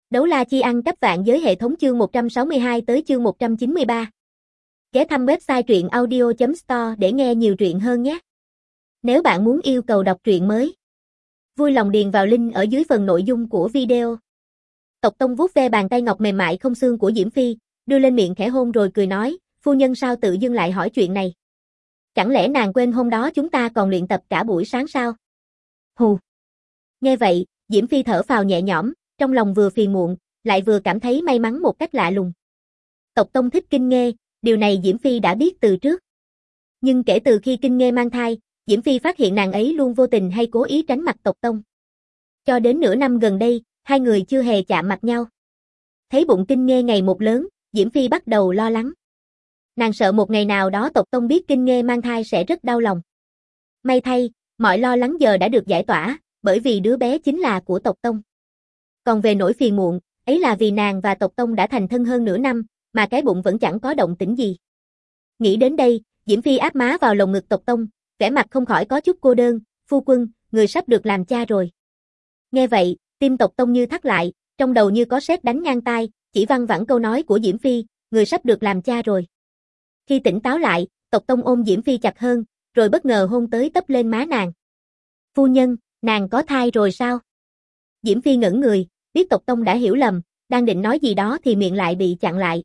Đấu la chi ăn cắp vạn giới hệ thống chương 162 tới chương 193. Ghé thăm website truyện audio.store để nghe nhiều truyện hơn nhé. Nếu bạn muốn yêu cầu đọc truyện mới, vui lòng điền vào link ở dưới phần nội dung của video. Tộc Tông vuốt ve bàn tay ngọc mềm mại không xương của Diễm Phi, đưa lên miệng khẽ hôn rồi cười nói, phu nhân sao tự dưng lại hỏi chuyện này? Chẳng lẽ nàng quên hôm đó chúng ta còn luyện tập cả buổi sáng sao? Hù. Nghe vậy, Diễm Phi thở phào nhẹ nhõm, trong lòng vừa phiền muộn, lại vừa cảm thấy may mắn một cách lạ lùng. Tộc Tông thích Kinh Nghê, điều này Diễm Phi đã biết từ trước. Nhưng kể từ khi Kinh Nghê mang thai, Diễm Phi phát hiện nàng ấy luôn vô tình hay cố ý tránh mặt Tộc Tông. Cho đến nửa năm gần đây, hai người chưa hề chạm mặt nhau. Thấy bụng Kinh Nghê ngày một lớn, Diễm Phi bắt đầu lo lắng. Nàng sợ một ngày nào đó Tộc Tông biết Kinh Nghê mang thai sẽ rất đau lòng. May thay, mọi lo lắng giờ đã được giải tỏa, bởi vì đứa bé chính là của Tộc Tông. Còn về nỗi phiền muộn, ấy là vì nàng và Tộc Tông đã thành thân hơn nửa năm, mà cái bụng vẫn chẳng có động tĩnh gì. Nghĩ đến đây, Diễm Phi áp má vào lồng ngực Tộc Tông, vẻ mặt không khỏi có chút cô đơn, phu quân, người sắp được làm cha rồi. Nghe vậy, tim Tộc Tông như thắt lại, trong đầu như có sét đánh ngang tai, chỉ văng vẳng câu nói của Diễm Phi, người sắp được làm cha rồi. Khi tỉnh táo lại, Tộc Tông ôm Diễm Phi chặt hơn, rồi bất ngờ hôn tới tấp lên má nàng. Phu nhân, nàng có thai rồi sao? Diễm Phi ngẩn người, biết Tộc Tông đã hiểu lầm, đang định nói gì đó thì miệng lại bị chặn lại.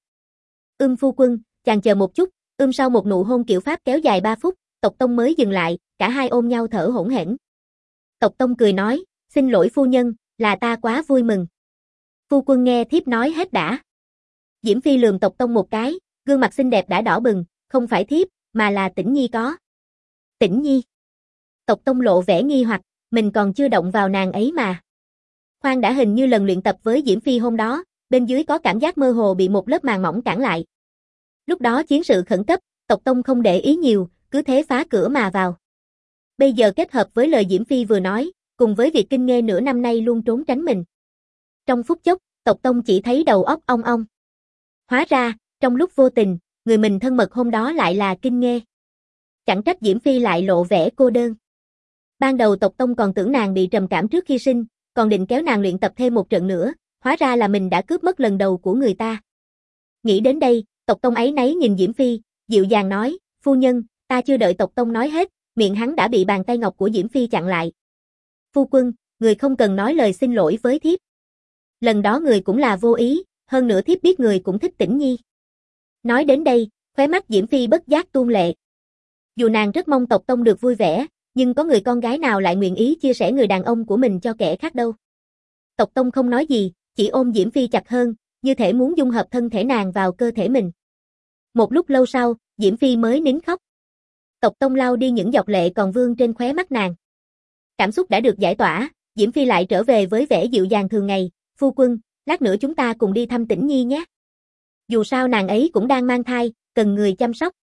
Phu quân, chàng chờ một chút, sau một nụ hôn kiểu Pháp kéo dài 3 phút, Tộc Tông mới dừng lại, cả hai ôm nhau thở hổn hển. Tộc Tông cười nói, xin lỗi phu nhân, là ta quá vui mừng. Phu quân nghe thiếp nói hết đã. Diễm Phi lườm Tộc Tông một cái, gương mặt xinh đẹp đã đỏ bừng, không phải thiếp, mà là Tĩnh Nhi có. Tĩnh Nhi. Tộc Tông lộ vẻ nghi hoặc, mình còn chưa động vào nàng ấy mà. Khoan đã, hình như lần luyện tập với Diễm Phi hôm đó, bên dưới có cảm giác mơ hồ bị một lớp màng mỏng cản lại. Lúc đó chiến sự khẩn cấp, Tộc Tông không để ý nhiều, cứ thế phá cửa mà vào. Bây giờ kết hợp với lời Diễm Phi vừa nói, cùng với việc Kinh Nghê nửa năm nay luôn trốn tránh mình. Trong phút chốc, Tộc Tông chỉ thấy đầu óc ong ong. Hóa ra, trong lúc vô tình, người mình thân mật hôm đó lại là Kinh Nghê. Chẳng trách Diễm Phi lại lộ vẻ cô đơn. Ban đầu Tộc Tông còn tưởng nàng bị trầm cảm trước khi sinh, còn định kéo nàng luyện tập thêm một trận nữa, hóa ra là mình đã cướp mất lần đầu của người ta. Nghĩ đến đây, Tộc Tông áy náy nhìn Diễm Phi, dịu dàng nói, phu nhân, ta chưa đợi Tộc Tông nói hết, miệng hắn đã bị bàn tay ngọc của Diễm Phi chặn lại. Phu quân, người không cần nói lời xin lỗi với thiếp. Lần đó người cũng là vô ý, hơn nữa thiếp biết người cũng thích Tĩnh Nhi. Nói đến đây, khóe mắt Diễm Phi bất giác tuôn lệ. Dù nàng rất mong Tộc Tông được vui vẻ, nhưng có người con gái nào lại nguyện ý chia sẻ người đàn ông của mình cho kẻ khác đâu. Tộc Tông không nói gì, chỉ ôm Diễm Phi chặt hơn, như thể muốn dung hợp thân thể nàng vào cơ thể mình. Một lúc lâu sau, Diễm Phi mới nín khóc. Tộc Tông lau đi những giọt lệ còn vương trên khóe mắt nàng. Cảm xúc đã được giải tỏa, Diễm Phi lại trở về với vẻ dịu dàng thường ngày, phu quân, lát nữa chúng ta cùng đi thăm Tĩnh Nhi nhé. Dù sao nàng ấy cũng đang mang thai, cần người chăm sóc.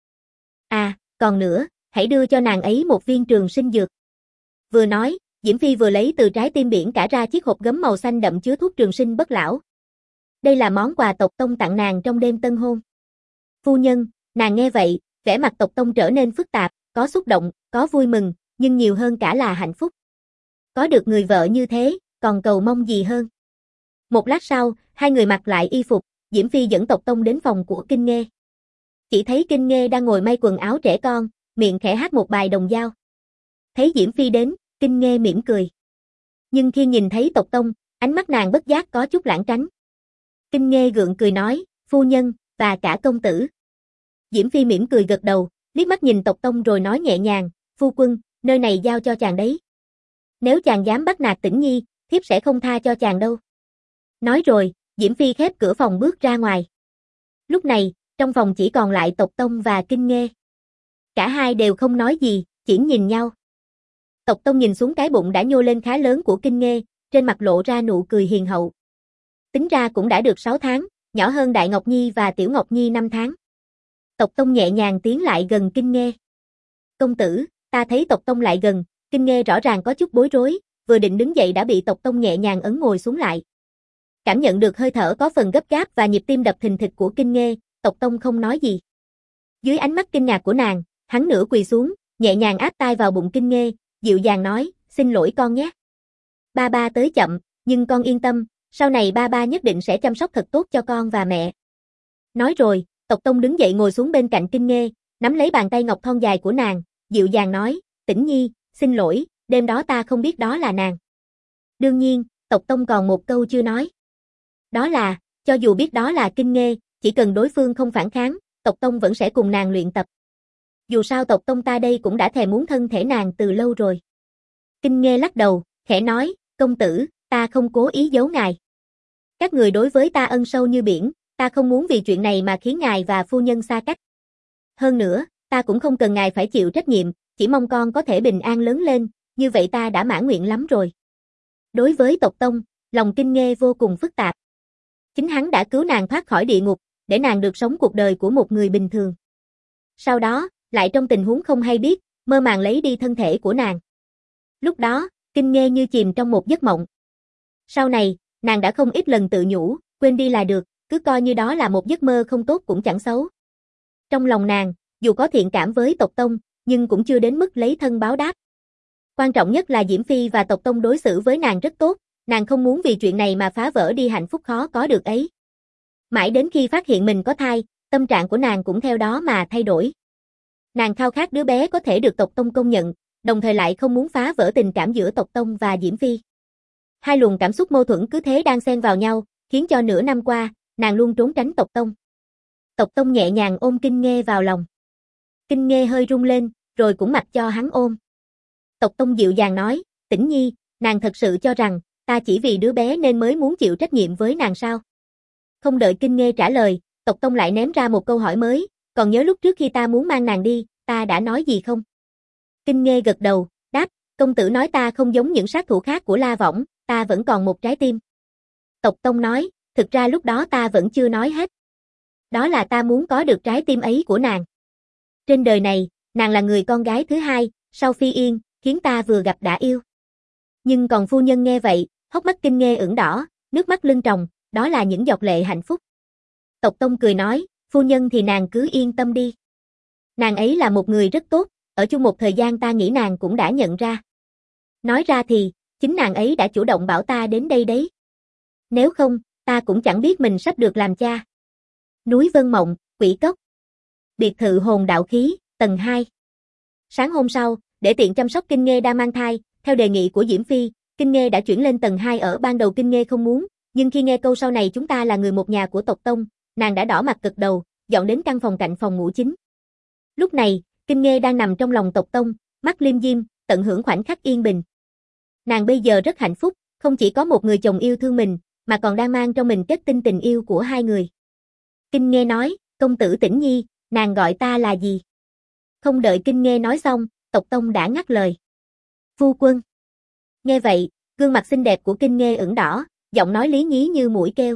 À, còn nữa, hãy đưa cho nàng ấy một viên trường sinh dược. Vừa nói, Diễm Phi vừa lấy từ trái tim biển cả ra chiếc hộp gấm màu xanh đậm chứa thuốc trường sinh bất lão. Đây là món quà Tộc Tông tặng nàng trong đêm tân hôn. Phu nhân, nàng nghe vậy, vẻ mặt Tộc Tông trở nên phức tạp, có xúc động, có vui mừng, nhưng nhiều hơn cả là hạnh phúc. Có được người vợ như thế, còn cầu mong gì hơn. Một lát sau, hai người mặc lại y phục, Diễm Phi dẫn Tộc Tông đến phòng của Kinh Nghê. Chỉ thấy Kinh Nghê đang ngồi may quần áo trẻ con, miệng khẽ hát một bài đồng dao. Thấy Diễm Phi đến, Kinh Nghê mỉm cười. Nhưng khi nhìn thấy Tộc Tông, ánh mắt nàng bất giác có chút lảng tránh. Kinh Nghê gượng cười nói, phu nhân, và cả công tử. Diễm Phi mỉm cười gật đầu, liếc mắt nhìn Tộc Tông rồi nói nhẹ nhàng, phu quân, nơi này giao cho chàng đấy. Nếu chàng dám bắt nạt Tĩnh Nhi, thiếp sẽ không tha cho chàng đâu. Nói rồi, Diễm Phi khép cửa phòng bước ra ngoài. Lúc này, trong phòng chỉ còn lại Tộc Tông và Kinh Nghê. Cả hai đều không nói gì, chỉ nhìn nhau. Tộc Tông nhìn xuống cái bụng đã nhô lên khá lớn của Kinh Nghê, trên mặt lộ ra nụ cười hiền hậu. Tính ra cũng đã được 6 tháng, nhỏ hơn Đại Ngọc Nhi và Tiểu Ngọc Nhi 5 tháng. Tộc Tông nhẹ nhàng tiến lại gần Kinh Nghê. Công tử, ta thấy Tộc Tông lại gần, Kinh Nghê rõ ràng có chút bối rối, vừa định đứng dậy đã bị Tộc Tông nhẹ nhàng ấn ngồi xuống lại. Cảm nhận được hơi thở có phần gấp gáp và nhịp tim đập thình thịch của Kinh Nghê, Tộc Tông không nói gì. Dưới ánh mắt kinh ngạc của nàng, hắn nửa quỳ xuống, nhẹ nhàng áp tai vào bụng Kinh Nghê, dịu dàng nói, xin lỗi con nhé. Ba tới chậm, nhưng con yên tâm, Sau này ba ba nhất định sẽ chăm sóc thật tốt cho con và mẹ. Nói rồi, Tộc Tông đứng dậy ngồi xuống bên cạnh Kinh Nghê, nắm lấy bàn tay ngọc thon dài của nàng, dịu dàng nói, Tĩnh Nhi, xin lỗi, đêm đó ta không biết đó là nàng. Đương nhiên, Tộc Tông còn một câu chưa nói. Đó là, cho dù biết đó là Kinh Nghê, chỉ cần đối phương không phản kháng, Tộc Tông vẫn sẽ cùng nàng luyện tập. Dù sao Tộc Tông ta đây cũng đã thèm muốn thân thể nàng từ lâu rồi. Kinh Nghê lắc đầu, khẽ nói, công tử, ta không cố ý giấu ngài. Các người đối với ta ân sâu như biển, ta không muốn vì chuyện này mà khiến ngài và phu nhân xa cách. Hơn nữa, ta cũng không cần ngài phải chịu trách nhiệm, chỉ mong con có thể bình an lớn lên, như vậy ta đã mãn nguyện lắm rồi. Đối với Tộc Tông, lòng Kinh Nghê vô cùng phức tạp. Chính hắn đã cứu nàng thoát khỏi địa ngục, để nàng được sống cuộc đời của một người bình thường. Sau đó, lại trong tình huống không hay biết, mơ màng lấy đi thân thể của nàng. Lúc đó, Kinh Nghê như chìm trong một giấc mộng. Sau này, nàng đã không ít lần tự nhủ, quên đi là được, cứ coi như đó là một giấc mơ không tốt cũng chẳng xấu. Trong lòng nàng, dù có thiện cảm với Tộc Tông, nhưng cũng chưa đến mức lấy thân báo đáp. Quan trọng nhất là Diễm Phi và Tộc Tông đối xử với nàng rất tốt, nàng không muốn vì chuyện này mà phá vỡ đi hạnh phúc khó có được ấy. Mãi đến khi phát hiện mình có thai, tâm trạng của nàng cũng theo đó mà thay đổi. Nàng khao khát đứa bé có thể được Tộc Tông công nhận, đồng thời lại không muốn phá vỡ tình cảm giữa Tộc Tông và Diễm Phi. Hai luồng cảm xúc mâu thuẫn cứ thế đang xen vào nhau, khiến cho nửa năm qua, nàng luôn trốn tránh Tộc Tông. Tộc Tông nhẹ nhàng ôm Kinh Nghê vào lòng. Kinh Nghê hơi rung lên, rồi cũng mặc cho hắn ôm. Tộc Tông dịu dàng nói, Tĩnh Nhi, nàng thật sự cho rằng, ta chỉ vì đứa bé nên mới muốn chịu trách nhiệm với nàng sao? Không đợi Kinh Nghê trả lời, Tộc Tông lại ném ra một câu hỏi mới, còn nhớ lúc trước khi ta muốn mang nàng đi, ta đã nói gì không? Kinh Nghê gật đầu, đáp, công tử nói ta không giống những sát thủ khác của La Võng, ta vẫn còn một trái tim. Tộc Tông nói, thực ra lúc đó ta vẫn chưa nói hết. Đó là ta muốn có được trái tim ấy của nàng. Trên đời này, nàng là người con gái thứ hai, sau Phi Yên, khiến ta vừa gặp đã yêu. Nhưng còn phu nhân nghe vậy, hốc mắt Kinh Nghê ửng đỏ, nước mắt lưng tròng, đó là những giọt lệ hạnh phúc. Tộc Tông cười nói, phu nhân thì nàng cứ yên tâm đi. Nàng ấy là một người rất tốt, ở chung một thời gian ta nghĩ nàng cũng đã nhận ra. Nói ra thì, chính nàng ấy đã chủ động bảo ta đến đây đấy. Nếu không, ta cũng chẳng biết mình sắp được làm cha. Núi Vân Mộng, Quỷ Cốc. Biệt thự hồn đạo khí, tầng 2. Sáng hôm sau, để tiện chăm sóc Kinh Nghê đang mang thai, theo đề nghị của Diễm Phi, Kinh Nghê đã chuyển lên tầng 2 ở ban đầu Kinh Nghê không muốn, nhưng khi nghe câu sau này chúng ta là người một nhà của Tộc Tông, nàng đã đỏ mặt gật đầu, dọn đến căn phòng cạnh phòng ngủ chính. Lúc này, Kinh Nghê đang nằm trong lòng Tộc Tông, mắt liêm diêm, tận hưởng khoảnh khắc yên bình. Nàng bây giờ rất hạnh phúc, không chỉ có một người chồng yêu thương mình, mà còn đang mang trong mình kết tinh tình yêu của hai người. Kinh Nghê nói, công tử Tĩnh Nhi, nàng gọi ta là gì? Không đợi Kinh Nghê nói xong, Tộc Tông đã ngắt lời. Phu quân. Nghe vậy, gương mặt xinh đẹp của Kinh Nghê ửng đỏ, giọng nói lý nhí như mũi kêu.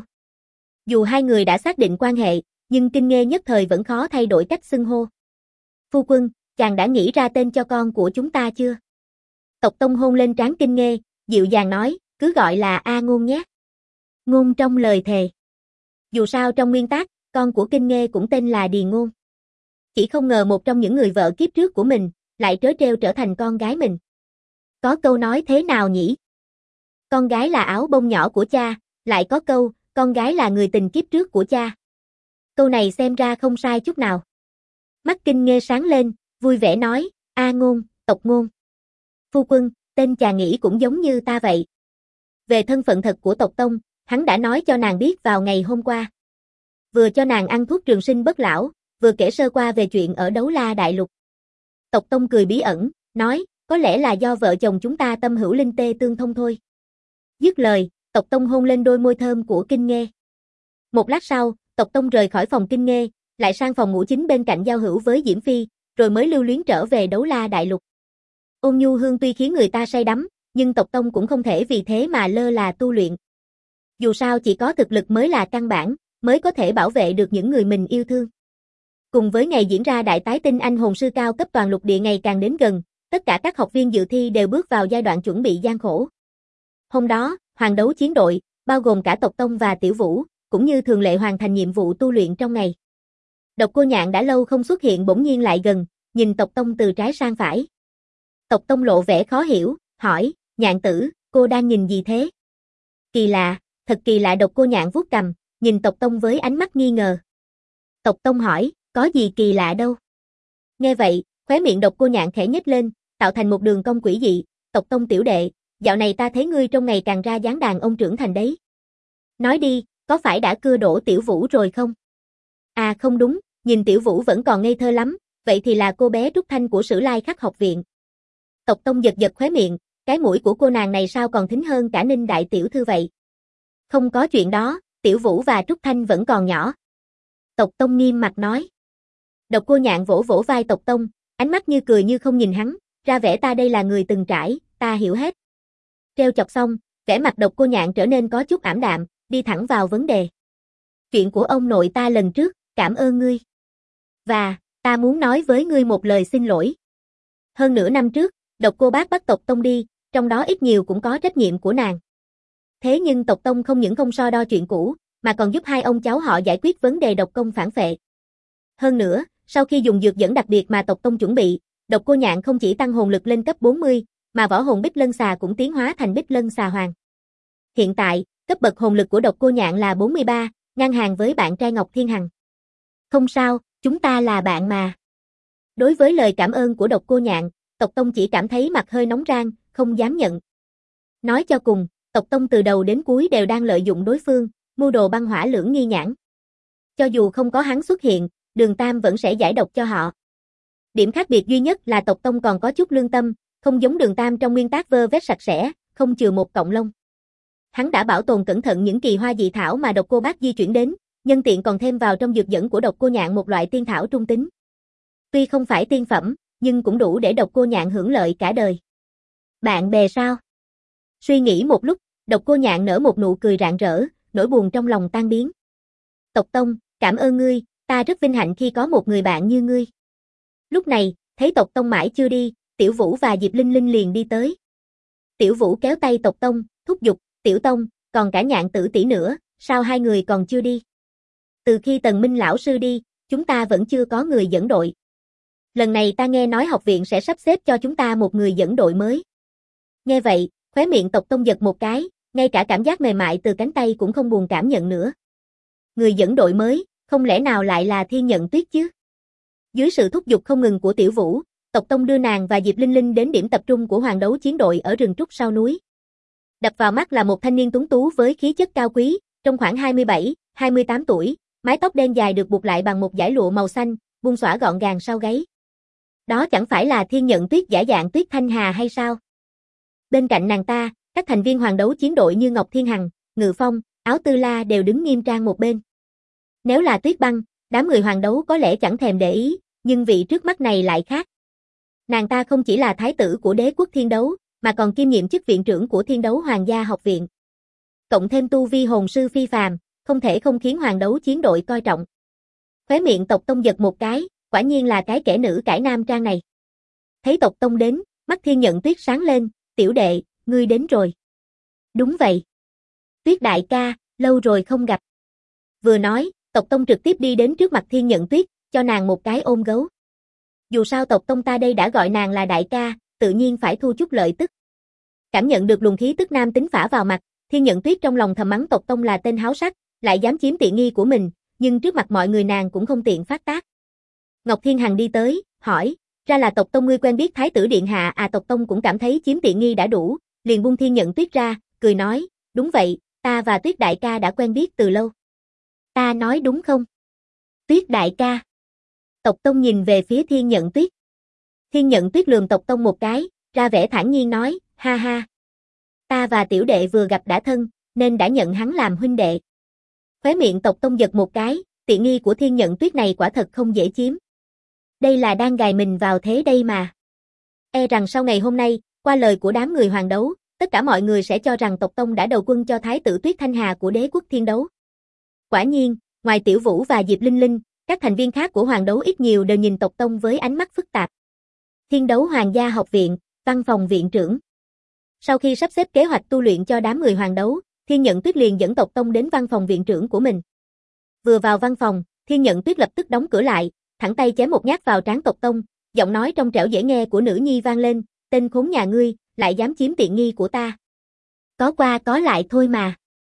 Dù hai người đã xác định quan hệ, nhưng Kinh Nghê nhất thời vẫn khó thay đổi cách xưng hô. Phu quân, chàng đã nghĩ ra tên cho con của chúng ta chưa? Tộc Tông hôn lên trán Kinh Nghê, dịu dàng nói, cứ gọi là A Ngôn nhé. Ngôn trong lời thề. Dù sao trong nguyên tắc, con của Kinh Nghê cũng tên là Điền Ngôn. Chỉ không ngờ một trong những người vợ kiếp trước của mình, lại trớ trêu trở thành con gái mình. Có câu nói thế nào nhỉ? Con gái là áo bông nhỏ của cha, lại có câu, con gái là người tình kiếp trước của cha. Câu này xem ra không sai chút nào. Mắt Kinh Nghê sáng lên, vui vẻ nói, A Ngôn, Tộc Ngôn. Phu quân, tên chàng nghĩ cũng giống như ta vậy. Về thân phận thật của Tộc Tông, hắn đã nói cho nàng biết vào ngày hôm qua. Vừa cho nàng ăn thuốc trường sinh bất lão, vừa kể sơ qua về chuyện ở Đấu La Đại Lục. Tộc Tông cười bí ẩn, nói, có lẽ là do vợ chồng chúng ta tâm hữu linh tê tương thông thôi. Dứt lời, Tộc Tông hôn lên đôi môi thơm của Kinh Nghê. Một lát sau, Tộc Tông rời khỏi phòng Kinh Nghê, lại sang phòng ngủ chính bên cạnh giao hữu với Diễm Phi, rồi mới lưu luyến trở về Đấu La Đại Lục. Ôn nhu hương tuy khiến người ta say đắm, nhưng Tộc Tông cũng không thể vì thế mà lơ là tu luyện. Dù sao chỉ có thực lực mới là căn bản, mới có thể bảo vệ được những người mình yêu thương. Cùng với ngày diễn ra đại tái tinh anh hồn sư cao cấp toàn lục địa ngày càng đến gần, tất cả các học viên dự thi đều bước vào giai đoạn chuẩn bị gian khổ. Hôm đó, hoàng đấu chiến đội, bao gồm cả Tộc Tông và Tiểu Vũ, cũng như thường lệ hoàn thành nhiệm vụ tu luyện trong ngày. Độc Cô Nhạn đã lâu không xuất hiện bỗng nhiên lại gần, nhìn Tộc Tông từ trái sang phải. Tộc Tông lộ vẻ khó hiểu, hỏi, Nhạn tử, cô đang nhìn gì thế? Kỳ lạ, thật kỳ lạ. Độc Cô Nhạn vuốt cằm, nhìn Tộc Tông với ánh mắt nghi ngờ. Tộc Tông hỏi, có gì kỳ lạ đâu? Nghe vậy, khóe miệng Độc Cô Nhạn khẽ nhếch lên, tạo thành một đường cong quỷ dị. Tộc Tông tiểu đệ, dạo này ta thấy ngươi trong ngày càng ra dáng đàn ông trưởng thành đấy. Nói đi, có phải đã cưa đổ Tiểu Vũ rồi không? À không đúng, nhìn Tiểu Vũ vẫn còn ngây thơ lắm, vậy thì là cô bé Trúc Thanh của Sử Lai Khắc học viện. Tộc Tông giật giật khóe miệng, cái mũi của cô nàng này sao còn thính hơn cả Ninh đại tiểu thư vậy? Không có chuyện đó, Tiểu Vũ và Trúc Thanh vẫn còn nhỏ. Tộc Tông nghiêm mặt nói. Độc Cô Nhạn vỗ vỗ vai Tộc Tông, ánh mắt như cười như không nhìn hắn, ra vẻ ta đây là người từng trải, ta hiểu hết. Treo chọc xong, vẻ mặt Độc Cô Nhạn trở nên có chút ảm đạm, đi thẳng vào vấn đề. Chuyện của ông nội ta lần trước, cảm ơn ngươi. Và, ta muốn nói với ngươi một lời xin lỗi. Hơn nửa năm trước, Độc Cô Bác bắt Tộc Tông đi, trong đó ít nhiều cũng có trách nhiệm của nàng. Thế nhưng Tộc Tông không những không so đo chuyện cũ, mà còn giúp hai ông cháu họ giải quyết vấn đề độc công phản phệ. Hơn nữa, sau khi dùng dược dẫn đặc biệt mà Tộc Tông chuẩn bị, Độc Cô Nhạn không chỉ tăng hồn lực lên cấp 40, mà võ hồn Bích Lân Xà cũng tiến hóa thành Bích Lân Xà Hoàng. Hiện tại, cấp bậc hồn lực của Độc Cô Nhạn là 43, ngang hàng với bạn trai Ngọc Thiên Hằng. Không sao, chúng ta là bạn mà. Đối với lời cảm ơn của Độc Cô Nhạn, Tộc Tông chỉ cảm thấy mặt hơi nóng rang, không dám nhận. Nói cho cùng, Tộc Tông từ đầu đến cuối đều đang lợi dụng đối phương, mưu đồ băng hỏa lưỡng nghi nhãn. Cho dù không có hắn xuất hiện, Đường Tam vẫn sẽ giải độc cho họ. Điểm khác biệt duy nhất là Tộc Tông còn có chút lương tâm, không giống Đường Tam trong nguyên tắc vơ vét sạch sẽ, không chừa một cọng lông. Hắn đã bảo tồn cẩn thận những kỳ hoa dị thảo mà Độc Cô Bác di chuyển đến, nhân tiện còn thêm vào trong dược dẫn của Độc Cô Nhạn một loại tiên thảo trung tính. Tuy không phải tiên phẩm, nhưng cũng đủ để Độc Cô Nhạn hưởng lợi cả đời. Bạn bè sao? Suy nghĩ một lúc, Độc Cô Nhạn nở một nụ cười rạng rỡ, nỗi buồn trong lòng tan biến. Tộc Tông, cảm ơn ngươi, ta rất vinh hạnh khi có một người bạn như ngươi. Lúc này, thấy Tộc Tông mãi chưa đi, Tiểu Vũ và Diệp Linh Linh liền đi tới. Tiểu Vũ kéo tay Tộc Tông, thúc giục, Tiểu Tông, còn cả Nhạn tử tỷ nữa, sao hai người còn chưa đi? Từ khi Tần Minh lão sư đi, chúng ta vẫn chưa có người dẫn đội. Lần này ta nghe nói học viện sẽ sắp xếp cho chúng ta một người dẫn đội mới. Nghe vậy, khóe miệng Tộc Tông giật một cái, ngay cả cảm giác mềm mại từ cánh tay cũng không buồn cảm nhận nữa. Người dẫn đội mới, không lẽ nào lại là Thiên Nhận Tuyết chứ? Dưới sự thúc giục không ngừng của Tiểu Vũ, Tộc Tông đưa nàng và Diệp Linh Linh đến điểm tập trung của Hoàng Đấu Chiến đội ở rừng trúc sau núi. Đập vào mắt là một thanh niên tuấn tú với khí chất cao quý, trong khoảng 27, 28 tuổi, mái tóc đen dài được buộc lại bằng một dải lụa màu xanh, buông xõa gọn gàng sau gáy. Đó chẳng phải là Thiên Nhận Tuyết giả dạng Tuyết Thanh Hà hay sao? Bên cạnh nàng ta, các thành viên Hoàng Đấu Chiến đội như Ngọc Thiên Hằng, Ngự Phong, Áo Tư La đều đứng nghiêm trang một bên. Nếu là Tuyết Băng, đám người Hoàng Đấu có lẽ chẳng thèm để ý, nhưng vị trước mắt này lại khác. Nàng ta không chỉ là thái tử của Đế quốc Thiên Đấu, mà còn kiêm nhiệm chức viện trưởng của Thiên Đấu Hoàng gia học viện. Cộng thêm tu vi hồn sư phi phàm, không thể không khiến Hoàng Đấu Chiến đội coi trọng. Khóe miệng Tộc Tông giật một cái, quả nhiên là cái kẻ nữ cải nam trang này. Thấy Tộc Tông đến, mắt Thiên Nhận Tuyết sáng lên, tiểu đệ, ngươi đến rồi. Đúng vậy. Tuyết đại ca, lâu rồi không gặp. Vừa nói, Tộc Tông trực tiếp đi đến trước mặt Thiên Nhận Tuyết, cho nàng một cái ôm gấu. Dù sao Tộc Tông ta đây đã gọi nàng là đại ca, tự nhiên phải thu chút lợi tức. Cảm nhận được luồng khí tức nam tính phả vào mặt, Thiên Nhận Tuyết trong lòng thầm mắng Tộc Tông là tên háo sắc, lại dám chiếm tiện nghi của mình, nhưng trước mặt mọi người nàng cũng không tiện phát tác. Ngọc Thiên Hằng đi tới, hỏi, ra là Tộc Tông ngươi quen biết Thái tử điện hạ à? Tộc Tông cũng cảm thấy chiếm tiện nghi đã đủ, liền buông Thiên Nhận Tuyết ra, cười nói, đúng vậy, ta và Tuyết đại ca đã quen biết từ lâu. Ta nói đúng không? Tuyết đại ca. Tộc Tông nhìn về phía Thiên Nhận Tuyết. Thiên Nhận Tuyết lườm Tộc Tông một cái, ra vẻ thản nhiên nói, ha ha. Ta và tiểu đệ vừa gặp đã thân, nên đã nhận hắn làm huynh đệ. Khóe miệng Tộc Tông giật một cái, tiện nghi của Thiên Nhận Tuyết này quả thật không dễ chiếm. Đây là đang gài mình vào thế đây mà. E rằng sau ngày hôm nay, qua lời của đám người Hoàng Đấu, tất cả mọi người sẽ cho rằng Tộc Tông đã đầu quân cho Thái tử Tuyết Thanh Hà của Đế quốc Thiên Đấu. Quả nhiên, ngoài Tiểu Vũ và Diệp Linh Linh, các thành viên khác của Hoàng Đấu ít nhiều đều nhìn Tộc Tông với ánh mắt phức tạp. Thiên Đấu Hoàng gia học viện, văn phòng viện trưởng. Sau khi sắp xếp kế hoạch tu luyện cho đám người Hoàng Đấu, Thiên Nhận Tuyết liền dẫn Tộc Tông đến văn phòng viện trưởng của mình. Vừa vào văn phòng, Thiên Nhận Tuyết lập tức đóng cửa lại, thẳng tay chém một nhát vào trán Tộc Tông, giọng nói trong trẻo dễ nghe của nữ nhi vang lên, tên khốn nhà ngươi, lại dám chiếm tiện nghi của ta. Có qua có lại thôi mà.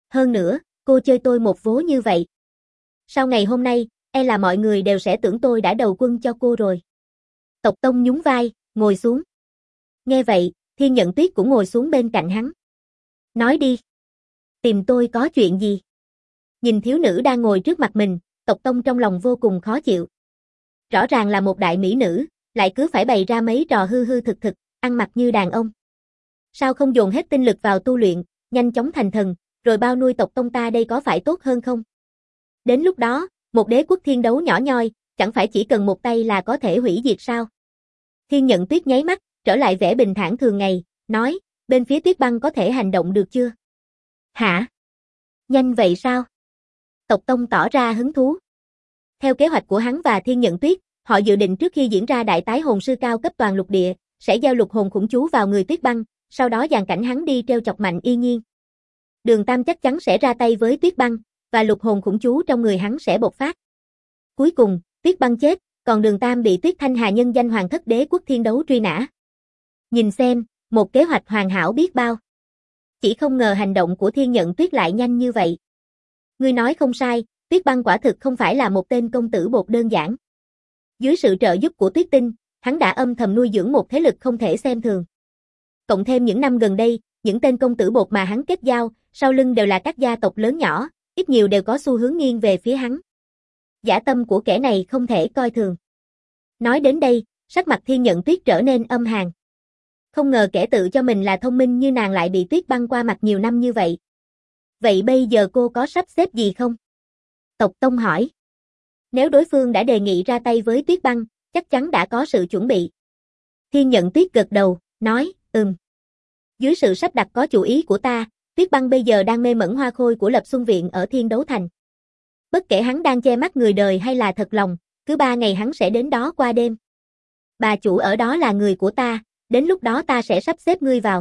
Hơn nữa, cô chơi tôi một vố như vậy. Sau ngày hôm nay, e là mọi người đều sẽ tưởng tôi đã đầu quân cho cô rồi. Tộc Tông nhún vai, ngồi xuống. Nghe vậy, Thiên Nhận Tuyết cũng ngồi xuống bên cạnh hắn. Nói đi. Tìm tôi có chuyện gì? Nhìn thiếu nữ đang ngồi trước mặt mình, Tộc Tông trong lòng vô cùng khó chịu. Rõ ràng là một đại mỹ nữ, lại cứ phải bày ra mấy trò hư hư thực thực, ăn mặc như đàn ông. Sao không dồn hết tinh lực vào tu luyện, nhanh chóng thành thần, rồi bao nuôi tộc Tông ta đây có phải tốt hơn không? Đến lúc đó, một đế quốc thiên đấu nhỏ nhoi, chẳng phải chỉ cần một tay là có thể hủy diệt sao? Thiên Nhận Tuyết nháy mắt, trở lại vẻ bình thản thường ngày, nói, bên phía Tuyết Băng có thể hành động được chưa? Hả? Nhanh vậy sao? Tộc Tông tỏ ra hứng thú. Theo kế hoạch của hắn và Thiên Nhận Tuyết, họ dự định trước khi diễn ra đại tái hồn sư cao cấp toàn lục địa, sẽ giao lục hồn khủng chú vào người Tuyết Băng, sau đó dàn cảnh hắn đi treo chọc Mạnh Yên Nhiên. Đường Tam chắc chắn sẽ ra tay với Tuyết Băng, và lục hồn khủng chú trong người hắn sẽ bộc phát. Cuối cùng, Tuyết Băng chết, còn Đường Tam bị Tuyết Thanh Hà nhân danh Hoàng Thất Đế quốc thiên đấu truy nã. Nhìn xem, một kế hoạch hoàn hảo biết bao. Chỉ không ngờ hành động của Thiên Nhận Tuyết lại nhanh như vậy. Ngươi nói không sai, Tuyết Băng quả thực không phải là một tên công tử bột đơn giản. Dưới sự trợ giúp của Tuyết Tinh, hắn đã âm thầm nuôi dưỡng một thế lực không thể xem thường. Cộng thêm những năm gần đây, những tên công tử bột mà hắn kết giao, sau lưng đều là các gia tộc lớn nhỏ, ít nhiều đều có xu hướng nghiêng về phía hắn. Dã tâm của kẻ này không thể coi thường. Nói đến đây, sắc mặt Thiên Nhận Tuyết trở nên âm hàn. Không ngờ kẻ tự cho mình là thông minh như nàng lại bị Tuyết Băng qua mặt nhiều năm như vậy. Vậy bây giờ cô có sắp xếp gì không? Tộc Tông hỏi. Nếu đối phương đã đề nghị ra tay với Tuyết Băng, chắc chắn đã có sự chuẩn bị. Thiên Nhận Tuyết gật đầu, nói, Dưới sự sắp đặt có chủ ý của ta, Tuyết Băng bây giờ đang mê mẩn hoa khôi của Lập Xuân Viện ở Thiên Đấu Thành. Bất kể hắn đang che mắt người đời hay là thật lòng, cứ 3 ngày hắn sẽ đến đó qua đêm. Bà chủ ở đó là người của ta, đến lúc đó ta sẽ sắp xếp ngươi vào.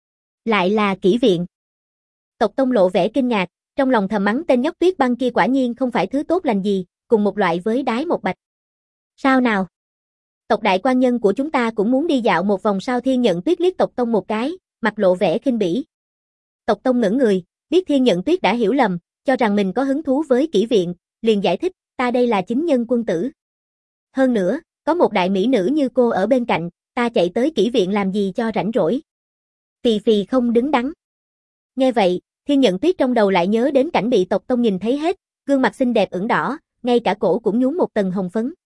Lại là Kỷ Viện. Tộc Tông lộ vẻ kinh ngạc, trong lòng thầm mắng tên nhóc Tuyết Băng kia quả nhiên không phải thứ tốt lành gì, cùng một loại với Đái Một Bạch. Sao nào? Tộc đại quan nhân của chúng ta cũng muốn đi dạo một vòng sao? Thiên Nhận Tuyết liếc Tộc Tông một cái, mặt lộ vẻ khinh bỉ. Tộc Tông ngẩn người, biết Thiên Nhận Tuyết đã hiểu lầm, cho rằng mình có hứng thú với Kỷ Viện, liền giải thích, ta đây là chính nhân quân tử. Hơn nữa, có một đại mỹ nữ như cô ở bên cạnh, ta chạy tới Kỷ Viện làm gì cho rảnh rỗi. Phì phì không đứng đắn. Nghe vậy, Thiên Nhận Tuyết trong đầu lại nhớ đến cảnh bị Tộc Tông nhìn thấy hết, gương mặt xinh đẹp ửng đỏ, ngay cả cổ cũng nhuốm một tầng hồng phấn.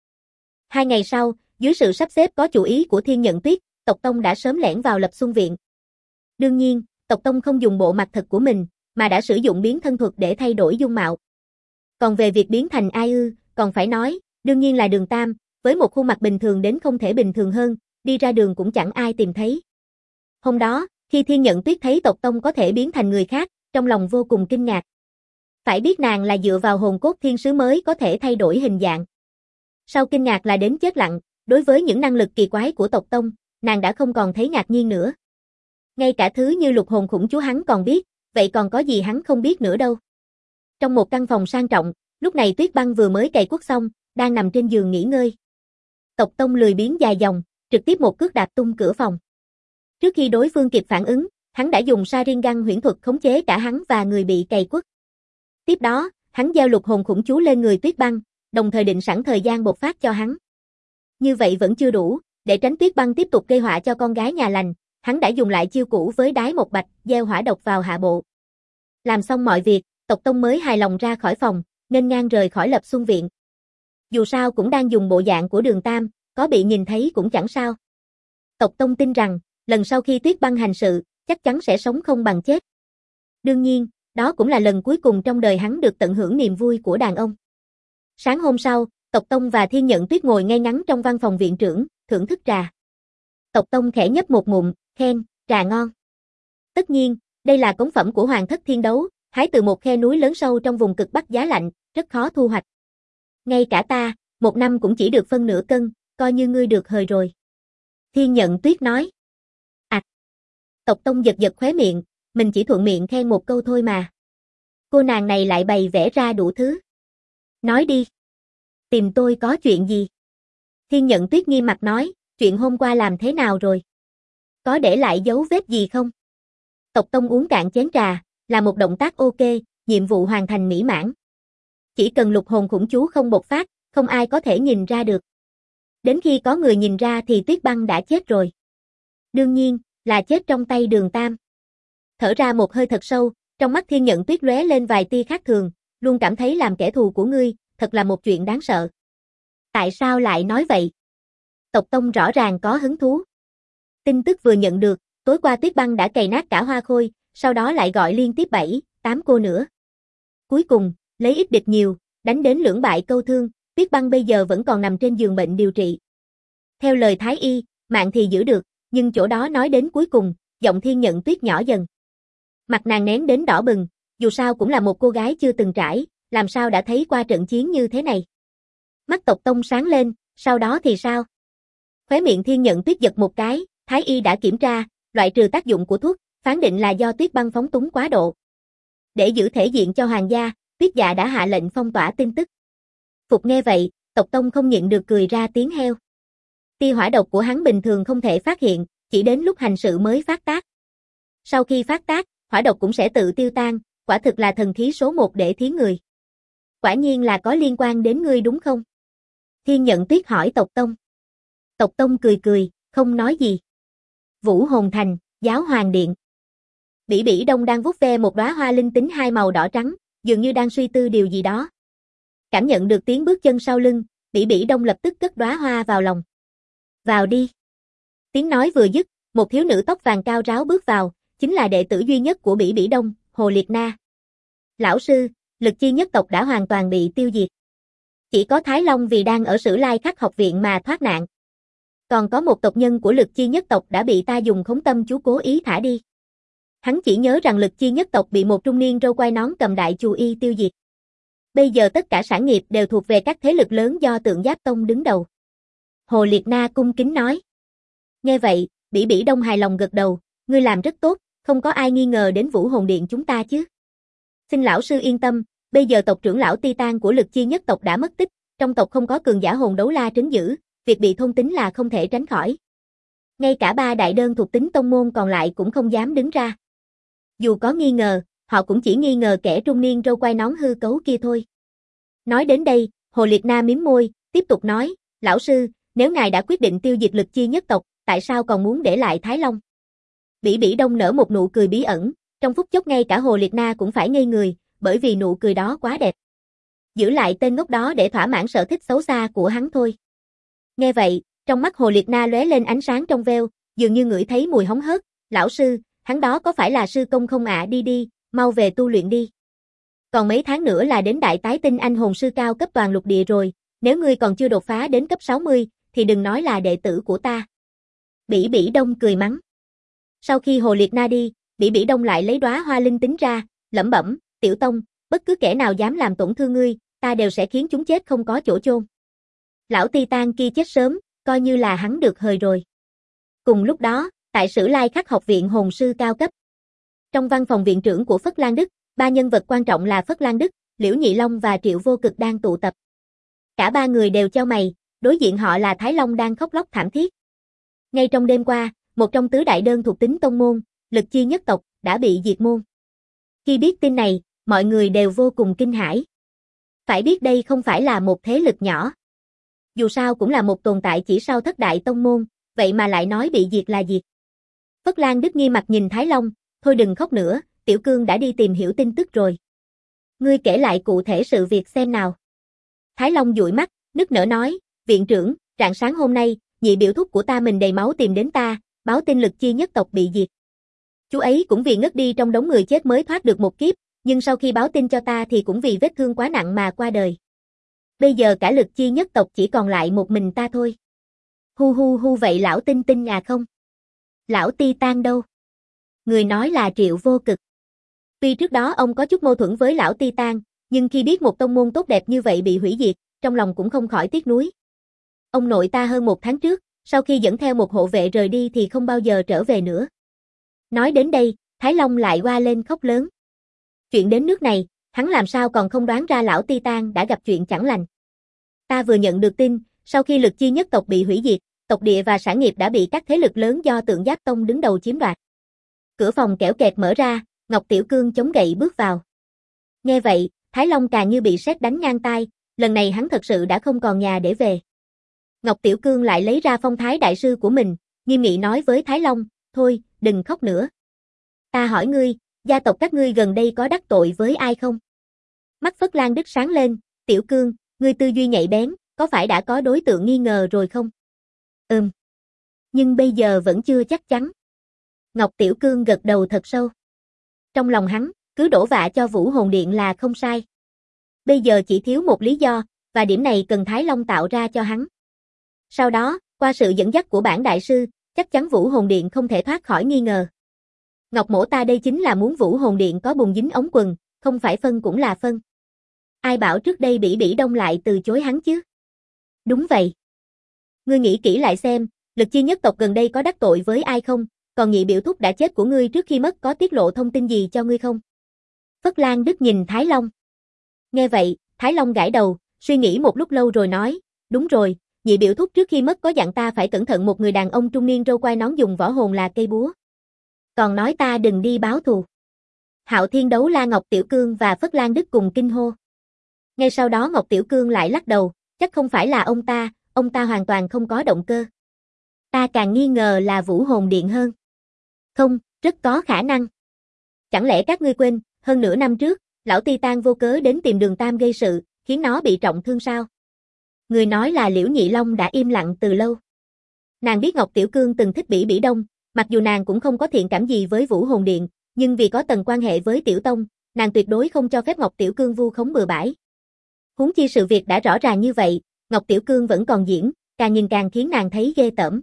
2 ngày sau, dưới sự sắp xếp có chủ ý của Thiên Nhận Tuyết, Tộc Tông đã sớm lẻn vào Lập Xuân Viện. Đương nhiên, Tộc Tông không dùng bộ mặt thật của mình, mà đã sử dụng biến thân thuật để thay đổi dung mạo. Còn về việc biến thành ai còn phải nói, đương nhiên là Đường Tam, với một khuôn mặt bình thường đến không thể bình thường hơn, đi ra đường cũng chẳng ai tìm thấy. Hôm đó, khi Thiên Nhận Tuyết thấy Tộc Tông có thể biến thành người khác, trong lòng vô cùng kinh ngạc. Phải biết nàng là dựa vào hồn cốt thiên sứ mới có thể thay đổi hình dạng. Sau kinh ngạc là đến chết lặng, đối với những năng lực kỳ quái của Tộc Tông, nàng đã không còn thấy ngạc nhiên nữa. Ngay cả thứ như lục hồn khủng chú hắn còn biết, vậy còn có gì hắn không biết nữa đâu. Trong một căn phòng sang trọng, lúc này Tuyết Băng vừa mới cày cuốc xong, đang nằm trên giường nghỉ ngơi. Tộc Tông lười biếng dài dòng, trực tiếp một cước đạp tung cửa phòng. Trước khi đối phương kịp phản ứng, hắn đã dùng Sharingan huyễn thuật khống chế cả hắn và người bị cày cuốc. Tiếp đó, hắn giao lục hồn khủng chú lên người Tuyết Băng, đồng thời định sẵn thời gian bộc phát cho hắn. Như vậy vẫn chưa đủ, để tránh Tuyết Băng tiếp tục gây họa cho con gái nhà lành, hắn đã dùng lại chiêu cũ với Đái Một Bạch, gieo hỏa độc vào hạ bộ. Làm xong mọi việc, Tộc Tông mới hài lòng ra khỏi phòng, nghênh ngang rời khỏi Lập Xuân Viện. Dù sao cũng đang dùng bộ dạng của Đường Tam, có bị nhìn thấy cũng chẳng sao. Tộc Tông tin rằng, lần sau khi Tuyết Băng hành sự, chắc chắn sẽ sống không bằng chết. Đương nhiên, đó cũng là lần cuối cùng trong đời hắn được tận hưởng niềm vui của đàn ông. Sáng hôm sau, Tộc Tông và Thiên Nhận Tuyết ngồi ngay ngắn trong văn phòng viện trưởng, thưởng thức trà. Tộc Tông khẽ nhấp một ngụm, khen, trà ngon. Tất nhiên, đây là cống phẩm của Hoàng Thất Thiên Đấu, hái từ một khe núi lớn sâu trong vùng cực Bắc giá lạnh, rất khó thu hoạch. Ngay cả ta, một năm cũng chỉ được phân nửa cân, coi như ngươi được hời rồi. Thiên Nhận Tuyết nói. Tộc Tông giật giật khóe miệng, mình chỉ thuận miệng khen một câu thôi mà. Cô nàng này lại bày vẽ ra đủ thứ. Nói đi. Tìm tôi có chuyện gì? Thiên Nhận Tuyết nghiêm mặt nói, chuyện hôm qua làm thế nào rồi? Có để lại dấu vết gì không? Tộc Tông uống cạn chén trà, là một động tác ok, nhiệm vụ hoàn thành mỹ mãn. Chỉ cần lục hồn khủng chú không bộc phát, không ai có thể nhìn ra được. Đến khi có người nhìn ra thì Tuyết Băng đã chết rồi. Đương nhiên, là chết trong tay Đường Tam. Thở ra một hơi thật sâu, trong mắt Thiên Nhận Tuyết lóe lên vài tia khác thường, luôn cảm thấy làm kẻ thù của ngươi, thật là một chuyện đáng sợ. Tại sao lại nói vậy? Tộc Tông rõ ràng có hứng thú. Tin tức vừa nhận được, tối qua Tuyết Băng đã cày nát cả Hoa Khôi, sau đó lại gọi liên tiếp 7, 8 cô nữa. Cuối cùng, lấy ít địch nhiều, đánh đến lưỡng bại câu thương, Tuyết Băng bây giờ vẫn còn nằm trên giường bệnh điều trị. Theo lời Thái Y, mạng thì giữ được, nhưng chỗ đó nói đến cuối cùng, giọng Thiên Nhận Tuyết nhỏ dần. Mặt nàng nén đến đỏ bừng, dù sao cũng là một cô gái chưa từng trải, làm sao đã thấy qua trận chiến như thế này. Mắt Tộc Tông sáng lên, sau đó thì sao? Khóe miệng Thiên Nhận Tuyết giật một cái, Thái Y đã kiểm tra, loại trừ tác dụng của thuốc, phán định là do Tuyết Băng phóng túng quá độ. Để giữ thể diện cho hoàng gia, Tuyết Dạ đã hạ lệnh phong tỏa tin tức. Phục nghe vậy, Tộc Tông không nhịn được cười ra tiếng heo. Tia hỏa độc của hắn bình thường không thể phát hiện, chỉ đến lúc hành sự mới phát tác. Sau khi phát tác, hỏa độc cũng sẽ tự tiêu tan, quả thực là thần khí số 1 để thiến người. Quả nhiên là có liên quan đến ngươi đúng không? Thiên Nhận Tuyết hỏi Tộc Tông. Tộc Tông cười cười, không nói gì. Vũ Hồn Thành, Giáo Hoàng Điện. Bỉ Bỉ Đông đang vuốt ve một đóa hoa linh tính 2 màu đỏ trắng, dường như đang suy tư điều gì đó. Cảm nhận được tiếng bước chân sau lưng, Bỉ Bỉ Đông lập tức cất đóa hoa vào lòng. Vào đi. Tiếng nói vừa dứt, một thiếu nữ tóc vàng cao ráo bước vào, chính là đệ tử duy nhất của Bỉ Bỉ Đông, Hồ Liệt Na. Lão sư, Lực Chi nhất tộc đã hoàn toàn bị tiêu diệt. Chỉ có Thái Long vì đang ở Sử Lai Khắc học viện mà thoát nạn. Còn có một tộc nhân của Lực Chi nhất tộc đã bị ta dùng khống tâm chú cố ý thả đi. Hắn chỉ nhớ rằng Lực Chi nhất tộc bị một trung niên râu quai nón cầm đại chù y tiêu diệt. Bây giờ tất cả sản nghiệp đều thuộc về các thế lực lớn do Tượng Giáp Tông đứng đầu. Hồ Liệt Na cung kính nói. Nghe vậy, Bỉ Bỉ Đông hài lòng gật đầu, ngươi làm rất tốt, không có ai nghi ngờ đến Vũ Hồn Điện chúng ta chứ. Xin lão sư yên tâm, bây giờ tộc trưởng lão Titan của Lực Chi nhất tộc đã mất tích, trong tộc không có cường giả hồn đấu la trấn giữ, việc bị thôn tính là không thể tránh khỏi. Ngay cả 3 đại đơn thuộc tính tông môn còn lại cũng không dám đứng ra. Dù có nghi ngờ, họ cũng chỉ nghi ngờ kẻ trung niên râu quai nón hư cấu kia thôi. Nói đến đây, Hồ Liệt Na mím môi, tiếp tục nói, lão sư, nếu ngài đã quyết định tiêu diệt Lực Chi nhất tộc, tại sao còn muốn để lại Thái Long? Bỉ Bỉ Đông nở một nụ cười bí ẩn, trong phút chốc ngay cả Hồ Liệt Na cũng phải ngây người, bởi vì nụ cười đó quá đẹp. Giữ lại tên ngốc đó để thỏa mãn sở thích xấu xa của hắn thôi. Nghe vậy, trong mắt Hồ Liệt Na lóe lên ánh sáng trong veo, dường như ngửi thấy mùi hóng hớt, lão sư, hắn đó có phải là sư công không ạ? Đi đi, mau về tu luyện đi. Còn mấy tháng nữa là đến đại tái tinh anh hồn sư cao cấp toàn lục địa rồi, nếu ngươi còn chưa đột phá đến cấp 60, thì đừng nói là đệ tử của ta. Bỉ Bỉ Đông cười mắng. Sau khi Hồ Liệt Na đi, Bỉ Bỉ Đông lại lấy đóa hoa linh tính ra, lẩm bẩm, tiểu tông, bất cứ kẻ nào dám làm tổn thương ngươi, ta đều sẽ khiến chúng chết không có chỗ chôn. Lão Titan kia chết sớm, coi như là hắn được hời rồi. Cùng lúc đó, tại Sử Lai Khắc học viện hồn sư cao cấp. Trong văn phòng viện trưởng của Phất Lan Đức, 3 nhân vật quan trọng là Phất Lan Đức, Liễu Nhị Long và Triệu Vô Cực đang tụ tập. Cả 3 người đều chau mày, đối diện họ là Thái Long đang khóc lóc thảm thiết. Ngay trong đêm qua, một trong tứ đại đơn thuộc tính tông môn, Lực Chi nhất tộc, đã bị diệt môn. Khi biết tin này, mọi người đều vô cùng kinh hãi. Phải biết đây không phải là một thế lực nhỏ. Dù sao cũng là một tồn tại chỉ sau thất đại tông môn, vậy mà lại nói bị diệt là diệt. Phất Lan Đức nghi mặt nhìn Thái Long, thôi đừng khóc nữa, Tiểu Cương đã đi tìm hiểu tin tức rồi. Ngươi kể lại cụ thể sự việc xem nào. Thái Long dụi mắt, nức nở nói, viện trưởng, rạng sáng hôm nay, nhị biểu thúc của ta mình đầy máu tìm đến ta, báo tin Lực Chi nhất tộc bị diệt. Chú ấy cũng vì ngất đi trong đống người chết mới thoát được một kiếp, nhưng sau khi báo tin cho ta thì cũng vì vết thương quá nặng mà qua đời. Bây giờ cả Lực Chi nhất tộc chỉ còn lại một mình ta thôi. Hu hu hu, vậy lão Tinh Tinh à không? Lão Titan đâu? Người nói là Triệu Vô Cực. Tuy trước đó ông có chút mâu thuẫn với lão Titan, nhưng khi biết một tông môn tốt đẹp như vậy bị hủy diệt, trong lòng cũng không khỏi tiếc nuối. Ông nội ta hơn 1 tháng trước, sau khi dẫn theo một hộ vệ rời đi thì không bao giờ trở về nữa. Nói đến đây, Thái Long lại oa lên khóc lớn. Chuyện đến nước này, hắn làm sao còn không đoán ra lão Titan đã gặp chuyện chẳng lành. Ta vừa nhận được tin, sau khi Lực Chi nhất tộc bị hủy diệt, tộc địa và sản nghiệp đã bị các thế lực lớn do Tượng Giáp Tông đứng đầu chiếm đoạt. Cửa phòng kẽo kẹt mở ra, Ngọc Tiểu Cương chống gậy bước vào. Nghe vậy, Thái Long càng như bị sét đánh ngang tai, lần này hắn thật sự đã không còn nhà để về. Ngọc Tiểu Cương lại lấy ra phong thái đại sư của mình, nghiêm nghị nói với Thái Long, thôi, đừng khóc nữa. Ta hỏi ngươi, gia tộc các ngươi gần đây có đắc tội với ai không? Mắt Phất Lan Đức sáng lên, Tiểu Cương, ngươi tư duy nhạy bén, có phải đã có đối tượng nghi ngờ rồi không? Nhưng bây giờ vẫn chưa chắc chắn. Ngọc Tiểu Cương gật đầu thật sâu. Trong lòng hắn, cứ đổ vạ cho Vũ Hồn Điện là không sai. Bây giờ chỉ thiếu một lý do, và điểm này cần Thái Long tạo ra cho hắn. Sau đó, qua sự dẫn dắt của bản đại sư, chắc chắn Vũ Hồn Điện không thể thoát khỏi nghi ngờ. Ngọc Mỗ ta đây chính là muốn Vũ Hồn Điện có bùn dính ống quần, không phải phân cũng là phân. Ai bảo trước đây Bỉ Bỉ Đông lại từ chối hắn chứ? Đúng vậy. Ngươi nghĩ kỹ lại xem, Lực Chi nhất tộc gần đây có đắc tội với ai không, còn Nhị biểu thúc đã chết của ngươi trước khi mất có tiết lộ thông tin gì cho ngươi không? Phất Lan Đức nhìn Thái Long. Nghe vậy, Thái Long gãi đầu, suy nghĩ một lúc lâu rồi nói, đúng rồi, Nhị biểu thúc trước khi mất có dặn ta phải cẩn thận một người đàn ông trung niên râu quai nón dùng võ hồn là cây búa. Còn nói ta đừng đi báo thù. Hạo Thiên Đấu La Ngọc Tiểu Cương và Phất Lan Đức cùng kinh hô. Ngay sau đó Ngọc Tiểu Cương lại lắc đầu, chắc không phải là ông ta hoàn toàn không có động cơ. Ta càng nghi ngờ là Vũ Hồn Điện hơn. Không, rất có khả năng. Chẳng lẽ các ngươi quên, hơn nửa năm trước, lão Titan vô cớ đến tìm Đường Tam gây sự, khiến nó bị trọng thương sao? Người nói là Liễu Nhị Long đã im lặng từ lâu. Nàng biết Ngọc Tiểu Cương từng thích Bỉ Bỉ Đông, mặc dù nàng cũng không có thiện cảm gì với Vũ Hồn Điện, nhưng vì có tầng quan hệ với Tiểu Tông, nàng tuyệt đối không cho phép Ngọc Tiểu Cương vu khống bừa bãi. Huống chi sự việc đã rõ ràng như vậy, Ngọc Tiểu Cương vẫn còn diễn, càng nhìn càng khiến nàng thấy ghê tởm.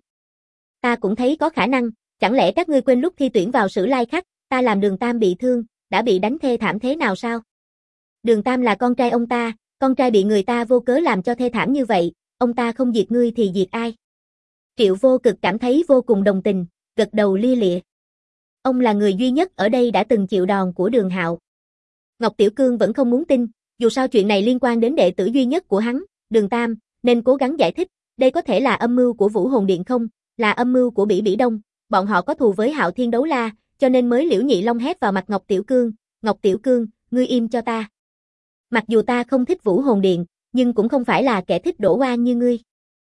Ta cũng thấy có khả năng, chẳng lẽ các ngươi quên lúc thi tuyển vào Sử Lai Khắc, ta làm Đường Tam bị thương, đã bị đánh thê thảm thế nào sao? Đường Tam là con trai ông ta, con trai bị người ta vô cớ làm cho thê thảm như vậy, ông ta không diệt ngươi thì diệt ai? Triệu Vô Cực cảm thấy vô cùng đồng tình, gật đầu lia lịa. Ông là người duy nhất ở đây đã từng chịu đòn của Đường Hạo. Ngọc Tiểu Cương vẫn không muốn tin, dù sao chuyện này liên quan đến đệ tử duy nhất của hắn, Đường Tam, nên cố gắng giải thích, đây có thể là âm mưu của Vũ Hồn Điện không, là âm mưu của Bỉ Bỉ Đông, bọn họ có thù với Hạo Thiên Đấu La, cho nên mới Liễu Nhị Long hét vào mặt Ngọc Tiểu Cương, ngươi im cho ta. Mặc dù ta không thích Vũ Hồn Điện, nhưng cũng không phải là kẻ thích đổ oan như ngươi.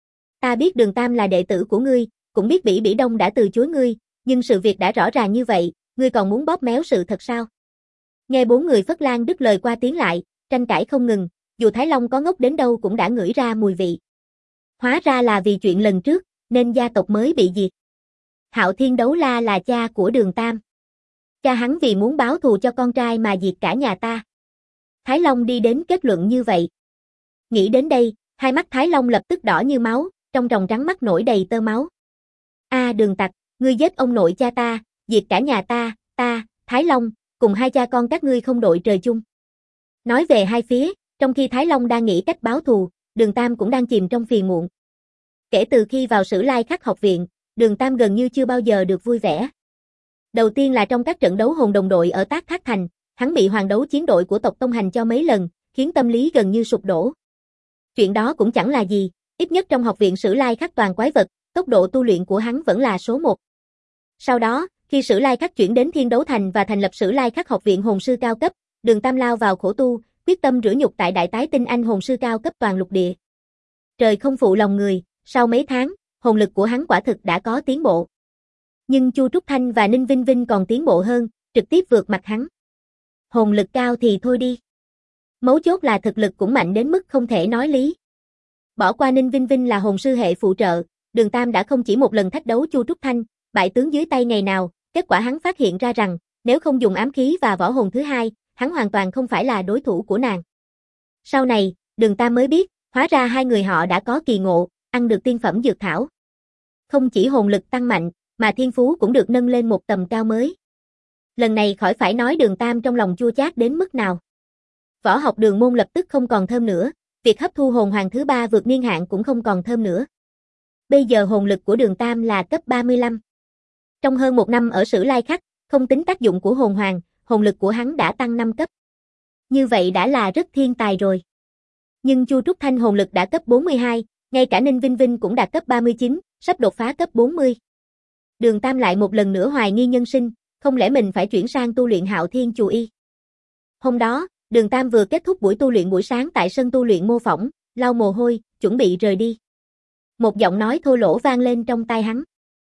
Ta biết Đường Tam là đệ tử của ngươi, cũng biết Bỉ Bỉ Đông đã từ chối ngươi, nhưng sự việc đã rõ ràng như vậy, ngươi còn muốn bóp méo sự thật sao? Nghe bốn người Phất Lan Đức lời qua tiếng lại, tranh cãi không ngừng, dù Thái Long có ngốc đến đâu cũng đã ngửi ra mùi vị. Hóa ra là vì chuyện lần trước, nên gia tộc mới bị diệt. Hạo Thiên Đấu La là cha của Đường Tam. Cha hắn vì muốn báo thù cho con trai mà diệt cả nhà ta. Thái Long đi đến kết luận như vậy. Nghĩ đến đây, hai mắt Thái Long lập tức đỏ như máu, trong tròng trắng mắt nổi đầy tơ máu. Đường tặc, ngươi giết ông nội cha ta, diệt cả nhà ta, Thái Long, cùng hai cha con các ngươi không đội trời chung. Nói về hai phía, trong khi Thái Long đang nghĩ cách báo thù, Đường Tam cũng đang chìm trong phiền muộn. Kể từ khi vào Sử Lai Khắc học viện, Đường Tam gần như chưa bao giờ được vui vẻ. Đầu tiên là trong các trận đấu hồn đồng đội ở Tác Thác Thành, hắn bị hoàng đấu chiến đội của tộc Tông hành cho mấy lần, khiến tâm lý gần như sụp đổ. Chuyện đó cũng chẳng là gì, ít nhất trong học viện Sử Lai Khắc toàn quái vật, tốc độ tu luyện của hắn vẫn là số 1. Sau đó, khi Sử Lai Khắc chuyển đến Thiên Đấu Thành và thành lập Sử Lai Khắc học viện hồn sư cao cấp, Đường Tam lao vào khổ tu, quyết tâm rửa nhục tại Đại Tái Tinh Anh hồn sư cao cấp toàn lục địa. Trời không phụ lòng người, sau mấy tháng, hồn lực của hắn quả thực đã có tiến bộ. Nhưng Chu Trúc Thanh và Ninh Vinh Vinh còn tiến bộ hơn, trực tiếp vượt mặt hắn. Hồn lực cao thì thôi đi. Mấu chốt là thực lực cũng mạnh đến mức không thể nói lý. Bỏ qua Ninh Vinh Vinh là hồn sư hệ phụ trợ, Đường Tam đã không chỉ một lần thách đấu Chu Trúc Thanh, bại tướng dưới tay ngày nào, kết quả hắn phát hiện ra rằng, nếu không dùng ám khí và võ hồn thứ hai, hắn hoàn toàn không phải là đối thủ của nàng. Sau này, Đường Tam mới biết, hóa ra hai người họ đã có kỳ ngộ, ăn được tiên phẩm dược thảo. Không chỉ hồn lực tăng mạnh, mà thiên phú cũng được nâng lên một tầm cao mới. Lần này khỏi phải nói Đường Tam trong lòng chua chát đến mức nào. Võ học đường môn lập tức không còn thơm nữa, việc hấp thu hồn hoàng thứ 3 vượt niên hạn cũng không còn thơm nữa. Bây giờ hồn lực của Đường Tam là cấp 35. Trong hơn một năm ở Sử Lai Khắc, không tính tác dụng của hồn hoàng, hồn lực của hắn đã tăng 5 cấp. Như vậy đã là rất thiên tài rồi. Nhưng Chu Trúc Thanh hồn lực đã cấp 42, ngay cả Ninh Vinh Vinh cũng đạt cấp 39, sắp đột phá cấp 40. Đường Tam lại một lần nữa hoài nghi nhân sinh, không lẽ mình phải chuyển sang tu luyện Hạo Thiên Chù Y. Hôm đó, Đường Tam vừa kết thúc buổi tu luyện buổi sáng tại sân tu luyện mô phỏng, lau mồ hôi, chuẩn bị rời đi. Một giọng nói thô lỗ vang lên trong tai hắn.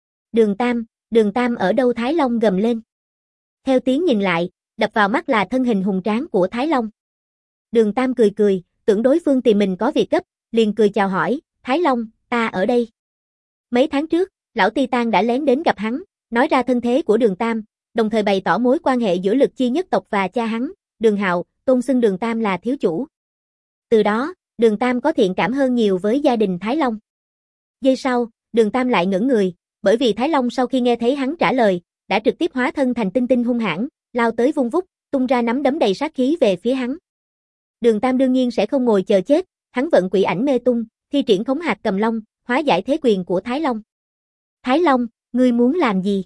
Đường Tam ở đâu? Thái Long gầm lên. Theo tiếng nhìn lại, đập vào mắt là thân hình hùng tráng của Thái Long. Đường Tam cười, tưởng đối phương tìm mình có việc gấp, liền cười chào hỏi, Thái Long, ta ở đây. Mấy tháng trước, lão Titan đã lén đến gặp hắn, nói ra thân thế của Đường Tam, đồng thời bày tỏ mối quan hệ giữa Lực Chi nhất tộc và cha hắn, Đường Hạo, tôn xưng Đường Tam là thiếu chủ. Từ đó, Đường Tam có thiện cảm hơn nhiều với gia đình Thái Long. Giây sau, Đường Tam lại ngẩn người, bởi vì Thái Long sau khi nghe thấy hắn trả lời, đã trực tiếp hóa thân thành tinh tinh hung hãn, lao tới vung vút, tung ra nắm đấm đầy sát khí về phía hắn. Đường Tam đương nhiên sẽ không ngồi chờ chết, hắn vận quỷ ảnh mê tung, thi triển khống hạt cầm long, hóa giải thế quyền của Thái Long. Thái Long, ngươi muốn làm gì?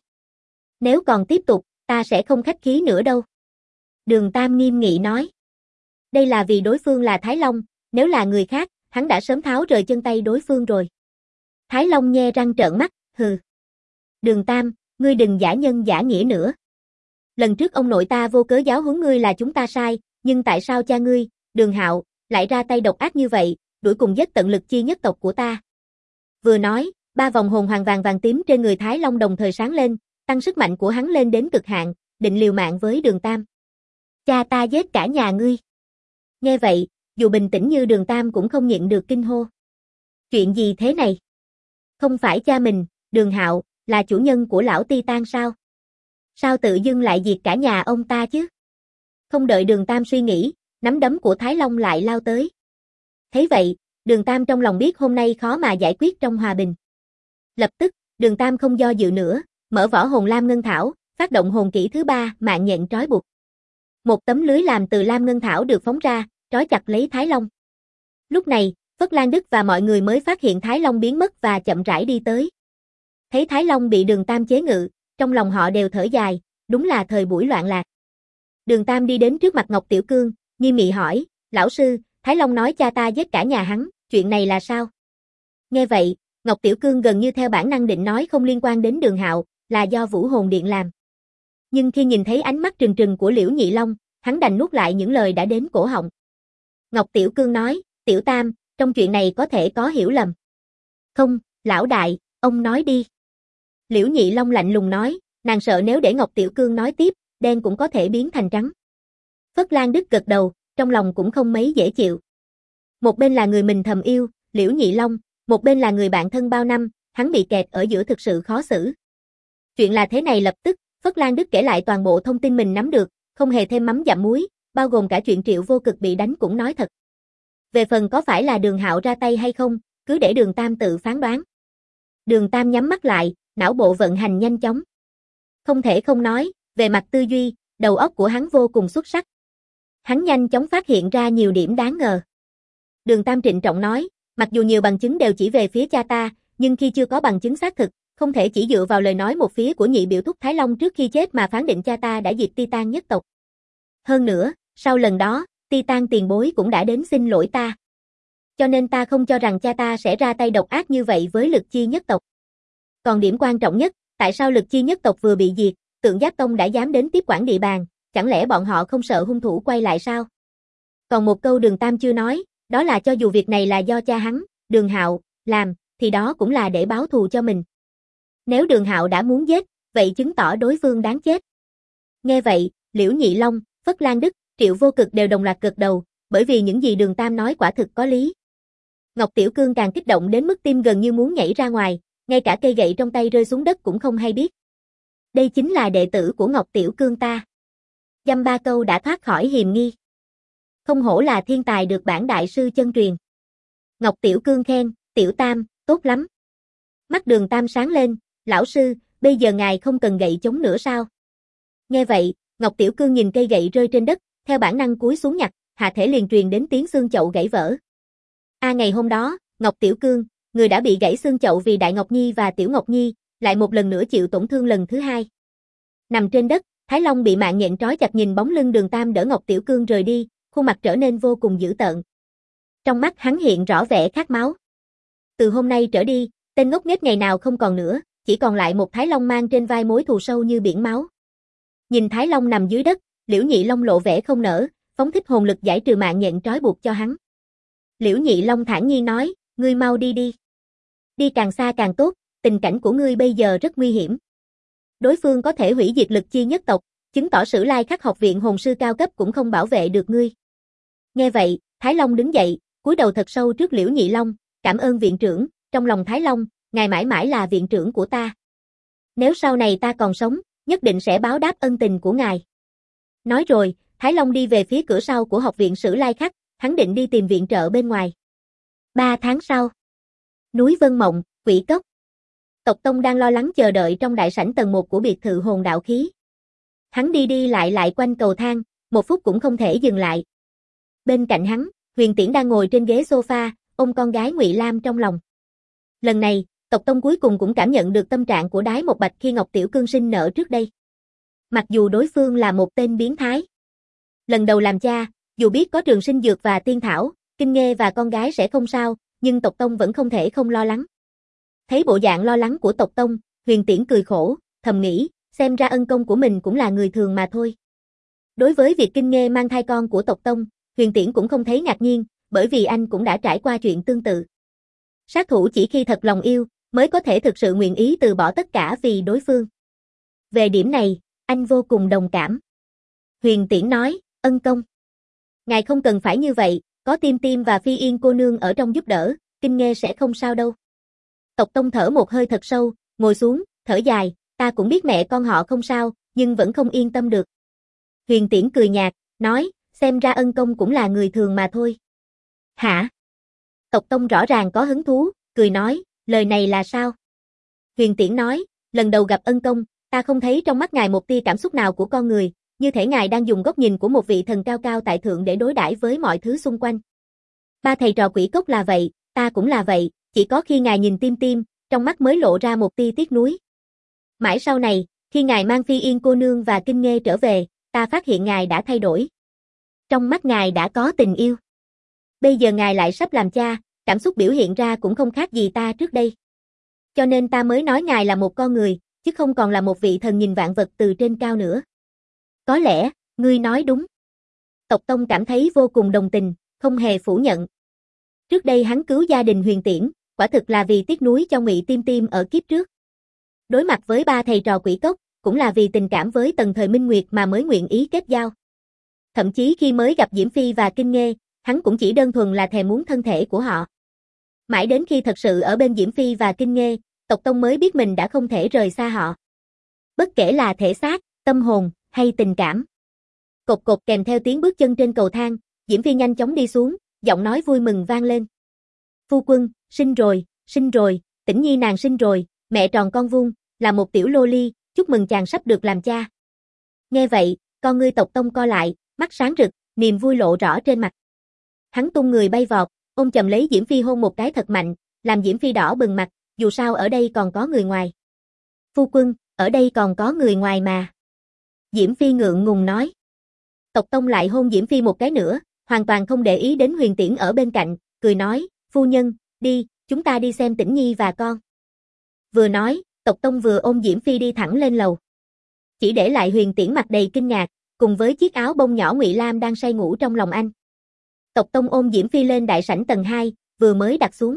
Nếu còn tiếp tục, ta sẽ không khách khí nữa đâu. Đường Tam nghiêm nghị nói. Đây là vì đối phương là Thái Long, nếu là người khác, hắn đã sớm tháo rời chân tay đối phương rồi. Thái Long nhe răng trợn mắt, hừ. Đường Tam, ngươi đừng giả nhân giả nghĩa nữa. Lần trước ông nội ta vô cớ giáo huấn ngươi là chúng ta sai, nhưng tại sao cha ngươi, Đường Hạo, lại ra tay độc ác như vậy, đuổi cùng giết tận Lực Chi nhất tộc của ta? Vừa nói, 3 vòng hồn hoàng vàng vàng tím trên người Thái Long đồng thời sáng lên, tăng sức mạnh của hắn lên đến cực hạn, định liều mạng với Đường Tam. Cha ta giết cả nhà ngươi. Nghe vậy, dù bình tĩnh như Đường Tam cũng không nhịn được kinh hô. Chuyện gì thế này? Không phải cha mình, Đường Hạo, là chủ nhân của lão Titan sao? Sao tự dưng lại diệt cả nhà ông ta chứ? Không đợi Đường Tam suy nghĩ, nắm đấm của Thái Long lại lao tới. Thấy vậy, Đường Tam trong lòng biết hôm nay khó mà giải quyết trong hòa bình. Lập tức, Đường Tam không do dự nữa, mở vỏ hồn lam ngân thảo, phát động hồn kỹ thứ 3, mạng nhện trói buộc. Một tấm lưới làm từ lam ngân thảo được phóng ra, trói chặt lấy Thái Long. Lúc này, Phất Lan Đức và mọi người mới phát hiện Thái Long biến mất và chậm rãi đi tới. Thấy Thái Long bị Đường Tam chế ngự, trong lòng họ đều thở dài, đúng là thời buổi loạn lạc. Đường Tam đi đến trước mặt Ngọc Tiểu Cương, nghiêm nghị hỏi, lão sư, Thái Long nói cha ta giết cả nhà hắn, chuyện này là sao? Nghe vậy, Ngọc Tiểu Cương gần như theo bản năng định nói không liên quan đến Đường Hạo, là do Vũ Hồn Điện làm. Nhưng khi nhìn thấy ánh mắt trừng trừng của Liễu Nhị Long, hắn đành nuốt lại những lời đã đến cổ họng. Ngọc Tiểu Cương nói, Tiểu Tam, trong chuyện này có thể có hiểu lầm. Không, lão đại, ông nói đi. Liễu Nhị Long lạnh lùng nói, nàng sợ nếu để Ngọc Tiểu Cương nói tiếp, đen cũng có thể biến thành trắng. Phất Lan Đức gật đầu, trong lòng cũng không mấy dễ chịu. Một bên là người mình thầm yêu, Liễu Nhị Long, một bên là người bạn thân bao năm, hắn bị kẹt ở giữa thực sự khó xử. Chuyện là thế này, lập tức, Phất Lan Đức kể lại toàn bộ thông tin mình nắm được, không hề thêm mắm dặm muối, bao gồm cả chuyện Triệu Vô Cực bị đánh cũng nói thật. Về phần có phải là Đường Hạo ra tay hay không, cứ để Đường Tam tự phán đoán. Đường Tam nhắm mắt lại, não bộ vận hành nhanh chóng. Không thể không nói, về mặt tư duy, đầu óc của hắn vô cùng xuất sắc. Hắn nhanh chóng phát hiện ra nhiều điểm đáng ngờ. Đường Tam trịnh trọng nói, mặc dù nhiều bằng chứng đều chỉ về phía cha ta, nhưng khi chưa có bằng chứng xác thực, không thể chỉ dựa vào lời nói một phía của nhị biểu thúc Thái Long trước khi chết mà phán định cha ta đã diệt Titan nhất tộc. Hơn nữa, sau lần đó, Titan tiền bối cũng đã đến xin lỗi ta. Cho nên ta không cho rằng cha ta sẽ ra tay độc ác như vậy với Lực Chi nhất tộc. Còn điểm quan trọng nhất, tại sao Lực Chi nhất tộc vừa bị diệt, Tượng Giáp Tông đã dám đến tiếp quản địa bàn, chẳng lẽ bọn họ không sợ hung thủ quay lại sao? Còn một câu Đường Tam chưa nói, đó là cho dù việc này là do cha hắn, Đường Hạo, làm, thì đó cũng là để báo thù cho mình. Nếu Đường Hạo đã muốn giết, vậy chứng tỏ đối phương đáng chết. Nghe vậy, Liễu Nhị Long, Phất Lan Đức, Triệu Vô Cực đều đồng loạt gật đầu, bởi vì những gì Đường Tam nói quả thực có lý. Ngọc Tiểu Cương càng kích động đến mức tim gần như muốn nhảy ra ngoài, ngay cả cây gậy trong tay rơi xuống đất cũng không hay biết. Đây chính là đệ tử của Ngọc Tiểu Cương ta. Dăm ba câu đã thoát khỏi hiềm nghi. Không hổ là thiên tài được bản đại sư chân truyền. Ngọc Tiểu Cương khen, Tiểu Tam, tốt lắm. Mắt Đường Tam sáng lên, lão sư, bây giờ ngài không cần gậy chống nữa sao? Nghe vậy, Ngọc Tiểu Cương nhìn cây gậy rơi trên đất, theo bản năng cúi xuống nhặt, hạ thể liền truyền đến tiếng xương chậu gãy vỡ. Ngày hôm đó, Ngọc Tiểu Cương, người đã bị gãy xương chậu vì Đại Ngọc Nhi và Tiểu Ngọc Nhi, lại một lần nữa chịu tổn thương lần thứ 2. Nằm trên đất, Thái Long bị mạng nhện trói chặt nhìn bóng lưng Đường Tam đỡ Ngọc Tiểu Cương rời đi, khuôn mặt trở nên vô cùng dữ tợn. Trong mắt hắn hiện rõ vẻ khát máu. Từ hôm nay trở đi, tên ngốc nghếch ngày nào không còn nữa, chỉ còn lại một Thái Long mang trên vai mối thù sâu như biển máu. Nhìn Thái Long nằm dưới đất, Liễu Nhị Long lộ vẻ không nỡ, phóng thích hồn lực giải trừ mạng nhện trói buộc cho hắn. Liễu Nhị Long thản nhiên nói, ngươi mau đi đi. Đi càng xa càng tốt, tình cảnh của ngươi bây giờ rất nguy hiểm. Đối phương có thể hủy diệt lực chi nhất tộc, chứng tỏ Sử Lai Khắc học viện hồn sư cao cấp cũng không bảo vệ được ngươi. Nghe vậy, Thái Long đứng dậy, cúi đầu thật sâu trước Liễu Nhị Long, cảm ơn viện trưởng, trong lòng Thái Long, ngài mãi mãi là viện trưởng của ta. Nếu sau này ta còn sống, nhất định sẽ báo đáp ân tình của ngài. Nói rồi, Thái Long đi về phía cửa sau của học viện Sử Lai Khắc, hắn định đi tìm viện trợ bên ngoài. 3 tháng sau, núi Vân Mộng, Quỷ Cốc. Tộc Tông đang lo lắng chờ đợi trong đại sảnh tầng 1 của biệt thự hồn đạo khí. Hắn đi đi lại quanh cầu thang, 1 phút cũng không thể dừng lại. Bên cạnh hắn, Huyền Tiễn đang ngồi trên ghế sofa, ôm con gái Ngụy Lam trong lòng. Lần này, Tộc Tông cuối cùng cũng cảm nhận được tâm trạng của Đái Một Bạch khi Ngọc Tiểu Cương sinh nở trước đây. Mặc dù đối phương là một tên biến thái. Lần đầu làm cha, dù biết có trường sinh dược và tiên thảo, Kinh Nghê và con gái sẽ không sao, nhưng Tộc Tông vẫn không thể không lo lắng. Thấy bộ dạng lo lắng của Tộc Tông, Huyền Tiễn cười khổ, thầm nghĩ, xem ra ân công của mình cũng là người thường mà thôi. Đối với việc Kinh Nghê mang thai con của Tộc Tông, Huyền Tiễn cũng không thấy ngạc nhiên, bởi vì anh cũng đã trải qua chuyện tương tự. Sát thủ chỉ khi thật lòng yêu, mới có thể thực sự nguyện ý từ bỏ tất cả vì đối phương. Về điểm này, anh vô cùng đồng cảm. Huyền Tiễn nói, ân công. Ngài không cần phải như vậy, có Tim Tim và Phi Yên cô nương ở trong giúp đỡ, Kinh Nghê sẽ không sao đâu. Tộc Tông thở một hơi thật sâu, ngồi xuống, thở dài, ta cũng biết mẹ con họ không sao, nhưng vẫn không yên tâm được. Huyền Tiễn cười nhạt, nói, xem ra ân công cũng là người thường mà thôi. Hả? Tộc Tông rõ ràng có hứng thú, cười nói, lời này là sao? Huyền Tiễn nói, lần đầu gặp ân công, ta không thấy trong mắt ngài một tia cảm xúc nào của con người, như thể ngài đang dùng góc nhìn của một vị thần cao cao tại thượng để đối đãi với mọi thứ xung quanh. 3 thầy trò Quỷ Cốc là vậy, ta cũng là vậy, chỉ có khi ngài nhìn Tim Tim, trong mắt mới lộ ra một tia tiếc nuối. Mãi sau này, khi ngài mang Phi Yên cô nương và Kinh Nghê trở về, ta phát hiện ngài đã thay đổi. Trong mắt ngài đã có tình yêu. Bây giờ ngài lại sắp làm cha, cảm xúc biểu hiện ra cũng không khác gì ta trước đây. Cho nên ta mới nói ngài là một con người, chứ không còn là một vị thần nhìn vạn vật từ trên cao nữa. Có lẽ, ngươi nói đúng. Tộc Tông cảm thấy vô cùng đồng tình, không hề phủ nhận. Trước đây hắn cứu gia đình Huyền Tiễn, quả thực là vì tiếc nuối cho Ngụy Tim Tim ở kiếp trước. Đối mặt với 3 thầy trò Quỷ Cốc, cũng là vì tình cảm với Tần Thời Minh Nguyệt mà mới nguyện ý kết giao. Thậm chí khi mới gặp Diễm Phi và Kinh Nghê, hắn cũng chỉ đơn thuần là thèm muốn thân thể của họ. Mãi đến khi thật sự ở bên Diễm Phi và Kinh Nghê, Tộc Tông mới biết mình đã không thể rời xa họ. Bất kể là thể xác, tâm hồn, hay tình cảm. Cột cột kèm theo tiếng bước chân trên cầu thang, Diễm Phi nhanh chóng đi xuống, giọng nói vui mừng vang lên. Phu quân, sinh rồi, Tĩnh Nhi nàng sinh rồi, mẹ tròn con vuông, là một tiểu lô ly, chúc mừng chàng sắp được làm cha. Nghe vậy, con ngươi Tộc Tông co lại, mắt sáng rực, niềm vui lộ rõ trên mặt. Hắn tung người bay vọt, ôm chầm lấy Diễm Phi hôn một cái thật mạnh, làm Diễm Phi đỏ bừng mặt, dù sao ở đây còn có người ngoài. Phu quân, ở đây còn có người ngoài mà. Diễm Phi ngượng ngùng nói. Tộc Tông lại hôn Diễm Phi một cái nữa, hoàn toàn không để ý đến Huyền Tiễn ở bên cạnh, cười nói, phu nhân, đi, chúng ta đi xem Tĩnh Nhi và con. Vừa nói, Tộc Tông vừa ôm Diễm Phi đi thẳng lên lầu. Chỉ để lại Huyền Tiễn mặt đầy kinh ngạc, cùng với chiếc áo bông nhỏ Ngụy Lam đang say ngủ trong lòng anh. Tộc Tông ôm Diễm Phi lên đại sảnh tầng 2, vừa mới đặt xuống.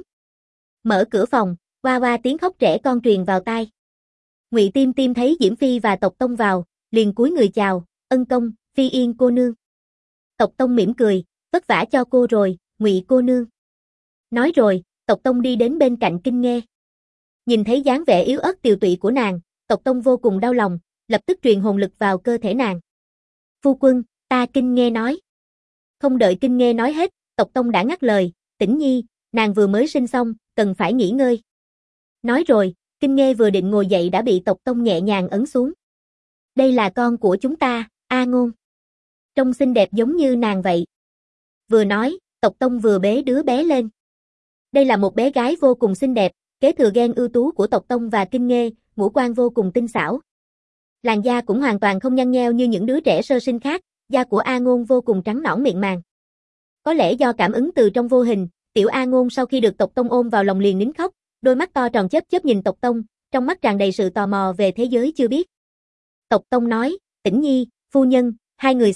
Mở cửa phòng, oa oa tiếng khóc trẻ con truyền vào tai. Ngụy Tim Tim thấy Diễm Phi và Tộc Tông vào, liền cúi người chào, ân công, Phi Yên cô nương. Tộc Tông mỉm cười, vất vả cho cô rồi, Ngụy cô nương. Nói rồi, Tộc Tông đi đến bên cạnh Kinh Nghê. Nhìn thấy dáng vẻ yếu ớt tiều tụy của nàng, Tộc Tông vô cùng đau lòng, lập tức truyền hồn lực vào cơ thể nàng. Phu quân, ta Kinh Nghê nói. Không đợi Kinh Nghê nói hết, Tộc Tông đã ngắt lời, Tĩnh Nhi, nàng vừa mới sinh xong, cần phải nghỉ ngơi. Nói rồi, Kinh Nghê vừa định ngồi dậy đã bị Tộc Tông nhẹ nhàng ấn xuống. Đây là con của chúng ta, A Ngôn. Trông xinh đẹp giống như nàng vậy. Vừa nói, Tộc Tông vừa bế đứa bé lên. Đây là một bé gái vô cùng xinh đẹp, kế thừa gen ưu tú của Tộc Tông và Kinh Nghê, ngũ quan vô cùng tinh xảo. Làn da cũng hoàn toàn không nhăn nheo như những đứa trẻ sơ sinh khác, da của A Ngôn vô cùng trắng nõn mịn màng. Có lẽ do cảm ứng từ trong vô hình, tiểu A Ngôn sau khi được Tộc Tông ôm vào lòng liền nín khóc, đôi mắt to tròn chớp chớp nhìn Tộc Tông, trong mắt tràn đầy sự tò mò về thế giới chưa biết. Tộc Tông nói, Tĩnh Nhi, phu nhân, hai người xem,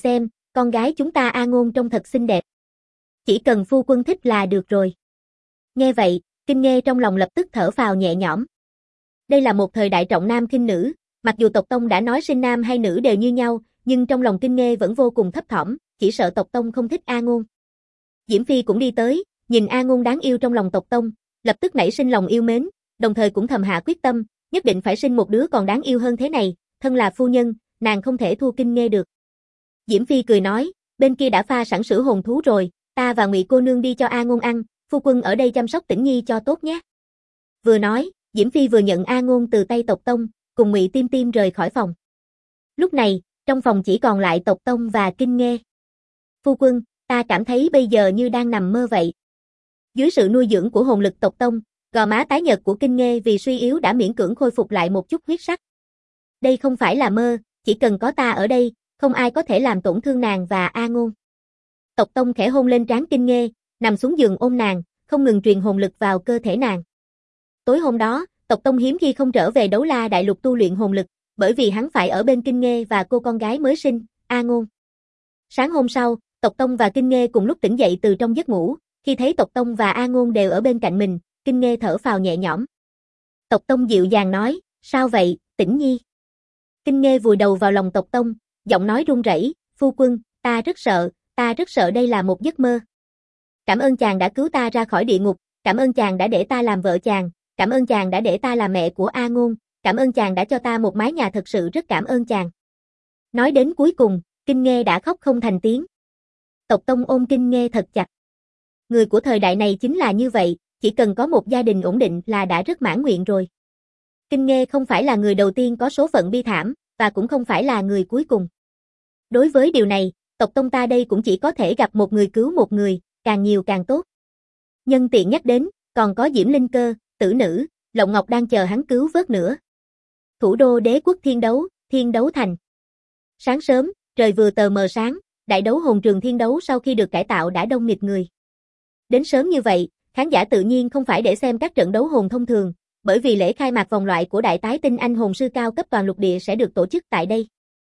con gái chúng ta A Ngôn trông thật xinh đẹp. Chỉ cần phu quân thích là được rồi. Nghe vậy, Kinh Nghê trong lòng lập tức thở phào nhẹ nhõm. Đây là một thời đại trọng nam khinh nữ, mặc dù tộc tông đã nói sinh nam hay nữ đều như nhau, nhưng trong lòng Kinh Nghê vẫn vô cùng thấp thỏm, chỉ sợ tộc tông không thích A Ngôn. Diễm Phi cũng đi tới, nhìn A Ngôn đáng yêu trong lòng tộc tông, lập tức nảy sinh lòng yêu mến, đồng thời cũng thầm hạ quyết tâm, nhất định phải sinh một đứa còn đáng yêu hơn thế này, thân là phu nhân, nàng không thể thua Kinh Nghê được. Diễm Phi cười nói, bên kia đã pha sẵn sữa hồn thú rồi, ta và Ngụy cô nương đi cho A Ngôn ăn, phu quân ở đây chăm sóc Tĩnh Nhi cho tốt nhé. Vừa nói, Diễm Phi vừa nhận A Ngôn từ tay tộc tông, cùng Ngụy Tim Tim rời khỏi phòng. Lúc này, trong phòng chỉ còn lại tộc tông và Kinh Nghê. Phu quân, ta cảm thấy bây giờ như đang nằm mơ vậy. Dưới sự nuôi dưỡng của hồn lực tộc tông, gò má tái nhợt của Kinh Nghê vì suy yếu đã miễn cưỡng khôi phục lại một chút huyết sắc. Đây không phải là mơ, chỉ cần có ta ở đây, không ai có thể làm tổn thương nàng và A Ngôn. Tộc tông khẽ hôn lên trán Kinh Nghê, nằm xuống giường ôm nàng, không ngừng truyền hồn lực vào cơ thể nàng. Tối hôm đó, tộc tông hiếm khi không trở về Đấu La Đại Lục tu luyện hồn lực, bởi vì hắn phải ở bên Kinh Nghê và cô con gái mới sinh, A Ngôn. Sáng hôm sau, tộc tông và Kinh Nghê cùng lúc tỉnh dậy từ trong giấc ngủ, khi thấy tộc tông và A Ngôn đều ở bên cạnh mình, Kinh Nghê thở phào nhẹ nhõm. Tộc tông dịu dàng nói, sao vậy, Tĩnh Nhi? Kinh Nghê vùi đầu vào lòng tộc tông, giọng nói run rẩy, phu quân, ta rất sợ đây là một giấc mơ. Cảm ơn chàng đã cứu ta ra khỏi địa ngục, cảm ơn chàng đã để ta làm vợ chàng, cảm ơn chàng đã để ta làm mẹ của A Ngôn, cảm ơn chàng đã cho ta một mái nhà, thật sự rất cảm ơn chàng. Nói đến cuối cùng, Kinh Nghê đã khóc không thành tiếng. Tộc tông ôm Kinh Nghê thật chặt. Người của thời đại này chính là như vậy, chỉ cần có một gia đình ổn định là đã rất mãn nguyện rồi. Kinh Nghê không phải là người đầu tiên có số phận bi thảm, và cũng không phải là người cuối cùng. Đối với điều này, tộc tông ta đây cũng chỉ có thể gặp một người cứu một người, càng nhiều càng tốt. Nhân tiện nhắc đến, còn có Diễm Linh Cơ, Tử Nữ, Lộng Ngọc đang chờ hắn cứu vớt nữa. Thủ đô đế quốc Thiên Đấu Thành. Sáng sớm, trời vừa tờ mờ sáng, đại đấu hồn trường Thiên Đấu sau khi được cải tạo đã đông nghịt người. Đến sớm như vậy, khán giả tự nhiên không phải để xem các trận đấu hồn thông thường, bởi vì lễ khai mạc vòng loại của Đại Tái Tinh Anh hồn sư cao cấp toàn lục địa sẽ được tổ chức tại đây.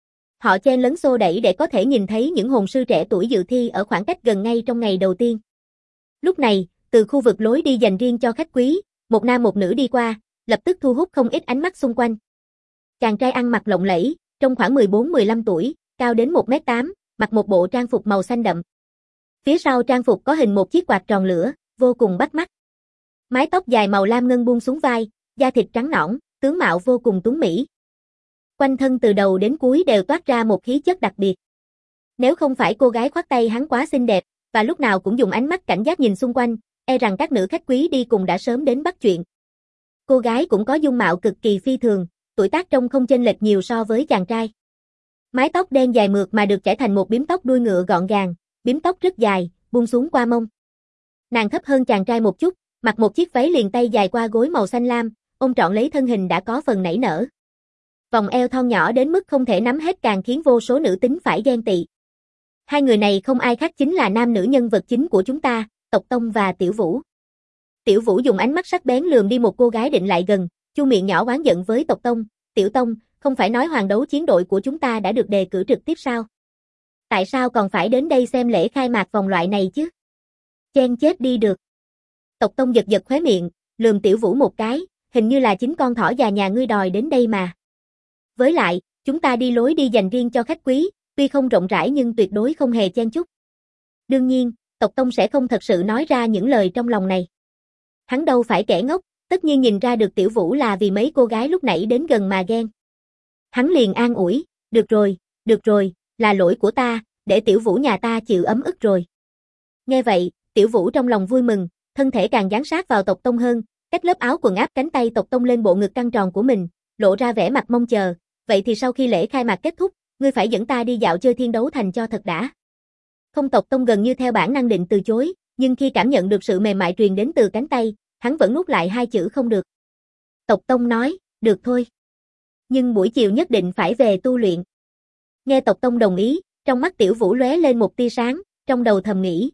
Họ chen lấn xô đẩy để có thể nhìn thấy những hồn sư trẻ tuổi dự thi ở khoảng cách gần ngay trong ngày đầu tiên. Lúc này, từ khu vực lối đi dành riêng cho khách quý, một nam một nữ đi qua, lập tức thu hút không ít ánh mắt xung quanh. Chàng trai ăn mặc lộng lẫy, trong khoảng 14-15 tuổi, cao đến 1m8, mặc một bộ trang phục màu xanh đậm. Phía sau trang phục có hình một chiếc quạt tròn lửa, vô cùng bắt mắt. Mái tóc dài màu lam ngân buông xuống vai, da thịt trắng nõn, tướng mạo vô cùng tuấn mỹ. Quanh thân từ đầu đến cuối đều toát ra một khí chất đặc biệt. Nếu không phải cô gái khoác tay hắn quá xinh đẹp, và lúc nào cũng dùng ánh mắt cảnh giác nhìn xung quanh, e rằng các nữ khách quý đi cùng đã sớm đến bắt chuyện. Cô gái cũng có dung mạo cực kỳ phi thường, tuổi tác trông không chênh lệch nhiều so với chàng trai. Mái tóc đen dài mượt mà được chải thành một bím tóc đuôi ngựa gọn gàng, bím tóc rất dài, buông xuống qua mông. Nàng thấp hơn chàng trai một chút, mặc một chiếc váy liền tay dài qua gối màu xanh lam, ôm trọn lấy thân hình đã có phần nảy nở. Vòng eo thon nhỏ đến mức không thể nắm hết càng khiến vô số nữ tính phải ghen tị. Hai người này không ai khác chính là nam nữ nhân vật chính của chúng ta, Tộc Tông và Tiểu Vũ. Tiểu Vũ dùng ánh mắt sắc bén lườm đi một cô gái định lại gần, chu miệng nhỏ oán giận với Tộc Tông, Tiểu Tông, không phải nói hoàng đấu chiến đội của chúng ta đã được đề cử trực tiếp sao? Tại sao còn phải đến đây xem lễ khai mạc vòng loại này chứ? Chen chết đi được. Tộc Tông giật giật khóe miệng, lườm Tiểu Vũ một cái, hình như là chính con thỏ già nhà ngươi đòi đến đây mà. Với lại, chúng ta đi lối đi dành riêng cho khách quý, tuy không rộng rãi nhưng tuyệt đối không hề chen chúc. Đương nhiên, Tộc Tông sẽ không thật sự nói ra những lời trong lòng này. Hắn đâu phải kẻ ngốc, tất nhiên nhìn ra được Tiểu Vũ là vì mấy cô gái lúc nãy đến gần mà ghen. Hắn liền an ủi, được rồi, là lỗi của ta, để Tiểu Vũ nhà ta chịu ấm ức rồi. Nghe vậy, Tiểu Vũ trong lòng vui mừng, thân thể càng dán sát vào Tộc Tông hơn, cách lớp áo quần áp cánh tay Tộc Tông lên bộ ngực căng tròn của mình, lộ ra vẻ mặt mong chờ, vậy thì sau khi lễ khai mạc kết thúc, ngươi phải dẫn ta đi dạo chơi Thiên Đấu Thành cho thật đã. Không, Tộc Tông gần như theo bản năng định từ chối, nhưng khi cảm nhận được sự mềm mại truyền đến từ cánh tay, hắn vẫn nuốt lại hai chữ không được. Tộc Tông nói, được thôi. Nhưng buổi chiều nhất định phải về tu luyện. Nghe Tộc Tông đồng ý, trong mắt Tiểu Vũ lóe lên một tia sáng, trong đầu thầm nghĩ,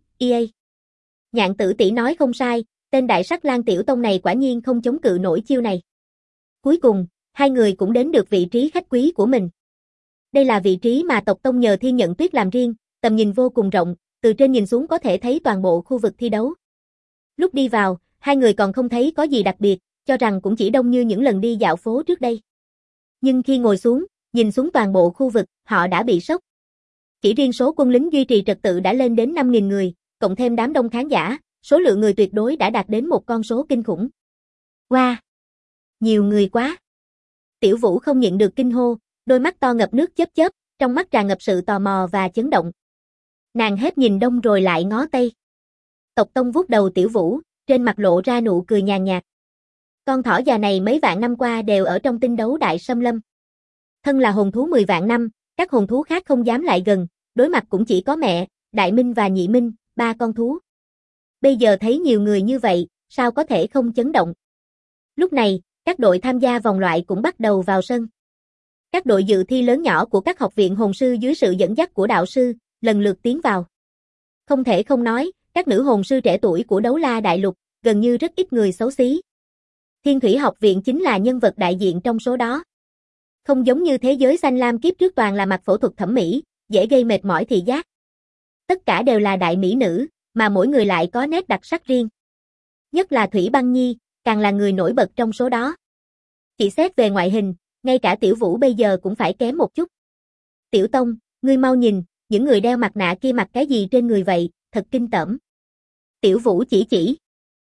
Nhạn Tử tỷ nói không sai, tên Đại Sắc Lang Tiểu Tông này quả nhiên không chống cự nổi chiêu này. Cuối cùng, hai người cũng đến được vị trí khách quý của mình. Đây là vị trí mà Tộc Tông nhờ Thiên Nhận Tuyết làm riêng, tầm nhìn vô cùng rộng, từ trên nhìn xuống có thể thấy toàn bộ khu vực thi đấu. Lúc đi vào, hai người còn không thấy có gì đặc biệt, cho rằng cũng chỉ đông như những lần đi dạo phố trước đây. Nhưng khi ngồi xuống, nhìn xuống toàn bộ khu vực, họ đã bị sốc. Chỉ riêng số quân lính duy trì trật tự đã lên đến 5.000 người, cộng thêm đám đông khán giả, số lượng người tuyệt đối đã đạt đến một con số kinh khủng. Wow! Nhiều người quá! Tiểu Vũ không nhịn được kinh hô, đôi mắt to ngập nước chớp chớp, trong mắt tràn ngập sự tò mò và chấn động. Nàng hết nhìn đông rồi lại ngó tây. Tộc Tông vuốt đầu Tiểu Vũ, trên mặt lộ ra nụ cười nhàn nhạt. Con thỏ già này mấy vạn năm qua đều ở trong tinh đấu đại xâm lâm. Thân là hồn thú 10 vạn năm, các hồn thú khác không dám lại gần, đối mặt cũng chỉ có mẹ, Đại Minh và Nhị Minh, 3 con thú. Bây giờ thấy nhiều người như vậy, sao có thể không chấn động. Lúc này, các đội tham gia vòng loại cũng bắt đầu vào sân. Các đội dự thi lớn nhỏ của các học viện hồn sư dưới sự dẫn dắt của đạo sư, lần lượt tiến vào. Không thể không nói, các nữ hồn sư trẻ tuổi của Đấu La Đại Lục, gần như rất ít người xấu xí. Thiên Thủy học viện chính là nhân vật đại diện trong số đó. Không giống như thế giới xanh lam kiếp trước toàn là mặt phẫu thuật thẩm mỹ, dễ gây mệt mỏi thị giác. Tất cả đều là đại mỹ nữ, mà mỗi người lại có nét đặc sắc riêng. Nhất là Thủy Băng Nhi, càng là người nổi bật trong số đó. Chỉ xét về ngoại hình, ngay cả Tiểu Vũ bây giờ cũng phải kém một chút. Tiểu Tông, ngươi mau nhìn, những người đeo mặt nạ kia mặc cái gì trên người vậy, thật kinh tởm. Tiểu Vũ chỉ.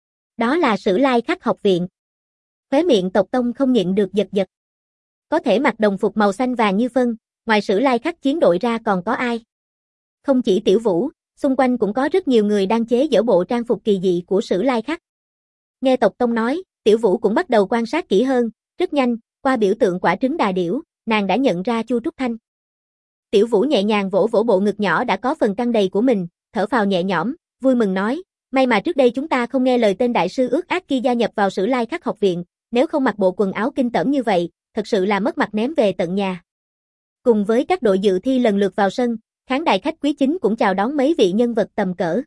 Đó là Sử Lai Khắc học viện. Khóe miệng Tộc Tông không nhịn được giật giật. Có thể mặc đồng phục màu xanh vàng như phân, ngoài Sử Lai Khắc chiến đội ra còn có ai? Không chỉ Tiểu Vũ, xung quanh cũng có rất nhiều người đang chế giở bộ trang phục kỳ dị của Sử Lai Khắc. Nghe Tộc Tông nói, Tiểu Vũ cũng bắt đầu quan sát kỹ hơn, rất nhanh, qua biểu tượng quả trứng đà điểu, nàng đã nhận ra Chu Trúc Thanh. Tiểu Vũ nhẹ nhàng vỗ vỗ bộ ngực nhỏ đã có phần căng đầy của mình, thở phào nhẹ nhõm, vui mừng nói, may mà trước đây chúng ta không nghe lời tên đại sư ước ác kia gia nhập vào Sử Lai Khắc học viện, nếu không mặc bộ quần áo kinh tởm như vậy, thật sự là mất mặt ném về tận nhà. Cùng với các đội dự thi lần lượt vào sân, khán đài khách quý chính cũng chào đón mấy vị nhân vật tầm cỡ.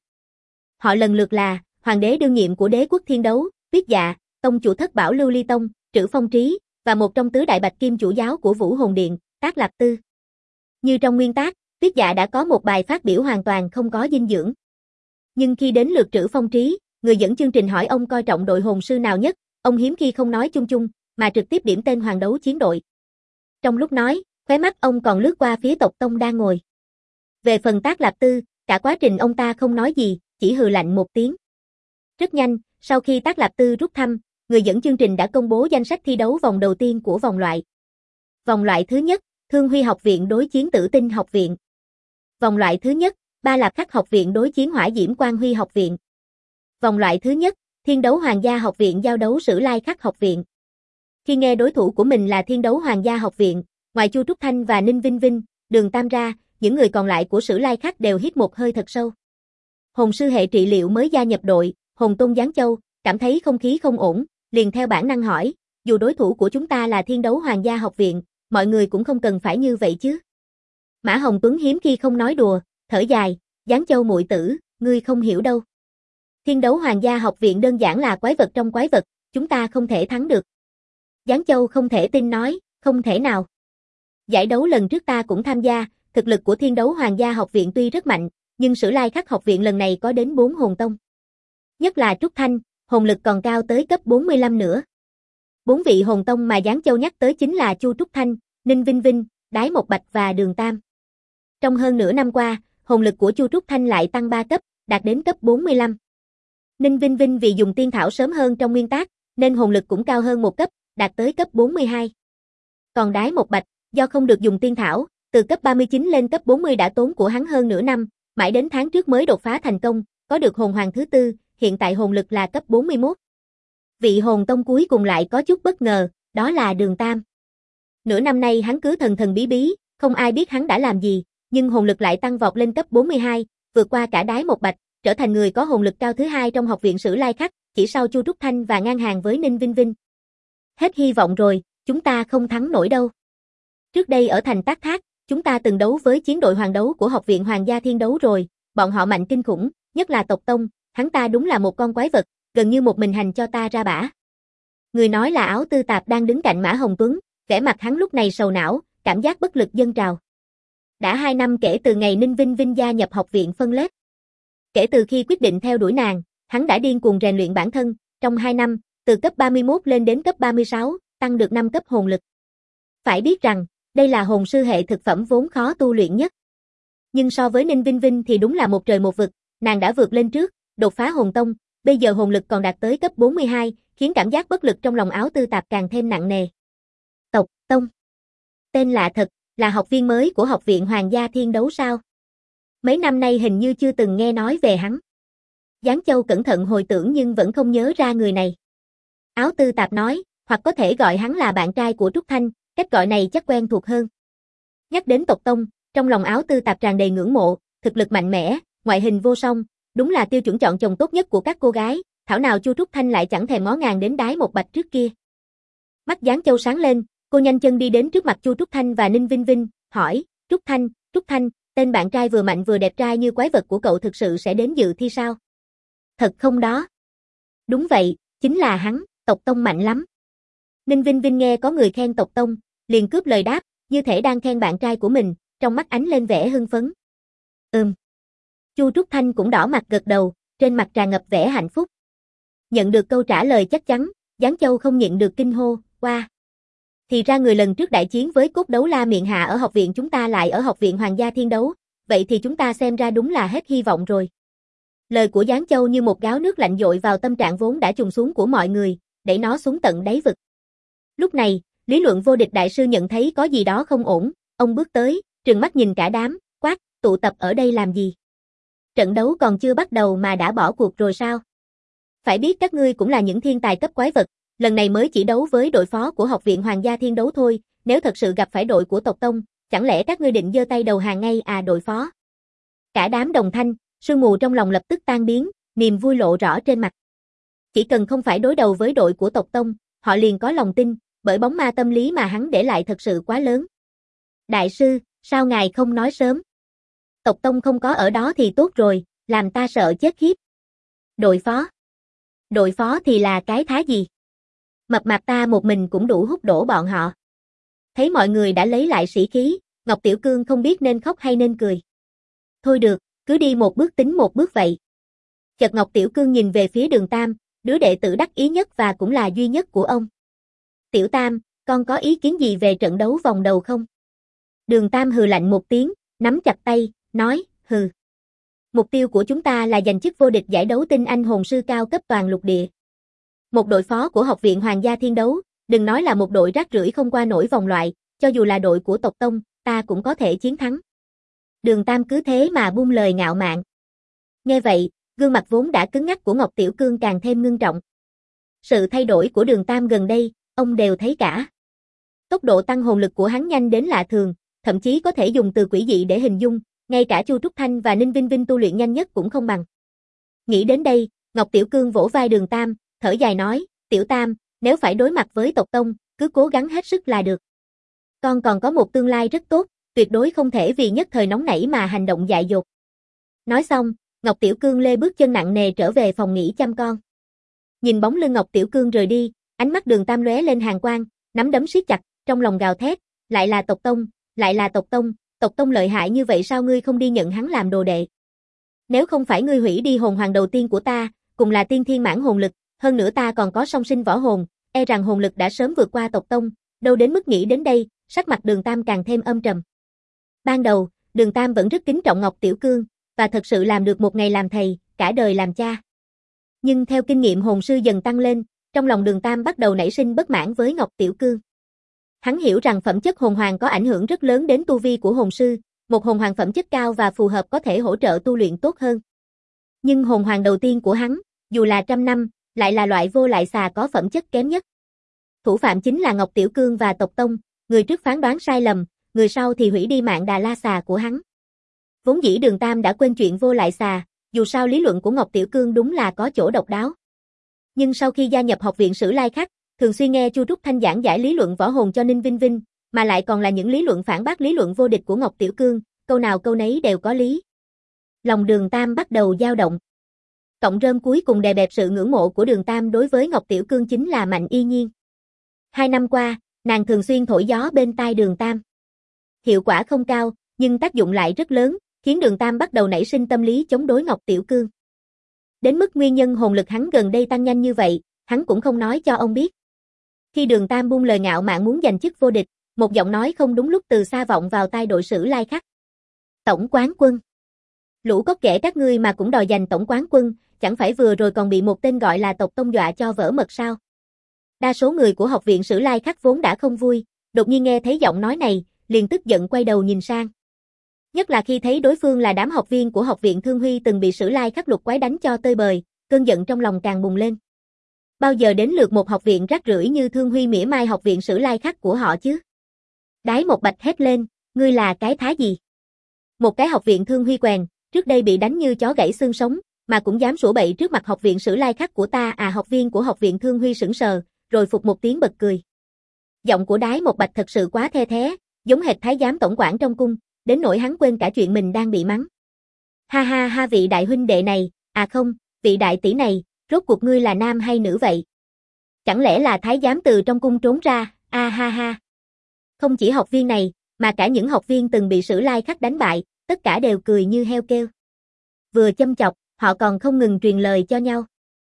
Họ lần lượt là Hoàng đế đương nhiệm của Đế quốc Thiên Đấu, Tuyết Dạ, Tông chủ Thất Bảo Lưu Ly Tông, Trữ Phong Trí, và một trong tứ đại bạch kim chủ giáo của Vũ Hồn Điện, Tác Lạp Tư. Như trong nguyên tác, Tuyết Dạ đã có một bài phát biểu hoàn toàn không có dinh dưỡng. Nhưng khi đến lượt Trữ Phong Trí, người dẫn chương trình hỏi ông coi trọng đội hồn sư nào nhất, ông hiếm khi không nói chung chung, mà trực tiếp điểm tên Hoàng đấu chiến đội. Trong lúc nói, khóe mắt ông còn lướt qua phía Tộc Tông đang ngồi. Về phần Tác Lạp Tư, cả quá trình ông ta không nói gì, chỉ hừ lạnh một tiếng. Rất nhanh, sau khi Tác Lạp Tư rút thăm, người dẫn chương trình đã công bố danh sách thi đấu vòng đầu tiên của vòng loại. Vòng loại thứ nhất, Thương Huy học viện đối chiến Tử Tinh học viện. Vòng loại thứ nhất, Ba Lạp Khắc học viện đối chiến Hỏa Diễm Quang Huy học viện. Vòng loại thứ nhất, Thiên Đấu Hoàng gia học viện giao đấu Sử Lai Khắc học viện. Khi nghe đối thủ của mình là Thiên Đấu Hoàng gia học viện, ngoài Chu Trúc Thanh và Ninh Vinh Vinh, Đường Tam ra, những người còn lại của Sử Lai Khắc đều hít một hơi thật sâu. Hồn sư hệ trị liệu mới gia nhập đội, Hồn Tôn Giáng Châu, cảm thấy không khí không ổn, liền theo bản năng hỏi, dù đối thủ của chúng ta là Thiên Đấu Hoàng gia học viện, mọi người cũng không cần phải như vậy chứ. Mã Hồng Tuấn hiếm khi không nói đùa, thở dài, Giáng Châu muội tử, ngươi không hiểu đâu. Thiên Đấu Hoàng gia học viện đơn giản là quái vật trong quái vật, chúng ta không thể thắng được. Giáng Châu không thể tin nói, không thể nào. Giải đấu lần trước ta cũng tham gia, thực lực của Thiên Đấu Hoàng gia học viện tuy rất mạnh, nhưng Sử Lai Khắc học viện lần này có đến 4 hồn tông. Nhất là Trúc Thanh, hồn lực còn cao tới cấp 45 nữa. 4 vị hồn tông mà Giáng Châu nhắc tới chính là Chu Trúc Thanh, Ninh Vinh Vinh, Đái Một Bạch và Đường Tam. Trong hơn nửa năm qua, hồn lực của Chu Trúc Thanh lại tăng 3 cấp, đạt đến cấp 45. Ninh Vinh Vinh vì dùng tiên thảo sớm hơn trong nguyên tác, nên hồn lực cũng cao hơn một cấp, đạt tới cấp 42. Còn Đái Một Bạch, do không được dùng tiên thảo, từ cấp 39 lên cấp 40 đã tốn của hắn hơn nửa năm, mãi đến tháng trước mới đột phá thành công, có được hồn hoàng thứ tư, hiện tại hồn lực là cấp 41. Vị hồn tông cuối cùng lại có chút bất ngờ, đó là Đường Tam. Nửa năm nay hắn cứ thần thần bí bí, không ai biết hắn đã làm gì, nhưng hồn lực lại tăng vọt lên cấp 42, vượt qua cả Đái Một Bạch, trở thành người có hồn lực cao thứ hai trong học viện Sử Lai Khắc, chỉ sau Chu Trúc Thanh và ngang hàng với Ninh Vinh Vinh. Hết hy vọng rồi, chúng ta không thắng nổi đâu. Trước đây ở thành Tác Thác, chúng ta từng đấu với chiến đội hoàng đấu của học viện Hoàng gia Thiên Đấu rồi, bọn họ mạnh kinh khủng, nhất là Tộc Tông, hắn ta đúng là một con quái vật, gần như một mình hành cho ta ra bả. Người nói là áo tư tạp đang đứng cạnh Mã Hồng Tuấn, vẻ mặt hắn lúc này sầu não, cảm giác bất lực dâng trào. Đã 2 năm kể từ ngày Ninh Vinh Vinh gia nhập học viện phân lớp. Kể từ khi quyết định theo đuổi nàng, hắn đã điên cuồng rèn luyện bản thân, trong 2 năm, từ cấp 31 lên đến cấp 36, tăng được 5 cấp hồn lực. Phải biết rằng, đây là hồn sư hệ thực phẩm vốn khó tu luyện nhất. Nhưng so với Ninh Vinh Vinh thì đúng là một trời một vực, nàng đã vượt lên trước, đột phá hồn tông, bây giờ hồn lực còn đạt tới cấp 42, khiến cảm giác bất lực trong lòng Áo Tư Tạp càng thêm nặng nề. Tộc Tông. Tên lạ thật, là học viên mới của Học viện Hoàng gia Thiên Đấu sao? Mấy năm nay hình như chưa từng nghe nói về hắn. Giáng Châu cẩn thận hồi tưởng nhưng vẫn không nhớ ra người này. Áo Tư Tạp nói, hoặc có thể gọi hắn là bạn trai của Trúc Thanh, cách gọi này chắc quen thuộc hơn. Nhắc đến tộc Tông, trong lòng Áo Tư Tạp tràn đầy ngưỡng mộ, thực lực mạnh mẽ, ngoại hình vô song, đúng là tiêu chuẩn chọn chồng tốt nhất của các cô gái, thảo nào Chu Trúc Thanh lại chẳng thèm ngó ngàng đến đái một bạch trước kia. Mắt Giáng Châu sáng lên, cô nhanh chân đi đến trước mặt Chu Trúc Thanh và Ninh Vinh Vinh, hỏi, Trúc Thanh, tên bạn trai vừa mạnh vừa đẹp trai như quái vật của cậu thực sự sẽ đến dự thi sao? Thật không đó? Đúng vậy, chính là hắn, tộc Tông mạnh lắm. Ninh Vinh Vinh nghe có người khen tộc Tông, liền cướp lời đáp, như thể đang khen bạn trai của mình, trong mắt ánh lên vẻ hưng phấn. Chu Trúc Thanh cũng đỏ mặt gật đầu, trên mặt tràn ngập vẻ hạnh phúc. Nhận được câu trả lời chắc chắn, Giáng Châu không nhịn được kinh hô, wow. Thì ra người lần trước đại chiến với cốt đấu la miệng hạ ở học viện chúng ta lại ở học viện Hoàng gia Thiên Đấu, vậy thì chúng ta xem ra đúng là hết hy vọng rồi. Lời của Giáng Châu như một gáo nước lạnh dội vào tâm trạng vốn đã trùng xuống của mọi người, đẩy nó xuống tận đáy vực. Lúc này, lý luận vô địch đại sư nhận thấy có gì đó không ổn, ông bước tới, trừng mắt nhìn cả đám, quát, tụ tập ở đây làm gì? Trận đấu còn chưa bắt đầu mà đã bỏ cuộc rồi sao? Phải biết các ngươi cũng là những thiên tài cấp quái vật, lần này mới chỉ đấu với đội phó của Học viện Hoàng gia Thiên Đấu thôi, nếu thật sự gặp phải đội của tộc Tông, chẳng lẽ các ngươi định giơ tay đầu hàng ngay à đội phó? Cả đám đồng thanh, sương mù trong lòng lập tức tan biến, niềm vui lộ rõ trên mặt. Chỉ cần không phải đối đầu với đội của tộc Tông, họ liền có lòng tin, bởi bóng ma tâm lý mà hắn để lại thật sự quá lớn. Đại sư, sao ngài không nói sớm? Tộc Tông không có ở đó thì tốt rồi, làm ta sợ chết khiếp. Đội phó thì là cái thá gì? Mập mạp ta một mình cũng đủ hút đổ bọn họ. Thấy mọi người đã lấy lại sĩ khí, Ngọc Tiểu Cương không biết nên khóc hay nên cười. Thôi được, cứ đi một bước tính một bước vậy. Chợt Ngọc Tiểu Cương nhìn về phía Đường Tam, đứa đệ tử đắc ý nhất và cũng là duy nhất của ông. Tiểu Tam, con có ý kiến gì về trận đấu vòng đầu không? Đường Tam hừ lạnh một tiếng, nắm chặt tay, nói, hừ. Mục tiêu của chúng ta là giành chức vô địch giải đấu tinh anh hồn sư cao cấp toàn lục địa. Một đội phó của Học viện Hoàng gia Thiên Đấu, đừng nói là một đội rác rưởi không qua nổi vòng loại, cho dù là đội của tộc Tông, ta cũng có thể chiến thắng. Đường Tam cứ thế mà buông lời ngạo mạn. Nghe vậy, gương mặt vốn đã cứng ngắc của Ngọc Tiểu Cương càng thêm ngưng trọng. Sự thay đổi của Đường Tam gần đây, ông đều thấy cả. Tốc độ tăng hồn lực của hắn nhanh đến lạ thường, thậm chí có thể dùng từ quỷ dị để hình dung, ngay cả Chu Trúc Thanh và Ninh Vinh Vinh tu luyện nhanh nhất cũng không bằng. Nghĩ đến đây, Ngọc Tiểu Cương vỗ vai Đường Tam, thở dài nói, Tiểu Tam, nếu phải đối mặt với tộc Tông, cứ cố gắng hết sức là được. Con còn có một tương lai rất tốt, tuyệt đối không thể vì nhất thời nóng nảy mà hành động dại dột. Nói xong, Ngọc Tiểu Cương lê bước chân nặng nề trở về phòng nghỉ chăm con. Nhìn bóng lưng Ngọc Tiểu Cương rời đi, ánh mắt Đường Tam lóe lên hàn quang, nắm đấm siết chặt, trong lòng gào thét, lại là tộc Tông, lại là tộc Tông, tộc Tông lợi hại như vậy sao ngươi không đi nhận hắn làm đồ đệ? Nếu không phải ngươi hủy đi hồn hoàng đầu tiên của ta, cùng là tiên thiên mãn hồn lực, hơn nữa ta còn có song sinh võ hồn, e rằng hồn lực đã sớm vượt qua tộc Tông, đâu đến mức nghĩ đến đây, sắc mặt Đường Tam càng thêm âm trầm. Ban đầu, Đường Tam vẫn rất kính trọng Ngọc Tiểu Cương, và thật sự làm được một ngày làm thầy, cả đời làm cha. Nhưng theo kinh nghiệm hồn sư dần tăng lên, trong lòng Đường Tam bắt đầu nảy sinh bất mãn với Ngọc Tiểu Cương. Hắn hiểu rằng phẩm chất hồn hoàng có ảnh hưởng rất lớn đến tu vi của hồn sư, một hồn hoàng phẩm chất cao và phù hợp có thể hỗ trợ tu luyện tốt hơn. Nhưng hồn hoàng đầu tiên của hắn, dù là 100 năm, lại là loại vô lại xà có phẩm chất kém nhất. Thủ phạm chính là Ngọc Tiểu Cương và tộc Tông, người trước phán đoán sai lầm, người sau thì hủy đi mạng Đà La xà của hắn. Vốn dĩ Đường Tam đã quên chuyện vô lại xà, dù sao lý luận của Ngọc Tiểu Cương đúng là có chỗ độc đáo. Nhưng sau khi gia nhập học viện Sử Lai Khắc, thường xuyên nghe Chu Trúc Thanh giảng giải lý luận võ hồn cho Ninh Vinh Vinh, mà lại còn là những lý luận phản bác lý luận vô địch của Ngọc Tiểu Cương, câu nào câu nấy đều có lý. Lòng Đường Tam bắt đầu dao động. Cộng rơm cuối cùng đè bẹp sự ngưỡng mộ của Đường Tam đối với Ngọc Tiểu Cương chính là Mạnh Y Nhiên. 2 năm qua, nàng thường xuyên thổi gió bên tai Đường Tam. Hiệu quả không cao, nhưng tác dụng lại rất lớn, khiến Đường Tam bắt đầu nảy sinh tâm lý chống đối Ngọc Tiểu Cương. Đến mức nguyên nhân hồn lực hắn gần đây tăng nhanh như vậy, hắn cũng không nói cho ông biết. Khi Đường Tam buông lời ngạo mạn muốn giành chức vô địch, một giọng nói không đúng lúc từ xa vọng vào tai đội Sử Lai Khắc. Tổng quán quân. Lũ cóc ghẻ các ngươi mà cũng đòi giành tổng quán quân, chẳng phải vừa rồi còn bị một tên gọi là Tộc Tông dọa cho vỡ mật sao? Đa số người của học viện Sử Lai Khắc vốn đã không vui, đột nhiên nghe thấy giọng nói này, liền tức giận quay đầu nhìn sang. Nhất là khi thấy đối phương là đám học viên của học viện Thương Huy từng bị Sử Lai Khắc lục quái đánh cho tơi bời, cơn giận trong lòng càng bùng lên. Bao giờ đến lượt một học viện rác rưởi như Thương Huy mỉa mai học viện Sử Lai Khắc của họ chứ? Đái Một Bạch hét lên, ngươi là cái thá gì? Một cái học viện Thương Huy quèn, trước đây bị đánh như chó gãy xương sống, mà cũng dám sủa bậy trước mặt học viện Sử Lai Khắc của ta à? Học viên của học viện Thương Huy sững sờ, rồi phụt một tiếng bật cười. Giọng của Đái Một Bạch thật sự quá the thé, giống hệt thái giám tổng quản trong cung, đến nỗi hắn quên cả chuyện mình đang bị mắng. Ha ha ha, vị đại huynh đệ này, à không, vị đại tỷ này, rốt cuộc ngươi là nam hay nữ vậy? Chẳng lẽ là thái giám từ trong cung trốn ra, a ha ha. Không chỉ học viên này, mà cả những học viên từng bị Sử Lai Khắc đánh bại, tất cả đều cười như heo kêu. Vừa châm chọc, họ còn không ngừng truyền lời cho nhau.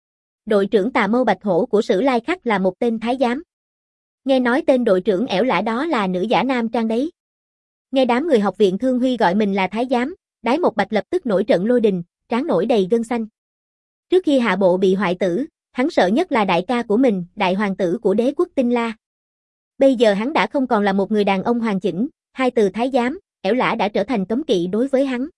Đội trưởng Tà Mâu Bạch Hổ của Sử Lai Khắc là một tên thái giám. Nghe nói tên đội trưởng ẻo lả đó là nữ giả nam trang đấy. Nghe đám người học viện Thương Huy gọi mình là thái giám, Đái Một Bạch lập tức nổi trận lôi đình, trán nổi đầy gân xanh. Trước khi hạ bộ bị hoại tử, hắn sợ nhất là đại ca của mình, đại hoàng tử của đế quốc Tinh La. Bây giờ hắn đã không còn là một người đàn ông hoàn chỉnh, hai từ thái giám, ẻo lả đã trở thành cấm kỵ đối với hắn.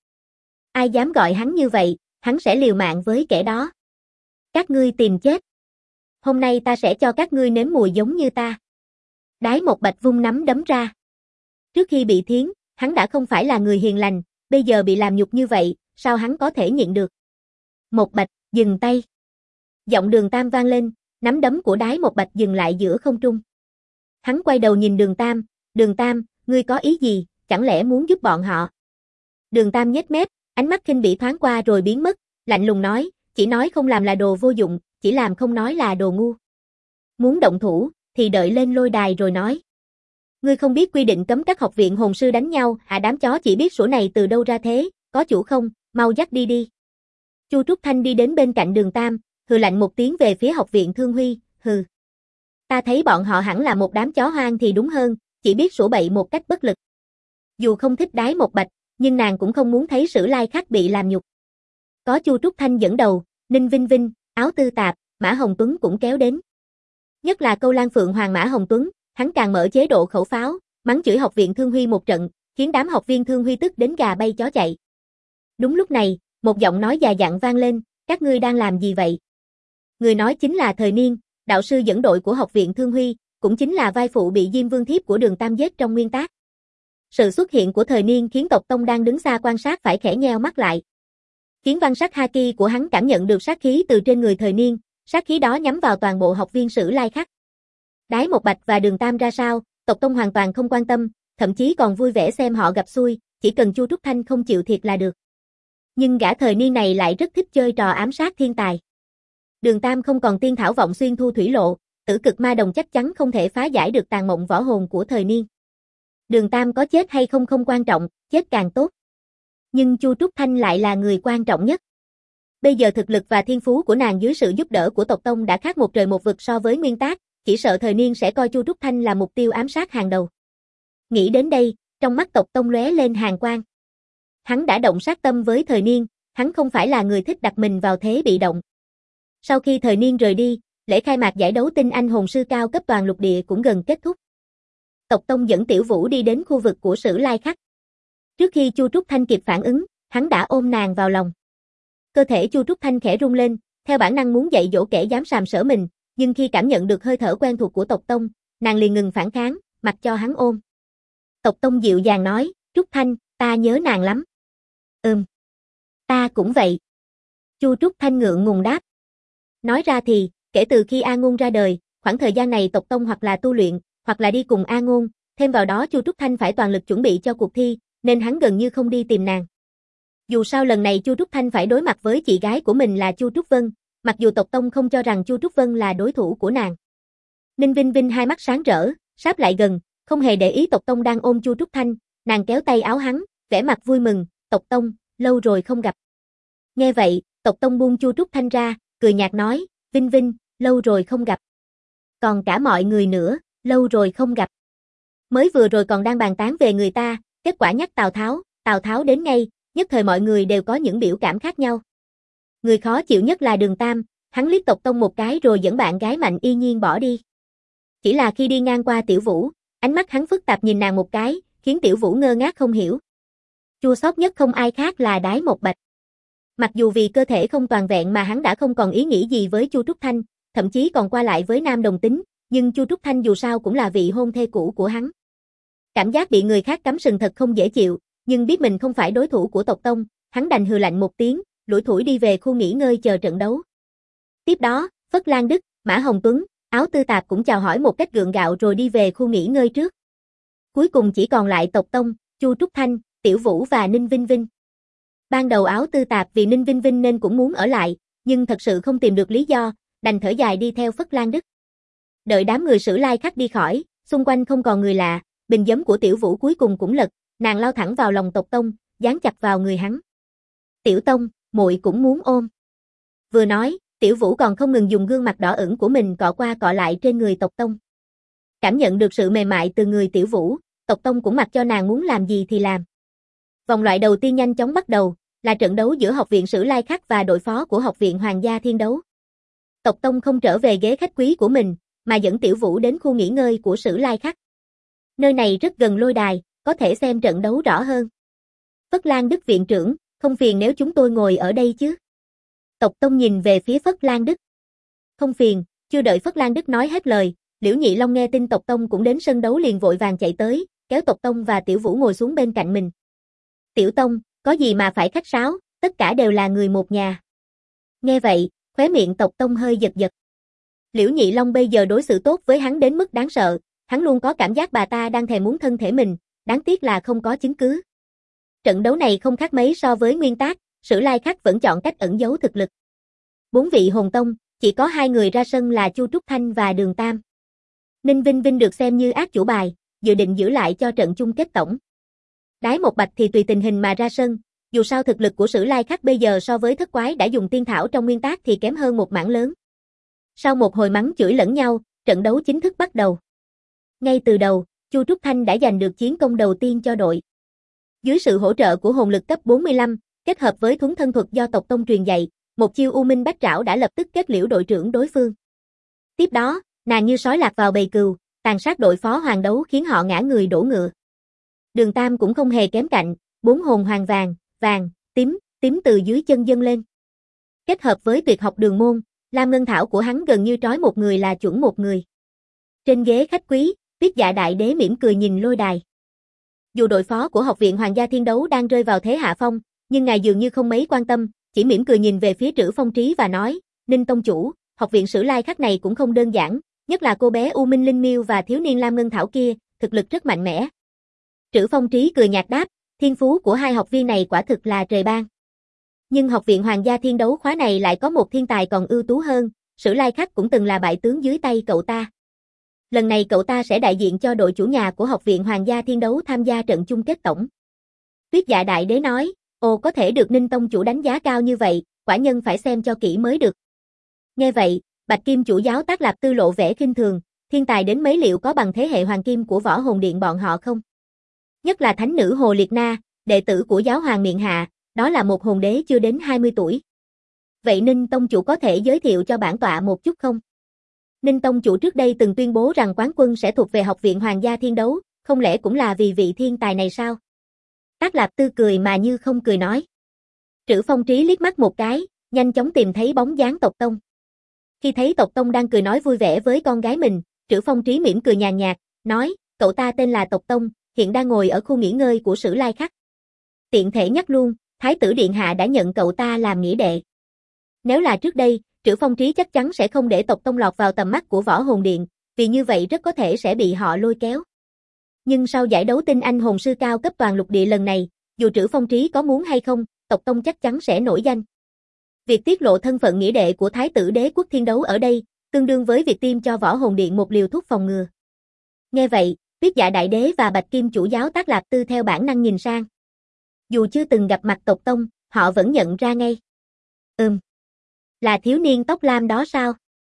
Ai dám gọi hắn như vậy, hắn sẽ liều mạng với kẻ đó. Các ngươi tìm chết. Hôm nay ta sẽ cho các ngươi nếm mùi giống như ta. Đái Một Bạch vung nắm đấm ra. Trước khi bị thiến, hắn đã không phải là người hiền lành, bây giờ bị làm nhục như vậy, sao hắn có thể nhịn được? Một Bạch, dừng tay. Giọng Đường Tam vang lên, nắm đấm của Đái Một Bạch dừng lại giữa không trung. Hắn quay đầu nhìn Đường Tam, ngươi có ý gì, chẳng lẽ muốn giúp bọn họ? Đường Tam nhếch mép, ánh mắt khinh bỉ thoáng qua rồi biến mất, lạnh lùng nói, chỉ nói không làm là đồ vô dụng, chỉ làm không nói là đồ ngu. Muốn động thủ, thì đợi lên lôi đài rồi nói. Ngươi không biết quy định cấm các học viện hồn sư đánh nhau, hả? Đám chó chỉ biết sủa này từ đâu ra thế, có chủ không, mau dắt đi đi. Chu Trúc Thanh đi đến bên cạnh Đường Tam, hừ lạnh một tiếng về phía học viện Thương Huy, hừ. Ta thấy bọn họ hẳn là một đám chó hoang thì đúng hơn, chỉ biết sủa bậy một cách bất lực. Dù không thích Đái Một Bạch, nhưng nàng cũng không muốn thấy Sử Lai Khắc bị làm nhục. Có Chu Trúc Thanh dẫn đầu, Ninh Vinh Vinh, Áo Tư Tạp, Mã Hồng Tuấn cũng kéo đến. Nhất là Câu Lan Phượng Hoàng Mã Hồng Tuấn, hắn càng mở chế độ khẩu pháo, mắng chửi học viện Thương Huy một trận, khiến đám học viên Thương Huy tức đến gà bay chó chạy. Đúng lúc này, một giọng nói già dặn vang lên, các ngươi đang làm gì vậy? Người nói chính là Thời Niên, đạo sư dẫn đội của học viện Thương Huy, cũng chính là vai phụ bị Diêm Vương Thiếp của Đường Tam giết trong nguyên tác. Sự xuất hiện của Thời Niên khiến Tộc Tông đang đứng xa quan sát phải khẽ nheo mắt lại. Kiến Văn Sát Haki của hắn cảm nhận được sát khí từ trên người Thời Niên, sát khí đó nhắm vào toàn bộ học viên Sử Lai Khắc. Đái Một Bạch và Đường Tam ra sao, Tộc Tông hoàn toàn không quan tâm, thậm chí còn vui vẻ xem họ gặp xui, chỉ cần Chu Trúc Thanh không chịu thiệt là được. Nhưng gã Thời Niên này lại rất thích chơi trò ám sát thiên tài. Đường Tam không còn tiên thảo vọng xuyên thu thủy lộ, tử cực ma đồng chắc chắn không thể phá giải được tàn mộng võ hồn của Thời Niên. Đường Tam có chết hay không không quan trọng, chết càng tốt. Nhưng Chu Trúc Thanh lại là người quan trọng nhất. Bây giờ thực lực và thiên phú của nàng dưới sự giúp đỡ của Tộc Tông đã khác một trời một vực so với nguyên tác, chỉ sợ Thời Niên sẽ coi Chu Trúc Thanh là mục tiêu ám sát hàng đầu. Nghĩ đến đây, trong mắt Tộc Tông lóe lên hàn quang. Hắn đã động sát tâm với Thời Niên, hắn không phải là người thích đặt mình vào thế bị động. Sau khi Thời Niên rời đi, lễ khai mạc giải đấu tinh anh hồn sư cao cấp toàn lục địa cũng gần kết thúc. Tộc Tông dẫn Tiểu Vũ đi đến khu vực của Sử Lai Khắc. Trước khi Chu Trúc Thanh kịp phản ứng, hắn đã ôm nàng vào lòng. Cơ thể Chu Trúc Thanh khẽ rung lên, theo bản năng muốn dạy dỗ kẻ dám sàm sỡ mình, nhưng khi cảm nhận được hơi thở quen thuộc của Tộc Tông, nàng liền ngừng phản kháng, mặc cho hắn ôm. Tộc Tông dịu dàng nói, Trúc Thanh, ta nhớ nàng lắm. Ta cũng vậy. Chu Trúc Thanh ngượng ngùng đáp. Nói ra thì, kể từ khi A Ngôn ra đời, khoảng thời gian này Tộc Tông hoặc là tu luyện, hoặc là đi cùng A Ngôn, thêm vào đó Chu Trúc Thanh phải toàn lực chuẩn bị cho cuộc thi, nên hắn gần như không đi tìm nàng. Dù sao lần này Chu Trúc Thanh phải đối mặt với chị gái của mình là Chu Trúc Vân, mặc dù Tộc Tông không cho rằng Chu Trúc Vân là đối thủ của nàng. Ninh Vinh Vinh hai mắt sáng rỡ, sáp lại gần, không hề để ý Tộc Tông đang ôm Chu Trúc Thanh, nàng kéo tay áo hắn, vẻ mặt vui mừng, Tộc Tông, lâu rồi không gặp. Nghe vậy, Tộc Tông buông Chu Trúc Thanh ra, cười nhạt nói, Vinh Vinh, lâu rồi không gặp. Còn cả mọi người nữa, lâu rồi không gặp. Mới vừa rồi còn đang bàn tán về người ta, kết quả nhắc Tào Tháo đến ngay, nhất thời mọi người đều có những biểu cảm khác nhau. Người khó chịu nhất là Đường Tam, hắn liếc Tộc Tông một cái rồi dẫn bạn gái Mạnh Y Nhiên bỏ đi. Chỉ là khi đi ngang qua Tiểu Vũ, ánh mắt hắn phức tạp nhìn nàng một cái, khiến Tiểu Vũ ngơ ngác không hiểu. Chua xót nhất không ai khác là Đái Một Bạch. Mặc dù vì cơ thể không toàn vẹn mà hắn đã không còn ý nghĩ gì với Chu Trúc Thanh, thậm chí còn qua lại với nam đồng tính, nhưng Chu Trúc Thanh dù sao cũng là vị hôn thê cũ của hắn. Cảm giác bị người khác cắm sừng thật không dễ chịu, nhưng biết mình không phải đối thủ của Tộc Tông, hắn đành hừ lạnh một tiếng, lủi thủi đi về khu nghỉ ngơi chờ trận đấu. Tiếp đó, Phất Lan Đức, Mã Hồng Tuấn, Áo Tư Tạp cũng chào hỏi một cách gượng gạo rồi đi về khu nghỉ ngơi trước. Cuối cùng chỉ còn lại Tộc Tông, Chu Trúc Thanh, Tiểu Vũ và Ninh Vinh Vinh. Ban đầu Áo Tư Tạp vì Ninh Vinh Vinh nên cũng muốn ở lại, nhưng thật sự không tìm được lý do, đành thở dài đi theo Phất Lan Đức. Đợi đám người Sử Lai Khắc đi khỏi, xung quanh không còn người lạ, bình giấm của Tiểu Vũ cuối cùng cũng lật, nàng lao thẳng vào lòng Tộc Tông, dán chặt vào người hắn. Tiểu Tông, muội cũng muốn ôm. Vừa nói, Tiểu Vũ còn không ngừng dùng gương mặt đỏ ửng của mình cọ qua cọ lại trên người Tộc Tông. Cảm nhận được sự mềm mại từ người Tiểu Vũ, Tộc Tông cũng mặc cho nàng muốn làm gì thì làm. Vòng loại đầu tiên nhanh chóng bắt đầu, là trận đấu giữa Học viện Sử Lai Khắc và đội phó của Học viện Hoàng gia Thiên Đấu. Tộc Tông không trở về ghế khách quý của mình, mà dẫn Tiểu Vũ đến khu nghỉ ngơi của Sử Lai Khắc. Nơi này rất gần lôi đài, có thể xem trận đấu rõ hơn. Phất Lan Đức viện trưởng, không phiền nếu chúng tôi ngồi ở đây chứ? Tộc Tông nhìn về phía Phất Lan Đức. Không phiền, chưa đợi Phất Lan Đức nói hết lời, Liễu Nhị Long nghe tin Tộc Tông cũng đến sân đấu liền vội vàng chạy tới, kéo Tộc Tông và Tiểu Vũ ngồi xuống bên cạnh mình. Tiểu Tông, có gì mà phải khách sáo, tất cả đều là người một nhà. Nghe vậy, khóe miệng Tộc Tông hơi giật giật. Liễu Nhị Long bây giờ đối xử tốt với hắn đến mức đáng sợ, hắn luôn có cảm giác bà ta đang thèm muốn thân thể mình, đáng tiếc là không có chứng cứ. Trận đấu này không khác mấy so với nguyên tác, Sử Lai Khắc vẫn chọn cách ẩn giấu thực lực. 4 vị hồn tông, chỉ có 2 người ra sân là Chu Trúc Thanh và Đường Tam. Ninh Vinh Vinh được xem như át chủ bài, dự định giữ lại cho trận chung kết tổng. Đái Một Bạch thì tùy tình hình mà ra sân, dù sao thực lực của Sử Lai Khắc bây giờ so với Thất Quái đã dùng tiên thảo trong nguyên tác thì kém hơn một mảng lớn. Sau một hồi mắng chửi lẫn nhau, trận đấu chính thức bắt đầu. Ngay từ đầu, Chu Trúc Thanh đã giành được chiến công đầu tiên cho đội. Dưới sự hỗ trợ của hồn lực cấp 45, kết hợp với thuấn thân thuật do Tộc Tông truyền dạy, một chiêu U Minh Bách Trảo đã lập tức kết liễu đội trưởng đối phương. Tiếp đó, nàng như sói lạc vào bầy cừu, tàn sát đội phó hoàng đấu khiến họ ngã người đổ ngựa. Đường Tam cũng không hề kém cạnh, 4 hồn hoàng vàng, tím từ dưới chân dâng lên. Kết hợp với tuyệt học đường môn, Lam Ngân Thảo của hắn gần như trói một người là chuẩn một người. Trên ghế khách quý, Tuyết Dạ Đại Đế mỉm cười nhìn lôi đài. Dù đội phó của Học viện Hoàng gia Thiên Đấu đang rơi vào thế hạ phong, nhưng ngài dường như không mấy quan tâm, chỉ mỉm cười nhìn về phía Trữ Phong Trí và nói, Ninh tông chủ, Học viện Sử Lai Khắc này cũng không đơn giản, nhất là cô bé U Minh Linh Miêu và thiếu niên Lam Ngân Thảo kia, thực lực rất mạnh mẽ. Trữ Phong Trí cười nhạt đáp, thiên phú của 2 học viên này quả thực là trời ban. Nhưng Học viện Hoàng gia Thiên Đấu khóa này lại có một thiên tài còn ưu tú hơn, Sử Lai Khắc cũng từng là bại tướng dưới tay cậu ta. Lần này cậu ta sẽ đại diện cho đội chủ nhà của Học viện Hoàng gia Thiên Đấu tham gia trận chung kết tổng. Tuyết Dạ Đại Đế nói, ồ, có thể được Ninh tông chủ đánh giá cao như vậy, quả nhân phải xem cho kỹ mới được. Nghe vậy, Bạch Kim chủ giáo Tác Lạp Tư lộ vẻ khinh thường, thiên tài đến mấy liệu có bằng thế hệ hoàng kim của Võ Hồn Điện bọn họ không? Nhất là thánh nữ Hồ Liệt Na, đệ tử của giáo hoàng Miện Hạ, đó là một hồn đế chưa đến 20 tuổi. Vậy Ninh tông chủ có thể giới thiệu cho bản tọa một chút không? Ninh tông chủ trước đây từng tuyên bố rằng quán quân sẽ thuộc về Học viện Hoàng gia Thiên Đấu, không lẽ cũng là vì vị thiên tài này sao? Tác Lạp Tư cười mà như không cười nói. Trữ Phong Trí liếc mắt một cái, nhanh chóng tìm thấy bóng dáng Tộc Tông. Khi thấy Tộc Tông đang cười nói vui vẻ với con gái mình, Trữ Phong Trí mỉm cười nhàn nhạt, nói, cậu ta tên là Tộc Tông, hiện đang ngồi ở khu nghỉ ngơi của Sử Lai Khắc. Tiện thể nhắc luôn, Thái tử Điện Hạ đã nhận cậu ta làm nghĩa đệ. Nếu là trước đây, Trữ Phong Trí chắc chắn sẽ không để Tộc Tông lọt vào tầm mắt của Võ Hồn Điện, vì như vậy rất có thể sẽ bị họ lôi kéo. Nhưng sau giải đấu tinh anh hồn sư cao cấp toàn lục địa lần này, dù Trữ Phong Trí có muốn hay không, Tộc Tông chắc chắn sẽ nổi danh. Việc tiết lộ thân phận nghĩa đệ của Thái tử Đế quốc Thiên Đấu ở đây, tương đương với việc tiêm cho Võ Hồn Điện một liều thuốc phòng ngừa. Nghe vậy, Tuyết Dạ Đại Đế và Bạch Kim chủ giáo Tác Lạp Tư theo bản năng nhìn sang. Dù chưa từng gặp mặt tộc tông, họ vẫn nhận ra ngay. Là thiếu niên tóc lam đó sao?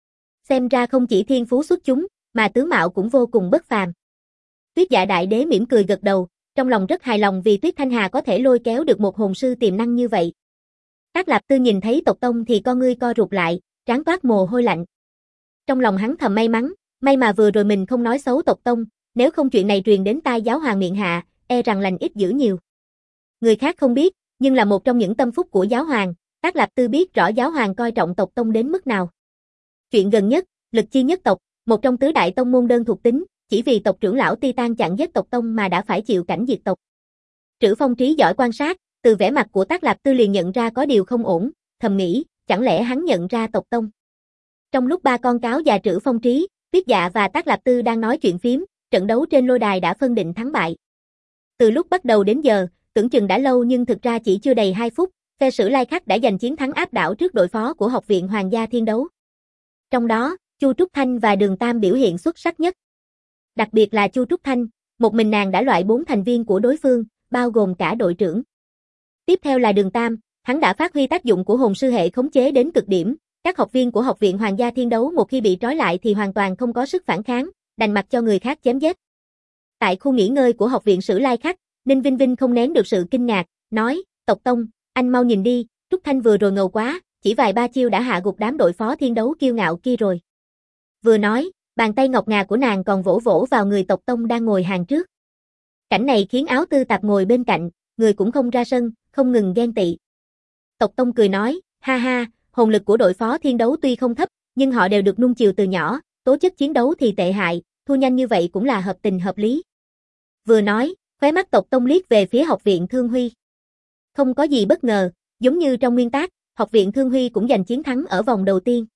Xem ra không chỉ thiên phú xuất chúng, mà tướng mạo cũng vô cùng bất phàm. Tuyết Dạ Đại Đế mỉm cười gật đầu, trong lòng rất hài lòng vì Tuyết Thanh Hà có thể lôi kéo được một hồn sư tiềm năng như vậy. Tác Lạp Tư nhìn thấy tộc tông thì con ngươi co rụt lại, trán toát mồ hôi lạnh. Trong lòng hắn thầm may mắn, may mà vừa rồi mình không nói xấu tộc tông, nếu không chuyện này truyền đến tai giáo hoàng miệng hạ, e rằng lành ít dữ nhiều. Người khác không biết, nhưng là một trong những tâm phúc của giáo hoàng, Tác Lạp Tư biết rõ giáo hoàng coi trọng tộc tông đến mức nào. Chuyện gần nhất, Lực Chi nhất tộc, một trong tứ đại tông môn đơn thuộc tính, chỉ vì tộc trưởng lão Titan chặn giết tộc tông mà đã phải chịu cảnh diệt tộc. Trữ Phong Trí giỏi quan sát, từ vẻ mặt của Tác Lạp Tư liền nhận ra có điều không ổn, thầm nghĩ, chẳng lẽ hắn nhận ra tộc tông. Trong lúc ba con cáo và Trữ Phong Trí, Tuyết Dạ và Tác Lạp Tư đang nói chuyện phím, trận đấu trên lôi đài đã phân định thắng bại. Từ lúc bắt đầu đến giờ, tưởng chừng đã lâu nhưng thực ra chỉ chưa đầy 2 phút, phe Sử Lai Khắc đã giành chiến thắng áp đảo trước đội phó của Học viện Hoàng gia Thiên Đấu. Trong đó, Chu Trúc Thanh và Đường Tam biểu hiện xuất sắc nhất. Đặc biệt là Chu Trúc Thanh, một mình nàng đã loại 4 thành viên của đối phương, bao gồm cả đội trưởng. Tiếp theo là Đường Tam, hắn đã phát huy tác dụng của hồn sư hệ khống chế đến cực điểm, các học viên của Học viện Hoàng gia Thiên Đấu một khi bị trói lại thì hoàn toàn không có sức phản kháng, đành mặc cho người khác chém giết. Tại khu nghỉ ngơi của Học viện Sử Lai Khắc, Ninh Vinh Vinh không nén được sự kinh ngạc, nói, Tộc Tông, anh mau nhìn đi, Trúc Thanh vừa rồi ngầu quá, chỉ vài ba chiêu đã hạ gục đám đội phó Thiên Đấu kiêu ngạo kia rồi. Vừa nói, bàn tay ngọc ngà của nàng còn vỗ vỗ vào người Tộc Tông đang ngồi hàng trước. Cảnh này khiến Áo Tư Tạp ngồi bên cạnh, người cũng không ra sân, không ngừng ghen tị. Tộc Tông cười nói, ha ha, hồn lực của đội phó Thiên Đấu tuy không thấp, nhưng họ đều được nuông chiều từ nhỏ, tố chất chiến đấu thì tệ hại, thua nhanh như vậy cũng là hợp tình hợp lý. Vừa nói, khóe mắt Tộc Tông liếc về phía Học viện Thương Huy. Không có gì bất ngờ, giống như trong nguyên tác, Học viện Thương Huy cũng giành chiến thắng ở vòng đầu tiên.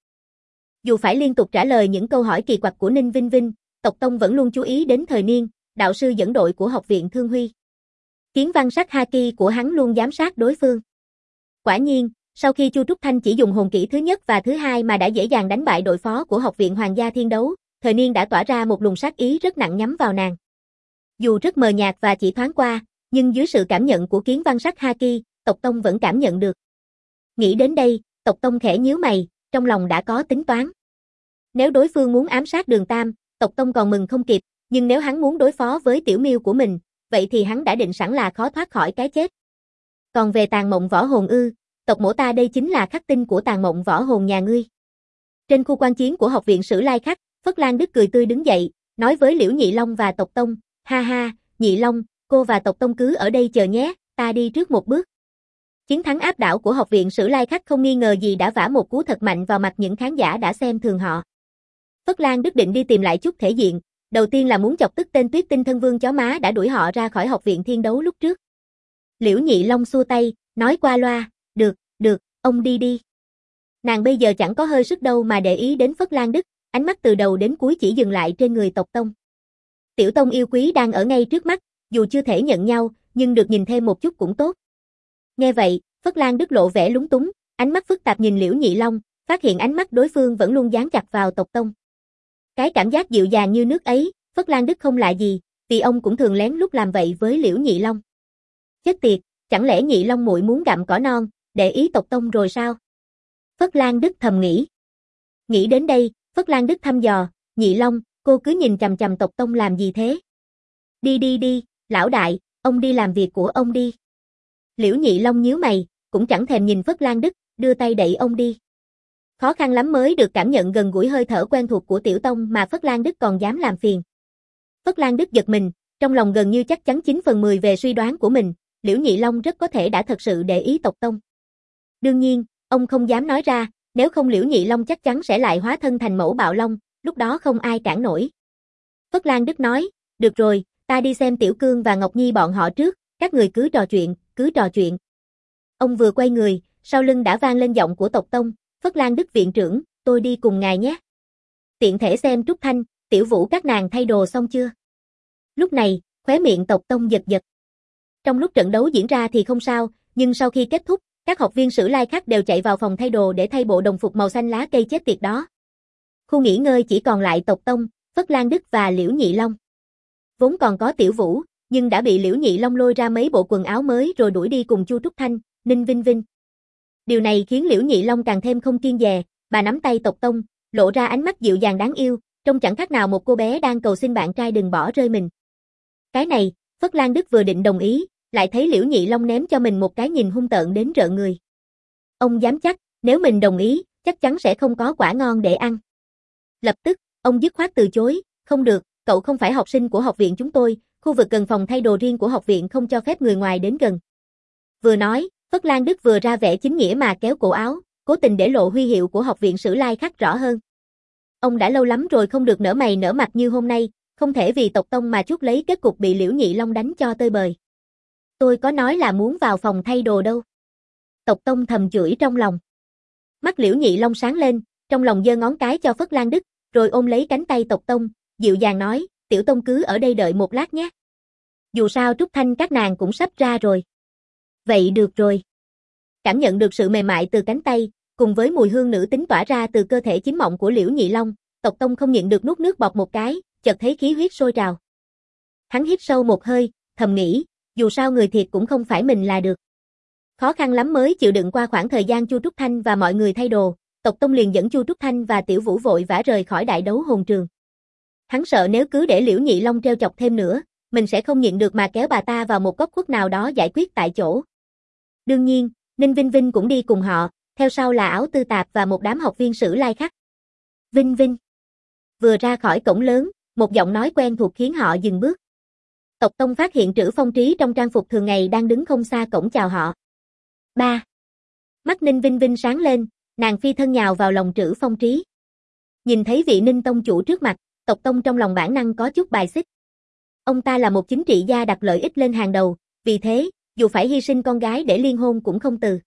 Dù phải liên tục trả lời những câu hỏi kỳ quặc của Ninh Vinh Vinh, Tộc Tông vẫn luôn chú ý đến thời niên, đạo sư dẫn đội của Học viện Thương Huy. Kiến văn sắc haki của hắn luôn giám sát đối phương. Quả nhiên, sau khi Chu Trúc Thanh chỉ dùng hồn kỹ thứ nhất và thứ hai mà đã dễ dàng đánh bại đội phó của Học viện Hoàng gia Thiên Đấu, thời niên đã tỏa ra một luồng sát ý rất nặng nhắm vào nàng. Dù rất mờ nhạt và chỉ thoáng qua, nhưng dưới sự cảm nhận của kiến văn sắc haki, Tộc Tông vẫn cảm nhận được. Nghĩ đến đây, Tộc Tông khẽ nhíu mày, trong lòng đã có tính toán. Nếu đối phương muốn ám sát Đường Tam, Tộc Tông còn mừng không kịp, nhưng nếu hắn muốn đối phó với tiểu miêu của mình, vậy thì hắn đã định sẵn là khó thoát khỏi cái chết. Còn về Tàn Mộng Võ Hồn ư, tộc mổ ta đây chính là khắc tinh của Tàn Mộng Võ Hồn nhà ngươi. Trên khu quan chiến của Học viện Sử Lai Khắc, Phất Lan Đức cười tươi đứng dậy, nói với Liễu Nhị Long và Tộc Tông, ha ha, Nhị Long, cô và Tộc Tông cứ ở đây chờ nhé, ta đi trước một bước. Chiến thắng áp đảo của Học viện Sử Lai Khắc không nghi ngờ gì đã vả một cú thật mạnh vào mặt những khán giả đã xem thường họ. Phất Lan Đức định đi tìm lại chút thể diện, đầu tiên là muốn chọc tức tên Tuyết Tinh Thân Vương chó má đã đuổi họ ra khỏi Học viện Thiên Đấu lúc trước. Liễu Nhị Long xua tay, nói qua loa, được, ông đi đi. Nàng bây giờ chẳng có hơi sức đâu mà để ý đến Phất Lan Đức, ánh mắt từ đầu đến cuối chỉ dừng lại trên người Tộc Tông. Tiểu Tông yêu quý đang ở ngay trước mắt, dù chưa thể nhận nhau, nhưng được nhìn thêm một chút cũng tốt. Nghe vậy, Phất Lan Đức lộ vẻ lúng túng, ánh mắt phức tạp nhìn Liễu Nhị Long, phát hiện ánh mắt đối phương vẫn luôn dán chặt vào Tộc Tông. Cái cảm giác dịu dàng như nước ấy, Phất Lan Đức không lạ gì, vì ông cũng thường lén lút làm vậy với Liễu Nhị Long. Chết tiệt, chẳng lẽ Nhị Long muội muốn gặm cỏ non, để ý Tộc Tông rồi sao? Phất Lan Đức thầm nghĩ. Nghĩ đến đây, Phất Lan Đức thăm dò, Nhị Long, cô cứ nhìn chằm chằm Tộc Tông làm gì thế? Đi, lão đại, ông đi làm việc của ông đi. Liễu Nhị Long nhíu mày, cũng chẳng thèm nhìn Phất Lan Đức, đưa tay đẩy ông đi. Khó khăn lắm mới được cảm nhận gần gũi hơi thở quen thuộc của Tiểu Tông mà Phất Lan Đức còn dám làm phiền. Phất Lan Đức giật mình, trong lòng gần như chắc chắn 9/10 về suy đoán của mình, Liễu Nhị Long rất có thể đã thật sự để ý Tộc Tông. Đương nhiên, ông không dám nói ra, nếu không Liễu Nhị Long chắc chắn sẽ lại hóa thân thành mẫu bạo long, lúc đó không ai cản nổi. Phất Lan Đức nói, được rồi, ta đi xem Tiểu Cương và Ngọc Nhi bọn họ trước, các người cứ trò chuyện. Ông vừa quay người, sau lưng đã vang lên giọng của Tộc Tông, Phất Lan Đức viện trưởng, tôi đi cùng ngài nhé. Tiện thể xem Trúc Thanh, Tiểu Vũ các nàng thay đồ xong chưa? Lúc này, khóe miệng Tộc Tông giật giật. Trong lúc trận đấu diễn ra thì không sao, nhưng sau khi kết thúc, các học viên Sử Lai Khắc đều chạy vào phòng thay đồ để thay bộ đồng phục màu xanh lá cây chết tiệt đó. Khu nghỉ ngơi chỉ còn lại Tộc Tông, Phất Lan Đức và Liễu Nhị Long. Vốn còn có Tiểu Vũ, nhưng đã bị Liễu Nhị Long lôi ra mấy bộ quần áo mới rồi đuổi đi cùng Chu Trúc Thanh, Ninh Vinh Vinh. Điều này khiến Liễu Nhị Long càng thêm không kiêng dè, bà nắm tay Tộc Tông, lộ ra ánh mắt dịu dàng đáng yêu, trông chẳng khác nào một cô bé đang cầu xin bạn trai đừng bỏ rơi mình. Cái này, Phất Lan Đức vừa định đồng ý, lại thấy Liễu Nhị Long ném cho mình một cái nhìn hung tợn đến rợn người. Ông dám chắc, nếu mình đồng ý, chắc chắn sẽ không có quả ngon để ăn. Lập tức, ông dứt khoát từ chối, không được, cậu không phải học sinh của học viện chúng tôi, khu vực gần phòng thay đồ riêng của học viện không cho phép người ngoài đến gần. Vừa nói, Phất Lan Đức vừa ra vẻ chính nghĩa mà kéo cổ áo, cố tình để lộ huy hiệu của học viện Sử Lai Khắc rõ hơn. Ông đã lâu lắm rồi không được nở mày nở mặt như hôm nay, không thể vì Tộc Tông mà chuốc lấy kết cục bị Liễu Nhị Long đánh cho tơi bời. Tôi có nói là muốn vào phòng thay đồ đâu. Tộc Tông thầm chửi trong lòng. Mắt Liễu Nhị Long sáng lên, trong lòng giơ ngón cái cho Phất Lan Đức, rồi ôm lấy cánh tay Tộc Tông, dịu dàng nói, Tiểu Tông cứ ở đây đợi một lát nhé. Dù sao Trúc Thanh các nàng cũng sắp ra rồi. Vậy được rồi. Cảm nhận được sự mềm mại từ cánh tay, cùng với mùi hương nữ tính tỏa ra từ cơ thể chín mọng của Liễu Nhị Long, Tộc Tông không nhịn được nuốt nước bọt một cái, chợt thấy khí huyết sôi trào. Hắn hít sâu một hơi, thầm nghĩ, dù sao người thiệt cũng không phải mình là được. Khó khăn lắm mới chịu đựng qua khoảng thời gian Chu Trúc Thanh và mọi người thay đồ, Tộc Tông liền dẫn Chu Trúc Thanh và Tiểu Vũ vội vã rời khỏi đại đấu hồn trường. Hắn sợ nếu cứ để Liễu Nhị Long trêu chọc thêm nữa, mình sẽ không nhịn được mà kéo bà ta vào một góc khuất nào đó giải quyết tại chỗ. Đương nhiên, Ninh Vinh Vinh cũng đi cùng họ, theo sau là Áo Tư Tạp và một đám học viên Sử Lai Khắc. Vinh Vinh. Vừa ra khỏi cổng lớn, một giọng nói quen thuộc khiến họ dừng bước. Tộc Tông phát hiện Trữ Phong Trí trong trang phục thường ngày đang đứng không xa cổng chào họ. Ba. Mắt Ninh Vinh Vinh sáng lên, nàng phi thân nhào vào lòng Trữ Phong Trí. Nhìn thấy vị Ninh Tông chủ trước mặt, Tộc Tông trong lòng bản năng có chút bài xích. Ông ta là một chính trị gia đặt lợi ích lên hàng đầu, vì thế, dù phải hy sinh con gái để liên hôn cũng không từ.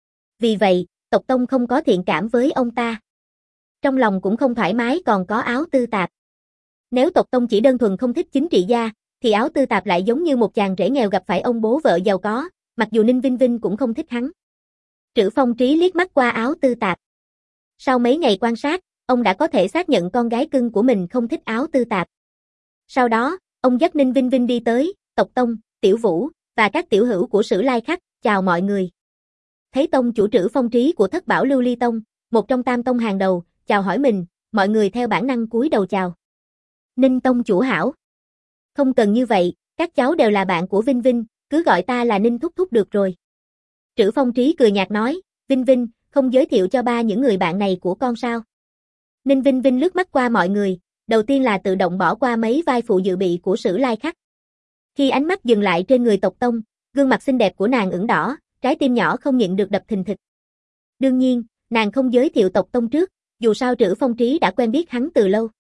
Vì vậy, Tộc Tông không có thiện cảm với ông ta. Trong lòng cũng không thoải mái còn có Áo Tư Tạp. Nếu Tộc Tông chỉ đơn thuần không thích chính trị gia, thì Áo Tư Tạp lại giống như một chàng rể nghèo gặp phải ông bố vợ giàu có, mặc dù Ninh Vinh Vinh cũng không thích hắn. Trữ Phong Trí liếc mắt qua Áo Tư Tạp. Sau mấy ngày quan sát, ông đã có thể xác nhận con gái cưng của mình không thích Áo Tư Tạp. Sau đó, ông dắt Ninh Vinh Vinh đi tới, Tộc Tông, Tiểu Vũ, và các tiểu hữu của Sử Lai Khắc, chào mọi người. Thấy tông chủ Trữ Phong Trí của Thất Bảo Lưu Ly Tông, một trong tam tông hàng đầu, chào hỏi mình, mọi người theo bản năng cúi đầu chào. Ninh tông chủ hảo. Không cần như vậy, các cháu đều là bạn của Vinh Vinh, cứ gọi ta là Ninh thúc thúc được rồi. Trữ Phong Trí cười nhạt nói, Vinh Vinh, không giới thiệu cho ba những người bạn này của con sao? Ninh Vinh Vinh lướt mắt qua mọi người, đầu tiên là tự động bỏ qua mấy vai phụ dự bị của Sử Lai Khắc. Khi ánh mắt dừng lại trên người Tộc Tông, gương mặt xinh đẹp của nàng ửng đỏ, trái tim nhỏ không nhịn được đập thình thịch. Đương nhiên, nàng không giới thiệu Tộc Tông trước, dù sao Trữ Phong Trí đã quen biết hắn từ lâu.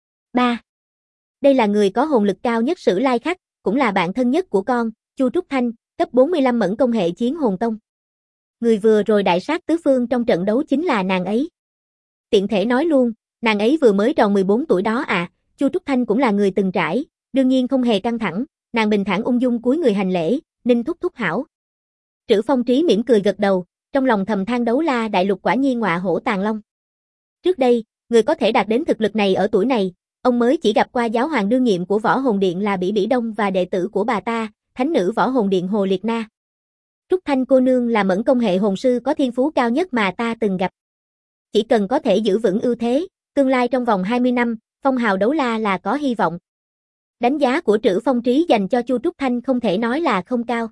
3. Đây là người có hồn lực cao nhất Sử Lai Khắc, cũng là bạn thân nhất của con, Chu Trúc Thanh, cấp 45 mẫn công hệ chiến hồn tông. Người vừa rồi đại sát tứ phương trong trận đấu chính là nàng ấy. Tiện thể nói luôn, nàng ấy vừa mới tròn 14 tuổi đó à, Chu Trúc Thanh cũng là người từng trải, đương nhiên không hề căng thẳng, nàng bình thản ung dung cúi người hành lễ, Ninh thúc thúc hảo. Trữ Phong Trí mỉm cười gật đầu, trong lòng thầm than Đấu La đại lục quả nhiên ngọa hổ tàng long. Trước đây, người có thể đạt đến thực lực này ở tuổi này, ông mới chỉ gặp qua giáo hoàng đương nhiệm của Võ Hồn Điện là Bỉ Bỉ Đông và đệ tử của bà ta, thánh nữ Võ Hồn Điện Hồ Liệt Na. Trúc Thanh cô nương là mẫn công hệ hồn sư có thiên phú cao nhất mà ta từng gặp. Chỉ cần có thể giữ vững ưu thế, tương lai trong vòng 20 năm, phong hào Đấu La là có hy vọng. Đánh giá của Trữ Phong Trí dành cho Chu Trúc Thanh không thể nói là không cao.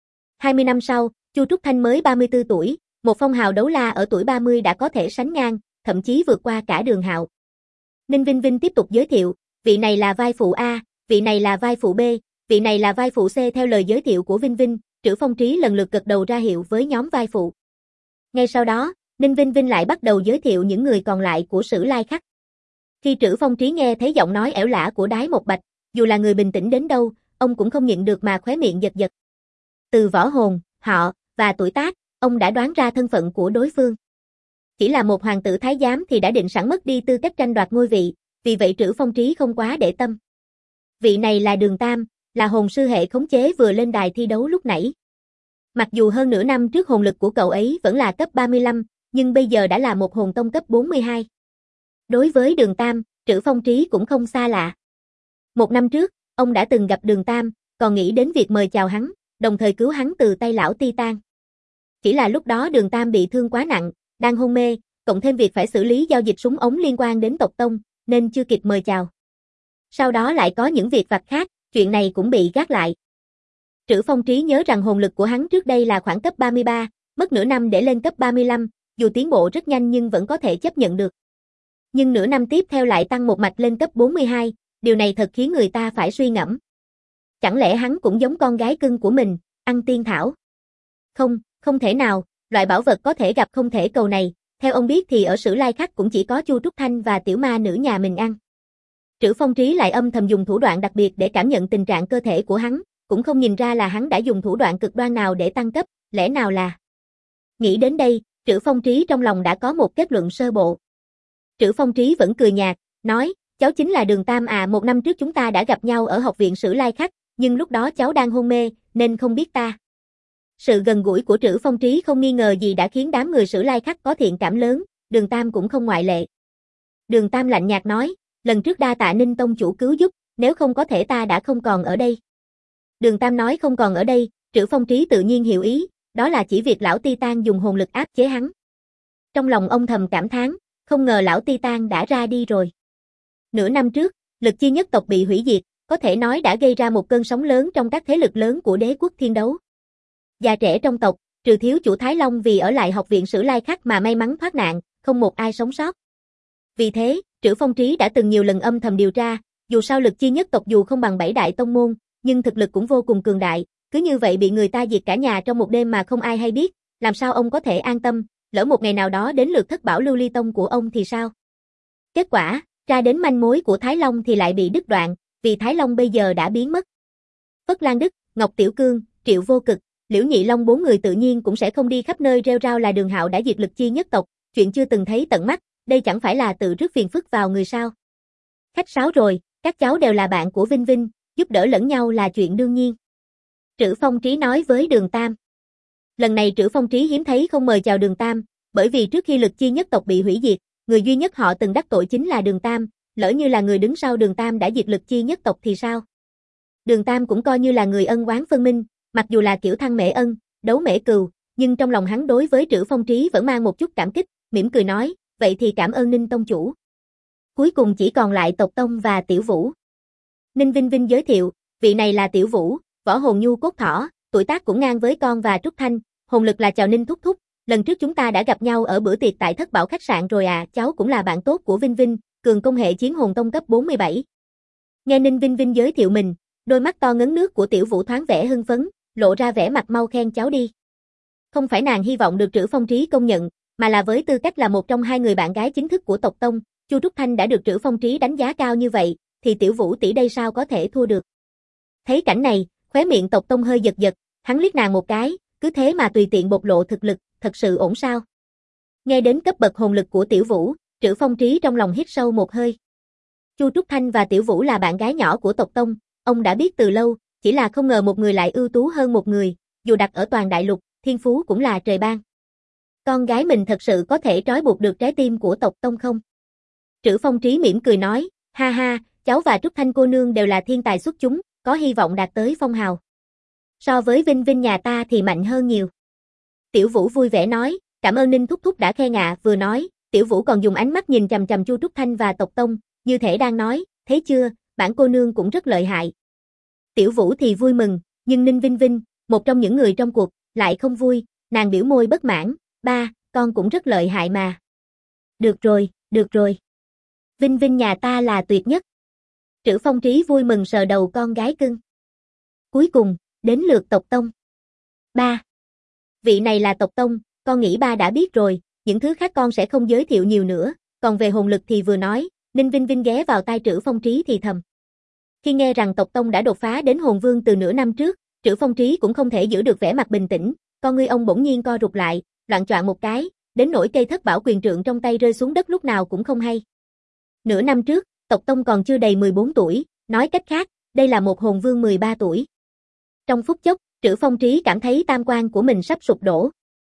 20 năm sau, Chu Trúc Thanh mới 34 tuổi, một phong hào Đấu La ở tuổi 30 đã có thể sánh ngang, thậm chí vượt qua cả Đường Hạo. Ninh Vinh Vinh tiếp tục giới thiệu, vị này là vai phụ A, vị này là vai phụ B, vị này là vai phụ C theo lời giới thiệu của Vinh Vinh, Trữ Phong Trí lần lượt gật đầu ra hiệu với nhóm vai phụ. Ngay sau đó, Ninh Vinh Vinh lại bắt đầu giới thiệu những người còn lại của Sử Lai Khắc. Khi Trữ Phong Trí nghe thấy giọng nói ẻo lả của Đái Một Bạch, dù là người bình tĩnh đến đâu, ông cũng không nhịn được mà khóe miệng giật giật. Từ võ hồn, họ, và tuổi tác, ông đã đoán ra thân phận của đối phương. Chỉ là một hoàng tử thái giám thì đã định sẵn mất đi tư cách tranh đoạt ngôi vị, vì vậy Trữ Phong Trí không quá để tâm. Vị này là Đường Tam, là hồn sư hệ khống chế vừa lên đài thi đấu lúc nãy. Mặc dù hơn nửa năm trước hồn lực của cậu ấy vẫn là cấp 35, nhưng bây giờ đã là một hồn tông cấp 42. Đối với Đường Tam, Trữ Phong Trí cũng không xa lạ. Một năm trước, ông đã từng gặp Đường Tam, còn nghĩ đến việc mời chào hắn, đồng thời cứu hắn từ tay lão Titan. Chỉ là lúc đó Đường Tam bị thương quá nặng, đang hôn mê, cộng thêm việc phải xử lý giao dịch súng ống liên quan đến tộc tông, nên chưa kịp mời chào. Sau đó lại có những việc vặt khác, chuyện này cũng bị gác lại. Trữ Phong Trí nhớ rằng hồn lực của hắn trước đây là khoảng cấp 33, mất nửa năm để lên cấp 35, dù tiến bộ rất nhanh nhưng vẫn có thể chấp nhận được. Nhưng nửa năm tiếp theo lại tăng một mạch lên cấp 42, điều này thật khiến người ta phải suy ngẫm. Chẳng lẽ hắn cũng giống con gái cưng của mình, ăn tiên thảo? Không, không thể nào, loại bảo vật có thể gặp không thể cầu này, theo ông biết thì ở Sử Lai Khắc cũng chỉ có Chu Trúc Thanh và tiểu ma nữ nhà mình ăn. Trữ Phong Trí lại âm thầm dùng thủ đoạn đặc biệt để cảm nhận tình trạng cơ thể của hắn, cũng không nhìn ra là hắn đã dùng thủ đoạn cực đoan nào để tăng cấp, lẽ nào là... Nghĩ đến đây, Trữ Phong Trí trong lòng đã có một kết luận sơ bộ. Trữ Phong Trí vẫn cười nhạt, nói, cháu chính là Đường Tam à, 1 năm trước chúng ta đã gặp nhau ở học viện Sử Lai Khắc, nhưng lúc đó cháu đang hôn mê, nên không biết ta. Sự gần gũi của Trữ Phong Trí không nghi ngờ gì đã khiến đám người Sử Lai Khắc có thiện cảm lớn, Đường Tam cũng không ngoại lệ. Đường Tam lạnh nhạt nói, lần trước đa tạ Ninh tông chủ cứu giúp, nếu không có thể ta đã không còn ở đây. Đường Tam nói không còn ở đây, Trữ Phong Trí tự nhiên hiểu ý, đó là chỉ việc lão Titan dùng hồn lực áp chế hắn. Trong lòng ông thầm cảm thán, không ngờ lão Titan đã ra đi rồi. Nửa năm trước, Lực Chi nhất tộc bị hủy diệt, có thể nói đã gây ra một cơn sóng lớn trong các thế lực lớn của đế quốc thiên đấu. Già trẻ trong tộc, trừ thiếu chủ Thái Long vì ở lại học viện Sử Lai Khắc mà may mắn thoát nạn, không một ai sống sót. Vì thế, Trữ Phong Trí đã từng nhiều lần âm thầm điều tra, dù sao Lực Chi nhất tộc dù không bằng 7 đại tông môn, nhưng thực lực cũng vô cùng cường đại, cứ như vậy bị người ta diệt cả nhà trong một đêm mà không ai hay biết, làm sao ông có thể an tâm, lỡ một ngày nào đó đến lượt thất bảo lưu ly tông của ông thì sao? Kết quả, ra đến manh mối của Thái Long thì lại bị đứt đoạn, vì Thái Long bây giờ đã biến mất. Phất Lan Đức, Ngọc Tiểu Cương, Triệu Vô Cực, Liễu Nhị Long 4 người tự nhiên cũng sẽ không đi khắp nơi rêu rao là Đường Hạo đã diệt Lực Chi nhất tộc, chuyện chưa từng thấy tận mắt, đây chẳng phải là tự rước phiền phức vào người sao? Khách sáo rồi, các cháu đều là bạn của Vinh Vinh, giúp đỡ lẫn nhau là chuyện đương nhiên. Trữ Phong Trí nói với Đường Tam. Lần này Trữ Phong Trí hiếm thấy không mời chào Đường Tam, bởi vì trước khi Lực Chi nhất tộc bị hủy diệt, người duy nhất họ từng đắc tội chính là Đường Tam, lỡ như là người đứng sau Đường Tam đã diệt Lực Chi nhất tộc thì sao? Đường Tam cũng coi như là người ân oán phân minh, mặc dù là kiểu thăng mễ ân, đấu mễ cừu, nhưng trong lòng hắn đối với Trữ Phong Trí vẫn mang một chút cảm kích, mỉm cười nói, vậy thì cảm ơn Ninh tông chủ. Cuối cùng chỉ còn lại Tộc Tông và Tiểu Vũ. Ninh Vinh Vinh giới thiệu, vị này là Tiểu Vũ, võ hồn nhu cốt thỏ, tuổi tác cũng ngang với con và Trúc Thanh, hồn lực là chào Ninh thúc thúc, lần trước chúng ta đã gặp nhau ở bữa tiệc tại Thất Bảo khách sạn rồi à, cháu cũng là bạn tốt của Vinh Vinh, cường công hệ chiến hồn tông cấp 47. Nghe Ninh Vinh Vinh giới thiệu mình, đôi mắt to ngấn nước của Tiểu Vũ thoáng vẻ hưng phấn, lộ ra vẻ mặt mau khen cháu đi. Không phải nàng hy vọng được Trữ Phong Trí công nhận, mà là với tư cách là một trong 2 người bạn gái chính thức của tộc Tông, Chu Trúc Thanh đã được Trữ Phong Trí đánh giá cao như vậy, thì Tiểu Vũ tỷ đây sao có thể thua được. Thấy cảnh này, khóe miệng tộc Tông hơi giật giật, hắn liếc nàng một cái, cứ thế mà tùy tiện bộc lộ thực lực, thật sự ổn sao? Nghe đến cấp bậc hồn lực của Tiểu Vũ, Trữ Phong Trí trong lòng hít sâu một hơi. Chu Trúc Thanh và Tiểu Vũ là bạn gái nhỏ của tộc Tông, ông đã biết từ lâu, chỉ là không ngờ một người lại ưu tú hơn một người, dù đặt ở toàn đại lục, thiên phú cũng là trời ban. Con gái mình thật sự có thể trói buộc được trái tim của tộc Tông không? Trữ Phong Trí mỉm cười nói, ha ha, cháu và Trúc Thanh cô nương đều là thiên tài xuất chúng, có hy vọng đạt tới phong hào. So với Vinh Vinh nhà ta thì mạnh hơn nhiều. Tiểu Vũ vui vẻ nói, cảm ơn Ninh thúc thúc đã khen ạ, vừa nói, Tiểu Vũ còn dùng ánh mắt nhìn chằm chằm Chu Trúc Thanh và tộc Tông, như thể đang nói, thấy chưa, bản cô nương cũng rất lợi hại. Tiểu Vũ thì vui mừng, nhưng Ninh Vinh Vinh, một trong những người trong cuộc, lại không vui, nàng biểu môi bất mãn, ba, con cũng rất lợi hại mà. Được rồi, được rồi. Vinh Vinh nhà ta là tuyệt nhất. Trữ Phong Trí vui mừng sờ đầu con gái cưng. Cuối cùng, đến lượt tộc Tông. Ba. Vị này là tộc Tông, con nghĩ ba đã biết rồi, những thứ khác con sẽ không giới thiệu nhiều nữa, còn về hồn lực thì vừa nói, Ninh Vinh Vinh ghé vào tai Trữ Phong Trí thì thầm. Khi nghe rằng tộc Tông đã đột phá đến hồn vương từ nửa năm trước, Trữ Phong Trí cũng không thể giữ được vẻ mặt bình tĩnh, con ngươi ông bỗng nhiên co rụt lại, loạng choạng một cái, đến nỗi cây thất bảo quyền trượng trong tay rơi xuống đất lúc nào cũng không hay. Nửa năm trước, tộc Tông còn chưa đầy 14 tuổi, nói cách khác, đây là một hồn vương 13 tuổi. Trong phút chốc, Trữ Phong Trí cảm thấy tam quan của mình sắp sụp đổ.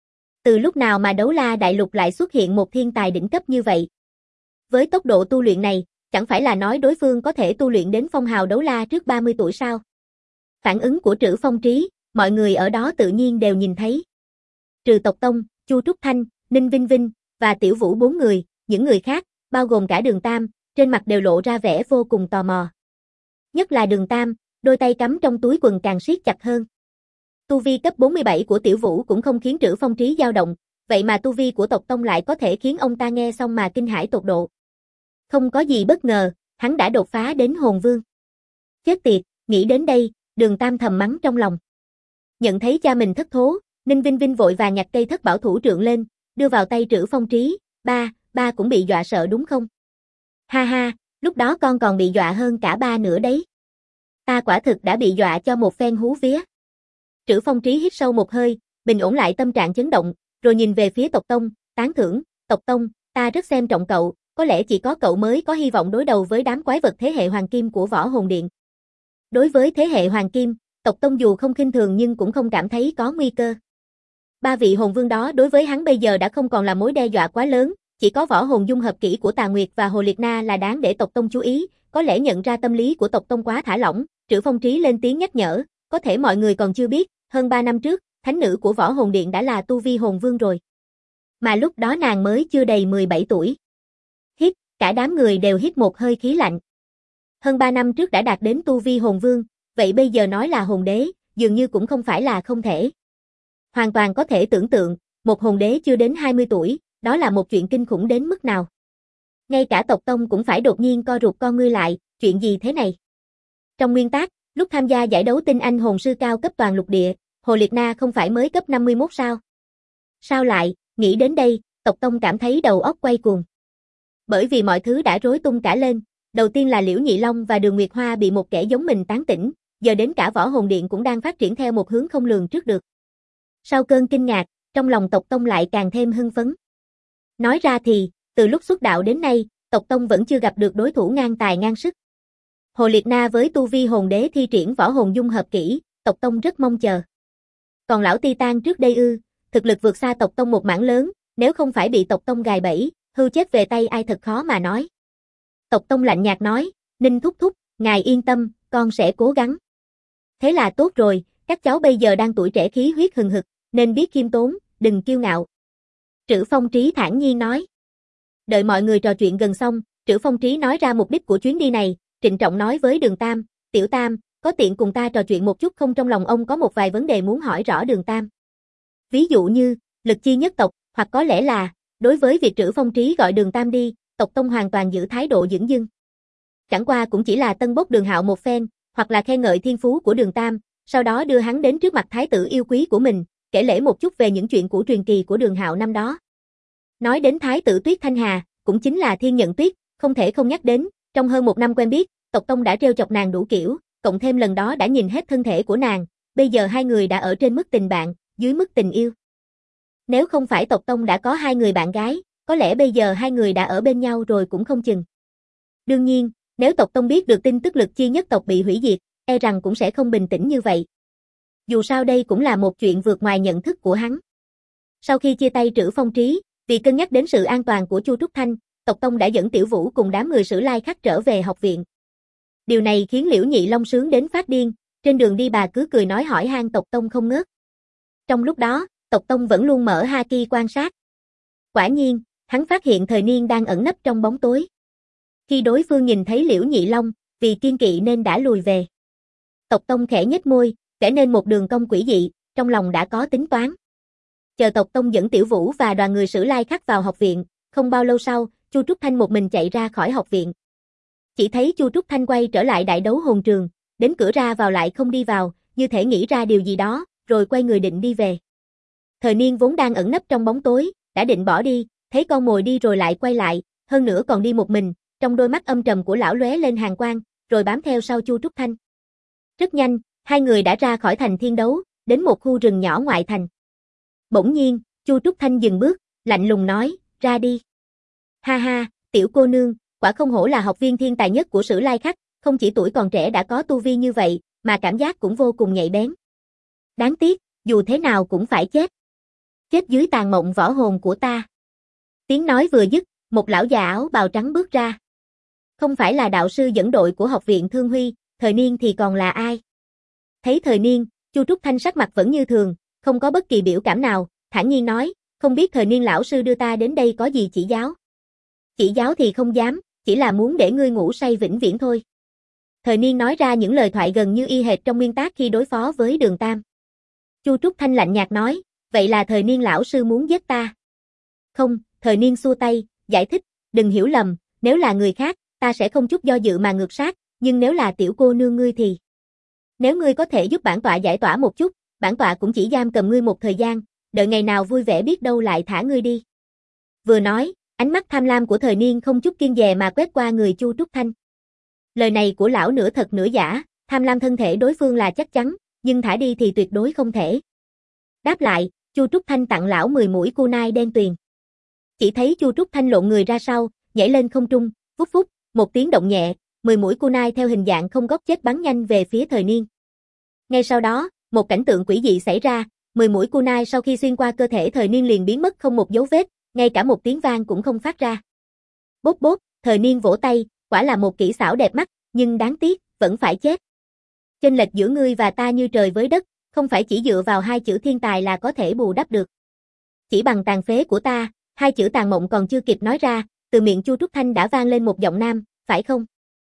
Từ lúc nào mà Đấu La Đại Lục lại xuất hiện một thiên tài đỉnh cấp như vậy? Với tốc độ tu luyện này, chẳng phải là nói đối phương có thể tu luyện đến phong hào Đấu La trước 30 tuổi sao? Phản ứng của Trữ Phong Trí, mọi người ở đó tự nhiên đều nhìn thấy. Trừ Tộc Tông, Chu Trúc Thanh, Ninh Vinh Vinh và Tiểu Vũ 4 người, những người khác, bao gồm cả Đường Tam, trên mặt đều lộ ra vẻ vô cùng tò mò. Nhất là Đường Tam, đôi tay cắm trong túi quần càng siết chặt hơn. Tu vi cấp 47 của Tiểu Vũ cũng không khiến Trữ Phong Trí dao động, vậy mà tu vi của Tộc Tông lại có thể khiến ông ta nghe xong mà kinh hãi tột độ. Không có gì bất ngờ, hắn đã đột phá đến hồn vương. Chết tiệt, nghĩ đến đây, Đường Tam thầm mắng trong lòng. Nhận thấy cha mình thất thố, Ninh Vinh Vinh vội vàng nhặt cây thất bảo thủ trượng lên, đưa vào tay Trữ Phong Trí. Ba cũng bị dọa sợ đúng không? Ha ha, lúc đó con còn bị dọa hơn cả ba nữa đấy. Ta quả thực đã bị dọa cho một phen hú vía. Trữ Phong Trí hít sâu một hơi, bình ổn lại tâm trạng chấn động, rồi nhìn về phía Tộc Tông, tán thưởng, Tộc Tông, ta rất xem trọng cậu, có lẽ chỉ có cậu mới có hy vọng đối đầu với đám quái vật thế hệ hoàng kim của Võ Hồn Điện. Đối với thế hệ hoàng kim, Tộc Tông dù không khinh thường nhưng cũng không cảm thấy có nguy cơ. Ba vị hồn vương đó đối với hắn bây giờ đã không còn là mối đe dọa quá lớn, chỉ có võ hồn dung hợp kỹ của Tà Nguyệt và Hồ Liệt Na là đáng để Tộc Tông chú ý, có lẽ nhận ra tâm lý của Tộc Tông quá thả lỏng, Trữ Phong Trí lên tiếng nhắc nhở, có thể mọi người còn chưa biết, hơn 3 năm trước, thánh nữ của Võ Hồn Điện đã là tu vi hồn vương rồi. Mà lúc đó nàng mới chưa đầy 17 tuổi. Hít, cả đám người đều hít một hơi khí lạnh. Hơn 3 năm trước đã đạt đến tu vi hồn vương, vậy bây giờ nói là hồn đế, dường như cũng không phải là không thể. Hoàn toàn có thể tưởng tượng, một hồn đế chưa đến 20 tuổi, đó là một chuyện kinh khủng đến mức nào. Ngay cả Tộc Tông cũng phải đột nhiên co rụt con ngươi lại, chuyện gì thế này? Trong nguyên tắc, lúc tham gia giải đấu tinh anh hồn sư cao cấp toàn lục địa, Hồ Liệt Na không phải mới cấp 51 sao? Sao lại, nghĩ đến đây, Tộc Tông cảm thấy đầu óc quay cuồng. Bởi vì mọi thứ đã rối tung cả lên, đầu tiên là Liễu Nhị Long và Đường Nguyệt Hoa bị một kẻ giống mình tán tỉnh, giờ đến cả Võ Hồn Điện cũng đang phát triển theo một hướng không lường trước được. Sau cơn kinh ngạc, trong lòng Tộc Tông lại càng thêm hưng phấn. Nói ra thì, từ lúc xuất đạo đến nay, Tộc Tông vẫn chưa gặp được đối thủ ngang tài ngang sức. Hồ Liệt Na với tu vi hồn đế thi triển võ hồn dung hợp kỹ, Tộc Tông rất mong chờ. Còn lão Titan trước đây thực lực vượt xa Tộc Tông một mảng lớn, nếu không phải bị Tộc Tông gài bẫy, hưu chết về tay ai thật khó mà nói. Tộc Tông lạnh nhạt nói, Ninh thúc thúc, ngài yên tâm, con sẽ cố gắng. Thế là tốt rồi, các cháu bây giờ đang tuổi trẻ khí huyết hừng hực, nên biết khiêm tốn, đừng kiêu ngạo. Trữ Phong Trí thản nhiên nói. Đợi mọi người trò chuyện gần xong, Trữ Phong Trí nói ra mục đích của chuyến đi này, trịnh trọng nói với Đường Tam, Tiểu Tam, có tiện cùng ta trò chuyện một chút không, trong lòng ông có một vài vấn đề muốn hỏi rõ Đường Tam. Ví dụ như, lực chi nhất tộc, hoặc có lẽ là, đối với việc Trữ Phong Trí gọi Đường Tam đi, Tộc Tông hoàn toàn giữ thái độ dửng dưng. Chẳng qua cũng chỉ là tân bốc Đường Hạo một phen, hoặc là khen ngợi thiên phú của Đường Tam, sau đó đưa hắn đến trước mặt thái tử yêu quý của mình, kể lể một chút về những chuyện của truyền kỳ của Đường Hạo năm đó. Nói đến thái tử Tuyết Thanh Hà, cũng chính là Thiên Nhận Tuyết, không thể không nhắc đến, trong hơn 1 năm quen biết, Tộc Tông đã trêu chọc nàng đủ kiểu, cộng thêm lần đó đã nhìn hết thân thể của nàng, bây giờ hai người đã ở trên mức tình bạn, dưới mức tình yêu. Nếu không phải Tộc Tông đã có 2 người bạn gái, có lẽ bây giờ hai người đã ở bên nhau rồi cũng không chừng. Đương nhiên, nếu Tộc Tông biết được tin tức lực chi nhất tộc bị hủy diệt, e rằng cũng sẽ không bình tĩnh như vậy. Dù sao đây cũng là một chuyện vượt ngoài nhận thức của hắn. Sau khi chia tay Trữ Phong Trí, vì cân nhắc đến sự an toàn của Chu Trúc Thanh, Tộc Tông đã dẫn Tiểu Vũ cùng đám người Sử Lai Khắc trở về học viện. Điều này khiến Liễu Nhị Long sướng đến phát điên, trên đường đi bà cứ cười nói hỏi han Tộc Tông không ngớt. Trong lúc đó, Tộc Tông vẫn luôn mở Haki quan sát. Quả nhiên, hắn phát hiện Thời Niên đang ẩn nấp trong bóng tối. Khi đối phương nhìn thấy Liễu Nhị Long, vì kiên kỵ nên đã lùi về. Tộc Tông khẽ nhếch môi, vẽ nên một đường cong quỷ dị, trong lòng đã có tính toán. Chờ Tộc Tông dẫn Tiểu Vũ và đoàn người Sử Lai Khắc vào học viện, không bao lâu sau, Chu Trúc Thanh một mình chạy ra khỏi học viện. Chỉ thấy Chu Trúc Thanh quay trở lại đại đấu hồn trường, đến cửa ra vào lại không đi vào, như thể nghĩ ra điều gì đó, rồi quay người định đi về. Thời Niên vốn đang ẩn nấp trong bóng tối, đã định bỏ đi, thấy con mồi đi rồi lại quay lại, hơn nữa còn đi một mình, trong đôi mắt âm trầm của lão lóe lên hàn quang, rồi bám theo sau Chu Trúc Thanh. Rất nhanh, hai người đã ra khỏi thành Thiên Đấu, đến một khu rừng nhỏ ngoại thành. Bỗng nhiên, Chu Trúc Thanh dừng bước, lạnh lùng nói, ra đi. Ha ha, tiểu cô nương, quả không hổ là học viên thiên tài nhất của Sử Lai Khắc, không chỉ tuổi còn trẻ đã có tu vi như vậy, mà cảm giác cũng vô cùng nhạy bén. Đáng tiếc, dù thế nào cũng phải chết. Chết dưới tàn mộng võ hồn của ta. Tiếng nói vừa dứt, một lão già áo bào trắng bước ra. Không phải là đạo sư dẫn đội của học viện Thương Huy, Thời Niên thì còn là ai? Thấy Thời Niên, Chu Trúc Thanh sắc mặt vẫn như thường, không có bất kỳ biểu cảm nào, thản nhiên nói, không biết Thời Niên lão sư đưa ta đến đây có gì chỉ giáo. Chỉ giáo thì không dám, chỉ là muốn để ngươi ngủ say vĩnh viễn thôi. Thời Niên nói ra những lời thoại gần như y hệt trong nguyên tác khi đối phó với Đường Tam. Chu Trúc Thanh lạnh nhạt nói, vậy là Thời Niên lão sư muốn giết ta. Không, Thời Niên xua tay, giải thích, đừng hiểu lầm, nếu là người khác, ta sẽ không chút do dự mà ngược sát, nhưng nếu là tiểu cô nương ngươi thì. Nếu ngươi có thể giúp bản tọa giải tỏa một chút, bản tọa cũng chỉ giam cầm ngươi một thời gian, đợi ngày nào vui vẻ biết đâu lại thả ngươi đi. Vừa nói, ánh mắt tham lam của Thời Niên không chút kiêng dè mà quét qua người Chu Trúc Thanh. Lời này của lão nửa thật nửa giả, tham lam thân thể đối phương là chắc chắn, nhưng thả đi thì tuyệt đối không thể. Đáp lại, Chu Trúc Thanh tặng lão 10 mũi kunai đen tuyền. Chỉ thấy Chu Trúc Thanh lộn người ra sau, nhảy lên không trung, phút phút, một tiếng động nhẹ, 10 mũi kunai theo hình dạng không góc chết bắn nhanh về phía Thời Niên. Ngay sau đó, một cảnh tượng quỷ dị xảy ra, 10 mũi kunai sau khi xuyên qua cơ thể Thời Niên liền biến mất không một dấu vết, ngay cả một tiếng vang cũng không phát ra. Bốp bốp, Thời Niên vỗ tay, quả là một kỹ xảo đẹp mắt, nhưng đáng tiếc, vẫn phải chết. Chênh lệch giữa ngươi và ta như trời với đất, không phải chỉ dựa vào hai chữ thiên tài là có thể bù đắp được. Chỉ bằng tàn phế của ta, hai chữ tàn mộng còn chưa kịp nói ra, từ miệng Chu Trúc Thanh đã vang lên một giọng nam, phải không?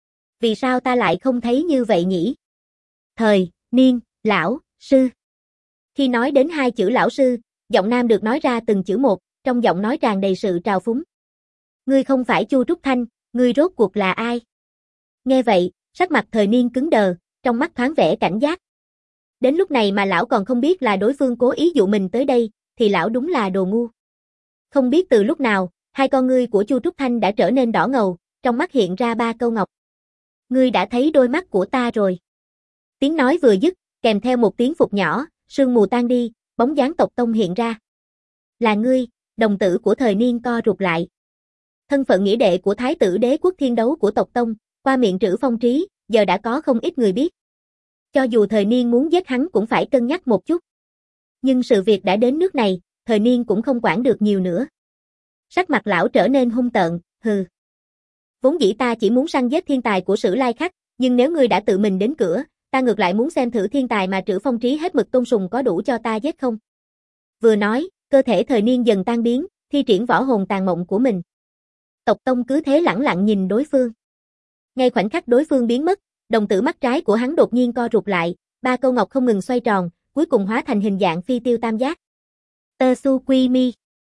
Vì sao ta lại không thấy như vậy nhỉ? Thời Niên, lão sư. Khi nói đến hai chữ lão sư, giọng nam được nói ra từng chữ một, trong giọng nói tràn đầy sự trào phúng. Ngươi không phải Chu Trúc Thanh, ngươi rốt cuộc là ai? Nghe vậy, sắc mặt Thời Niên cứng đờ, trong mắt thoáng vẻ cảnh giác. Đến lúc này mà lão còn không biết là đối phương cố ý dụ mình tới đây, thì lão đúng là đồ ngu. Không biết từ lúc nào, hai con ngươi của Chu Trúc Thanh đã trở nên đỏ ngầu, trong mắt hiện ra ba câu ngọc. Ngươi đã thấy đôi mắt của ta rồi. Tiếng nói vừa dứt, kèm theo một tiếng phục nhỏ, sương mù tan đi, bóng dáng Tộc Tông hiện ra. Là ngươi, đồng tử của Thời Niên co rụt lại. Thân phận nghĩa đệ của Thái tử Đế quốc Thiên Đấu của Tộc Tông, qua miệng Trữ Phong Trí, giờ đã có không ít người biết. Cho dù Thời Niên muốn giết hắn cũng phải cân nhắc một chút. Nhưng sự việc đã đến nước này, Thời Niên cũng không quản được nhiều nữa. Sắc mặt lão trở nên hung tợn, hừ. Vốn dĩ ta chỉ muốn săn giết thiên tài của Sử Lai Khắc, nhưng nếu ngươi đã tự mình đến cửa, ta ngược lại muốn xem thử thiên tài mà Trữ Phong Trí hết mực tôn sùng có đủ cho ta giết không. Vừa nói, cơ thể Thời Niên dần tan biến, thi triển võ hồn tàn mộng của mình. Tộc Tông cứ thế lẳng lặng nhìn đối phương. Ngay khoảnh khắc đối phương biến mất, đồng tử mắt trái của hắn đột nhiên co rụt lại, ba câu ngọc không ngừng xoay tròn, cuối cùng hóa thành hình dạng phi tiêu tam giác. Tsukuimi.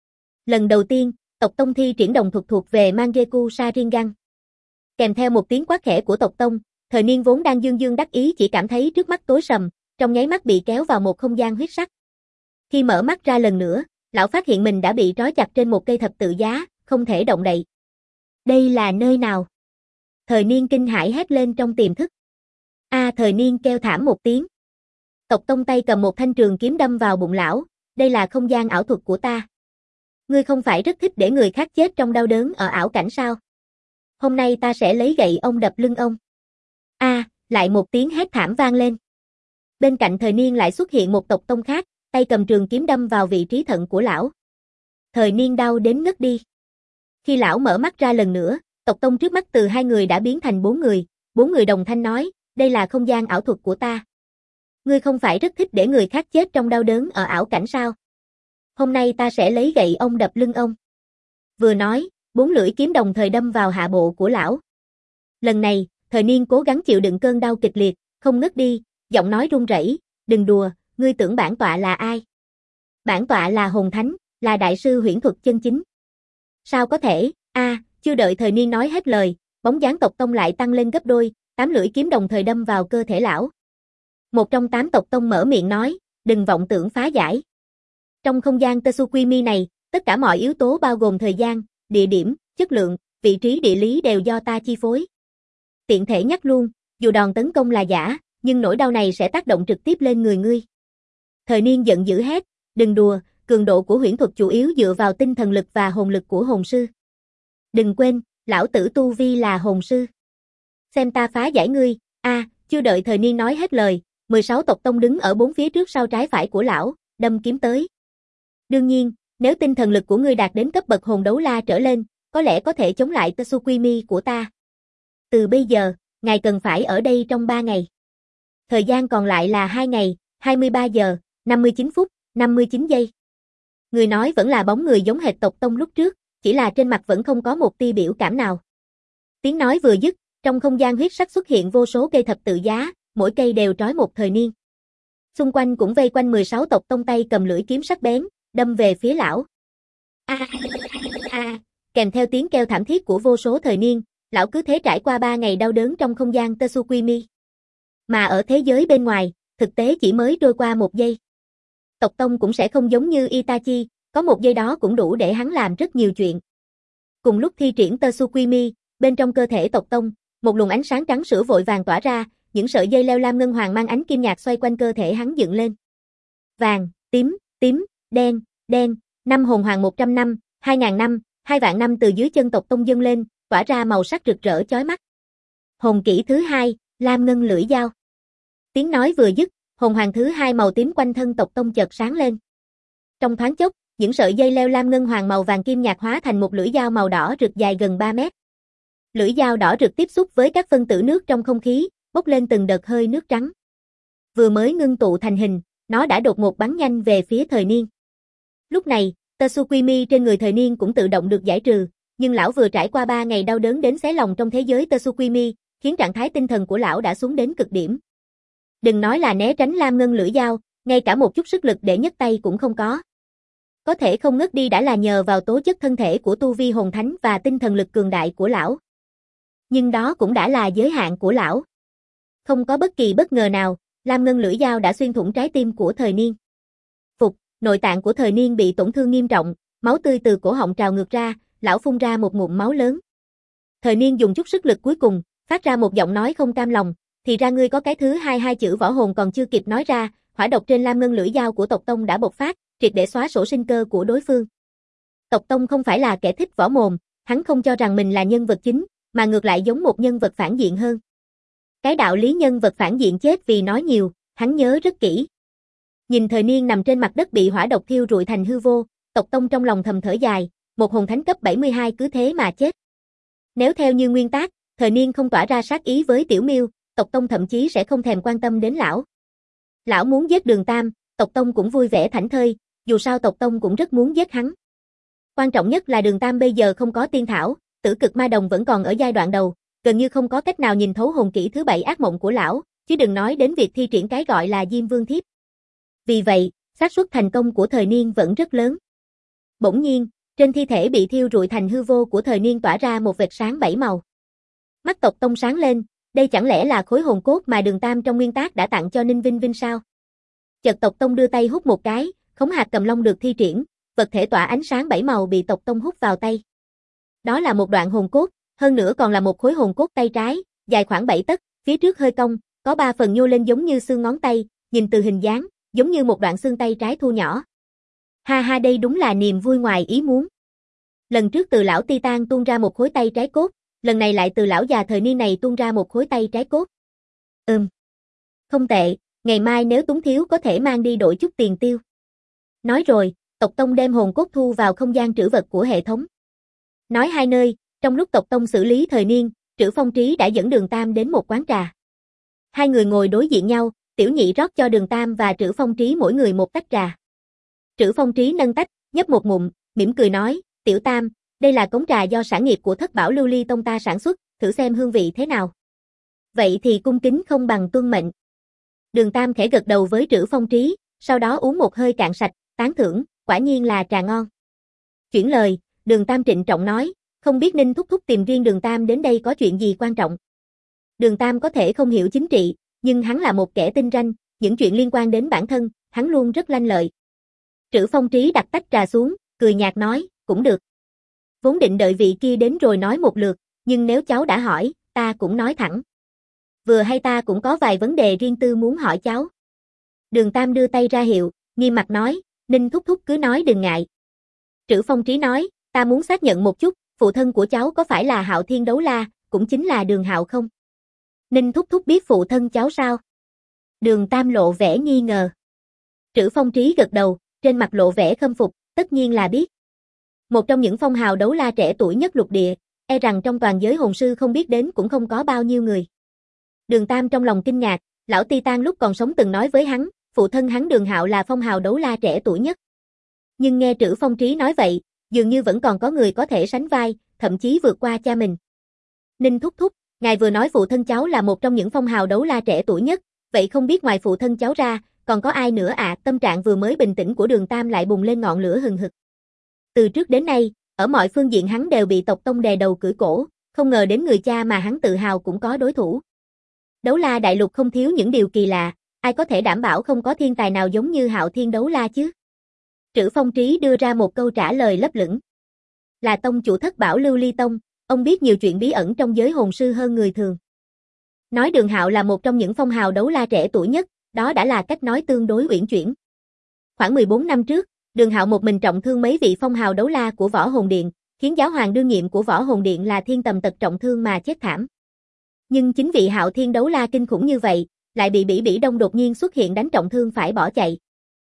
Lần đầu tiên, Tộc Tông thi triển đồng thuật thuộc về Mangekyou Sharingan. Kèm theo một tiếng quát khẽ của Tộc Tông, Thời Niên vốn đang dương dương đắc ý chỉ cảm thấy trước mắt tối sầm, trong nháy mắt bị kéo vào một không gian huyết sắc. Khi mở mắt ra lần nữa, lão phát hiện mình đã bị trói chặt trên một cây thập tự giá, không thể động đậy. Đây là nơi nào? Thời Niên kinh hãi hét lên trong tiềm thức. Thời Niên kêu thảm một tiếng. Tộc Tông tay cầm một thanh trường kiếm đâm vào bụng lão, đây là không gian ảo thuật của ta. Ngươi không phải rất thích để người khác chết trong đau đớn ở ảo cảnh sao? Hôm nay ta sẽ lấy gậy ông đập lưng ông. Lại một tiếng hét thảm vang lên. Bên cạnh Thời Niên lại xuất hiện một Tộc Tông khác, tay cầm trường kiếm đâm vào vị trí thận của lão. Thời Niên đau đến ngất đi. Khi lão mở mắt ra lần nữa, Tộc Tông trước mắt từ hai người đã biến thành bốn người đồng thanh nói, đây là không gian ảo thuật của ta. Ngươi không phải rất thích để người khác chết trong đau đớn ở ảo cảnh sao? Hôm nay ta sẽ lấy gậy ông đập lưng ông. Vừa nói, 4 lưỡi kiếm đồng thời đâm vào hạ bộ của lão. Lần này, Thời Niên cố gắng chịu đựng cơn đau kịch liệt, không ngất đi, giọng nói run rẩy, đừng đùa, ngươi tưởng bản tọa là ai? Bản tọa là hồn thánh, là đại sư huyễn thuật chân chính. Sao có thể? Chưa đợi Thời Niên nói hết lời, bóng dáng Tộc Tông lại tăng lên gấp đôi, 8 lưỡi kiếm đồng thời đâm vào cơ thể lão. Một trong 8 Tộc Tông mở miệng nói, đừng vọng tưởng phá giải. Trong không gian Tsukuimi này, tất cả mọi yếu tố bao gồm thời gian, địa điểm, chất lượng, vị trí địa lý đều do ta chi phối. Tiện thể nhắc luôn, dù đòn tấn công là giả, nhưng nỗi đau này sẽ tác động trực tiếp lên người ngươi. Thời Niên giận dữ hét, đừng đùa, cường độ của huyễn thuật chủ yếu dựa vào tinh thần lực và hồn lực của hồn sư. Đừng quên, lão tử tu vi là hồn sư. Xem ta phá giải ngươi. Chưa đợi Thời Niên nói hết lời, 16 Tộc Tông đứng ở bốn phía trước sau trái phải của lão, đâm kiếm tới. Đương nhiên, nếu tinh thần lực của ngươi đạt đến cấp bậc hồn đấu la trở lên, có lẽ có thể chống lại Tsukuimi của ta. Từ bây giờ, ngài cần phải ở đây trong 3 ngày. Thời gian còn lại là 2 ngày, 23 giờ, 59 phút, 59 giây. Người nói vẫn là bóng người giống hệt tộc tông lúc trước, chỉ là trên mặt vẫn không có một tia biểu cảm nào. Tiếng nói vừa dứt, trong không gian huyết sắc xuất hiện vô số cây thập tự giá, mỗi cây đều trói một thời niên. Xung quanh cũng vây quanh 16 tộc tông tay cầm lưỡi kiếm sắc bén, đâm về phía lão. Kèm theo tiếng kêu thảm thiết của vô số thời niên, lão cứ thế trải qua 3 ngày đau đớn trong không gian Tsukimi. Mà ở thế giới bên ngoài, thực tế chỉ mới trôi qua 1 giây. Tộc tông cũng sẽ không giống như Itachi, có 1 giây đó cũng đủ để hắn làm rất nhiều chuyện. Cùng lúc thi triển Tsukimi, bên trong cơ thể tộc tông, một luồng ánh sáng trắng sữa vội vàng tỏa ra, những sợi dây leo lam ngân hoàng mang ánh kim nhạt xoay quanh cơ thể hắn dựng lên. Vàng, tím, đen, năm hồn hoàng 100 năm, 2000 năm, 2 vạn năm từ dưới chân tộc tông dâng lên, tỏa ra màu sắc rực rỡ chói mắt. Hồn kỹ thứ 2, lam ngân lưỡi dao. Tiếng nói vừa dứt, hồn hoàng thứ 2 màu tím quanh thân tộc tông chợt sáng lên. Trong thoáng chốc, những sợi dây leo lam ngân hoàng màu vàng kim nhạt hóa thành một lưỡi dao màu đỏ rực dài gần 3 mét. Lưỡi dao đỏ rực tiếp xúc với các phân tử nước trong không khí, bốc lên từng đợt hơi nước trắng. Vừa mới ngưng tụ thành hình, nó đã đột ngột bắn nhanh về phía thời niên. Lúc này, Tsukimi trên người thời niên cũng tự động được giải trừ, nhưng lão vừa trải qua 3 ngày đau đớn đến xé lòng trong thế giới Tsukimi, khiến trạng thái tinh thần của lão đã xuống đến cực điểm. Đừng nói là né tránh lam ngân lưỡi dao, ngay cả một chút sức lực để nhấc tay cũng không có. Có thể không ngất đi đã là nhờ vào tố chất thân thể của tu vi hồn thánh và tinh thần lực cường đại của lão. Nhưng đó cũng đã là giới hạn của lão. Không có bất kỳ bất ngờ nào, lam ngân lưỡi dao đã xuyên thủng trái tim của thời niên. Nội tạng của thời niên bị tổn thương nghiêm trọng, máu tươi từ cổ họng trào ngược ra, lão phun ra một ngụm máu lớn. Thời niên dùng chút sức lực cuối cùng, phát ra một giọng nói không cam lòng, thì ra ngươi có cái thứ hai chữ võ hồn còn chưa kịp nói ra, hỏa độc trên lam ngân lưỡi dao của tộc tông đã bộc phát, triệt để xóa sổ sinh cơ của đối phương. Tộc tông không phải là kẻ thích võ mồm, hắn không cho rằng mình là nhân vật chính, mà ngược lại giống một nhân vật phản diện hơn. Cái đạo lý nhân vật phản diện chết vì nói nhiều, hắn nhớ rất kỹ. Nhìn thời niên nằm trên mặt đất bị hỏa độc thiêu rụi thành hư vô, tộc tông trong lòng thầm thở dài, một hồn thánh cấp 72 cứ thế mà chết. Nếu theo như nguyên tác, thời niên không tỏa ra sát ý với Tiểu Miêu, tộc tông thậm chí sẽ không thèm quan tâm đến lão. Lão muốn giết Đường Tam, tộc tông cũng vui vẻ thảnh thơi, dù sao tộc tông cũng rất muốn giết hắn. Quan trọng nhất là Đường Tam bây giờ không có tiên thảo, tử cực ma đồng vẫn còn ở giai đoạn đầu, gần như không có cách nào nhìn thấu hồn kỹ thứ 7 ác mộng của lão, chứ đừng nói đến việc thi triển cái gọi là Diêm Vương Thiếp. Vì vậy, xác suất thành công của thời niên vẫn rất lớn. Bỗng nhiên, trên thi thể bị thiêu rụi thành hư vô của thời niên tỏa ra một vệt sáng 7 màu. Mắt tộc tông sáng lên, đây chẳng lẽ là khối hồn cốt mà Đường Tam trong nguyên tác đã tặng cho Ninh Vinh Vinh sao? Chợt tộc tông đưa tay hút một cái, khống hạt cầm long được thi triển, vật thể tỏa ánh sáng 7 màu bị tộc tông hút vào tay. Đó là một đoạn hồn cốt, hơn nữa còn là một khối hồn cốt tay trái, dài khoảng 7 tấc, phía trước hơi cong, có 3 phần nhô lên giống như xương ngón tay, nhìn từ hình dáng, giống như một đoạn xương tay trái thu nhỏ. Ha ha, đây đúng là niềm vui ngoài ý muốn. Lần trước từ lão Titan tuôn ra một khối tay trái cốt, lần này lại từ lão già thời niên này tuôn ra một khối tay trái cốt. Không tệ, ngày mai nếu túng thiếu có thể mang đi đổi chút tiền tiêu. Nói rồi, tộc tông đem hồn cốt thu vào không gian trữ vật của hệ thống. Nói hai nơi, trong lúc tộc tông xử lý thời niên, Trữ Phong Trí đã dẫn Đường Tam đến một quán trà. Hai người ngồi đối diện nhau, Tiểu Nhị rót cho Đường Tam và Trữ Phong Trí mỗi người một tách trà. Trữ Phong Trí nâng tách, nhấp một ngụm, mỉm cười nói, Tiểu Tam, đây là cống trà do sản nghiệp của Thất Bảo Lưu Ly Tông ta sản xuất, thử xem hương vị thế nào. Vậy thì cung kính không bằng tuân mệnh. Đường Tam khẽ gật đầu với Trữ Phong Trí, sau đó uống một hơi cạn sạch, tán thưởng, quả nhiên là trà ngon. Chuyển lời, Đường Tam trịnh trọng nói, không biết Ninh thúc thúc tìm riêng Đường Tam đến đây có chuyện gì quan trọng. Đường Tam có thể không hiểu chính trị, nhưng hắn là một kẻ tinh ranh, những chuyện liên quan đến bản thân, hắn luôn rất lanh lợi. Trữ Phong Trí đặt tách trà xuống, cười nhạt nói, cũng được. Vốn định đợi vị kia đến rồi nói một lượt, nhưng nếu cháu đã hỏi, ta cũng nói thẳng. Vừa hay ta cũng có vài vấn đề riêng tư muốn hỏi cháu. Đường Tam đưa tay ra hiệu, nghiêm mặt nói, Ninh thúc thúc cứ nói đừng ngại. Trữ Phong Trí nói, ta muốn xác nhận một chút, phụ thân của cháu có phải là Hạo Thiên Đấu La, cũng chính là Đường Hạo không? Ninh thúc thúc biết phụ thân cháu sao? Đường Tam lộ vẻ nghi ngờ. Trữ Phong Trí gật đầu, trên mặt lộ vẻ khâm phục, tất nhiên là biết. Một trong những phong hào đấu la trẻ tuổi nhất lục địa, e rằng trong toàn giới hồn sư không biết đến cũng không có bao nhiêu người. Đường Tam trong lòng kinh ngạc, Lão Titan lúc còn sống từng nói với hắn, phụ thân hắn Đường Hạo là phong hào đấu la trẻ tuổi nhất. Nhưng nghe Trữ Phong Trí nói vậy, dường như vẫn còn có người có thể sánh vai, thậm chí vượt qua cha mình. Ninh thúc thúc, ngài vừa nói phụ thân cháu là một trong những phong hào đấu la trẻ tuổi nhất, vậy không biết ngoài phụ thân cháu ra, còn có ai nữa ạ? Tâm trạng vừa mới bình tĩnh của Đường Tam lại bùng lên ngọn lửa hừng hực. Từ trước đến nay, ở mọi phương diện hắn đều bị tộc tông đè đầu cưỡi cổ, không ngờ đến người cha mà hắn tự hào cũng có đối thủ. Đấu la đại lục không thiếu những điều kỳ lạ, ai có thể đảm bảo không có thiên tài nào giống như Hạo Thiên đấu la chứ? Trữ Phong Trí đưa ra một câu trả lời lấp lửng. Là tông chủ Thất Bảo Lưu Ly Tông, ông biết nhiều chuyện bí ẩn trong giới hồn sư hơn người thường. Nói Đường Hạo là một trong những phong hào đấu la trẻ tuổi nhất, đó đã là cách nói tương đối uyển chuyển. Khoảng 14 năm trước, Đường Hạo một mình trọng thương mấy vị phong hào đấu la của Võ Hồn Điện, khiến giáo hoàng đương nhiệm của Võ Hồn Điện là Thiên Tầm Tật trọng thương mà chết thảm. Nhưng chính vị Hạo Thiên đấu la kinh khủng như vậy, lại bị Bỉ Bỉ Đông đột nhiên xuất hiện đánh trọng thương phải bỏ chạy.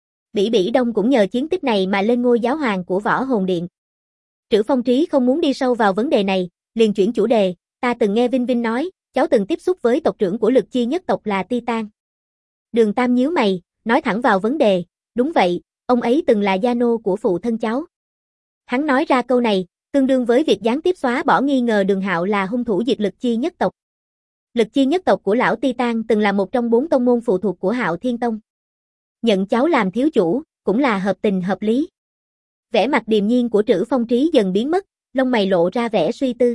Bỉ Bỉ Đông cũng nhờ chiến tích này mà lên ngôi giáo hoàng của Võ Hồn Điện. Trữ Phong Trí không muốn đi sâu vào vấn đề này, liền chuyển chủ đề, ta từng nghe Vinh Vinh nói, cháu từng tiếp xúc với tộc trưởng của Lực Chi nhất tộc là Titan. Đường Tam nhíu mày, nói thẳng vào vấn đề, đúng vậy, ông ấy từng là gia nô của phụ thân cháu. Hắn nói ra câu này, tương đương với việc gián tiếp xóa bỏ nghi ngờ Đường Hạo là hung thủ diệt Lực Chi nhất tộc. Lực Chi nhất tộc của lão Titan từng là một trong 4 tông môn phụ thuộc của Hạo Thiên Tông. Nhận cháu làm thiếu chủ, cũng là hợp tình hợp lý. Vẻ mặt điềm nhiên của Trữ Phong Trí dần biến mất, lông mày lộ ra vẻ suy tư.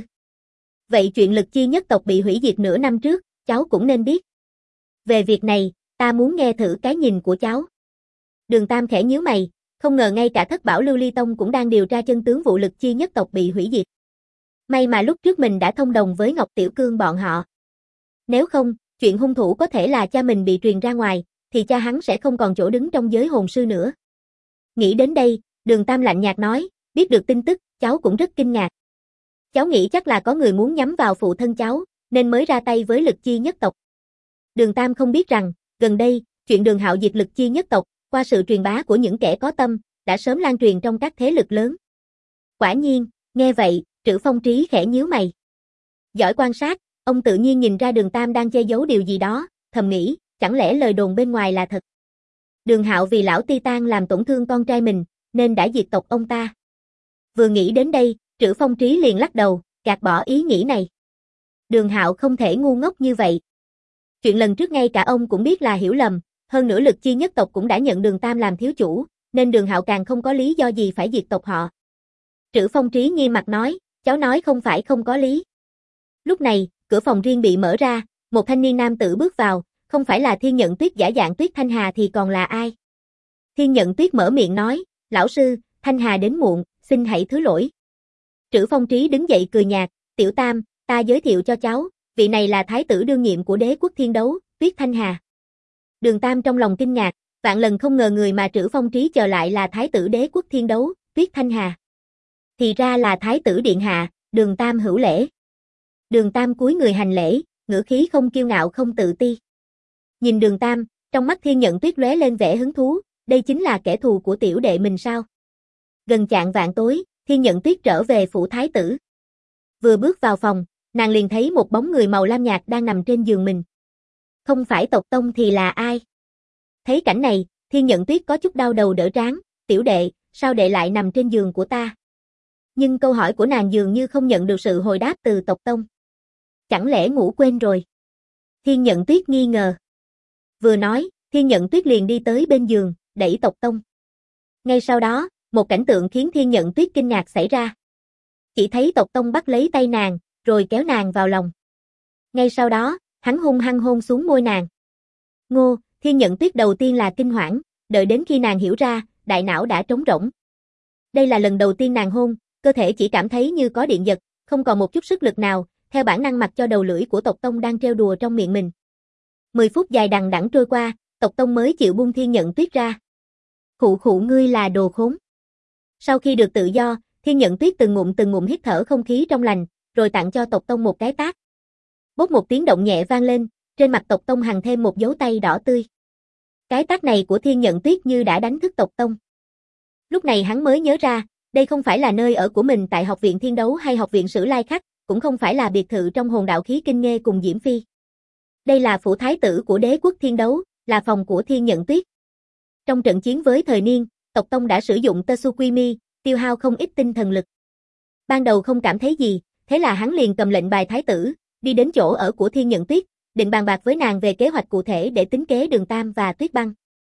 Vậy chuyện Lực Chi nhất tộc bị hủy diệt nửa năm trước, cháu cũng nên biết. Về việc này, ta muốn nghe thử cái nhìn của cháu. Đường Tam khẽ nhíu mày, không ngờ ngay cả Thất Bảo Lưu Ly Tông cũng đang điều tra chân tướng vụ Lực Chi nhất tộc bị hủy diệt. May mà lúc trước mình đã thông đồng với Ngọc Tiểu Cương bọn họ. Nếu không, chuyện hung thủ có thể là cha mình bị truyền ra ngoài, thì cha hắn sẽ không còn chỗ đứng trong giới hồn sư nữa. Nghĩ đến đây, Đường Tam lạnh nhạt nói, biết được tin tức, cháu cũng rất kinh ngạc. Cháu nghĩ chắc là có người muốn nhắm vào phụ thân cháu, nên mới ra tay với Lực Chi nhất tộc. Đường Tam không biết rằng, gần đây, chuyện Đường Hạo diệt Lực Chi nhất tộc, qua sự truyền bá của những kẻ có tâm, đã sớm lan truyền trong các thế lực lớn. Quả nhiên, nghe vậy, Trữ Phong Trí khẽ nhíu mày. Giỏi quan sát, ông tự nhiên nhìn ra Đường Tam đang che giấu điều gì đó, thầm nghĩ, chẳng lẽ lời đồn bên ngoài là thật. Đường Hạo vì lão Titan làm tổn thương con trai mình, nên đã diệt tộc ông ta. Vừa nghĩ đến đây, Trữ Phong Trí liền lắc đầu, gạt bỏ ý nghĩ này. Đường Hạo không thể ngu ngốc như vậy. Chuyện lần trước ngay cả ông cũng biết là hiểu lầm, hơn nữa Lực Chi nhất tộc cũng đã nhận Đường Tam làm thiếu chủ, nên Đường Hạo càng không có lý do gì phải diệt tộc họ. Trữ Phong Trí nghiêm mặt nói, cháu nói không phải không có lý. Lúc này, cửa phòng riêng bị mở ra, một thanh niên nam tử bước vào, không phải là Thiên Nhận Tuyết giả dạng Tuyết Thanh Hà thì còn là ai? Thiên Nhận Tuyết mở miệng nói, lão sư, Thanh Hà đến muộn, xin hãy thứ lỗi. Trữ Phong Trí đứng dậy cười nhạt, Tiểu Tam, ta giới thiệu cho cháu, vị này là thái tử đương nhiệm của Đế quốc Thiên Đấu, Tuyết Thanh Hà. Đường Tam trong lòng kinh ngạc, vạn lần không ngờ người mà Trữ Phong Trí chờ lại là thái tử Đế quốc Thiên Đấu, Tuyết Thanh Hà. Thì ra là thái tử điện hạ, Đường Tam hữu lễ. Đường Tam cúi người hành lễ, ngữ khí không kiêu ngạo không tự ti. Nhìn Đường Tam, trong mắt Thiên Nhận Tuyết lóe lên vẻ hứng thú, đây chính là kẻ thù của tiểu đệ mình sao? Gần chạng vạn tối, Thiên Nhận Tuyết trở về phủ thái tử. Vừa bước vào phòng, nàng liền thấy một bóng người màu lam nhạt đang nằm trên giường mình. Không phải tộc tông thì là ai? Thấy cảnh này, Thiên Nhận Tuyết có chút đau đầu đỡ trán, tiểu đệ, sao đệ lại nằm trên giường của ta? Nhưng câu hỏi của nàng dường như không nhận được sự hồi đáp từ tộc tông. Chẳng lẽ ngủ quên rồi? Thiên Nhận Tuyết nghi ngờ. Vừa nói, Thiên Nhận Tuyết liền đi tới bên giường, đẩy tộc tông. Ngay sau đó, một cảnh tượng khiến Thiên Nhận Tuyết kinh ngạc xảy ra. Chỉ thấy tộc tông bắt lấy tay nàng, rồi kéo nàng vào lòng. Ngay sau đó, hắn hung hăng hôn xuống môi nàng. Ngô, Thiên Nhận Tuyết đầu tiên là kinh hoảng, đợi đến khi nàng hiểu ra, đại não đã trống rỗng. Đây là lần đầu tiên nàng hôn, cơ thể chỉ cảm thấy như có điện giật, không còn một chút sức lực nào, theo bản năng mặc cho đầu lưỡi của tộc tông đang trêu đùa trong miệng mình. 10 phút dài đằng đẵng trôi qua, tộc tông mới chịu buông Thiên Nhận Tuyết ra. Khụ khụ ngươi là đồ khốn. Sau khi được tự do, Thiên Nhận Tuyết từng ngụm hít thở không khí trong lành, rồi tặng cho tộc tông một cái tát. Bốp một tiếng động nhẹ vang lên, trên mặt tộc tông hằn thêm một dấu tay đỏ tươi. Cái tát này của Thiên Nhận Tuyết như đã đánh thức tộc tông. Lúc này hắn mới nhớ ra, đây không phải là nơi ở của mình tại Học viện Thiên Đấu hay Học viện Sử Lai Khắc, cũng không phải là biệt thự trong Hồn Đạo Khí Kinh Nghê cùng Diễm Phi. Đây là phủ thái tử của đế quốc Thiên Đấu, là phòng của Thiên Nhận Tuyết. Trong trận chiến với Thời Niên, tộc Tông đã sử dụng Tsukimi, tiêu hao không ít tinh thần lực. Ban đầu không cảm thấy gì, thế là hắn liền cầm lệnh bài thái tử, đi đến chỗ ở của Thiên Nhận Tuyết, định bàn bạc với nàng về kế hoạch cụ thể để tính kế Đường Tam và Tuyết Băng.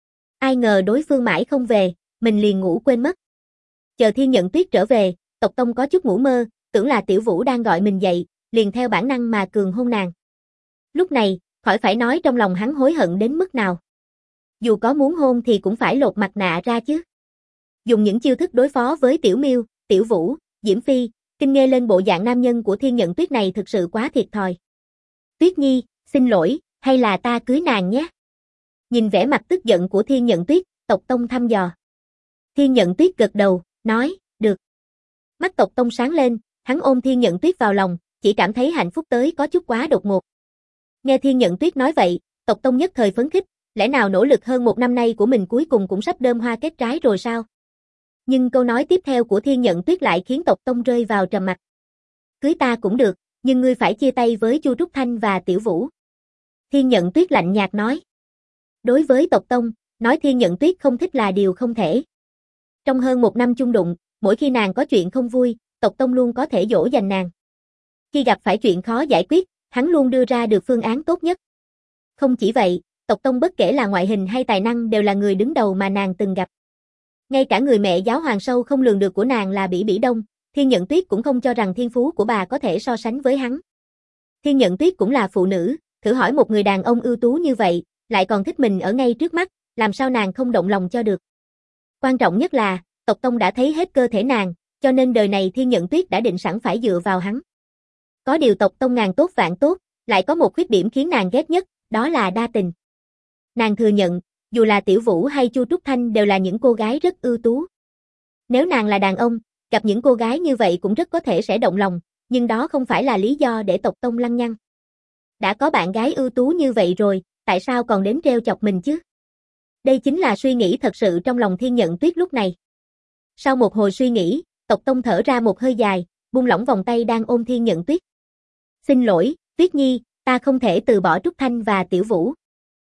Ai ngờ đối phương mãi không về, mình liền ngủ quên mất. Chờ Thiên Nhận Tuyết trở về, tộc Tông có chút ngủ mơ, tưởng là Tiểu Vũ đang gọi mình dậy, liền theo bản năng mà cường hôn nàng. Lúc này, khỏi phải nói trong lòng hắn hối hận đến mức nào. Dù có muốn hôn thì cũng phải lột mặt nạ ra chứ. Dùng những chiêu thức đối phó với Tiểu Miêu, Tiểu Vũ, Diễm Phi, Kinh Nghê lên bộ dạng nam nhân của Thiên Nhận Tuyết này thực sự quá thiệt thòi. Tuyết Nhi, xin lỗi, hay là ta cưới nàng nhé? Nhìn vẻ mặt tức giận của Thiên Nhận Tuyết, tộc Tông thăm dò. Thiên Nhận Tuyết gật đầu, nói, được. Mắt tộc Tông sáng lên, hắn ôm Thiên Nhận Tuyết vào lòng, chỉ cảm thấy hạnh phúc tới có chút quá đột ngột. Nghe Thiên Nhận Tuyết nói vậy, tộc Tông nhất thời phấn khích, lẽ nào nỗ lực hơn 1 năm nay của mình cuối cùng cũng sắp đơm hoa kết trái rồi sao? Nhưng câu nói tiếp theo của Thiên Nhận Tuyết lại khiến tộc Tông rơi vào trầm mặc. Cưới ta cũng được, nhưng ngươi phải chia tay với Chu Trúc Thanh và Tiểu Vũ. Thiên Nhận Tuyết lạnh nhạt nói. Đối với tộc Tông, nói Thiên Nhận Tuyết không thích là điều không thể. Trong hơn 1 năm chung đụng, mỗi khi nàng có chuyện không vui, tộc Tông luôn có thể dỗ dành nàng. Khi gặp phải chuyện khó giải quyết, hắn luôn đưa ra được phương án tốt nhất. Không chỉ vậy, tộc Tông bất kể là ngoại hình hay tài năng đều là người đứng đầu mà nàng từng gặp. Ngay cả người mẹ giáo hoàng sâu không lường được của nàng là Bỉ Bỉ Đông, Thiên Nhận Tuyết cũng không cho rằng thiên phú của bà có thể so sánh với hắn. Thiên Nhận Tuyết cũng là phụ nữ, thử hỏi một người đàn ông ưu tú như vậy, lại còn thích mình ở ngay trước mắt, làm sao nàng không động lòng cho được. Quan trọng nhất là, tộc Tông đã thấy hết cơ thể nàng, cho nên đời này Thiên Nhận Tuyết đã định sẵn phải dựa vào hắn. Có điều tộc Tông ngàn tốt vạn tốt, lại có một khuyết điểm khiến nàng ghét nhất, đó là đa tình. Nàng thừa nhận, dù là Tiểu Vũ hay Chu Trúc Thanh đều là những cô gái rất ưu tú. Nếu nàng là đàn ông, gặp những cô gái như vậy cũng rất có thể sẽ động lòng, nhưng đó không phải là lý do để tộc Tông lăng nhăng. Đã có bạn gái ưu tú như vậy rồi, tại sao còn đến trêu chọc mình chứ? Đây chính là suy nghĩ thật sự trong lòng Thiên Nhận Tuyết lúc này. Sau một hồi suy nghĩ, tộc Tông thở ra một hơi dài, buông lỏng vòng tay đang ôm Thiên Nhận Tuyết. Xin lỗi, Tuyết Nhi, ta không thể từ bỏ Trúc Thanh và Tiểu Vũ.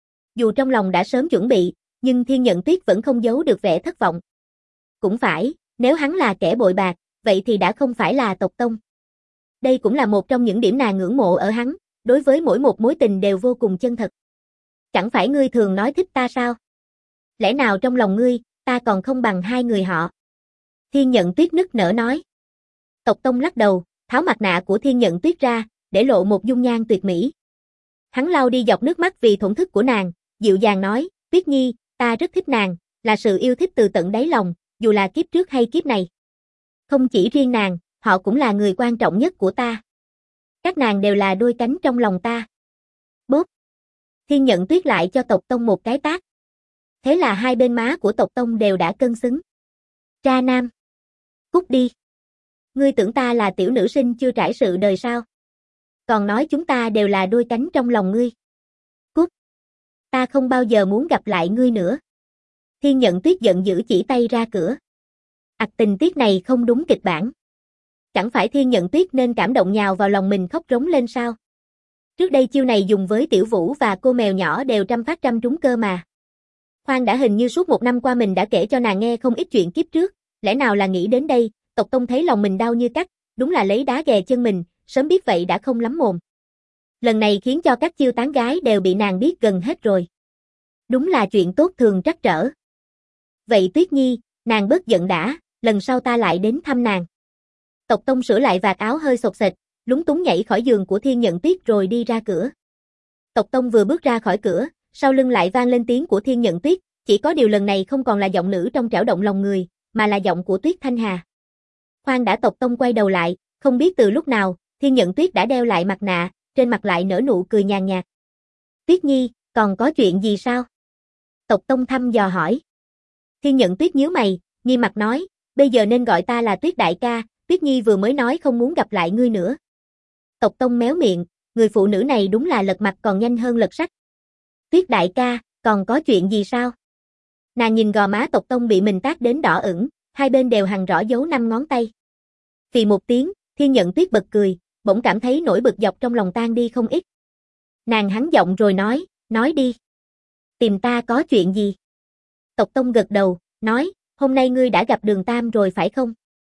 Dù trong lòng đã sớm chuẩn bị, nhưng Thiên Nhận Tuyết vẫn không giấu được vẻ thất vọng. Cũng phải, nếu hắn là kẻ bội bạc, vậy thì đã không phải là tộc Tông. Đây cũng là một trong những điểm nàng ngưỡng mộ ở hắn, đối với mỗi một mối tình đều vô cùng chân thật. Chẳng phải ngươi thường nói thích ta sao? Lẽ nào trong lòng ngươi, ta còn không bằng hai người họ? Thiên Nhận Tuyết nức nở nói. Tộc Tông lắc đầu, tháo mặt nạ của Thiên Nhận Tuyết ra, để lộ một dung nhan tuyệt mỹ. Hắn lau đi giọt nước mắt vì thổn thức của nàng, dịu dàng nói, Tuyết Nhi, ta rất thích nàng, là sự yêu thích từ tận đáy lòng, dù là kiếp trước hay kiếp này. Không chỉ riêng nàng, họ cũng là người quan trọng nhất của ta. Các nàng đều là đôi cánh trong lòng ta. Bốp. Thiên Nhận Tuyết lại cho tộc Tông một cái tát. Thế là hai bên má của tộc Tông đều đã cân xứng. Tra nam. Cút đi. Ngươi tưởng ta là tiểu nữ sinh chưa trải sự đời sao? Còn nói chúng ta đều là đôi cánh trong lòng ngươi. Cút. Ta không bao giờ muốn gặp lại ngươi nữa. Thiên Nhận Tuyết giận dữ chỉ tay ra cửa. Tình tiết này không đúng kịch bản. Chẳng phải Thiên Nhận Tuyết nên cảm động nhào vào lòng mình khóc rống lên sao? Trước đây chiêu này dùng với Tiểu Vũ và cô mèo nhỏ đều trăm phát trăm trúng cơ mà. Khoan đã, hình như suốt 1 năm qua mình đã kể cho nàng nghe không ít chuyện kiếp trước, lẽ nào là nghĩ đến đây, tộc Tông thấy lòng mình đau như cắt, đúng là lấy đá ghè chân mình, sớm biết vậy đã không lắm mồm. Lần này khiến cho các chiêu tán gái đều bị nàng biết gần hết rồi. Đúng là chuyện tốt thường trắc trở. Vậy Tuyết Nhi, nàng bớt giận đã, lần sau ta lại đến thăm nàng. Tộc Tông sửa lại vạt áo hơi xộc xệch, lúng túng nhảy khỏi giường của Thiên Nhận Tuyết rồi đi ra cửa. Tộc Tông vừa bước ra khỏi cửa, sau lưng lại vang lên tiếng của Thiên Nhận Tuyết, chỉ có điều lần này không còn là giọng nữ trong trảo động lòng người, mà là giọng của Tuyết Thanh Hà. Khoan đã, tộc Tông quay đầu lại, không biết từ lúc nào, Thiên Nhận Tuyết đã đeo lại mặt nạ, trên mặt lại nở nụ cười nhàn nhạt. Tuyết Nhi, còn có chuyện gì sao? Tộc Tông thăm dò hỏi. Thiên Nhận Tuyết nhíu mày, nghiêm mặt nói, bây giờ nên gọi ta là Tuyết đại ca, Tuyết Nhi vừa mới nói không muốn gặp lại ngươi nữa. Tộc Tông méo miệng, người phụ nữ này đúng là lật mặt còn nhanh hơn lật sách. Tuyết đại ca, còn có chuyện gì sao? Nàng nhìn gò má tộc Tông bị mình tát đến đỏ ửng, hai bên đều hằn rõ dấu 5 ngón tay. Phì một tiếng, Thiên Nhận Tuyết bật cười, bỗng cảm thấy nỗi bực dọc trong lòng tan đi không ít. Nàng hắn giọng rồi nói đi. Tìm ta có chuyện gì? Tộc Tông gật đầu, nói, hôm nay ngươi đã gặp Đường Tam rồi phải không?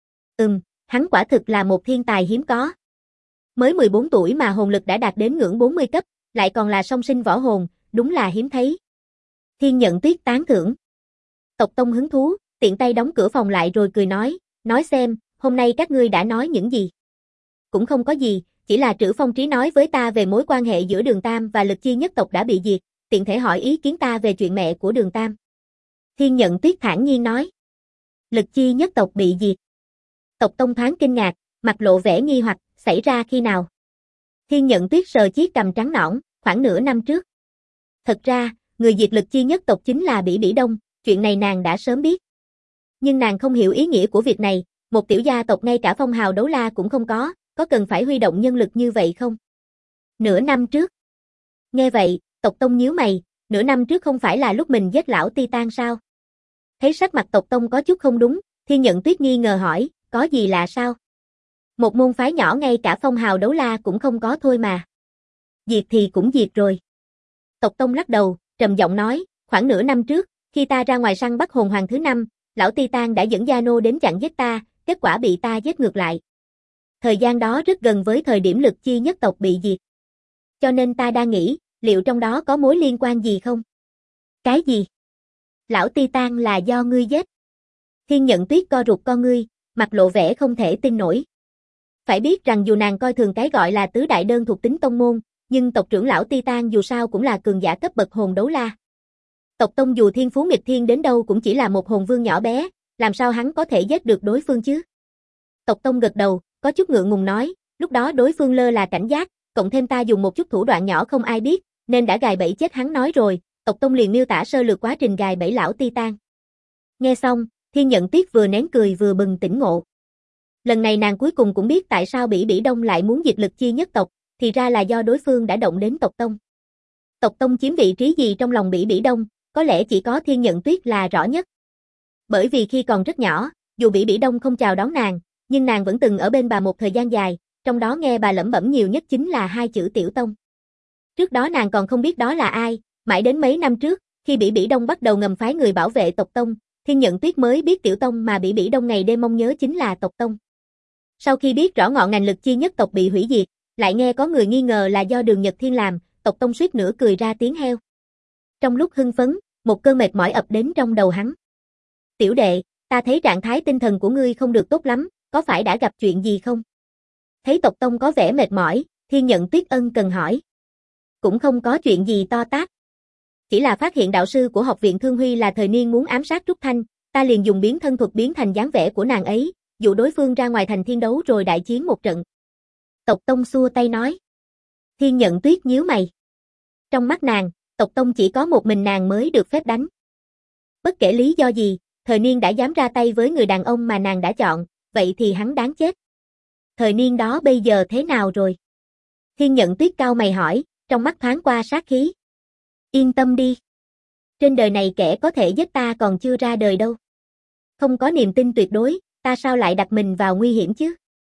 Hắn quả thực là một thiên tài hiếm có. Mới 14 tuổi mà hồn lực đã đạt đến ngưỡng 40 cấp, lại còn là song sinh võ hồn, đúng là hiếm thấy. Thiên Nhận Tuyết tán thưởng. Tộc Tông hứng thú, tiện tay đóng cửa phòng lại rồi cười nói xem, hôm nay các ngươi đã nói những gì? Cũng không có gì, chỉ là Trữ Phong Trí nói với ta về mối quan hệ giữa Đường Tam và Lực Chi nhất tộc đã bị diệt, tiện thể hỏi ý kiến ta về chuyện mẹ của Đường Tam. Thiên Nhận Tuyết thản nhiên nói. Lực Chi nhất tộc bị diệt. Tộc Tông thoáng kinh ngạc, mặt lộ vẻ nghi hoặc, xảy ra khi nào? Thiên Nhận Tuyết sờ chiếc cằm trắng nõn, khoảng nửa năm trước. Thật ra, người diệt Lực Chi nhất tộc chính là Bỉ Bỉ Đông, chuyện này nàng đã sớm biết. Nhưng nàng không hiểu ý nghĩa của việc này, một tiểu gia tộc ngay cả phong hào đấu la cũng không có cần phải huy động nhân lực như vậy không? Nửa năm trước. Nghe vậy, Tộc Tông nhíu mày, nửa năm trước không phải là lúc mình giết lão Titan sao? Thấy sắc mặt Tộc Tông có chút không đúng, Thiên Nhận Tuyết nghi ngờ hỏi, có gì lạ sao? Một môn phái nhỏ ngay cả phong hào đấu la cũng không có thôi mà. Diệt thì cũng diệt rồi. Tộc Tông lắc đầu, trầm giọng nói, khoảng nửa năm trước, khi ta ra ngoài săn bắt hồn hoàng thứ 5, lão Titan đã dẫn Gia Nô đến chặn giết ta, kết quả bị ta giết ngược lại. Thời gian đó rất gần với thời điểm Lực Chi nhất tộc bị diệt. Cho nên ta đang nghĩ, liệu trong đó có mối liên quan gì không? Cái gì? Lão Titan là do ngươi giết? Thiên Nhận Tuyết co rụt con ngươi, mặt lộ vẻ không thể tin nổi. Phải biết rằng dù nàng coi thường cái gọi là tứ đại đơn thuộc tính tông môn, nhưng tộc trưởng lão Titan dù sao cũng là cường giả cấp bậc hồn đấu la. Tộc Tông dù thiên phú nghịch thiên đến đâu cũng chỉ là một hồn vương nhỏ bé, làm sao hắn có thể giết được đối phương chứ? Tộc Tông gật đầu, có chút ngượng ngùng nói, lúc đó đối phương lơ là cảnh giác, cộng thêm ta dùng một chút thủ đoạn nhỏ không ai biết, nên đã gài bẫy chết hắn nói rồi. Tộc Tông liền miêu tả sơ lược quá trình gài bẫy lão Titan. Nghe xong, Thiên Nhận Tuyết vừa nén cười vừa bừng tỉnh ngộ. Lần này nàng cuối cùng cũng biết tại sao Bỉ Bỉ Đông lại muốn diệt Lực Chi nhất tộc, thì ra là do đối phương đã động đến Tộc Tông. Tộc Tông chiếm vị trí gì trong lòng Bỉ Bỉ Đông, có lẽ chỉ có Thiên Nhận Tuyết là rõ nhất. Bởi vì khi còn rất nhỏ, dù Bỉ Bỉ Đông không chào đón nàng, nhưng nàng vẫn từng ở bên bà một thời gian dài, trong đó nghe bà lẩm bẩm nhiều nhất chính là hai chữ Tiểu Tông. Trước đó nàng còn không biết đó là ai, mãi đến mấy năm trước, khi Bỉ Bỉ Đông bắt đầu ngầm phái người bảo vệ Tộc Tông, Thiên Nhận Tuyết mới biết Tiểu Tông mà Bỉ Bỉ Đông ngày đêm mong nhớ chính là Tộc Tông. Sau khi biết rõ ngọn ngành Lực Chi nhất tộc bị hủy diệt, lại nghe có người nghi ngờ là do Đường Nhật Thiên làm, Tộc Tông suýt nữa cười ra tiếng heo. Trong lúc hưng phấn, một cơn mệt mỏi ập đến trong đầu hắn. Tiểu đệ, ta thấy trạng thái tinh thần của ngươi không được tốt lắm, có phải đã gặp chuyện gì không? Thấy Tộc Tông có vẻ mệt mỏi, Thiên Nhận Tuyết ân cần hỏi. Cũng không có chuyện gì to tát. Chỉ là phát hiện đạo sư của học viện Thương Huy là Thời Niên muốn ám sát Trúc Thanh, ta liền dùng biến thân thuật biến thành dáng vẻ của nàng ấy, dụ đối phương ra ngoài thành thiên đấu rồi đại chiến một trận. Tộc Tông xua tay nói. Thiên Nhận Tuyết nhíu mày. Trong mắt nàng, Tộc Tông chỉ có một mình nàng mới được phép đánh. Bất kể lý do gì, Thời Niên đã dám ra tay với người đàn ông mà nàng đã chọn, vậy thì hắn đáng chết. Thời Niên đó bây giờ thế nào rồi? Thiên Nhận Tuyết cau mày hỏi, trong mắt thoáng qua sát khí. Yên tâm đi. Trên đời này kẻ có thể giết ta còn chưa ra đời đâu. Không có niềm tin tuyệt đối, ta sao lại đặt mình vào nguy hiểm chứ?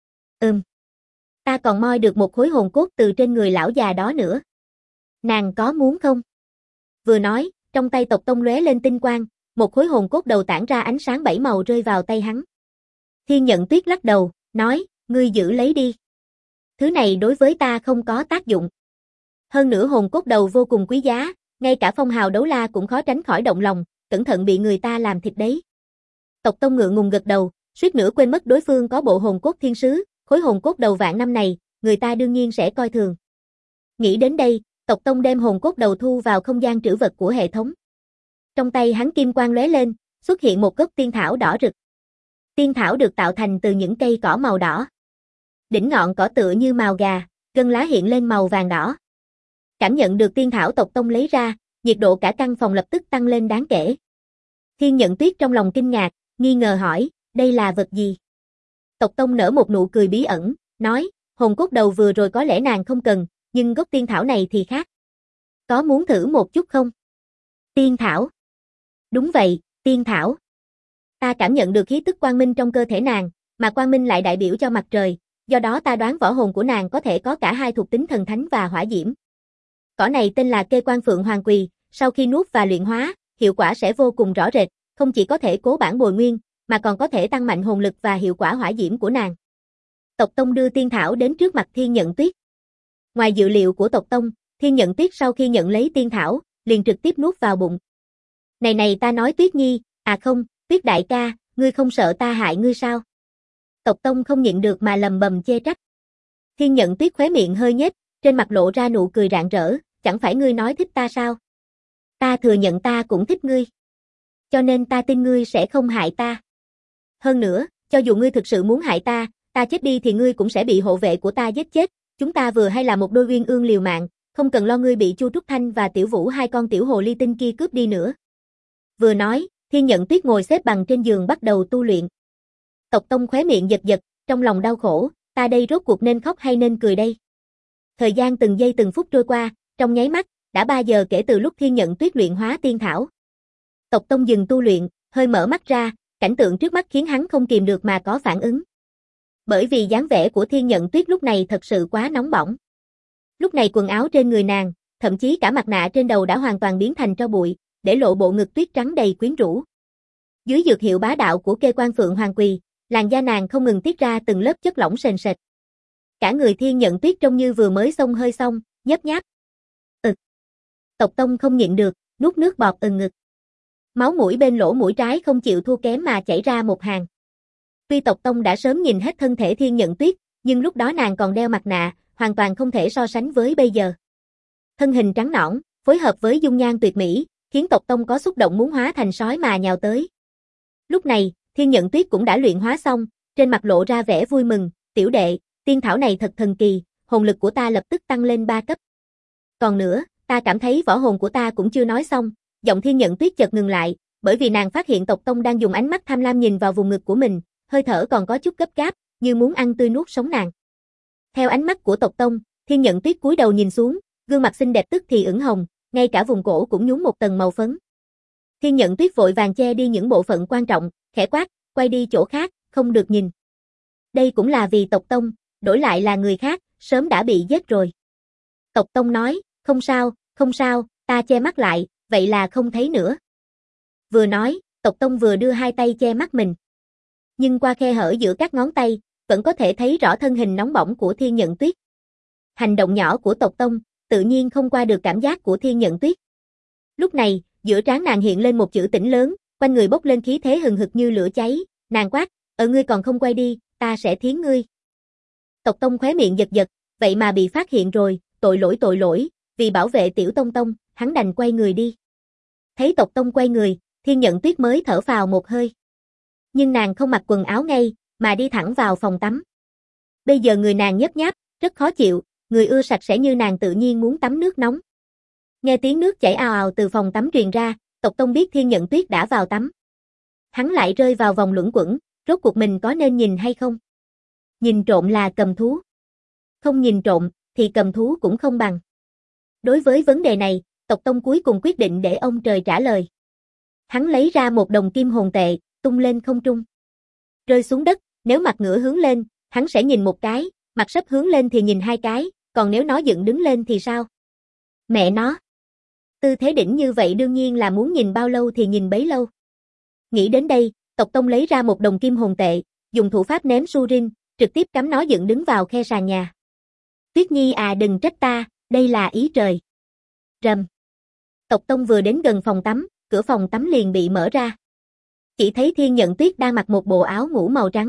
Ta còn moi được một khối hồn cốt từ trên người lão già đó nữa. Nàng có muốn không? Vừa nói, trong tay Tộc Tông lóe lên tinh quang, một khối hồn cốt đầu tản ra ánh sáng 7 màu rơi vào tay hắn. Thiên Nhận Tuyết lắc đầu, nói, ngươi giữ lấy đi. Thứ này đối với ta không có tác dụng. Hơn nữa hồn cốt đầu vô cùng quý giá, ngay cả phong hào đấu la cũng khó tránh khỏi động lòng, cẩn thận bị người ta làm thịt đấy. Tộc Tông ngượng ngùng gật đầu, suýt nữa quên mất đối phương có bộ hồn cốt thiên sứ, khối hồn cốt đầu vạn năm này, người ta đương nhiên sẽ coi thường. Nghĩ đến đây, Tộc Tông đem hồn cốt đầu thu vào không gian trữ vật của hệ thống. Trong tay hắn kim quang lóe lên, xuất hiện một gốc tiên thảo đỏ rực. Tiên thảo được tạo thành từ những cây cỏ màu đỏ. Đỉnh ngọn cỏ tựa như mào gà, gân lá hiện lên màu vàng đỏ. Cảm nhận được tiên thảo Tộc Tông lấy ra, nhiệt độ cả căn phòng lập tức tăng lên đáng kể. Thiên Nhận Tuyết trong lòng kinh ngạc, nghi ngờ hỏi, đây là vật gì? Tộc Tông nở một nụ cười bí ẩn, nói, hồn cốt đầu vừa rồi có lẽ nàng không cần, nhưng gốc tiên thảo này thì khác. Có muốn thử một chút không? Tiên thảo. Đúng vậy, tiên thảo. Ta cảm nhận được khí tức quang minh trong cơ thể nàng, mà quang minh lại đại biểu cho mặt trời, do đó ta đoán võ hồn của nàng có thể có cả hai thuộc tính thần thánh và hỏa diễm. Cỏ này tên là cây quan phượng hoàng quỳ, sau khi nuốt và luyện hóa, hiệu quả sẽ vô cùng rõ rệt, không chỉ có thể cố bản bồi nguyên, mà còn có thể tăng mạnh hồn lực và hiệu quả hỏa diễm của nàng. Tộc Tông đưa tiên thảo đến trước mặt Thiên Nhận Tuyết. Ngoài dự liệu của tộc Tông, Thiên Nhận Tuyết sau khi nhận lấy tiên thảo, liền trực tiếp nuốt vào bụng. Này ta nói Tuyết Nhi, à không, Tuyết đại ca, ngươi không sợ ta hại ngươi sao? Tộc Tông không nhịn được mà lầm bầm chê trách. Thiên Nhận Tuyết khóe miệng hơi nhếch, trên mặt lộ ra nụ cười rạng rỡ, chẳng phải ngươi nói thích ta sao? Ta thừa nhận ta cũng thích ngươi. Cho nên ta tin ngươi sẽ không hại ta. Hơn nữa, cho dù ngươi thực sự muốn hại ta, ta chết đi thì ngươi cũng sẽ bị hộ vệ của ta giết chết. Chúng ta vừa hay là một đôi uyên ương liều mạng, không cần lo ngươi bị Chu Trúc Thanh và Tiểu Vũ hai con tiểu hồ ly tinh kia cướp đi nữa. Vừa nói, Thiên Nhận Tuyết ngồi xếp bằng trên giường bắt đầu tu luyện. Tộc Tông khóe miệng giật giật, trong lòng đau khổ, ta đây rốt cuộc nên khóc hay nên cười đây? Thời gian từng giây từng phút trôi qua, trong nháy mắt, đã 3 giờ kể từ lúc Thiên Nhận Tuyết luyện hóa tiên thảo. Tộc Tông dừng tu luyện, hơi mở mắt ra, cảnh tượng trước mắt khiến hắn không kìm được mà có phản ứng. Bởi vì dáng vẻ của Thiên Nhận Tuyết lúc này thật sự quá nóng bỏng. Lúc này quần áo trên người nàng, thậm chí cả mặt nạ trên đầu đã hoàn toàn biến thành tro bụi, để lộ bộ ngực tuyết trắng đầy quyến rũ. Dưới dược hiệu bá đạo của cây quan phượng hoàng quỳ, làn da nàng không ngừng tiết ra từng lớp chất lỏng sền sệt. Cả người Thiên Nhận Tuyết trông như vừa mới xông hơi xong, nhấp nháp. Tộc Tông không nhịn được, nuốt nước bọt ngực. Máu mũi bên lỗ mũi trái không chịu thua kém mà chảy ra một hàng. Tuy tộc Tông đã sớm nhìn hết thân thể Thiên Nhận Tuyết, nhưng lúc đó nàng còn đeo mặt nạ, hoàn toàn không thể so sánh với bây giờ. Thân hình trắng nõn, phối hợp với dung nhan tuyệt mỹ, khiến tộc Tông có xúc động muốn hóa thành sói mà nhào tới. Lúc này, Thiên Nhận Tuyết cũng đã luyện hóa xong, trên mặt lộ ra vẻ vui mừng, tiểu đệ, tiên thảo này thật thần kỳ, hồn lực của ta lập tức tăng lên 3 cấp. Còn nữa, ta cảm thấy võ hồn của ta cũng chưa nói xong, giọng Thiên Nhận Tuyết chợt ngừng lại, bởi vì nàng phát hiện tộc Tông đang dùng ánh mắt tham lam nhìn vào vùng ngực của mình, hơi thở còn có chút gấp gáp, như muốn ăn tươi nuốt sống nàng. Theo ánh mắt của tộc Tông, Thiên Nhận Tuyết cúi đầu nhìn xuống, gương mặt xinh đẹp tức thì ửng hồng, ngay cả vùng cổ cũng nhúm một tầng màu phấn. Thiên Nhận Tuyết vội vàng che đi những bộ phận quan trọng, khẽ quát, quay đi chỗ khác, không được nhìn. Đây cũng là vì tộc Tông, đổi lại là người khác, sớm đã bị giết rồi. Tộc Tông nói, không sao, ta che mắt lại, vậy là không thấy nữa. Vừa nói, tộc Tông vừa đưa hai tay che mắt mình. Nhưng qua khe hở giữa các ngón tay, vẫn có thể thấy rõ thân hình nóng bỏng của Thiên Nhận Tuyết. Hành động nhỏ của tộc Tông, tự nhiên không qua được cảm giác của Thiên Nhận Tuyết. Lúc này, giữa trán nàng hiện lên một chữ tỉnh lớn, quanh người bốc lên khí thế hừng hực như lửa cháy, nàng quát, ngươi còn không quay đi, ta sẽ thiến ngươi. Tộc Tông khóe miệng giật giật, vậy mà bị phát hiện rồi, tội lỗi, vì bảo vệ tiểu Tông Tông, hắn đành quay người đi. Thấy tộc Tông quay người, Thiên Nhận Tuyết mới thở phào một hơi. Nhưng nàng không mặc quần áo ngay, mà đi thẳng vào phòng tắm. Bây giờ người nàng nhấp nháp, rất khó chịu, người ưa sạch sẽ như nàng tự nhiên muốn tắm nước nóng. Nghe tiếng nước chảy ào ào từ phòng tắm truyền ra, tộc Tông biết Thiên Nhận Tuyết đã vào tắm. Hắn lại rơi vào vòng luẩn quẩn, rốt cuộc mình có nên nhìn hay không? Nhìn trộm là cầm thú. Không nhìn trộm, thì cầm thú cũng không bằng. Đối với vấn đề này, tộc Tông cuối cùng quyết định để ông trời trả lời. Hắn lấy ra một đồng kim hồn tệ, tung lên không trung. Rơi xuống đất, nếu mặt ngửa hướng lên, hắn sẽ nhìn một cái, mặt sấp hướng lên thì nhìn hai cái, còn nếu nó dựng đứng lên thì sao? Mẹ nó! Tư thế đỉnh như vậy đương nhiên là muốn nhìn bao lâu thì nhìn bấy lâu. Nghĩ đến đây, tộc Tông lấy ra một đồng kim hồn tệ, dùng thủ pháp ném su rin, trực tiếp cắm nó dựng đứng vào khe sàn nhà. Tuyết Nhi à đừng trách ta, đây là ý trời. Rầm. Tộc Tông vừa đến gần phòng tắm, cửa phòng tắm liền bị mở ra. Chỉ thấy Thiên Nhận Tuyết đang mặc một bộ áo ngủ màu trắng.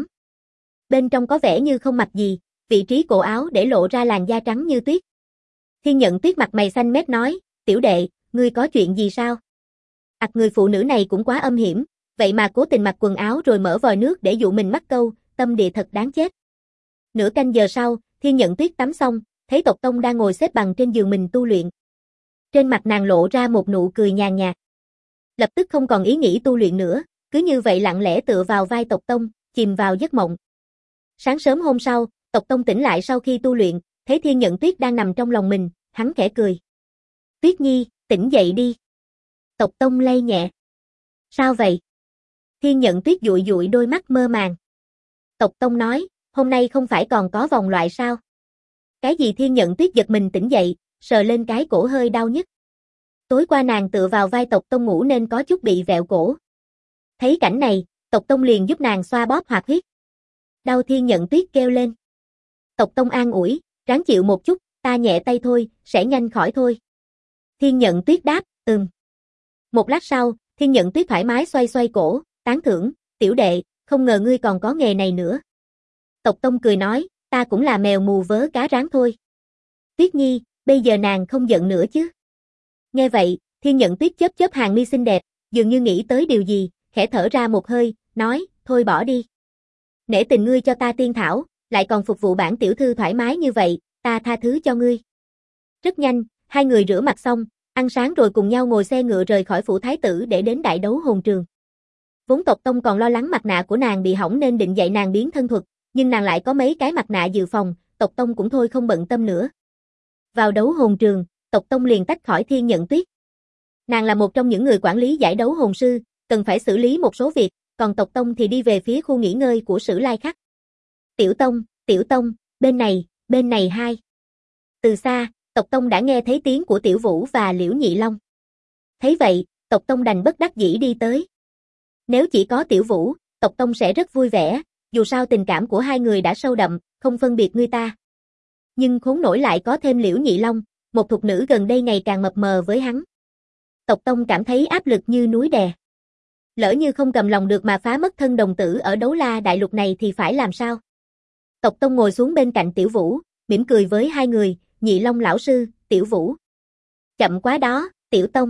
Bên trong có vẻ như không mặc gì, vị trí cổ áo để lộ ra làn da trắng như tuyết. Thiên Nhận Tuyết mặt mày xanh mét nói, tiểu đệ, ngươi có chuyện gì sao? Người phụ nữ này cũng quá âm hiểm, vậy mà cố tình mặc quần áo rồi mở vòi nước để dụ mình mắc câu, tâm địa thật đáng chết. Nửa canh giờ sau, Thiên Nhận Tuyết tắm xong, thấy tộc Tông đang ngồi xếp bằng trên giường mình tu luyện. Trên mặt nàng lộ ra một nụ cười nhàn nhạt. Lập tức không còn ý nghĩ tu luyện nữa, cứ như vậy lặng lẽ tựa vào vai tộc Tông, chìm vào giấc mộng. Sáng sớm hôm sau, tộc Tông tỉnh lại sau khi tu luyện, thấy Thiên Nhận Tuyết đang nằm trong lòng mình, hắn khẽ cười. Tuyết Nhi, tỉnh dậy đi. Tộc Tông lay nhẹ. Sao vậy? Thiên Nhận Tuyết dụi dụi đôi mắt mơ màng. Tộc Tông nói, hôm nay không phải còn có vòng loại sao? Cái gì? Thiên Nhận Tuyết giật mình tỉnh dậy, sờ lên cái cổ hơi đau nhức. Tối qua nàng tựa vào vai Tộc Tông ngủ nên có chút bị vẹo cổ. Thấy cảnh này, Tộc Tông liền giúp nàng xoa bóp hoạt huyết. Đau Thiên Nhận Tuyết kêu lên. Tộc Tông an ủi, ráng chịu một chút, ta nhẹ tay thôi, sẽ nhanh khỏi thôi. Thiên Nhận Tuyết đáp, Một lát sau, Thiên Nhận Tuyết thoải mái xoay xoay cổ, tán thưởng, tiểu đệ, không ngờ ngươi còn có nghề này nữa. Tộc Tông cười nói, ta cũng là mèo mù vớ cá rán thôi. Tuyết Nhi, bây giờ nàng không giận nữa chứ? Nghe vậy, Thiên Nhận Tuyết chớp chớp hàng mi xinh đẹp, dường như nghĩ tới điều gì, khẽ thở ra một hơi, nói, thôi bỏ đi. Nể tình ngươi cho ta tiên thảo, lại còn phục vụ bản tiểu thư thoải mái như vậy, ta tha thứ cho ngươi. Rất nhanh, hai người rửa mặt xong, ăn sáng rồi cùng nhau ngồi xe ngựa rời khỏi phủ thái tử để đến đại đấu hồn trường. Vốn Tộc Tông còn lo lắng mặt nạ của nàng bị hỏng nên định dạy nàng biến thân thuật, nhưng nàng lại có mấy cái mặt nạ dự phòng, Tộc Tông cũng thôi không bận tâm nữa. Vào đấu hồn trường, Tộc Tông liền tách khỏi Thiên Nhận Tuyết. Nàng là một trong những người quản lý giải đấu hồn sư, cần phải xử lý một số việc, còn Tộc Tông thì đi về phía khu nghỉ ngơi của Sử Lai Khắc. Tiểu Tông, bên này hai. Từ xa, Tộc Tông đã nghe thấy tiếng của Tiểu Vũ và Liễu Nhị Long. Thấy vậy, Tộc Tông đành bất đắc dĩ đi tới. Nếu chỉ có Tiểu Vũ, Tộc Tông sẽ rất vui vẻ, dù sao tình cảm của hai người đã sâu đậm, không phân biệt người ta. Nhưng khốn nổi lại có thêm Liễu Nhị Long, một thục nữ gần đây ngày càng mập mờ với hắn. Tộc Tông cảm thấy áp lực như núi đè. Lỡ như không cầm lòng được mà phá mất thân đồng tử ở Đấu La Đại Lục này thì phải làm sao? Tộc Tông ngồi xuống bên cạnh Tiểu Vũ, mỉm cười với hai người, Nhị Long lão sư, Tiểu Vũ. Chậm quá đó, Tiểu Tông.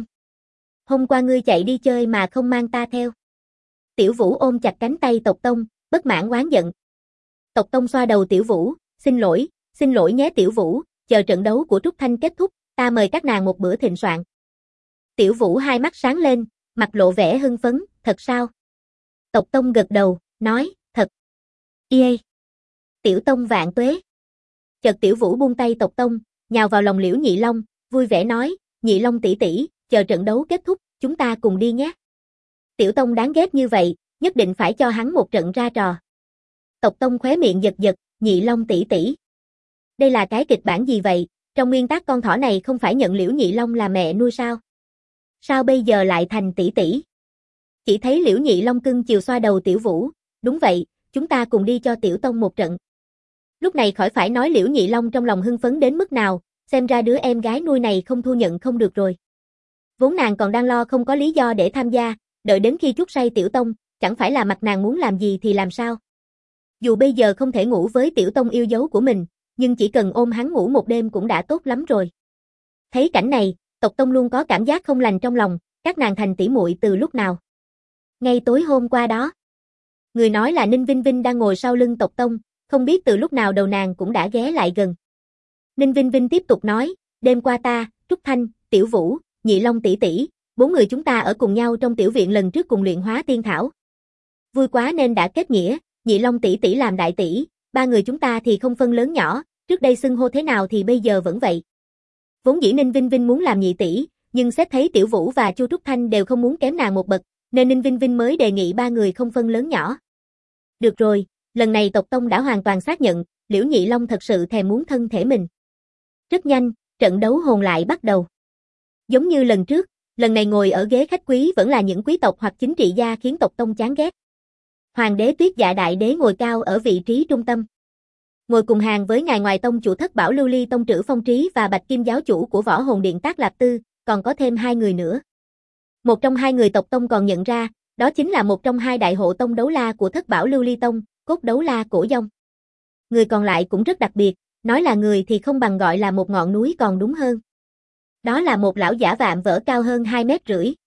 Hôm qua ngươi chạy đi chơi mà không mang ta theo. Tiểu Vũ ôm chặt cánh tay Tộc Tông, bất mãn oán giận. Tộc Tông xoa đầu Tiểu Vũ, xin lỗi nhé Tiểu Vũ, chờ trận đấu của Trúc Thanh kết thúc, ta mời các nàng một bữa thịnh soạn. Tiểu Vũ hai mắt sáng lên, mặt lộ vẻ hưng phấn, thật sao? Tộc Tông gật đầu, nói, thật. Yê! Tiểu Tông vạn tuế. Chợt Tiểu Vũ buông tay Tộc Tông, nhào vào lòng Liễu Nhị Long, vui vẻ nói, Nhị Long tỷ tỷ, chờ trận đấu kết thúc, chúng ta cùng đi nhé. Tiểu Tông đáng ghét như vậy, nhất định phải cho hắn một trận ra trò. Tộc Tông khóe miệng giật giật, Nhị Long tỷ tỷ. Đây là cái kịch bản gì vậy, trong nguyên tắc con thỏ này không phải nhận Liễu Nhị Long là mẹ nuôi sao? Sao bây giờ lại thành tỷ tỷ? Chỉ thấy Liễu Nhị Long cưng chiều xoa đầu Tiểu Vũ, đúng vậy, chúng ta cùng đi cho Tiểu Tông một trận. Lúc này khỏi phải nói Liễu Nhị Long trong lòng hưng phấn đến mức nào, xem ra đứa em gái nuôi này không thu nhận không được rồi. Vốn nàng còn đang lo không có lý do để tham gia, đợi đến khi trút say Tiểu Tông, chẳng phải là mặt nàng muốn làm gì thì làm sao. Dù bây giờ không thể ngủ với Tiểu Tông yêu dấu của mình, nhưng chỉ cần ôm hắn ngủ một đêm cũng đã tốt lắm rồi. Thấy cảnh này, Tộc Tông luôn có cảm giác không lành trong lòng, các nàng thành tỷ muội từ lúc nào. Ngay tối hôm qua đó. Người nói là Ninh Vinh Vinh đang ngồi sau lưng Tộc Tông, không biết từ lúc nào đầu nàng cũng đã ghé lại gần. Ninh Vinh Vinh tiếp tục nói, đêm qua ta, Trúc Thanh, Tiểu Vũ, Nhị Long tỷ tỷ, 4 người chúng ta ở cùng nhau trong tiểu viện lần trước cùng luyện hóa tiên thảo. Vui quá nên đã kết nghĩa, Nhị Long tỷ tỷ làm đại tỷ, 3 người chúng ta thì không phân lớn nhỏ, trước đây xưng hô thế nào thì bây giờ vẫn vậy. Vốn dĩ Ninh Vinh Vinh muốn làm nhị tỷ, nhưng xét thấy Tiểu Vũ và Chu Trúc Thanh đều không muốn kém nàng một bậc, nên Ninh Vinh Vinh mới đề nghị 3 người không phân lớn nhỏ. Được rồi, lần này Tộc Tông đã hoàn toàn xác nhận, Liễu Nhị Long thật sự thèm muốn thân thể mình. Rất nhanh, trận đấu hồn lại bắt đầu. Giống như lần trước, lần này ngồi ở ghế khách quý vẫn là những quý tộc hoặc chính trị gia khiến Tộc Tông chán ghét. Hoàng đế Tuyết Dạ Đại Đế ngồi cao ở vị trí trung tâm. Ngồi cùng hàng với ngài Ngoại Tông chủ Thất Bảo Lưu Ly Tông Trữ Phong Trí và Bạch Kim giáo chủ của Võ Hồn Điện Tác Lạp Tư, còn có thêm 2 người nữa. Một trong 2 người Tộc Tông còn nhận ra, đó chính là một trong 2 đại hộ tông đấu la của Thất Bảo Lưu Ly Tông, Cốt Đấu La Cổ Dông. Người còn lại cũng rất đặc biệt, nói là người thì không bằng gọi là một ngọn núi còn đúng hơn. Đó là một lão giả vạm vỡ cao hơn 2,5 mét.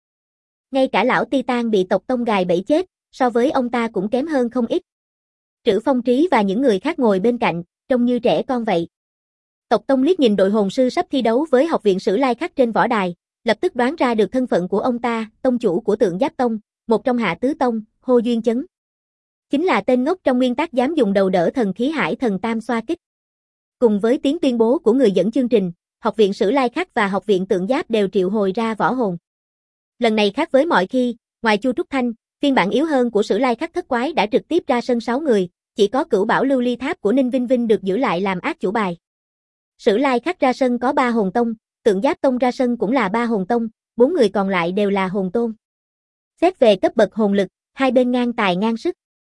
Ngay cả lão Titan bị Tộc Tông gài bẫy chết, so với ông ta cũng kém hơn không ít. Trữ Phong Trí và những người khác ngồi bên cạnh, trông như trẻ con vậy. Tộc Tông liếc nhìn đội hồn sư sắp thi đấu với học viện Sử Lai Khắc trên võ đài, lập tức đoán ra được thân phận của ông ta, tông chủ của Tượng Giáp Tông, một trong Hạ Tứ Tông, Hô Duyên Chấn. Chính là tên ngốc trong nguyên tắc dám dùng đầu đỡ thần khí Hải Thần Tam xoa kích. Cùng với tiếng tuyên bố của người dẫn chương trình, học viện Sử Lai Khắc và học viện Tượng Giáp đều triệu hồi ra võ hồn. Lần này khác với mọi khi, ngoài Chu Trúc Thanh, phiên bản yếu hơn của Sử Lai Khắc Thất Quái đã trực tiếp ra sân 6 người, chỉ có Cửu Bảo Lưu Ly Tháp của Ninh Vinh Vinh được giữ lại làm ác chủ bài. Sử Lai Khắc ra sân có 3 hồn tông, Tượng Giáp Tông ra sân cũng là 3 hồn tông, 4 người còn lại đều là hồn tôn. Xét về cấp bậc hồn lực, hai bên ngang tài ngang sức.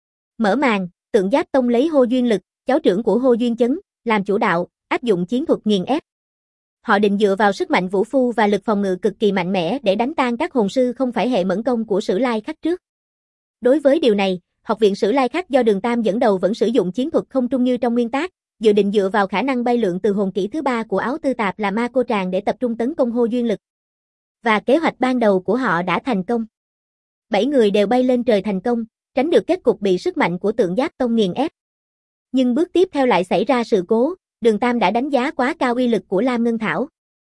Mở màn, Tượng Giáp Tông lấy Hô Duyên Lực, cháu trưởng của Hô Duyên Chấn, làm chủ đạo, áp dụng chiến thuật nghiền ép. Họ định dựa vào sức mạnh vũ phu và lực phòng ngự cực kỳ mạnh mẽ để đánh tan các hồn sư không phải hệ mẫn công của Sử Lai Khắc trước. Đối với điều này, Học viện Sử Lai Khắc do Đường Tam dẫn đầu vẫn sử dụng chiến thuật không trung như trong nguyên tác, dự định dựa vào khả năng bay lượn từ hồn kỹ thứ 3 của áo tư tạp là Ma Cô Tràng để tập trung tấn công Hô Duyên Lực. Và kế hoạch ban đầu của họ đã thành công. 7 người đều bay lên trời thành công, tránh được kết cục bị sức mạnh của Tượng Giáp Tông nghiền ép. Nhưng bước tiếp theo lại xảy ra sự cố, Đường Tam đã đánh giá quá cao uy lực của Lam Ngân Thảo.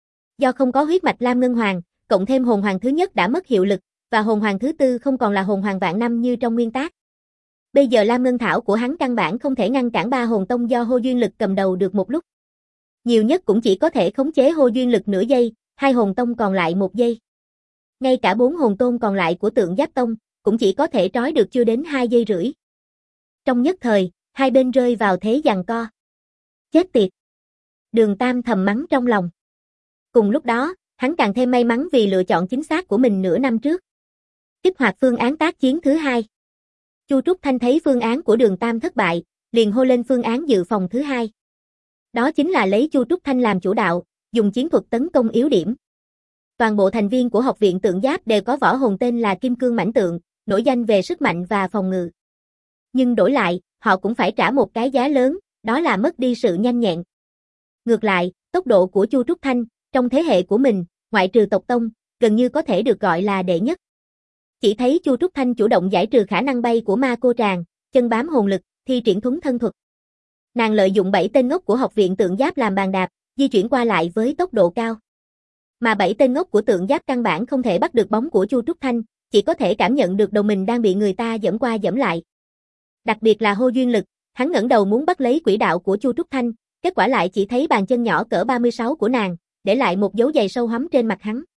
Do không có huyết mạch Lam Ngân Hoàng, cộng thêm hồn hoàng thứ nhất đã mất hiệu lực, và hồn hoàng thứ tư không còn là hồn hoàng vạn năm như trong nguyên tác. Bây giờ Lam Ngân Thảo của hắn căn bản không thể ngăn cản 3 hồn tông do Hô Duyên Lực cầm đầu được một lúc. Nhiều nhất cũng chỉ có thể khống chế Hô Duyên Lực nửa giây, 2 hồn tông còn lại 1 giây. Ngay cả 4 hồn tôn còn lại của Tượng Giáp Tông, cũng chỉ có thể trói được chưa đến 2 giây rưỡi. Trong nhất thời, hai bên rơi vào thế giằng co. Chết tiệt! Đường Tam thầm mắng trong lòng. Cùng lúc đó, hắn càng thêm may mắn vì lựa chọn chính xác của mình nửa năm trước. Kích hoạt phương án tác chiến thứ 2. Chu Trúc Thanh thấy phương án của Đường Tam thất bại, liền hô lên phương án dự phòng thứ 2. Đó chính là lấy Chu Trúc Thanh làm chủ đạo, dùng chiến thuật tấn công yếu điểm. Toàn bộ thành viên của Học viện Tượng Giáp đều có võ hồn tên là Kim Cương Mãnh Tượng, nổi danh về sức mạnh và phòng ngự. Nhưng đổi lại, họ cũng phải trả một cái giá lớn, đó là mất đi sự nhanh nhẹn. Ngược lại, tốc độ của Chu Trúc Thanh, trong thế hệ của mình, ngoại trừ tộc tông, gần như có thể được gọi là đệ nhất. Chỉ thấy Chu Trúc Thanh chủ động giải trừ khả năng bay của Ma Cô Tràng, chân bám hồn lực, thi triển thuấn thân thuật. Nàng lợi dụng 7 tên ngốc của Học viện Tượng Giáp làm bàn đạp, di chuyển qua lại với tốc độ cao. Mà 7 tên ngốc của Tượng Giáp căn bản không thể bắt được bóng của Chu Trúc Thanh, chỉ có thể cảm nhận được đầu mình đang bị người ta giẫm qua giẫm lại. Đặc biệt là Hô Duyên Lực, hắn ngẩng đầu muốn bắt lấy quỹ đạo của Chu Trúc Thanh, kết quả lại chỉ thấy bàn chân nhỏ cỡ 36 của nàng, để lại một dấu giày sâu hoắm trên mặt hắn.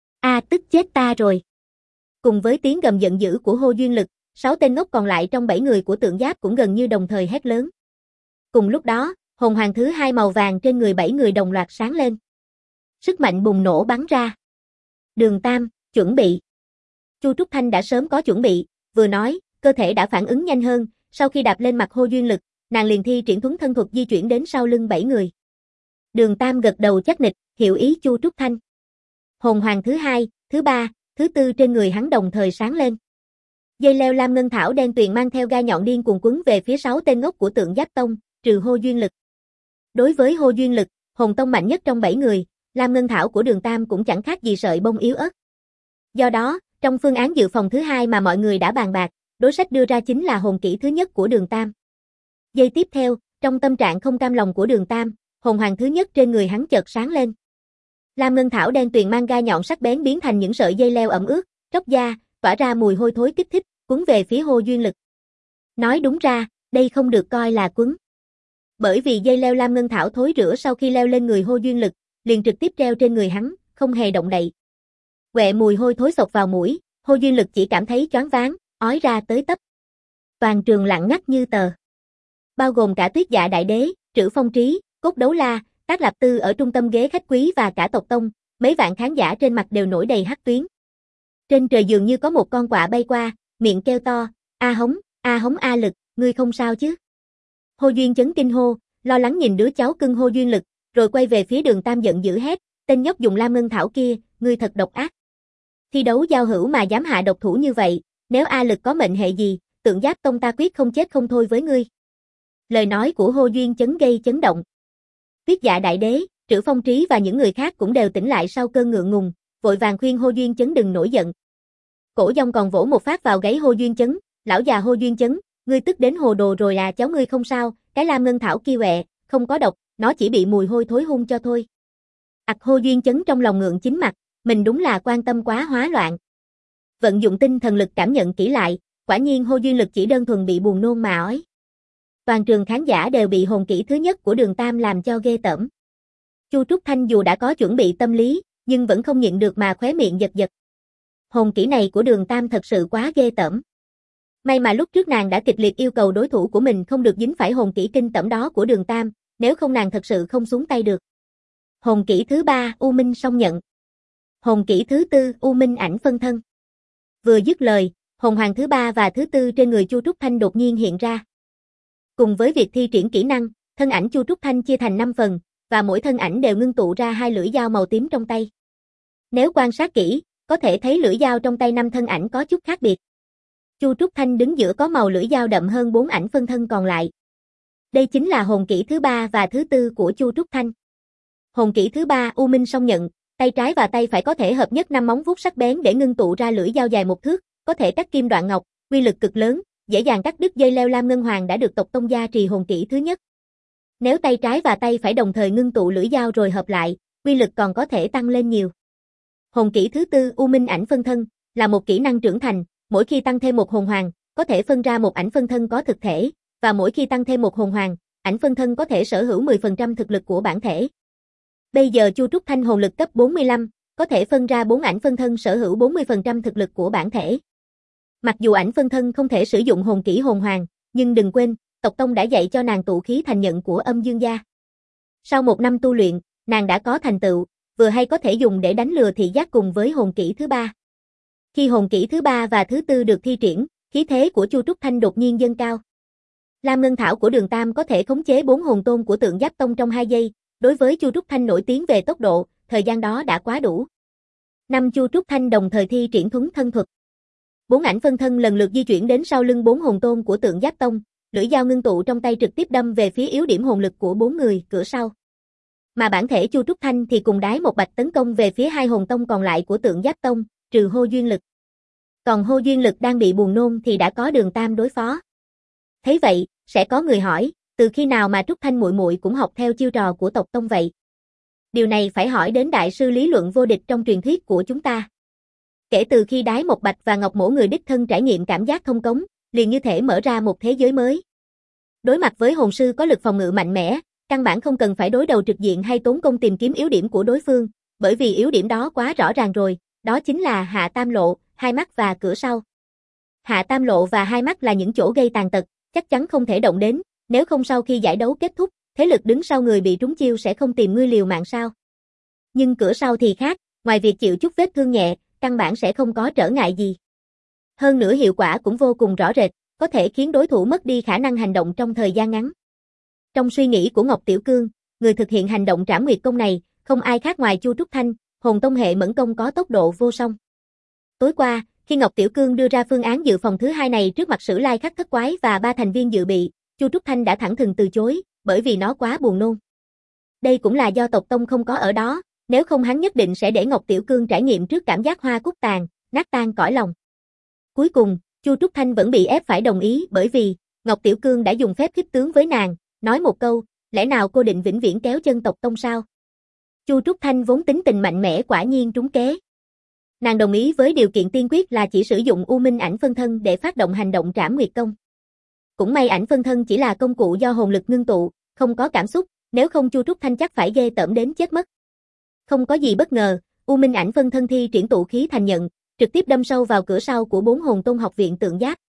Tức chết ta rồi. Cùng với tiếng gầm giận dữ của Hô Duyên Lực, 6 tên ngốc còn lại trong 7 người của Tượng Giáp cũng gần như đồng thời hét lớn. Cùng lúc đó, hồn hoàng thứ 2 màu vàng trên người 7 người đồng loạt sáng lên. Sức mạnh bùng nổ bắn ra. Đường Tam, chuẩn bị. Chu Trúc Thanh đã sớm có chuẩn bị, vừa nói, cơ thể đã phản ứng nhanh hơn, sau khi đạp lên mặt Hô Duyên Lực, nàng liền thi triển thuấn thân thuật di chuyển đến sau lưng 7 người. Đường Tam gật đầu chắc nịch, hiểu ý Chu Trúc Thanh. Hồn hoàng thứ 2, thứ 3, thứ 4 trên người hắn đồng thời sáng lên. Dây leo lam ngân thảo đen tuyền mang theo gai nhọn điên cuồng quấn về phía 6 tên ngốc của Tượng Giáp Tông, trừ Hô Duyên Lực. Đối với Hô Duyên Lực, hồn tông mạnh nhất trong 7 người, lam ngân thảo của Đường Tam cũng chẳng khác gì sợi bông yếu ớt. Do đó, trong phương án dự phòng thứ 2 mà mọi người đã bàn bạc, đối sách đưa ra chính là hồn kỹ thứ nhất của Đường Tam. Giây tiếp theo, trong tâm trạng không cam lòng của Đường Tam, hồn hoàng thứ nhất trên người hắn chợt sáng lên. Lam ngân thảo đen tuyền mang gai nhọn sắc bén biến thành những sợi dây leo ẩm ướt, tróc da, tỏa ra mùi hôi thối kích thích, quấn về phía Hô Duyên Lực. Nói đúng ra, đây không được coi là quấn. Bởi vì dây leo lam ngân thảo thối rữa sau khi leo lên người Hô Duyên Lực, liền trực tiếp treo trên người hắn, không hề động đậy. Quẹ mùi hôi thối xộc vào mũi, Hô Duyên Lực chỉ cảm thấy choáng váng, ói ra tới tấp. Toàn trường lặng ngắt như tờ. Bao gồm cả Tuyết Dạ Đại Đế, Trữ Phong Trí, Cốt Đấu La, Tác Lạp Tư ở trung tâm ghế khách quý và cả tộc tông, mấy vạn khán giả trên mặt đều nổi đầy hắc tuyến. Trên trời dường như có một con quạ bay qua, miệng kêu to, A Hống A Lực, ngươi không sao chứ? Hô Duyên chấn kinh hô, lo lắng nhìn đứa cháu cưng Hô Duyên Lực, rồi quay về phía Đường Tam giận dữ hét, tên nhóc dùng lam ngân thảo kia, ngươi thật độc ác. Thi đấu giao hữu mà dám hạ độc thủ như vậy, nếu A Lực có mệnh hệ gì, Tượng Giáp Tông ta quyết không chết không thôi với ngươi. Lời nói của Hô Duyên chấn gây chấn động. Tuyết Dạ Đại Đế, Trữ Phong Trí và những người khác cũng đều tỉnh lại sau cơn ngượng ngùng, vội vàng khuyên Hô Duyên chấn đừng nổi giận. Cổ Dông còn vỗ một phát vào gáy Hô Duyên chấn, lão già Hô Duyên chấn, ngươi tức đến hồ đồ rồi à, cháu ngươi không sao, cái lam ngân thảo kia quẹ, không có độc, nó chỉ bị mùi hôi thối hung cho thôi. Hô Duyên chấn trong lòng ngượng chín mặt, mình đúng là quan tâm quá hóa loạn. Vận dụng tinh thần lực cảm nhận kỹ lại, quả nhiên Hô Duyên Lực chỉ đơn thuần bị buồn nôn mà ói. Toàn trường khán giả đều bị hồn kỹ thứ nhất của Đường Tam làm cho ghê tởm. Chu Trúc Thanh dù đã có chuẩn bị tâm lý, nhưng vẫn không nhịn được mà khóe miệng giật giật. Hồn kỹ này của Đường Tam thật sự quá ghê tởm. May mà lúc trước nàng đã kịch liệt yêu cầu đối thủ của mình không được dính phải hồn kỹ kinh tởm đó của Đường Tam, nếu không nàng thật sự không xuống tay được. Hồn kỹ thứ 3, U Minh Song Nhận. Hồn kỹ thứ 4, U Minh Ảnh Phân Thân. Vừa dứt lời, hồn hoàng thứ 3 và thứ 4 trên người Chu Trúc Thanh đột nhiên hiện ra. Cùng với việc thi triển kỹ năng, thân ảnh Chu Trúc Thanh chia thành 5 phần, và mỗi thân ảnh đều ngưng tụ ra 2 lưỡi dao màu tím trong tay. Nếu quan sát kỹ, có thể thấy lưỡi dao trong tay 5 thân ảnh có chút khác biệt. Chu Trúc Thanh đứng giữa có màu lưỡi dao đậm hơn 4 ảnh phân thân còn lại. Đây chính là hồn kỹ thứ 3 và thứ 4 của Chu Trúc Thanh. Hồn kỹ thứ 3, U Minh Song Nhận, tay trái và tay phải có thể hợp nhất 5 móng vuốt sắc bén để ngưng tụ ra lưỡi dao dài 1 thước, có thể cắt kim đoạn ngọc, uy lực cực lớn, dễ dàng cắt đứt dây leo lam ngân hoàng đã được tộc tông gia trì hồn kỹ thứ nhất. Nếu tay trái và tay phải đồng thời ngưng tụ lưỡi dao rồi hợp lại, uy lực còn có thể tăng lên nhiều. Hồn kỹ thứ 4, U Minh Ảnh Phân Thân, là một kỹ năng trưởng thành, mỗi khi tăng thêm một hồn hoàng, có thể phân ra một ảnh phân thân có thực thể, và mỗi khi tăng thêm một hồn hoàng, ảnh phân thân có thể sở hữu 10% thực lực của bản thể. Bây giờ Chu Trúc Thanh hồn lực cấp 45, có thể phân ra 4 ảnh phân thân sở hữu 40% thực lực của bản thể. Mặc dù ảnh phân thân không thể sử dụng hồn kỹ hồn hoàng, nhưng đừng quên, tộc tông đã dạy cho nàng tụ khí thành nhận của Âm Dương gia. Sau 1 năm tu luyện, nàng đã có thành tựu, vừa hay có thể dùng để đánh lừa thị giác cùng với hồn kỹ thứ 3. Khi hồn kỹ thứ 3 và thứ 4 được thi triển, khí thế của Chu Trúc Thanh đột nhiên dâng cao. Lam Ngân Thảo của Đường Tam có thể khống chế 4 hồn tôn của Tượng Giáp Tông trong 2 giây, đối với Chu Trúc Thanh nổi tiếng về tốc độ, thời gian đó đã quá đủ. 5 Chu Trúc Thanh đồng thời thi triển thuấn thân thuật. 4 ảnh phân thân lần lượt di chuyển đến sau lưng 4 hồn tôn của Tượng Giáp Tông, lưỡi dao ngưng tụ trong tay trực tiếp đâm về phía yếu điểm hồn lực của 4 người cửa sau. Mà bản thể Chu Trúc Thanh thì cùng đái một bạch tấn công về phía 2 hồn tông còn lại của Tượng Giáp Tông, trừ Hô Duyên Lực. Còn Hô Duyên Lực đang bị buồn nôn thì đã có Đường Tam đối phó. Thấy vậy, sẽ có người hỏi, từ khi nào mà Trúc Thanh muội muội cũng học theo chiêu trò của tộc tông vậy? Điều này phải hỏi đến đại sư lý luận vô địch trong truyền thuyết của chúng ta. Kể từ khi Đái Một Bạch và Ngọc Mỗ người đích thân trải nghiệm cảm giác thông cống, liền như thể mở ra một thế giới mới. Đối mặt với hồn sư có lực phòng ngự mạnh mẽ, căn bản không cần phải đối đầu trực diện hay tốn công tìm kiếm yếu điểm của đối phương, bởi vì yếu điểm đó quá rõ ràng rồi, đó chính là Hạ Tam Lộ, hai mắt và cửa sau. Hạ Tam Lộ và hai mắt là những chỗ gây tàn tật, chắc chắn không thể động đến, nếu không sau khi giải đấu kết thúc, thế lực đứng sau người bị trúng chiêu sẽ không tìm ngươi liều mạng sao. Nhưng cửa sau thì khác, ngoài việc chịu chút vết thương nhẹ, căn bản sẽ không có trở ngại gì. Hơn nữa hiệu quả cũng vô cùng rõ rệt, có thể khiến đối thủ mất đi khả năng hành động trong thời gian ngắn. Trong suy nghĩ của Ngọc Tiểu Cương, người thực hiện hành động trảm nguyệt công này, không ai khác ngoài Chu Trúc Thanh, hồn tông hệ mẫn công có tốc độ vô song. Tối qua, khi Ngọc Tiểu Cương đưa ra phương án dự phòng thứ 2 này trước mặt Sử Lai Khắc Thất Quái và 3 thành viên dự bị, Chu Trúc Thanh đã thẳng thừng từ chối, bởi vì nó quá buồn nôn. Đây cũng là do tộc tông không có ở đó, nếu không hắn nhất định sẽ để Ngọc Tiểu Cương trải nghiệm trước cảm giác hoa cúc tàn, nát tan cõi lòng. Cuối cùng, Chu Trúc Thanh vẫn bị ép phải đồng ý bởi vì Ngọc Tiểu Cương đã dùng phép khích tướng với nàng, nói một câu, lẽ nào cô định vĩnh viễn kéo chân tộc tông sao? Chu Trúc Thanh vốn tính tình mạnh mẽ quả nhiên trúng kế. Nàng đồng ý với điều kiện tiên quyết là chỉ sử dụng U Minh ảnh phân thân để phát động hành động trảm nguyệt công. Cũng may ảnh phân thân chỉ là công cụ do hồn lực ngưng tụ, không có cảm xúc, nếu không Chu Trúc Thanh chắc phải ghê tởm đến chết mất. Không có gì bất ngờ, U Minh ảnh phân thân thi triển tụ khí thành nhận, trực tiếp đâm sâu vào cửa sau của 4 hồn tôn học viện Tượng Giáp.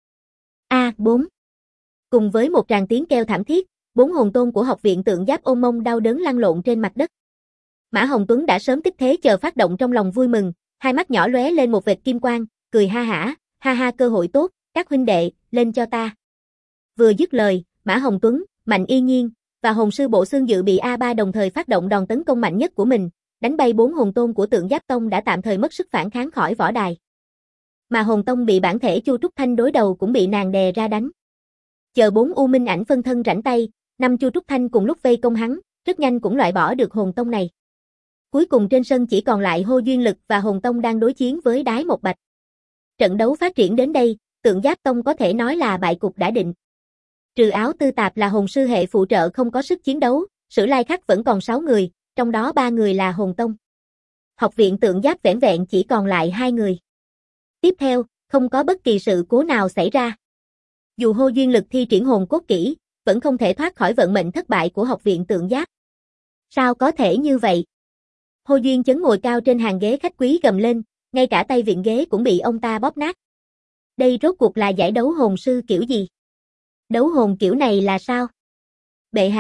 A4. Cùng với một tràng tiếng kêu thảm thiết, 4 hồn tôn của học viện Tượng Giáp ôm mông đau đớn lăn lộn trên mặt đất. Mã Hồng Tuấn đã sớm tích thế chờ phát động trong lòng vui mừng, hai mắt nhỏ lóe lên một vệt kim quang, cười ha ha cơ hội tốt, các huynh đệ, lên cho ta. Vừa dứt lời, Mã Hồng Tuấn, Mạnh Y Nhiên và hồn sư Bộ Xương dự bị A3 đồng thời phát động đòn tấn công mạnh nhất của mình, đánh bay 4 hồn tôn của Tượng Giáp Tông đã tạm thời mất sức phản kháng khỏi võ đài. Mà hồn tông bị bản thể Chu Trúc Thanh đối đầu cũng bị nàng đè ra đánh. Chờ 4 U Minh ảnh phân thân rảnh tay, 5 Chu Trúc Thanh cùng lúc vây công hắn, rất nhanh cũng loại bỏ được hồn tông này. Cuối cùng trên sân chỉ còn lại Hô Duyên Lực và hồn tông đang đối chiến với Đái Một Bạch. Trận đấu phát triển đến đây, Tượng Giáp Tông có thể nói là bại cục đã định. Trừ Áo Tư Tạp là hồn sư hệ phụ trợ không có sức chiến đấu, Sử Lai Khắc vẫn còn 6 người, trong đó 3 người là hồn tông. Học viện Tượng Giáp vẻn vẹn chỉ còn lại 2 người. Tiếp theo, không có bất kỳ sự cố nào xảy ra. Dù Hô Duyên Lực thi triển hồn cốt kỹ, vẫn không thể thoát khỏi vận mệnh thất bại của học viện Tượng Giáp. Sao có thể như vậy? Hô Duyên Chấn ngồi cao trên hàng ghế khách quý gầm lên, ngay cả tay vịn ghế cũng bị ông ta bóp nát. Đây rốt cuộc là giải đấu hồn sư kiểu gì? Đấu hồn kiểu này là sao? Bệ hạ,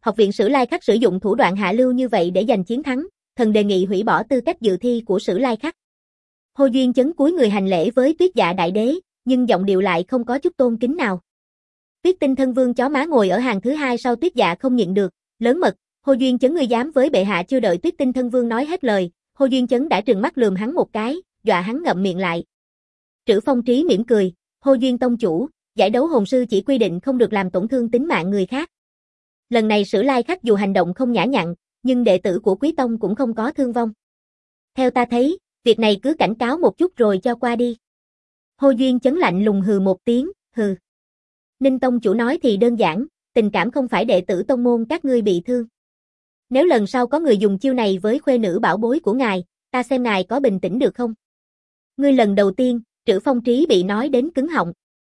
học viện Sử Lai Khắc sử dụng thủ đoạn hạ lưu như vậy để giành chiến thắng, thần đề nghị hủy bỏ tư cách dự thi của Sử Lai Khắc. Hồ Duyên Chấn cúi người hành lễ với Tuyết Dạ Đại Đế, nhưng giọng điệu lại không có chút tôn kính nào. Tuyết Tinh Thân Vương chó má ngồi ở hàng thứ hai sau Tuyết Dạ không nhịn được, lớn mật, Hồ Duyên Chấn ngươi dám với bệ hạ. Chưa đợi Tuyết Tinh Thân Vương nói hết lời, Hồ Duyên Chấn đã trừng mắt lườm hắn một cái, dọa hắn ngậm miệng lại. Trữ Phong Trí mỉm cười, Hồ Duyên tông chủ, giải đấu hồn sư chỉ quy định không được làm tổn thương tính mạng người khác. Lần này Sử Lai Khắc dù hành động không nhã nhặn, nhưng đệ tử của Quý Tông cũng không có thương vong. Theo ta thấy, việc này cứ cảnh cáo một chút rồi cho qua đi. Hồ Duyên Chấn lạnh lùng hừ một tiếng, hừ. Ninh tông chủ nói thì đơn giản, tình cảm không phải đệ tử tông môn các ngươi bị thương. Nếu lần sau có người dùng chiêu này với khuê nữ bảo bối của ngài, ta xem ngài có bình tĩnh được không? Ngươi lần đầu tiên, Trữ Phong Trí bị nói đến cứng họng.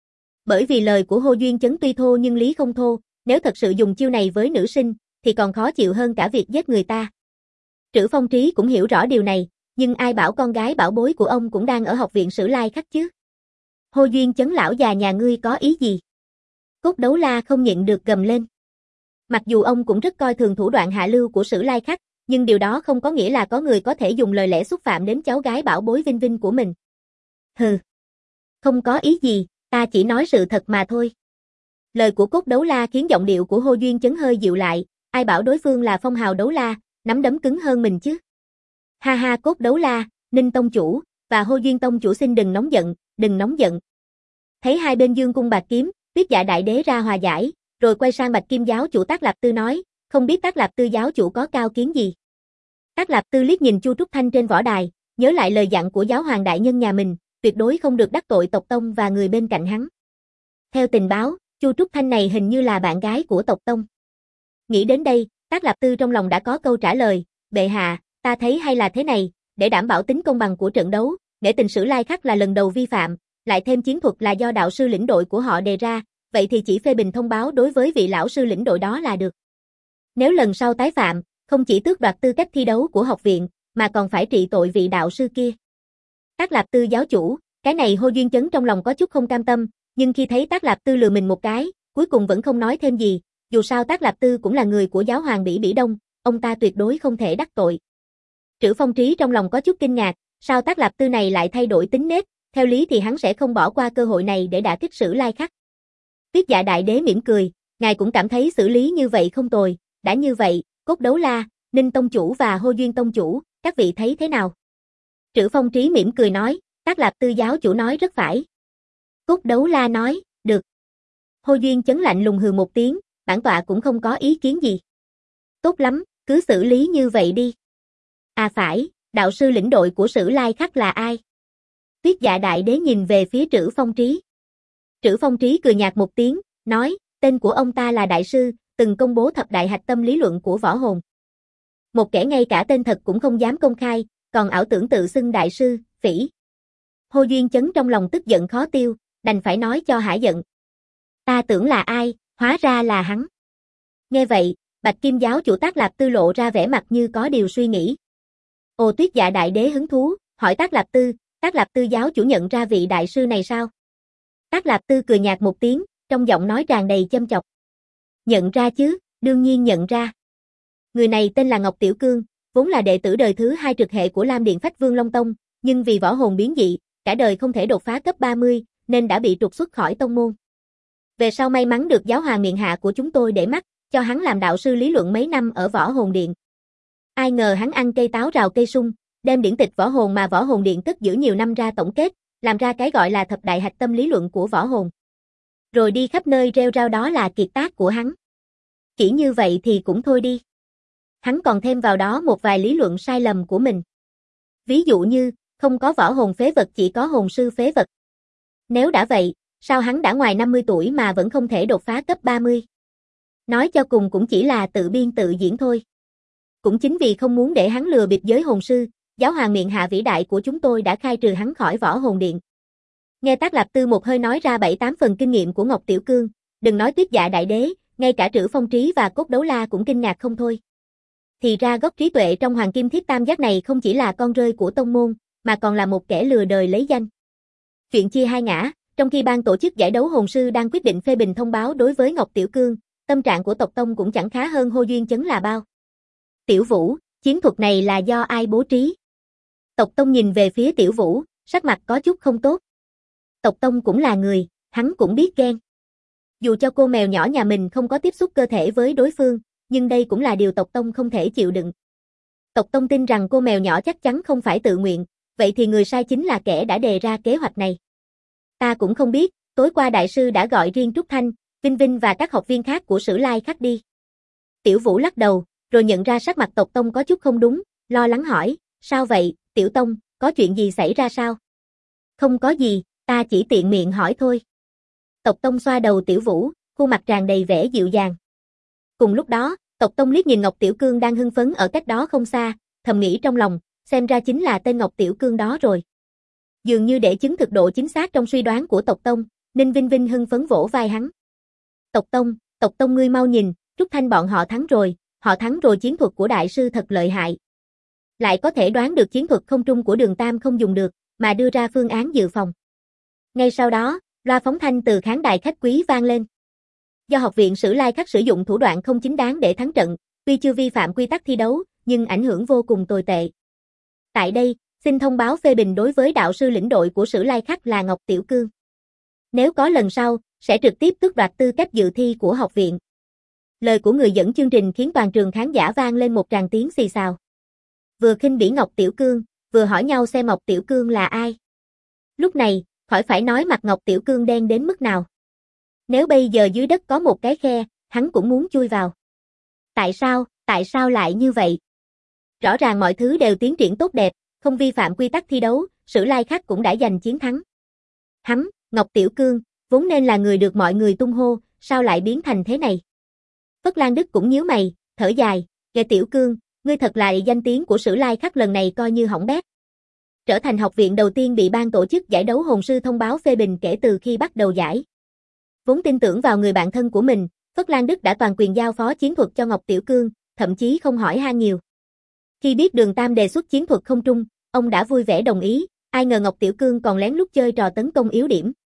Bởi vì lời của Hồ Duyên Chấn tuy thô nhưng lý không thô, nếu thật sự dùng chiêu này với nữ sinh, thì còn khó chịu hơn cả việc giết người ta. Trữ Phong Trí cũng hiểu rõ điều này, nhưng ai bảo con gái bảo bối của ông cũng đang ở học viện Sử Lai Khắc chứ? Hồ Duyên Chấn lão già nhà ngươi có ý gì? Cốt Đấu La không nhịn được gầm lên. Mặc dù ông cũng rất coi thường thủ đoạn hạ lưu của Sử Lai Khắc, nhưng điều đó không có nghĩa là có người có thể dùng lời lẽ xúc phạm đến cháu gái bảo bối Vinh Vinh của mình. Hừ. Không có ý gì, ta chỉ nói sự thật mà thôi. Lời của Cốt Đấu La khiến giọng điệu của Hồ Duyên Chấn hơi dịu lại, ai bảo đối phương là Phong Hào Đấu La, nắm đấm cứng hơn mình chứ. Ha ha Cốt Đấu La, Ninh tông chủ, và Hồ Duyên tông chủ xin đừng nóng giận, đừng nóng giận. Thấy hai bên dương cung bạc kiếm, Tuyết Dạ Đại Đế ra hòa giải, rồi quay sang Bạch Kim giáo chủ Tác Lạp Tư nói, không biết Tác Lạp Tư giáo chủ có cao kiến gì. Tác Lạp Tư liếc nhìn Chu Trúc Thanh trên võ đài, nhớ lại lời dặn của giáo hoàng đại nhân nhà mình, tuyệt đối không được đắc tội tộc tông và người bên cạnh hắn. Theo tình báo, Chu Trúc Thanh này hình như là bạn gái của tộc tông. Nghĩ đến đây, Tác Lạp Tư trong lòng đã có câu trả lời, bệ hạ, ta thấy hay là thế này, để đảm bảo tính công bằng của trận đấu, nể tình Sử Lai Khắc là lần đầu vi phạm, lại thêm chiến thuật là do đạo sư lĩnh đội của họ đề ra, vậy thì chỉ phê bình thông báo đối với vị lão sư lĩnh đội đó là được. Nếu lần sau tái phạm, không chỉ tước đoạt tư cách thi đấu của học viện, mà còn phải trị tội vị đạo sư kia. Tác Lạp Tư giáo chủ, cái này Hồ Duyên Chấn trong lòng có chút không cam tâm, nhưng khi thấy Tác Lạp Tư lừa mình một cái, cuối cùng vẫn không nói thêm gì, dù sao Tác Lạp Tư cũng là người của giáo hoàng Bỉ Bỉ Đông, ông ta tuyệt đối không thể đắc tội. Trữ Phong Trí trong lòng có chút kinh ngạc, sao Tác Lạp Tư này lại thay đổi tính nết, theo lý thì hắn sẽ không bỏ qua cơ hội này để đả kích Sử Lai Khắc. Tuyết Dạ Đại Đế mỉm cười, ngài cũng cảm thấy xử lý như vậy không tồi, đã như vậy, Cốt Đấu La, Ninh tông chủ và Hồ Duyên tông chủ, các vị thấy thế nào? Trữ Phong Trí mỉm cười nói, Tác Lạp Tư giáo chủ nói rất phải. Cốt Đấu La nói, được. Hồ Duyên Chấn lạnh lùng hừ một tiếng, bản tọa cũng không có ý kiến gì. Tốt lắm, cứ xử lý như vậy đi. À phải, đạo sư lĩnh đội của Sử Lai Khắc là ai? Tuyết Dạ Đại Đế nhìn về phía Trữ Phong Trí. Trữ Phong Trí cười nhạt một tiếng, nói, tên của ông ta là Đại sư, từng công bố thập đại hạch tâm lý luận của võ hồn. Một kẻ ngay cả tên thật cũng không dám công khai, còn ảo tưởng tự xưng Đại sư, phỉ. Hồ Duyên Chấn trong lòng tức giận khó tiêu, đành phải nói cho hả giận. Ta tưởng là ai, hóa ra là hắn. Nghe vậy, Bạch Kim giáo chủ Tác Lạp Tư lộ ra vẻ mặt như có điều suy nghĩ. Ồ Tuyết Dạ Đại Đế hứng thú, hỏi Tác Lạp Tư giáo chủ nhận ra vị đại sư này sao? Tác Lạp Tư cười nhạt một tiếng, trong giọng nói tràn đầy châm chọc. Nhận ra chứ, đương nhiên nhận ra. Người này tên là Ngọc Tiểu Cương, vốn là đệ tử đời thứ 2 trực hệ của Lam Điện Phách Vương Long Tông, nhưng vì võ hồn biến dị, cả đời không thể đột phá cấp 30, nên đã bị trục xuất khỏi tông môn. Về sau may mắn được giáo hoàng miện hạ của chúng tôi để mắt, cho hắn làm đạo sư lý luận mấy năm ở Võ Hồn Điện. Ai ngờ hắn ăn cây táo rào cây sung, đem điển tịch võ hồn mà Võ Hồn Điện cất giữ nhiều năm ra tổng kết, làm ra cái gọi là thập đại hạch tâm lý luận của võ hồn. Rồi đi khắp nơi rêu rao đó là kiệt tác của hắn. Chỉ như vậy thì cũng thôi đi. Hắn còn thêm vào đó một vài lý luận sai lầm của mình. Ví dụ như, không có võ hồn phế vật chỉ có hồn sư phế vật. Nếu đã vậy, sao hắn đã ngoài 50 tuổi mà vẫn không thể đột phá cấp 30? Nói cho cùng cũng chỉ là tự biên tự diễn thôi. Cũng chính vì không muốn để hắn lừa bịp giới hồn sư, giáo hoàng miện hạ vĩ đại của chúng tôi đã khai trừ hắn khỏi Võ Hồn Điện. Nghe Tác Lạp Tư một hơi nói ra 7-8 phần kinh nghiệm của Ngọc Tiểu Cương, đừng nói Tuyết Dạ Đại Đế, ngay cả Trữ Phong Trí và Cốt Đấu La cũng kinh ngạc không thôi. Thì ra gốc trí tuệ trong Hoàng Kim Thiết Tam Giác này không chỉ là con rơi của tông môn, mà còn là một kẻ lừa đời lấy danh. Chuyện chia hai ngã, trong khi ban tổ chức giải đấu hồn sư đang quyết định phê bình thông báo đối với Ngọc Tiểu Cương, tâm trạng của tộc tông cũng chẳng khá hơn hô duyên chấn là bao. Tiểu Vũ, chiến thuật này là do ai bố trí? Tộc tông nhìn về phía Tiểu Vũ, sắc mặt có chút không tốt. Tộc tông cũng là người, hắn cũng biết ghen. Dù cho cô mèo nhỏ nhà mình không có tiếp xúc cơ thể với đối phương, nhưng đây cũng là điều tộc tông không thể chịu đựng. Tộc tông tin rằng cô mèo nhỏ chắc chắn không phải tự nguyện, vậy thì người sai chính là kẻ đã đề ra kế hoạch này. Ta cũng không biết, tối qua đại sư đã gọi riêng Trúc Thanh, Vinh Vinh và các học viên khác của Sử Lai Khắc đi. Tiểu Vũ lắc đầu, rồi nhận ra sắc mặt tộc tông có chút không đúng, lo lắng hỏi, sao vậy, Tiểu Tông, có chuyện gì xảy ra sao? Không có gì, ta chỉ tiện miệng hỏi thôi. Tộc tông xoa đầu Tiểu Vũ, khuôn mặt tràn đầy vẻ dịu dàng. Cùng lúc đó, tộc tông liếc nhìn Ngọc Tiểu Cương đang hưng phấn ở cách đó không xa, thầm nghĩ trong lòng, xem ra chính là tên Ngọc Tiểu Cương đó rồi. Dường như để chứng thực độ chính xác trong suy đoán của tộc tông, Ninh Vinh Vinh hưng phấn vỗ vai hắn. Tộc tông ngươi mau nhìn, Trúc Thanh bọn họ thắng rồi, chiến thuật của đại sư thật lợi hại. Lại có thể đoán được chiến thuật không trung của Đường Tam không dùng được, mà đưa ra phương án dự phòng. Ngay sau đó, loa phóng thanh từ khán đài khách quý vang lên. Do học viện Sử Lai Khắc sử dụng thủ đoạn không chính đáng để thắng trận, tuy chưa vi phạm quy tắc thi đấu, nhưng ảnh hưởng vô cùng tồi tệ. Tại đây, xin thông báo phê bình đối với đạo sư lĩnh đội của Sử Lai Khắc là Ngọc Tiểu Cương. Nếu có lần sau, sẽ trực tiếp tước đoạt tư cách dự thi của học viện. Lời của người dẫn chương trình khiến toàn trường khán giả vang lên một tràng tiếng xì xào. Vừa khinh bỉ Ngọc Tiểu Cương, vừa hỏi nhau xem Ngọc Tiểu Cương là ai. Lúc này, khỏi phải nói mặt Ngọc Tiểu Cương đen đến mức nào. Nếu bây giờ dưới đất có một cái khe, hắn cũng muốn chui vào. Tại sao lại như vậy? Rõ ràng mọi thứ đều tiến triển tốt đẹp, không vi phạm quy tắc thi đấu, Sử Lai Khắc cũng đã giành chiến thắng. Hắn, Ngọc Tiểu Cương, vốn nên là người được mọi người tung hô, sao lại biến thành thế này? Phất Lan Đức cũng nhíu mày, thở dài, "Ghê Tiểu Cương, ngươi thật là danh tiếng của Sử Lai Khắc lần này coi như hỏng bét." Trở thành học viện đầu tiên bị ban tổ chức giải đấu hồn sư thông báo phê bình kể từ khi bắt đầu giải. Vốn tin tưởng vào người bạn thân của mình, Phất Lan Đức đã toàn quyền giao phó chiến thuật cho Ngọc Tiểu Cương, thậm chí không hỏi han nhiều. Khi biết Đường Tam đề xuất chiến thuật không trung, ông đã vui vẻ đồng ý, ai ngờ Ngọc Tiểu Cương còn lén lút chơi trò tấn công yếu điểm.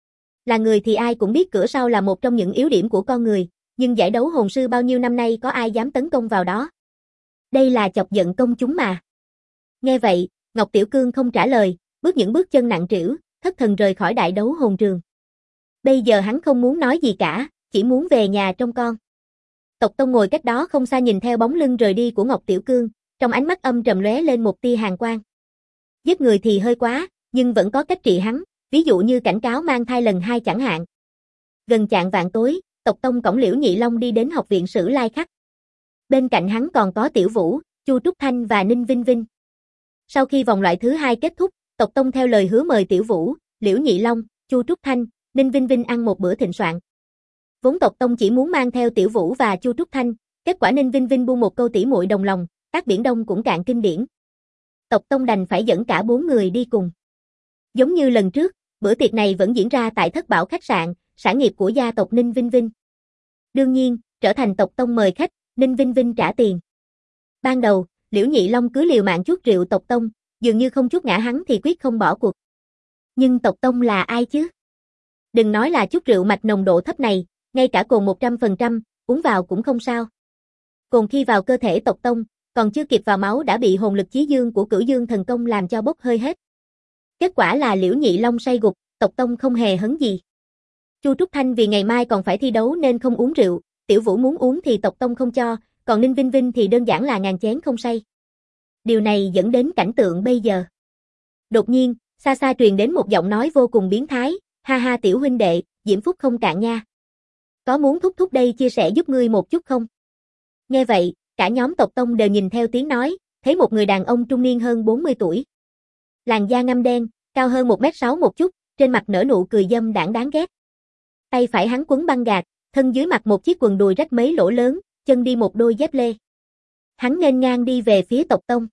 Là người thì ai cũng biết cửa sau là một trong những yếu điểm của con người, nhưng giải đấu hồn sư bao nhiêu năm nay có ai dám tấn công vào đó. Đây là chọc giận công chúng mà. Nghe vậy, Ngọc Tiểu Cương không trả lời, bước những bước chân nặng trĩu, thất thần rời khỏi đại đấu hồn trường. Bây giờ hắn không muốn nói gì cả, chỉ muốn về nhà trông con. Tộc Tông ngồi cách đó không xa nhìn theo bóng lưng rời đi của Ngọc Tiểu Cương, trong ánh mắt âm trầm lóe lên một tia hàn quang. Giết người thì hơi quá, nhưng vẫn có cách trị hắn, ví dụ như cảnh cáo mang thai lần 2 chẳng hạn. Gần chạng vạng tối, Tộc Tông cõng Liễu Nhị Long đi đến học viện Sử Lai Khắc. Bên cạnh hắn còn có Tiểu Vũ, Chu Trúc Thanh và Ninh Vinh Vinh. Sau khi vòng loại thứ 2 kết thúc, Tộc Tông theo lời hứa mời Tiểu Vũ, Liễu Nhị Long, Chu Trúc Thanh, Ninh Vinh Vinh ăn một bữa thịnh soạn. Vốn Tộc Tông chỉ muốn mang theo Tiểu Vũ và Chu Trúc Thanh, kết quả Ninh Vinh Vinh buông một câu tỉ muội đồng lòng, các biển đông cũng cạn kinh điển. Tộc Tông đành phải dẫn cả 4 người đi cùng. Giống như lần trước, bữa tiệc này vẫn diễn ra tại Thất Bảo khách sạn, sản nghiệp của gia tộc Ninh Vinh Vinh. Đương nhiên, trở thành Tộc Tông mời khách, Ninh Vinh Vinh trả tiền. Ban đầu, Liễu Nhị Long cứ liều mạng chuốt rượu Tộc Tông, dường như không chuốt ngã hắn thì quyết không bỏ cuộc. Nhưng Tộc Tông là ai chứ? Đừng nói là chút rượu mạch nồng độ thấp này, ngay cả cồn 100%, uống vào cũng không sao. Cồn khi vào cơ thể Tộc Tông, còn chưa kịp vào máu đã bị hồn lực chí dương của Cửu Dương thần công làm cho bốc hơi hết. Kết quả là Liễu Nhị Long say gục, Tộc Tông không hề hấn gì. Chu Trúc Thanh vì ngày mai còn phải thi đấu nên không uống rượu, Tiểu Vũ muốn uống thì Tộc Tông không cho, còn Ninh Vinh Vinh thì đơn giản là ngàn chén không say. Điều này dẫn đến cảnh tượng bây giờ. Đột nhiên, xa xa truyền đến một giọng nói vô cùng biến thái, "Ha ha Tiểu huynh đệ, diễm phúc không cạn nha. Có muốn thúc thúc đây chia sẻ giúp ngươi một chút không?" Nghe vậy, cả nhóm Tộc Tông đều nhìn theo tiếng nói, thấy một người đàn ông trung niên hơn 40 tuổi. Làn da ngăm đen, cao hơn 1m6 một chút, trên mặt nở nụ cười dâm đãng đáng ghét. Tay phải hắn quấn băng gạc, thân dưới mặc một chiếc quần đùi rách mấy lỗ lớn, chân đi một đôi dép lê. Hắn nghênh ngang đi về phía Tộc Tông.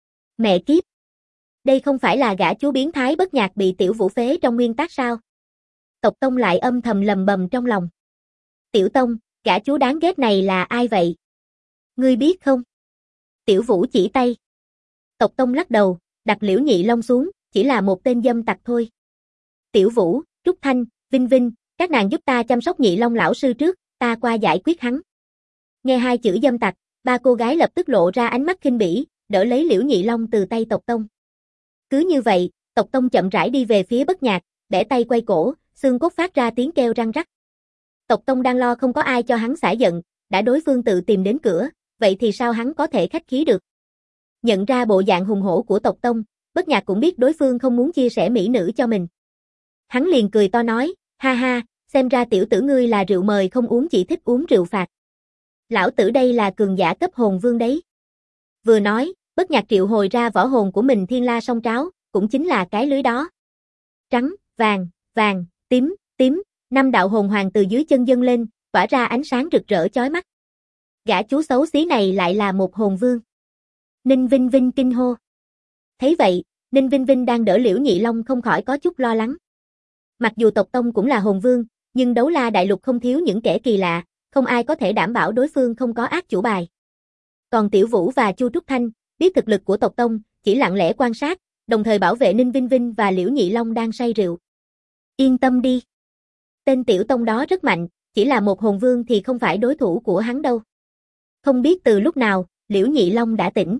Mẹ kiếp! Đây không phải là gã chú biến thái bất nhạc bị Tiểu Vũ phế trong nguyên tắc sao? Tộc Tông lại âm thầm lầm bầm trong lòng. Tiểu Tông, gã chú đáng ghét này là ai vậy? Ngươi biết không? Tiểu Vũ chỉ tay. Tộc Tông lắc đầu, đặt Liễu Nhị Long xuống, chỉ là một tên dâm tặc thôi. Tiểu Vũ, Trúc Thanh, Vinh Vinh, các nàng giúp ta chăm sóc Nhị Long lão sư trước, ta qua giải quyết hắn. Nghe hai chữ dâm tặc, ba cô gái lập tức lộ ra ánh mắt khinh bỉ, đỡ lấy Liễu Nhị Long từ tay Tộc Tông. Cứ như vậy, Tộc Tông chậm rãi đi về phía Bất Nhạc, bẻ tay quay cổ, xương cốt phát ra tiếng kêu răng rắc. Tộc Tông đang lo không có ai cho hắn xả giận, đã đối phương tự tìm đến cửa, vậy thì sao hắn có thể khách khí được? Nhận ra bộ dạng hùng hổ của Tộc Tông, Bất Nhạc cũng biết đối phương không muốn chia sẻ mỹ nữ cho mình. Hắn liền cười to nói, ha ha, xem ra tiểu tử ngươi là rượu mời không uống chỉ thích uống rượu phạt. Lão tử đây là cường giả cấp hồn vương đấy. Vừa nói, Bất Nhạc triệu hồi ra võ hồn của mình Thiên La Song Tráo, cũng chính là cái lưới đó. Trắng, vàng, vàng, tím, tím, 5 đạo hồn hoàng từ dưới chân dâng lên, tỏa ra ánh sáng rực rỡ chói mắt. Gã chú xấu xí này lại là một hồn vương. Ninh Vinh Vinh kinh hô. Thấy vậy, Ninh Vinh Vinh đang đỡ Liễu Nhị Long không khỏi có chút lo lắng. Mặc dù Tộc Tông cũng là hồn vương, nhưng Đấu La Đại Lục không thiếu những kẻ kỳ lạ, không ai có thể đảm bảo đối phương không có ác chủ bài. Còn Tiểu Vũ và Chu Trúc Thanh, biết thực lực của Tộc Tông, chỉ lặng lẽ quan sát, đồng thời bảo vệ Ninh Vinh Vinh và Liễu Nhị Long đang say rượu. Yên tâm đi. Tên Tiểu Tông đó rất mạnh, chỉ là một hồn vương thì không phải đối thủ của hắn đâu. Không biết từ lúc nào, Liễu Nhị Long đã tỉnh.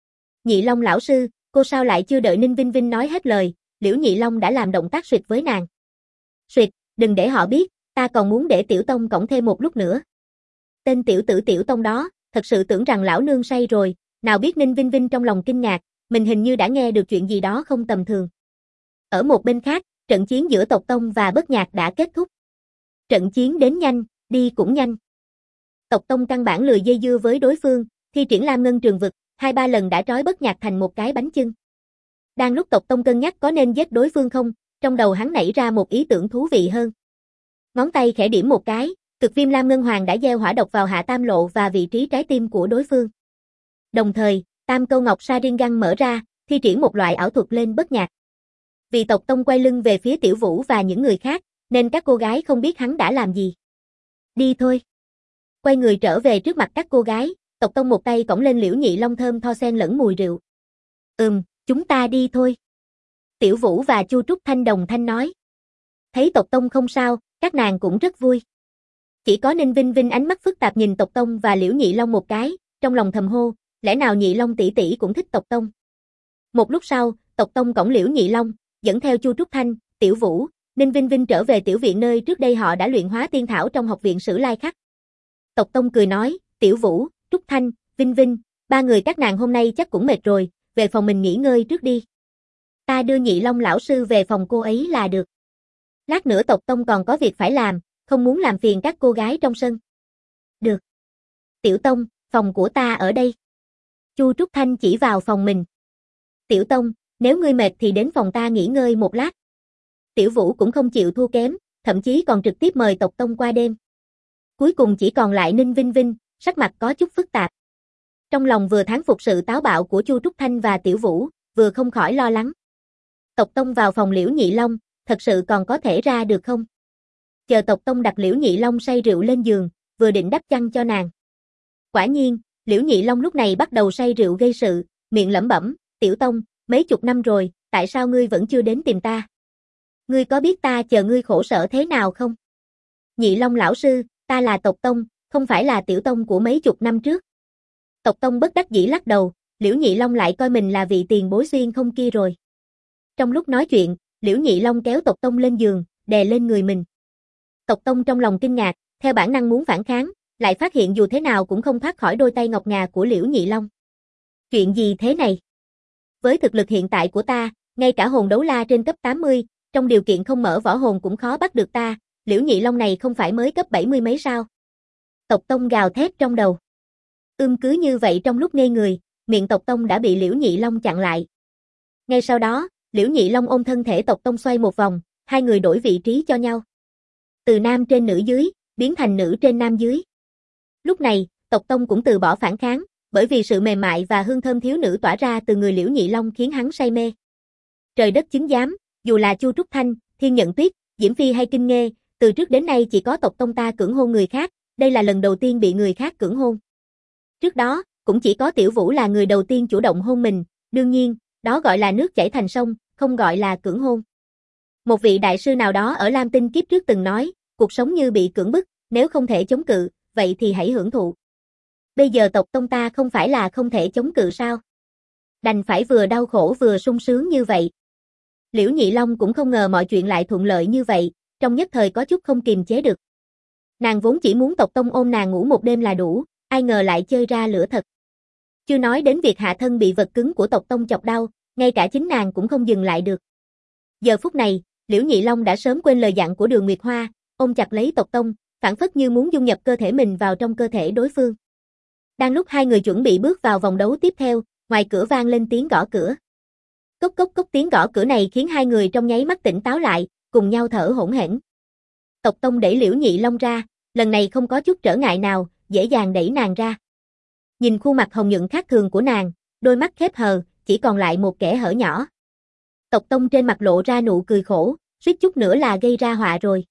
Nhị Long lão sư, cô sao lại chưa đợi Ninh Vinh Vinh nói hết lời, Liễu Nhị Long đã làm động tác suyệt với nàng. Suyệt, đừng để họ biết, ta còn muốn để Tiểu Tông cõng thêm một lúc nữa. Tên tiểu tử Tiểu Tông đó, thật sự tưởng rằng lão nương say rồi, nào biết Ninh Vinh Vinh trong lòng kinh ngạc, mình hình như đã nghe được chuyện gì đó không tầm thường. Ở một bên khác, trận chiến giữa Tộc Tông và Bất Nhạc đã kết thúc. Trận chiến đến nhanh, đi cũng nhanh. Tộc Tông căn bản lười dây dưa với đối phương, thi triển Lam Ngân Trường Vực, 2-3 lần đã trói Bất Nhạc thành một cái bánh chưng. Đang lúc Tộc Tông cân nhắc có nên giết đối phương không, trong đầu hắn nảy ra một ý tưởng thú vị hơn. Ngón tay khẽ điểm một cái, cực viêm Lam Ngân Hoàng đã gieo hỏa độc vào Hạ Tam Lộ và vị trí trái tim của đối phương. Đồng thời, Tam Câu Ngọc Sharingan mở ra, thi triển một loại ảo thuật lên Bất Nhạc. Vì Tộc Tông quay lưng về phía Tiểu Vũ và những người khác, nên các cô gái không biết hắn đã làm gì. Đi thôi. Quay người trở về trước mặt các cô gái, Tộc Tông một tay cõng lên Liễu Nhị Long thơm tho xen lẫn mùi rượu. Chúng ta đi thôi. Tiểu Vũ và Chu Trúc Thanh đồng thanh nói. Thấy Tộc Tông không sao, các nàng cũng rất vui. Chỉ có Ninh Vinh Vinh ánh mắt phức tạp nhìn Tộc Tông và Liễu Nhị Long một cái, trong lòng thầm hô, lẽ nào Nhị Long tỷ tỷ cũng thích Tộc Tông. Một lúc sau, Tộc Tông cõng Liễu Nhị Long, dẫn theo Chu Trúc Thanh, Tiểu Vũ, Ninh Vinh Vinh trở về tiểu viện nơi trước đây họ đã luyện hóa tiên thảo trong học viện Sử Lai Khắc. Tộc Tông cười nói, Tiểu Vũ, Trúc Thanh, Vinh Vinh, ba người các nàng hôm nay chắc cũng mệt rồi, về phòng mình nghỉ ngơi trước đi. Ta đưa Nhị Long lão sư về phòng cô ấy là được. Lát nữa Tộc Tông còn có việc phải làm, không muốn làm phiền các cô gái trong sân. Được. Tiểu Tông, phòng của ta ở đây. Chu Trúc Thanh chỉ vào phòng mình. Tiểu Tông, nếu ngươi mệt thì đến phòng ta nghỉ ngơi một lát. Tiểu Vũ cũng không chịu thua kém, thậm chí còn trực tiếp mời Tộc Tông qua đêm. Cuối cùng chỉ còn lại Ninh Vinh Vinh, sắc mặt có chút phức tạp. Trong lòng vừa thán phục sự táo bạo của Chu Trúc Thanh và Tiểu Vũ, vừa không khỏi lo lắng. Tộc Tông vào phòng Liễu Nhị Long, thật sự còn có thể ra được không? Chờ Tộc Tông đặt Liễu Nhị Long say rượu lên giường, vừa định đắp chăn cho nàng. Quả nhiên, Liễu Nhị Long lúc này bắt đầu say rượu gây sự, miệng lẩm bẩm, Tiểu Tông, mấy chục năm rồi, tại sao ngươi vẫn chưa đến tìm ta? Ngươi có biết ta chờ ngươi khổ sở thế nào không? Nhị Long lão sư, ta là Tộc Tông, không phải là Tiểu Tông của mấy chục năm trước. Tộc Tông bất đắc dĩ lắc đầu, Liễu Nhị Long lại coi mình là vị tiền bối xuyên không kia rồi. Trong lúc nói chuyện, Liễu Nhị Long kéo Tộc Tông lên giường, đè lên người mình. Tộc Tông trong lòng kinh ngạc, theo bản năng muốn phản kháng, lại phát hiện dù thế nào cũng không thoát khỏi đôi tay ngọc ngà của Liễu Nhị Long. Chuyện gì thế này? Với thực lực hiện tại của ta, ngay cả hồn đấu la trên cấp 80, trong điều kiện không mở võ hồn cũng khó bắt được ta, Liễu Nhị Long này không phải mới cấp 70 mấy sao? Tộc Tông gào thét trong đầu. Cứ như vậy trong lúc ngây người, miệng Tộc Tông đã bị Liễu Nhị Long chặn lại. Ngay sau đó, Liễu Nhị Long ôm thân thể Tộc Tông xoay một vòng, hai người đổi vị trí cho nhau. Từ nam trên nữ dưới, biến thành nữ trên nam dưới. Lúc này, Tộc Tông cũng từ bỏ phản kháng, bởi vì sự mềm mại và hương thơm thiếu nữ tỏa ra từ người Liễu Nhị Long khiến hắn say mê. Trời đất chứng giám, dù là Chu Trúc Thanh, Thiên Nhận Tuyết, Diễm Phi hay Kinh Nghê, từ trước đến nay chỉ có Tộc Tông ta cưỡng hôn người khác, đây là lần đầu tiên bị người khác cưỡng hôn. Trước đó, cũng chỉ có Tiểu Vũ là người đầu tiên chủ động hôn mình, đương nhiên, đó gọi là nước chảy thành sông, không gọi là cưỡng hôn. Một vị đại sư nào đó ở Lam Tinh kiếp trước từng nói, cuộc sống như bị cưỡng bức, nếu không thể chống cự, vậy thì hãy hưởng thụ. Bây giờ tộc tông ta không phải là không thể chống cự sao? Đành phải vừa đau khổ vừa sung sướng như vậy. Liễu Nhị Long cũng không ngờ mọi chuyện lại thuận lợi như vậy, trong nhất thời có chút không kiềm chế được. Nàng vốn chỉ muốn tộc tông ôm nàng ngủ một đêm là đủ, ai ngờ lại chơi ra lửa thật. Chưa nói đến việc hạ thân bị vật cứng của tộc tông chọc đau, ngay cả chính nàng cũng không dừng lại được. Giờ phút này, Liễu Nhị Long đã sớm quên lời dặn của Đường Nguyệt Hoa, ôm chặt lấy tộc tông, phảng phất như muốn dung nhập cơ thể mình vào trong cơ thể đối phương. Đang lúc hai người chuẩn bị bước vào vòng đấu tiếp theo, ngoài cửa vang lên tiếng gõ cửa. Cốc cốc cốc, tiếng gõ cửa này khiến hai người trong nháy mắt tỉnh táo lại, cùng nhau thở hổn hển. Tộc tông đẩy Liễu Nhị Long ra, lần này không có chút trở ngại nào, dễ dàng đẩy nàng ra. Nhìn khuôn mặt hồng nhuận khác thường của nàng, đôi mắt khép hờ, chỉ còn lại một kẽ hở nhỏ. Tộc tông trên mặt lộ ra nụ cười khổ, suýt chút nữa là gây ra họa rồi.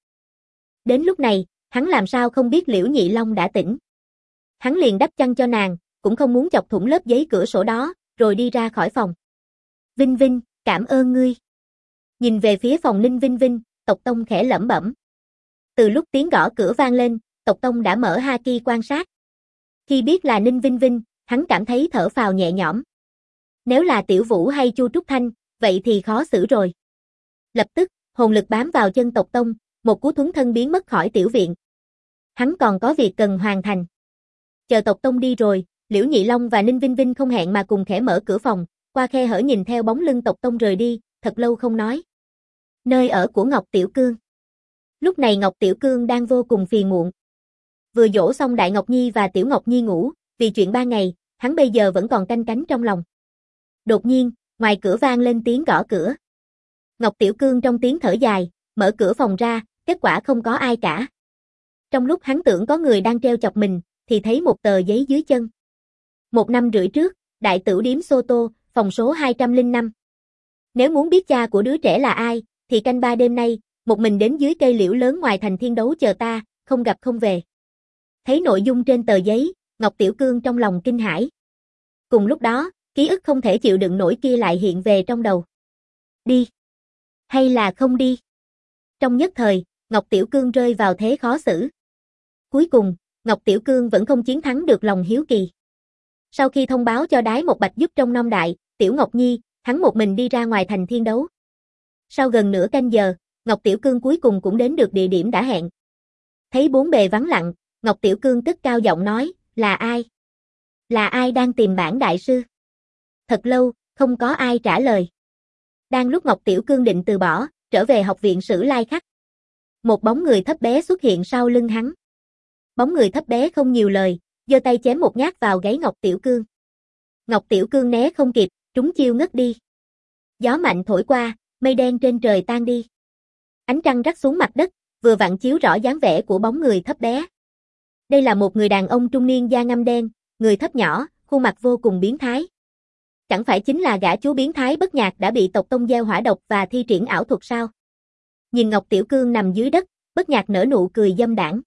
Đến lúc này, hắn làm sao không biết Liễu Nhị Long đã tỉnh. Hắn liền đắp chăn cho nàng, cũng không muốn chọc thủng lớp giấy cửa sổ đó, rồi đi ra khỏi phòng. Vinh Vinh, cảm ơn ngươi. Nhìn về phía phòng Ninh Vinh Vinh, tộc tông khẽ lẩm bẩm. Từ lúc tiếng gõ cửa vang lên, tộc tông đã mở haki quan sát. Khi biết là Ninh Vinh Vinh, hắn cảm thấy thở phào nhẹ nhõm. Nếu là Tiểu Vũ hay Chu Trúc Thanh, vậy thì khó xử rồi. Lập tức, hồn lực bám vào chân tộc tông, một cú thuấn thân biến mất khỏi tiểu viện. Hắn còn có việc cần hoàn thành. Chờ tộc tông đi rồi, Liễu Nhị Long và Ninh Vinh Vinh không hẹn mà cùng khẽ mở cửa phòng, qua khe hở nhìn theo bóng lưng tộc tông rời đi, thật lâu không nói. Nơi ở của Ngọc Tiểu Cương. Lúc này Ngọc Tiểu Cương đang vô cùng phiền muộn. Vừa dỗ xong Đại Ngọc Nhi và Tiểu Ngọc Nhi ngủ, vì chuyện 3 ngày, hắn bây giờ vẫn còn canh cánh trong lòng. Đột nhiên, ngoài cửa vang lên tiếng gõ cửa. Ngọc Tiểu Cương trong tiếng thở dài, mở cửa phòng ra, kết quả không có ai cả. Trong lúc hắn tưởng có người đang treo chọc mình, thì thấy một tờ giấy dưới chân. 1 năm rưỡi trước, Đại Tửu điếm Soto, phòng số 205. Nếu muốn biết cha của đứa trẻ là ai, thì canh 3 đêm nay, một mình đến dưới cây liễu lớn ngoài thành Thiên Đấu chờ ta, không gặp không về. Thấy nội dung trên tờ giấy, Ngọc Tiểu Cương trong lòng kinh hãi. Cùng lúc đó, ký ức không thể chịu đựng nổi kia lại hiện về trong đầu. Đi. Hay là không đi? Trong nhất thời, Ngọc Tiểu Cương rơi vào thế khó xử. Cuối cùng, Ngọc Tiểu Cương vẫn không chiến thắng được lòng hiếu kỳ. Sau khi thông báo cho Đái Một Bạch giúp trong Nom Đại, Tiểu Ngọc Nhi, hắn một mình đi ra ngoài thành Thiên Đấu. Sau gần nửa canh giờ, Ngọc Tiểu Cương cuối cùng cũng đến được địa điểm đã hẹn. Thấy bốn bề vắng lặng, Ngọc Tiểu Cương cất cao giọng nói, là ai? Là ai đang tìm bản đại sư? Thật lâu, không có ai trả lời. Đang lúc Ngọc Tiểu Cương định từ bỏ, trở về học viện Sử Lai Khắc. Một bóng người thấp bé xuất hiện sau lưng hắn. Bóng người thấp bé không nhiều lời, giơ tay chém một nhát vào gáy Ngọc Tiểu Cương. Ngọc Tiểu Cương né không kịp, trúng chiêu ngất đi. Gió mạnh thổi qua, mây đen trên trời tan đi. Ánh trăng rắc xuống mặt đất, vừa vặn chiếu rõ dáng vẻ của bóng người thấp bé. Đây là một người đàn ông trung niên da ngăm đen, người thấp nhỏ, khuôn mặt vô cùng biến thái. Chẳng phải chính là gã chú biến thái Bất Nhạc đã bị tộc tông gieo hỏa độc và thi triển ảo thuật sao? Nhìn Ngọc Tiểu Cương nằm dưới đất, Bất Nhạc nở nụ cười dâm đãng.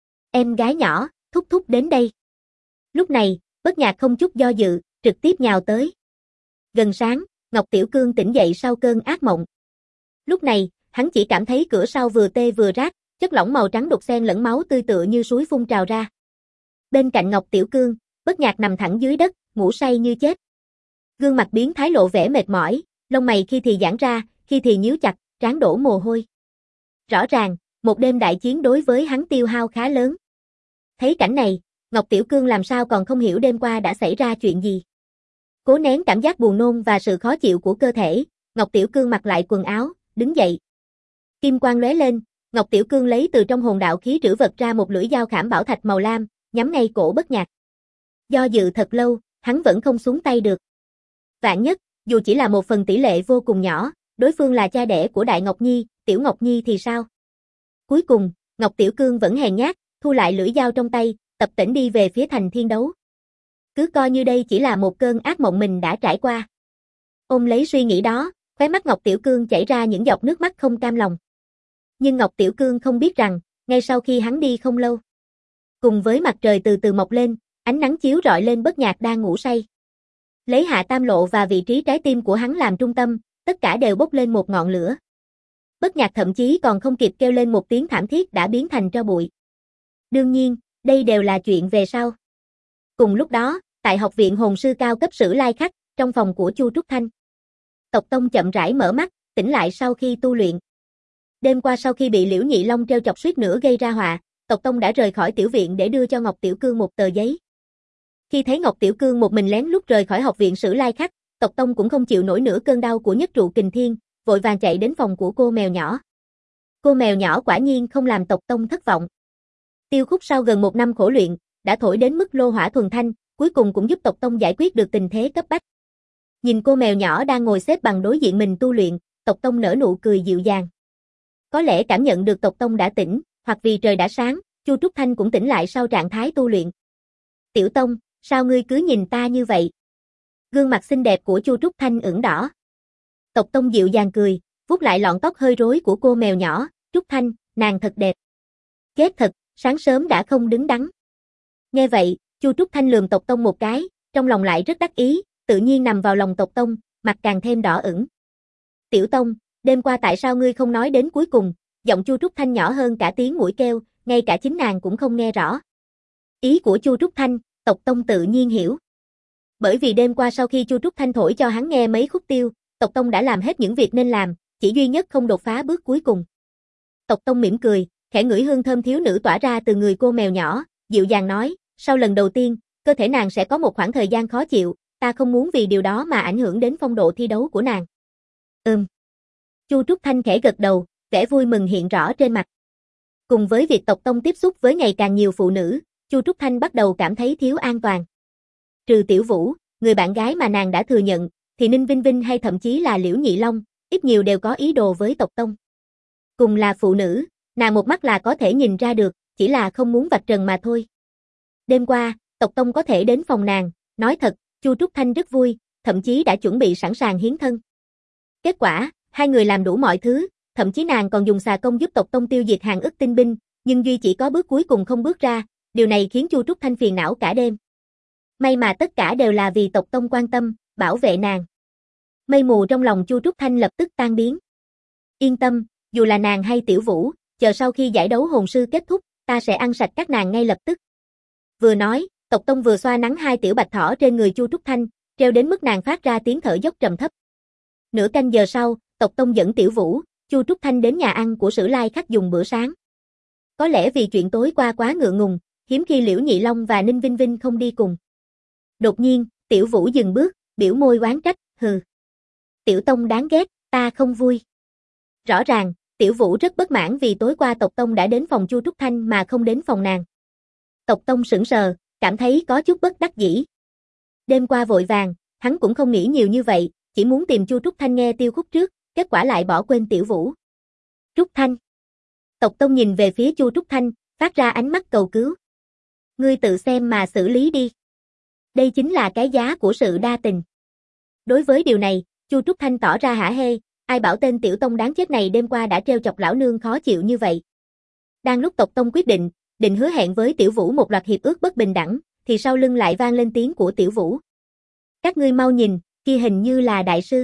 Em gái nhỏ, thúc thúc đến đây. Lúc này, Bất Nhạc không chút do dự, trực tiếp nhào tới. Gần sáng, Ngọc Tiểu Cương tỉnh dậy sau cơn ác mộng. Lúc này, hắn chỉ cảm thấy cửa sau vừa tê vừa rát, chất lỏng màu trắng đục xen lẫn máu tươi tựa như suối phun trào ra. Bên cạnh Ngọc Tiểu Cương, Bất Nhạc nằm thẳng dưới đất, ngủ say như chết. Gương mặt biến thái lộ vẻ mệt mỏi, lông mày khi thì giãn ra, khi thì nhíu chặt, trán đổ mồ hôi. Rõ ràng, một đêm đại chiến đối với hắn tiêu hao khá lớn. Thấy cảnh này, Ngọc Tiểu Cương làm sao còn không hiểu đêm qua đã xảy ra chuyện gì. Cố nén cảm giác buồn nôn và sự khó chịu của cơ thể, Ngọc Tiểu Cương mặc lại quần áo, đứng dậy. Kim quang lóe lên, Ngọc Tiểu Cương lấy từ trong hồn đạo khí trữ vật ra một lưỡi dao khảm bảo thạch màu lam, nhắm ngay cổ Bất Nhạc. Do dự thật lâu, hắn vẫn không xuống tay được. Vạn nhất, dù chỉ là một phần tỷ lệ vô cùng nhỏ, đối phương là cha đẻ của Đại Ngọc Nhi, Tiểu Ngọc Nhi thì sao? Cuối cùng, Ngọc Tiểu Cương vẫn hèn nhát, thu lại lưỡi dao trong tay, tập tễnh đi về phía thành Thiên Đấu. Cứ coi như đây chỉ là một cơn ác mộng mình đã trải qua. Ôm lấy suy nghĩ đó, khóe mắt Ngọc Tiểu Cương chảy ra những giọt nước mắt không cam lòng. Nhưng Ngọc Tiểu Cương không biết rằng, ngay sau khi hắn đi không lâu, cùng với mặt trời từ từ mọc lên, ánh nắng chiếu rọi lên Bất Nhạc đang ngủ say. Lấy Hạ Tam Lộ và vị trí trái tim của hắn làm trung tâm, tất cả đều bốc lên một ngọn lửa. Bất Nhạc thậm chí còn không kịp kêu lên một tiếng thảm thiết đã biến thành tro bụi. Đương nhiên, đây đều là chuyện về sau. Cùng lúc đó, tại học viện hồn sư cao cấp Sử Lai Khắc, trong phòng của Chu Trúc Thanh. Tộc Tông chậm rãi mở mắt, tỉnh lại sau khi tu luyện. Đêm qua sau khi bị Liễu Nhị Long trêu chọc suýt nữa gây ra họa, Tộc Tông đã rời khỏi tiểu viện để đưa cho Ngọc Tiểu Cương một tờ giấy. Khi thấy Ngọc Tiểu Cương một mình lén lút rời khỏi học viện Sử Lai Khắc, Tộc Tông cũng không chịu nổi nữa cơn đau của nhất trụ kình thiên, vội vàng chạy đến phòng của cô mèo nhỏ. Cô mèo nhỏ quả nhiên không làm Tộc Tông thất vọng. Tiêu Khúc sau gần 1 năm khổ luyện, đã thổi đến mức lô hỏa thuần thanh, cuối cùng cũng giúp Tộc Tông giải quyết được tình thế cấp bách. Nhìn cô mèo nhỏ đang ngồi xếp bằng đối diện mình tu luyện, Tộc Tông nở nụ cười dịu dàng. Có lẽ cảm nhận được Tộc Tông đã tỉnh, hoặc vì trời đã sáng, Chu Trúc Thanh cũng tỉnh lại sau trạng thái tu luyện. Tiểu Tông, sao ngươi cứ nhìn ta như vậy? Gương mặt xinh đẹp của Chu Trúc Thanh ửng đỏ. Tộc Tông dịu dàng cười, vuốt lại lọn tóc hơi rối của cô mèo nhỏ, Trúc Thanh, nàng thật đẹp. Ghét thật, sáng sớm đã không đứng đắn. Nghe vậy, Chu Trúc Thanh lườm Tộc Tông một cái, trong lòng lại rất đắc ý, tự nhiên nằm vào lòng Tộc Tông, mặt càng thêm đỏ ửng. Tiểu Tông, đêm qua tại sao ngươi không nói đến cuối cùng? Giọng Chu Trúc Thanh nhỏ hơn cả tiếng muỗi kêu, ngay cả chính nàng cũng không nghe rõ. Ý của Chu Trúc Thanh, Tộc Tông tự nhiên hiểu. Bởi vì đêm qua sau khi Chu Trúc Thanh thổi cho hắn nghe mấy khúc tiêu, Tộc Tông đã làm hết những việc nên làm, chỉ duy nhất không đột phá bước cuối cùng. Tộc Tông mỉm cười, khẽ ngửi hương thơm thiếu nữ tỏa ra từ người cô mèo nhỏ, dịu dàng nói, sau lần đầu tiên, cơ thể nàng sẽ có một khoảng thời gian khó chịu, ta không muốn vì điều đó mà ảnh hưởng đến phong độ thi đấu của nàng. Chu Trúc Thanh khẽ gật đầu, vẻ vui mừng hiện rõ trên mặt. Cùng với việc Tộc Tông tiếp xúc với ngày càng nhiều phụ nữ, Chu Trúc Thanh bắt đầu cảm thấy thiếu an toàn. Trừ Tiểu Vũ, người bạn gái mà nàng đã thừa nhận, thì Ninh Vinh Vinh hay thậm chí là Liễu Nhị Long, ít nhiều đều có ý đồ với Tộc Tông. Cùng là phụ nữ, nàng một mắt là có thể nhìn ra được, chỉ là không muốn vạch trần mà thôi. Đêm qua, Tộc Tông có thể đến phòng nàng, nói thật, Chu Trúc Thanh rất vui, thậm chí đã chuẩn bị sẵn sàng hiến thân. Kết quả, hai người làm đủ mọi thứ, thậm chí nàng còn dùng xà công giúp Tộc Tông tiêu diệt hàng ức tinh binh, nhưng duy chỉ có bước cuối cùng không bước ra, điều này khiến Chu Trúc Thanh phiền não cả đêm. May mà tất cả đều là vì Tộc Tông quan tâm, bảo vệ nàng. Mây mù trong lòng Chu Trúc Thanh lập tức tan biến. Yên tâm, dù là nàng hay Tiểu Vũ, chờ sau khi giải đấu hồn sư kết thúc, ta sẽ ăn sạch các nàng ngay lập tức. Vừa nói, Tộc Tông vừa xoa nắn hai tiểu bạch thỏ trên người Chu Trúc Thanh, treo đến mức nàng phát ra tiếng thở dốc trầm thấp. Nửa canh giờ sau, Tộc Tông dẫn Tiểu Vũ, Chu Trúc Thanh đến nhà ăn của Sử Lai Khắc dùng bữa sáng. Có lẽ vì chuyện tối qua quá ngượng ngùng, hiếm khi Liễu Nhị Long và Ninh Vinh Vinh không đi cùng. Đột nhiên, Tiểu Vũ dừng bước, biểu môi oán trách, hừ. Tiểu Tông đáng ghét, ta không vui. Rõ ràng, Tiểu Vũ rất bất mãn vì tối qua Tộc Tông đã đến phòng Chu Trúc Thanh mà không đến phòng nàng. Tộc Tông sững sờ, cảm thấy có chút bất đắc dĩ. Đêm qua vội vàng, hắn cũng không nghĩ nhiều như vậy, chỉ muốn tìm Chu Trúc Thanh nghe tiêu khúc trước, kết quả lại bỏ quên Tiểu Vũ. Trúc Thanh. Tộc Tông nhìn về phía Chu Trúc Thanh, phát ra ánh mắt cầu cứu. Ngươi tự xem mà xử lý đi. Đây chính là cái giá của sự đa tình. Đối với điều này, Chu Trúc Thanh tỏ ra hả hê, ai bảo tên Tiểu Tông đáng chết này đêm qua đã trêu chọc lão nương khó chịu như vậy. Đang lúc Tộc Tông quyết định hứa hẹn với Tiểu Vũ một loạt hiệp ước bất bình đẳng, thì sau lưng lại vang lên tiếng của Tiểu Vũ. Các ngươi mau nhìn, kia hình như là đại sư.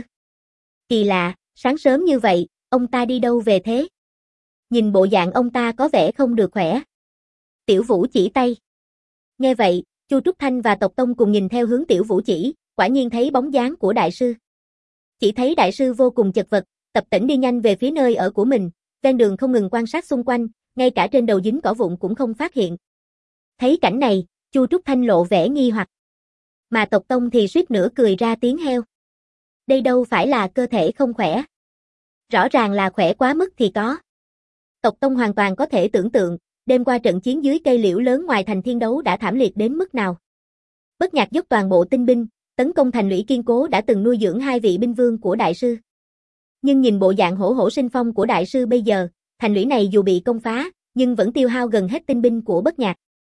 Kỳ lạ, sáng sớm như vậy, ông ta đi đâu về thế? Nhìn bộ dạng ông ta có vẻ không được khỏe. Tiểu Vũ chỉ tay. Nghe vậy, Chu Trúc Thanh và Tộc Tông cùng nhìn theo hướng Tiểu Vũ chỉ, quả nhiên thấy bóng dáng của đại sư. Chỉ thấy đại sư vô cùng chật vật, tập tễnh đi nhanh về phía nơi ở của mình, ven đường không ngừng quan sát xung quanh, ngay cả trên đầu dính cỏ vụn cũng không phát hiện. Thấy cảnh này, Chu Trúc Thanh lộ vẻ nghi hoặc. Mà Tộc Tông thì suýt nữa cười ra tiếng heo. Đây đâu phải là cơ thể không khỏe. Rõ ràng là khỏe quá mức thì có. Tộc Tông hoàn toàn có thể tưởng tượng, đêm qua trận chiến dưới cây liễu lớn ngoài thành thiên đấu đã thảm liệt đến mức nào. Bất Nhạc dốc toàn bộ tinh binh, tấn công thành lũy kiên cố đã từng nuôi dưỡng hai vị binh vương của đại sư. Nhưng nhìn bộ dạng hổ hổ sinh phong của đại sư bây giờ, thành lũy này dù bị công phá, nhưng vẫn tiêu hao gần hết tinh binh của Bất Nhạc.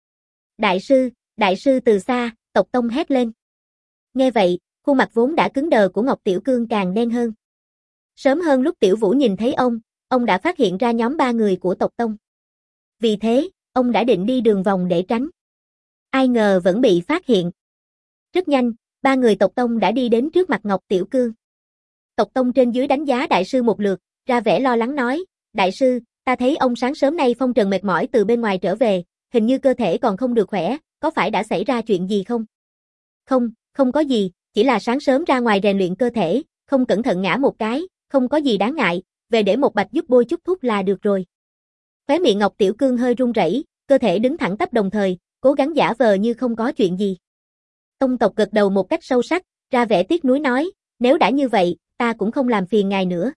Đại sư từ xa, Tộc Tông hét lên. Nghe vậy, khuôn mặt vốn đã cứng đờ của Ngọc Tiểu Cương càng đen hơn. Sớm hơn lúc Tiểu Vũ nhìn thấy ông đã phát hiện ra nhóm 3 người của Tộc Tông. Vì thế, ông đã định đi đường vòng để tránh. Ai ngờ vẫn bị phát hiện. Rất nhanh, 3 người Tộc Tông đã đi đến trước mặt Ngọc Tiểu Cương. Tộc Tông trên dưới đánh giá đại sư một lượt, ra vẻ lo lắng nói, đại sư, ta thấy ông sáng sớm nay phong trần mệt mỏi từ bên ngoài trở về, hình như cơ thể còn không được khỏe, có phải đã xảy ra chuyện gì không? Không, không có gì, chỉ là sáng sớm ra ngoài rèn luyện cơ thể, không cẩn thận ngã một cái, không có gì đáng ngại, về để một bạch giúp bôi chút thuốc là được rồi. Khóe miệng Ngọc Tiểu Cương hơi run rẩy, cơ thể đứng thẳng tắp đồng thời, cố gắng giả vờ như không có chuyện gì. Tông tộc gật đầu một cách sâu sắc, ra vẻ tiếc nuối nói, nếu đã như vậy, ta cũng không làm phiền ngài nữa.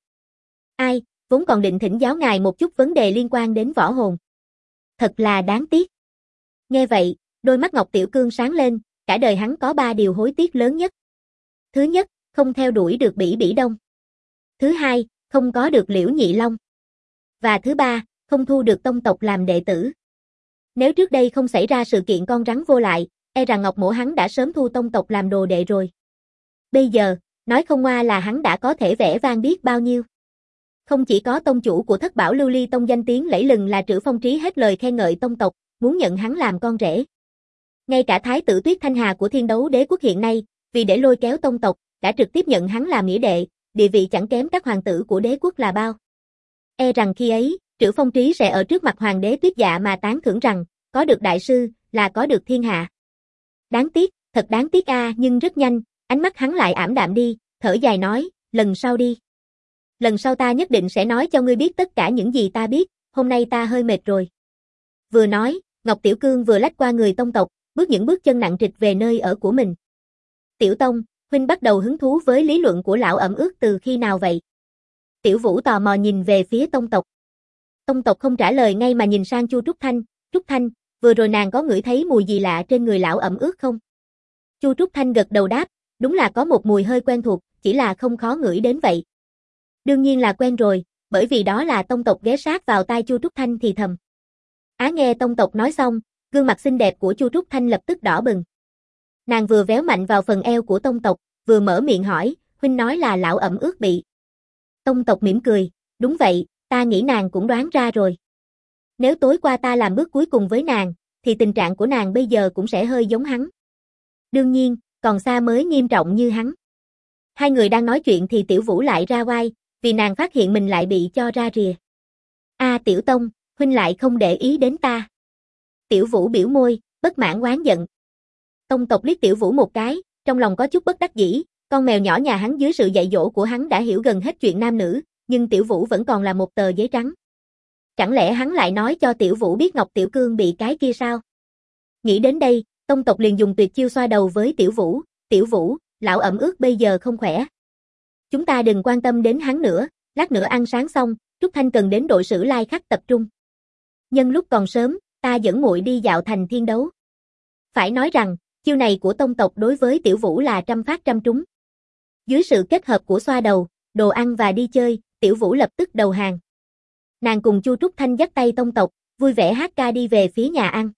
Ai, vốn còn định thỉnh giáo ngài một chút vấn đề liên quan đến võ hồn. Thật là đáng tiếc. Nghe vậy, đôi mắt Ngọc Tiểu Cương sáng lên, cả đời hắn có 3 điều hối tiếc lớn nhất. Thứ nhất, không theo đuổi được Bỉ Bỉ Đông. Thứ hai, không có được Liễu Nhị Long. Và thứ ba, không thu được tông tộc làm đệ tử. Nếu trước đây không xảy ra sự kiện con rắn vô lại, e rằng Ngọc Mỗ hắn đã sớm thu tông tộc làm đồ đệ rồi. Bây giờ, nói không ngoa là hắn đã có thể vẻ vang biết bao nhiêu. Không chỉ có tông chủ của Thất Bảo Lưu Ly Tông danh tiếng lẫy lừng là Trử Phong Trí hết lời khen ngợi tông tộc, muốn nhận hắn làm con rể. Ngay cả Thái tử Tuyết Thanh Hà của Thiên Đấu Đế quốc hiện nay, vì để lôi kéo tông tộc, đã trực tiếp nhận hắn làm nghĩa đệ, địa vị chẳng kém các hoàng tử của đế quốc là bao. E rằng khi ấy, Trử Phong Trí sẽ ở trước mặt hoàng đế Tuyết Dạ mà tán thưởng rằng, có được đại sư, là có được thiên hạ. Đáng tiếc, thật đáng tiếc nhưng rất nhanh, ánh mắt hắn lại ảm đạm đi, thở dài nói, lần sau đi. Lần sau ta nhất định sẽ nói cho ngươi biết tất cả những gì ta biết, hôm nay ta hơi mệt rồi. Vừa nói, Ngọc Tiểu Cương vừa lách qua người tông tộc, bước những bước chân nặng trịch về nơi ở của mình. Tiểu Tông, huynh bắt đầu hứng thú với lý luận của lão ẩm ướt từ khi nào vậy? Tiểu Vũ tò mò nhìn về phía tông tộc. Tông tộc không trả lời ngay mà nhìn sang Chu Trúc Thanh, Trúc Thanh, vừa rồi nàng có ngửi thấy mùi gì lạ trên người lão ẩm ướt không? Chu Trúc Thanh gật đầu đáp, đúng là có một mùi hơi quen thuộc, chỉ là không khó ngửi đến vậy. Đương nhiên là quen rồi, bởi vì đó là tông tộc ghé sát vào tai Chu Trúc Thanh thì thầm. Nghe tông tộc nói xong, gương mặt xinh đẹp của Chu Trúc Thanh lập tức đỏ bừng. Nàng vừa véo mạnh vào phần eo của tông tộc, vừa mở miệng hỏi, huynh nói là lão ẩm ướt bị. Tông tộc mỉm cười, đúng vậy, ta nghĩ nàng cũng đoán ra rồi. Nếu tối qua ta làm bước cuối cùng với nàng, thì tình trạng của nàng bây giờ cũng sẽ hơi giống hắn. Đương nhiên, còn xa mới nghiêm trọng như hắn. Hai người đang nói chuyện thì Tiểu Vũ lại ra oai, vì nàng phát hiện mình lại bị cho ra rìa. Tiểu Tông, huynh lại không để ý đến ta. Tiểu Vũ biểu môi, bất mãn oán giận. Tông tộc liếc Tiểu Vũ một cái, trong lòng có chút bất đắc dĩ, con mèo nhỏ nhà hắn dưới sự dạy dỗ của hắn đã hiểu gần hết chuyện nam nữ, nhưng Tiểu Vũ vẫn còn là một tờ giấy trắng. Chẳng lẽ hắn lại nói cho Tiểu Vũ biết Ngọc Tiểu Cương bị cái kia sao? Nghĩ đến đây, tông tộc liền dùng tuyệt chiêu xoa đầu với Tiểu Vũ, lão ẩm ướt bây giờ không khỏe. Chúng ta đừng quan tâm đến hắn nữa, lát nữa ăn sáng xong, Trúc Thanh cần đến đội Sử Lai Khắc tập trung. Nhân lúc còn sớm, ta dẫn muội đi dạo thành Thiên Đấu. Phải nói rằng, chiêu này của tông tộc đối với Tiểu Vũ là trăm phát trăm trúng. Dưới sự kết hợp của xoa đầu, đồ ăn và đi chơi, Tiểu Vũ lập tức đầu hàng. Nàng cùng Chu Trúc Thanh dắt tay tông tộc, vui vẻ hát ca đi về phía nhà ăn.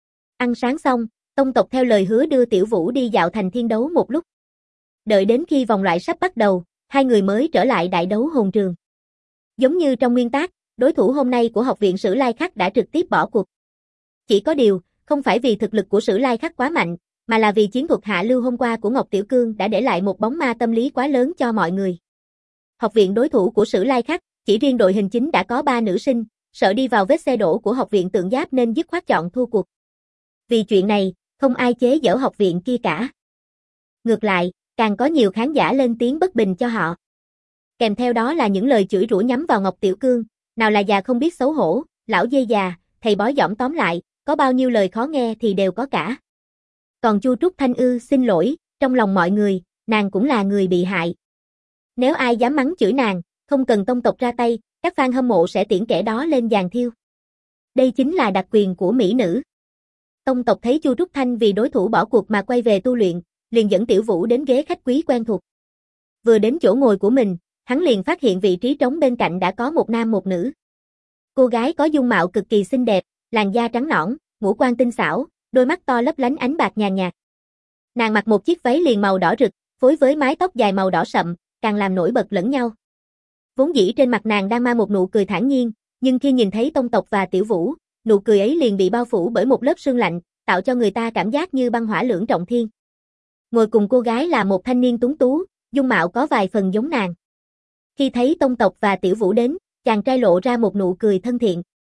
Ăn sáng xong, tông tộc theo lời hứa đưa Tiểu Vũ đi dạo thành Thiên Đấu một lúc. Đợi đến khi vòng loại sắp bắt đầu, hai người mới trở lại đại đấu hồn trường. Giống như trong nguyên tắc, đối thủ hôm nay của học viện Sử Lai Khắc đã trực tiếp bỏ cuộc. Chỉ có điều, không phải vì thực lực của Sử Lai Khắc quá mạnh, mà là vì chiến thuật hạ lưu hôm qua của Ngọc Tiểu Cương đã để lại một bóng ma tâm lý quá lớn cho mọi người. Học viện đối thủ của Sử Lai Khắc, chỉ riêng đội hình chính đã có 3 nữ sinh, sợ đi vào vết xe đổ của học viện Tượng Giáp nên dứt khoát chọn thua cuộc. Vì chuyện này, không ai chế giễu học viện kia cả. Ngược lại, càng có nhiều khán giả lên tiếng bất bình cho họ. Kèm theo đó là những lời chửi rủa nhắm vào Ngọc Tiểu Cương, nào là già không biết xấu hổ, lão dê già, thầy bói dỏm, tóm lại, có bao nhiêu lời khó nghe thì đều có cả. Còn Chu Trúc Thanh xin lỗi, trong lòng mọi người, nàng cũng là người bị hại. Nếu ai dám mắng chửi nàng, không cần tông tộc ra tay, các fan hâm mộ sẽ tiễn kẻ đó lên giàn thiêu. Đây chính là đặc quyền của mỹ nữ. Tông tộc thấy Chu Trúc Thanh vì đối thủ bỏ cuộc mà quay về tu luyện, liền dẫn Tiểu Vũ đến ghế khách quý quen thuộc. Vừa đến chỗ ngồi của mình, hắn liền phát hiện vị trí trống bên cạnh đã có một nam một nữ. Cô gái có dung mạo cực kỳ xinh đẹp, làn da trắng nõn, ngũ quan tinh xảo, đôi mắt to lấp lánh ánh bạc nhàn nhạt. Nàng mặc một chiếc váy liền màu đỏ rực, phối với mái tóc dài màu đỏ sậm, càng làm nổi bật lẫn nhau. Vốn dĩ trên mặt nàng đang mang một nụ cười thản nhiên, nhưng khi nhìn thấy tông tộc và Tiểu Vũ, nụ cười ấy liền bị bao phủ bởi một lớp sương lạnh, tạo cho người ta cảm giác như băng hỏa lưỡng trọng thiên. Ngồi cùng cô gái là một thanh niên tuấn tú, dung mạo có vài phần giống nàng. Khi thấy tông tộc và Tiểu Vũ đến, chàng trai lộ ra một nụ cười thân thiện.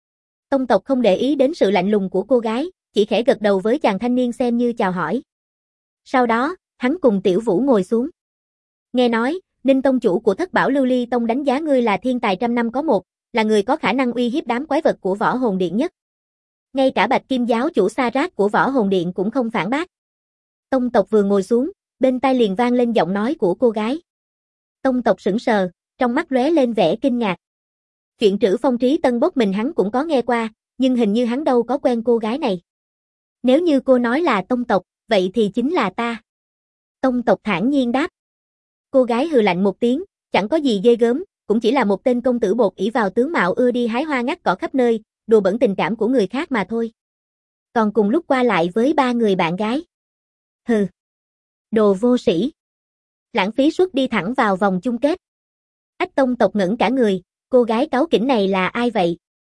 Tông tộc không để ý đến sự lạnh lùng của cô gái, chỉ khẽ gật đầu với chàng thanh niên xem như chào hỏi. Sau đó, hắn cùng Tiểu Vũ ngồi xuống. Nghe nói, Ninh tông chủ của Thất Bảo Lưu Ly Tông đánh giá ngươi là thiên tài trăm năm có một, là người có khả năng uy hiếp đám quái vật của Võ Hồn Điện nhất. Ngay cả Bạch Kim giáo chủ Sa Rát của Võ Hồn Điện cũng không phản bác. Tông tộc vừa ngồi xuống, bên tai liền vang lên giọng nói của cô gái. Tông tộc sững sờ, trong mắt lóe lên vẻ kinh ngạc. Chuyện Trữ Phong Trí Tân bốc mình hắn cũng có nghe qua, nhưng hình như hắn đâu có quen cô gái này. Nếu như cô nói là tông tộc, vậy thì chính là ta. Tông tộc thản nhiên đáp. Cô gái hừ lạnh một tiếng, chẳng có gì ghê gớm, cũng chỉ là một tên công tử bột ỷ vào tướng mạo ưa đi hái hoa ngắt cỏ khắp nơi, đùa bỡn tình cảm của người khác mà thôi. Còn cùng lúc qua lại với 3 người bạn gái. Hừ. Đồ vô sĩ. Lãng phí suốt đi thẳng vào vòng chung kết. Ách tông tộc ngẩn cả người, cô gái cáu kỉnh này là ai vậy?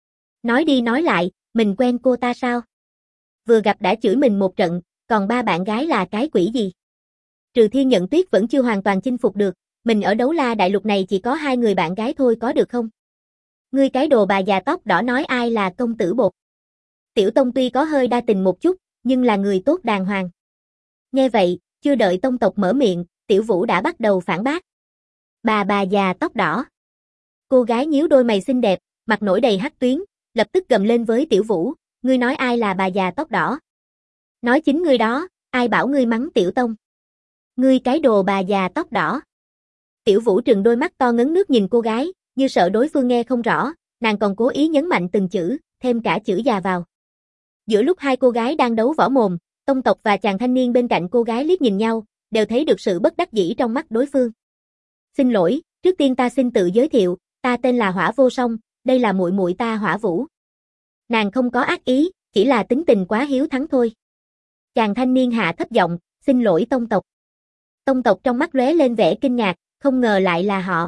Nói đi nói lại, mình quen cô ta sao? Vừa gặp đã chửi mình một trận, còn 3 bạn gái là cái quỷ gì? Trừ Thiên Nhận Tuyết vẫn chưa hoàn toàn chinh phục được, mình ở Đấu La Đại Lục này chỉ có 2 người bạn gái thôi có được không? Ngươi cái đồ bà già tóc đỏ nói ai là công tử bột. Tiểu Tông tuy có hơi đa tình một chút, nhưng là người tốt đàng hoàng. Nghe vậy, chưa đợi Tông tộc mở miệng, Tiểu Vũ đã bắt đầu phản bác. Bà già tóc đỏ. Cô gái nhíu đôi mày xinh đẹp, mặt nổi đầy hắc tuyến, lập tức gầm lên với Tiểu Vũ, ngươi nói ai là bà già tóc đỏ? Nói chính ngươi đó, ai bảo ngươi mắng Tiểu Tông? Ngươi cái đồ bà già tóc đỏ. Tiểu Vũ trừng đôi mắt to ngấn nước nhìn cô gái, như sợ đối phương nghe không rõ, nàng còn cố ý nhấn mạnh từng chữ, thêm cả chữ già vào. Giữa lúc hai cô gái đang đấu võ mồm, Tông tộc và chàng thanh niên bên cạnh cô gái liếc nhìn nhau, đều thấy được sự bất đắc dĩ trong mắt đối phương. Xin lỗi, trước tiên ta xin tự giới thiệu, ta tên là Hỏa Vô Song, đây là muội muội ta Hỏa Vũ. Nàng không có ác ý, chỉ là tính tình quá hiếu thắng thôi. Chàng thanh niên hạ thấp giọng, xin lỗi Tông tộc. Tông tộc trong mắt lóe lên vẻ kinh ngạc, không ngờ lại là họ.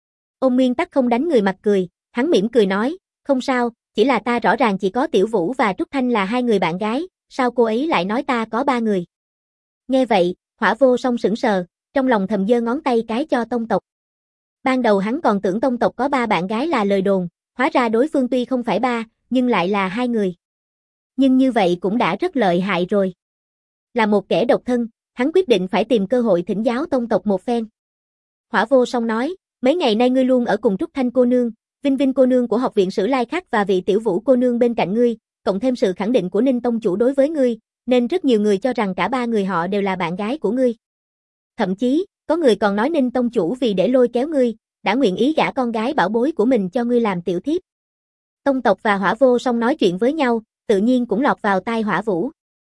Ôn Nguyên Tắc không đánh người mặt cười, hắn mỉm cười nói, không sao, chỉ là ta rõ ràng chỉ có Tiểu Vũ và Trúc Thanh là 2 người bạn gái, sao cô ấy lại nói ta có 3 người? Nghe vậy, Hỏa Vô Song sững sờ, trong lòng thầm giơ ngón tay cái cho Tông tộc. Ban đầu hắn còn tưởng Tông tộc có 3 bạn gái là lời đồn, hóa ra đối phương tuy không phải 3, nhưng lại là 2 người. Nhưng như vậy cũng đã rất lợi hại rồi. Là một kẻ độc thân, hắn quyết định phải tìm cơ hội thỉnh giáo Tông tộc một phen. Hỏa Vô Song nói, mấy ngày nay ngươi luôn ở cùng Trúc Thanh cô nương, Vinh Vinh cô nương của học viện Sử Lai Khắc và vị Tiểu Vũ cô nương bên cạnh ngươi, cộng thêm sự khẳng định của Ninh tông chủ đối với ngươi, nên rất nhiều người cho rằng cả 3 người họ đều là bạn gái của ngươi. Thậm chí, có người còn nói Ninh tông chủ vì để lôi kéo ngươi, đã nguyện ý gả con gái bảo bối của mình cho ngươi làm tiểu thiếp. Tông tộc và Hỏa Vô Song nói chuyện với nhau, tự nhiên cũng lọt vào tai Hỏa Vũ.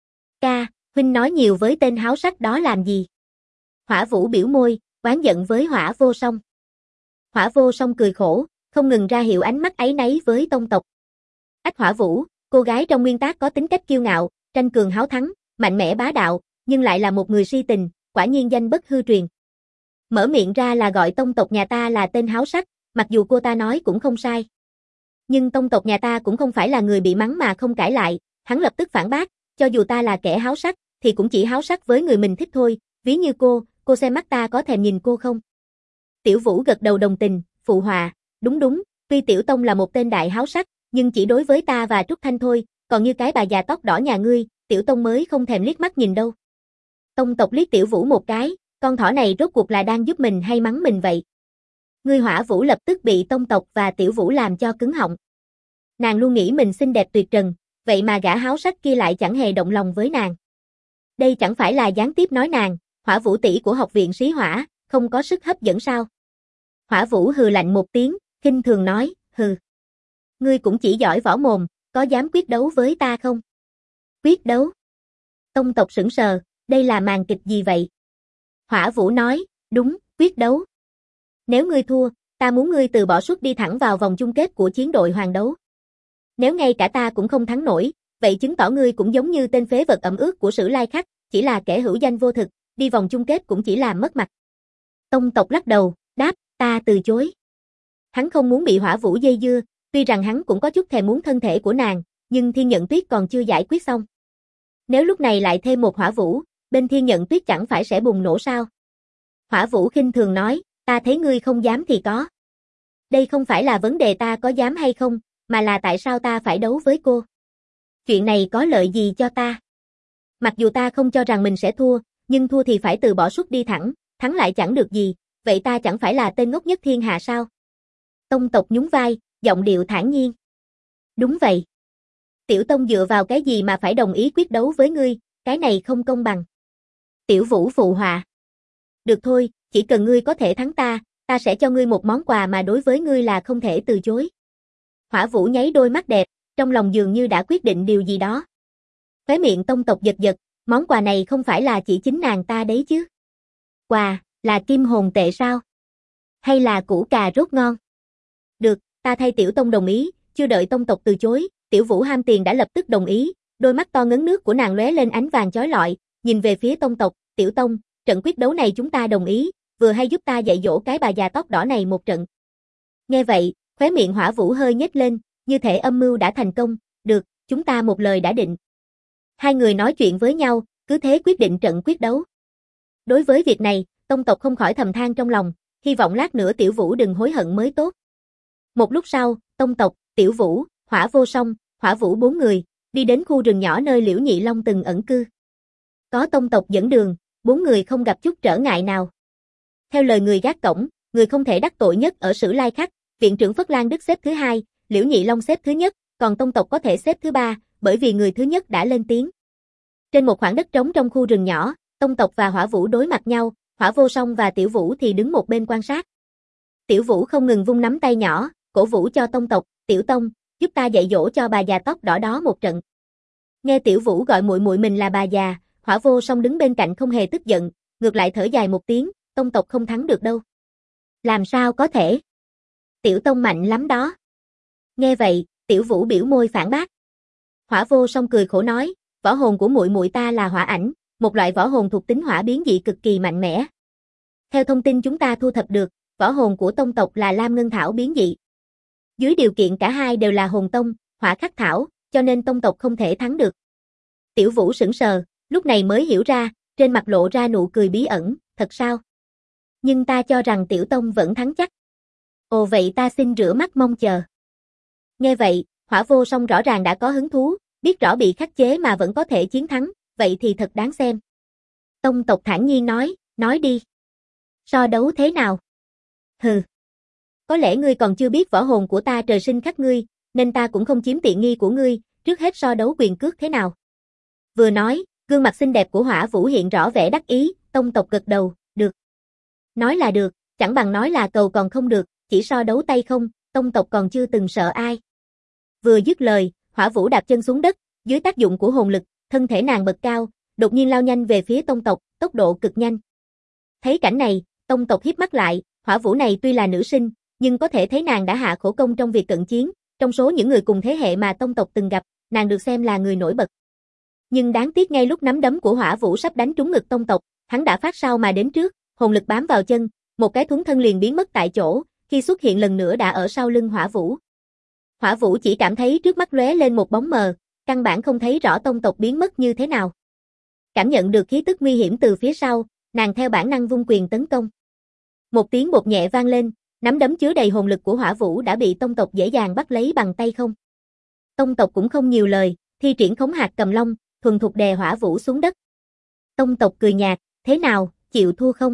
Ca, huynh nói nhiều với tên háo sắc đó làm gì? Hỏa Vũ biểu môi, oán giận với Hỏa Vô Song. Hỏa Vô Song cười khổ, không ngừng ra hiệu ánh mắt áy náy với Tông tộc. Ách Hỏa Vũ, cô gái trong nguyên tác có tính cách kiêu ngạo, tranh cường háo thắng, mạnh mẽ bá đạo, nhưng lại là một người si tình, quả nhiên danh bất hư truyền. Mở miệng ra là gọi Tông tộc nhà ta là tên háo sắc, mặc dù cô ta nói cũng không sai. Nhưng Tông tộc nhà ta cũng không phải là người bị mắng mà không cãi lại, hắn lập tức phản bác, cho dù ta là kẻ háo sắc, thì cũng chỉ háo sắc với người mình thích thôi, ví như cô xem mắt ta có thèm nhìn cô không? Tiểu Vũ gật đầu đồng tình, phụ họa, đúng, tuy Tiểu Tông là một tên đại háo sắc, nhưng chỉ đối với ta và Trúc Thanh thôi, còn như cái bà già tóc đỏ nhà ngươi, Tiểu Tông mới không thèm liếc mắt nhìn đâu. Tông tộc liếc Tiểu Vũ một cái, con thỏ này rốt cuộc là đang giúp mình hay mắng mình vậy? Ngươi Hỏa Vũ lập tức bị Tông tộc và Tiểu Vũ làm cho cứng họng. Nàng luôn nghĩ mình xinh đẹp tuyệt trần, vậy mà gã háo sắc kia lại chẳng hề động lòng với nàng. Đây chẳng phải là gián tiếp nói nàng, Hỏa Vũ tỷ của học viện Sĩ Hỏa, không có sức hấp dẫn sao? Hỏa Vũ hừ lạnh một tiếng, khinh thường nói, hừ. Ngươi cũng chỉ giỏi võ mồm, có dám quyết đấu với ta không? Quyết đấu? Tông tộc sững sờ, đây là màn kịch gì vậy? Hỏa Vũ nói, đúng, quyết đấu. Nếu ngươi thua, ta muốn ngươi từ bỏ suất đi thẳng vào vòng chung kết của chiến đội hoàng đấu. Nếu ngay cả ta cũng không thắng nổi, vậy chứng tỏ ngươi cũng giống như tên phế vật ẩm ướt của Sử Lai Khắc, chỉ là kẻ hữu danh vô thực, đi vòng chung kết cũng chỉ làm mất mặt. Tông tộc lắc đầu, đáp, ta từ chối. Hắn không muốn bị Hỏa Vũ dây dưa, tuy rằng hắn cũng có chút thèm muốn thân thể của nàng, nhưng Thiên Nhận Tuyết còn chưa giải quyết xong. Nếu lúc này lại thêm một Hỏa Vũ, bên Thiên Nhận Tuyết chẳng phải sẽ bùng nổ sao? Hỏa Vũ khinh thường nói, ta thấy ngươi không dám thì có. Đây không phải là vấn đề ta có dám hay không, mà là tại sao ta phải đấu với cô. Chuyện này có lợi gì cho ta? Mặc dù ta không cho rằng mình sẽ thua, nhưng thua thì phải từ bỏ suốt đi thẳng, thắng lại chẳng được gì, vậy ta chẳng phải là tên ngốc nhất thiên hạ sao? Tông tộc nhún vai, giọng điệu thản nhiên. Đúng vậy. Tiểu Tông dựa vào cái gì mà phải đồng ý quyết đấu với ngươi, cái này không công bằng. Tiểu Vũ phụ họa. Được thôi, chỉ cần ngươi có thể thắng ta sẽ cho ngươi một món quà mà đối với ngươi là không thể từ chối. Hỏa Vũ nháy đôi mắt đẹp, trong lòng dường như đã quyết định điều gì đó. Khóe miệng Tông tộc giật giật, món quà này không phải là chỉ chính nàng ta đấy chứ. Quà, là kim hồn tệ sao? Hay là củ cà rốt ngon? Được, ta thay Tiểu Tông đồng ý, chưa đợi Tông tộc từ chối, Tiểu Vũ ham tiền đã lập tức đồng ý, đôi mắt to ngấn nước của nàng lóe lên ánh vàng chói lọi, nhìn về phía Tông tộc, Tiểu Tông, trận quyết đấu này chúng ta đồng ý, vừa hay giúp ta dạy dỗ cái bà già tóc đỏ này một trận. Nghe vậy, khóe miệng Hỏa Vũ hơi nhếch lên, như thể âm mưu đã thành công, được, chúng ta một lời đã định. Hai người nói chuyện với nhau, cứ thế quyết định trận quyết đấu. Đối với việc này, Tông tộc không khỏi thầm than trong lòng, hy vọng lát nữa Tiểu Vũ đừng hối hận mới tốt. Một lúc sau, Tông tộc, Tiểu Vũ, Hỏa Vô Song, Hỏa Vũ bốn người, đi đến khu rừng nhỏ nơi Liễu Nhị Long từng ẩn cư. Có Tông tộc dẫn đường, bốn người không gặp chút trở ngại nào. Theo lời người gác cổng, người không thể đắc tội nhất ở Sử Lai Khắc, viện trưởng Phất Lan Đức xếp thứ hai, Liễu Nhị Long xếp thứ nhất, còn Tông tộc có thể xếp thứ ba, bởi vì người thứ nhất đã lên tiếng. Trên một khoảng đất trống trong khu rừng nhỏ, Tông tộc và Hỏa Vũ đối mặt nhau, Hỏa Vô Song và Tiểu Vũ thì đứng một bên quan sát. Tiểu Vũ không ngừng vung nắm tay nhỏ, cổ vũ cho Tông tộc, Tiểu Tông, giúp ta dạy dỗ cho bà già tóc đỏ đó một trận. Nghe Tiểu Vũ gọi muội muội mình là bà già, Hỏa Vô Song đứng bên cạnh không hề tức giận, ngược lại thở dài một tiếng, Tông tộc không thắng được đâu. Làm sao có thể? Tiểu Tông mạnh lắm đó. Nghe vậy, Tiểu Vũ biểu môi phản bác. Hỏa Vô Song cười khổ nói, võ hồn của muội muội ta là hỏa ảnh, một loại võ hồn thuộc tính hỏa biến dị cực kỳ mạnh mẽ. Theo thông tin chúng ta thu thập được, võ hồn của Tông tộc là Lam Ngân Thảo biến dị. Dưới điều kiện cả hai đều là hồn tông, hỏa khắc thảo, cho nên Tông tộc không thể thắng được. Tiểu Vũ sững sờ, lúc này mới hiểu ra, trên mặt lộ ra nụ cười bí ẩn, thật sao? Nhưng ta cho rằng Tiểu Tông vẫn thắng chắc. Ồ vậy ta xin rửa mắt mong chờ. Nghe vậy, Hỏa Vô Song rõ ràng đã có hứng thú, biết rõ bị khắc chế mà vẫn có thể chiến thắng, vậy thì thật đáng xem. Tông tộc thản nhiên nói đi. So đấu thế nào? Hừ. Có lẽ ngươi còn chưa biết võ hồn của ta trời sinh khắc ngươi, nên ta cũng không chiếm tiện nghi của ngươi, trước hết so đấu quyền cước thế nào. Vừa nói, gương mặt xinh đẹp của Hỏa Vũ hiện rõ vẻ đắc ý, Tông tộc gật đầu, được. Nói là được, chẳng bằng nói là cầu còn không được, chỉ so đấu tay không, Tông tộc còn chưa từng sợ ai. Vừa dứt lời, Hỏa Vũ đạp chân xuống đất, dưới tác dụng của hồn lực, thân thể nàng bật cao, đột nhiên lao nhanh về phía Tông tộc, tốc độ cực nhanh. Thấy cảnh này, Tông tộc híp mắt lại, Hỏa Vũ này tuy là nữ sinh, nhưng có thể thấy nàng đã hạ khổ công trong việc cận chiến, trong số những người cùng thế hệ mà Tông tộc từng gặp, nàng được xem là người nổi bật. Nhưng đáng tiếc ngay lúc nắm đấm của Hỏa Vũ sắp đánh trúng ngực Tông tộc, hắn đã phát sau mà đến trước, hồn lực bám vào chân, một cái thuấn thân liền biến mất tại chỗ, khi xuất hiện lần nữa đã ở sau lưng Hỏa Vũ. Hỏa Vũ chỉ cảm thấy trước mắt lóe lên một bóng mờ, căn bản không thấy rõ Tông tộc biến mất như thế nào. Cảm nhận được khí tức nguy hiểm từ phía sau, nàng theo bản năng vung quyền tấn công. Một tiếng bột nhẹ vang lên, nắm đấm chứa đầy hồn lực của Hỏa Vũ đã bị Tông tộc dễ dàng bắt lấy bằng tay không. Tông tộc cũng không nhiều lời, thi triển khống hạt cầm long, thuần thục đè Hỏa Vũ xuống đất. Tông tộc cười nhạt, thế nào, chịu thua không?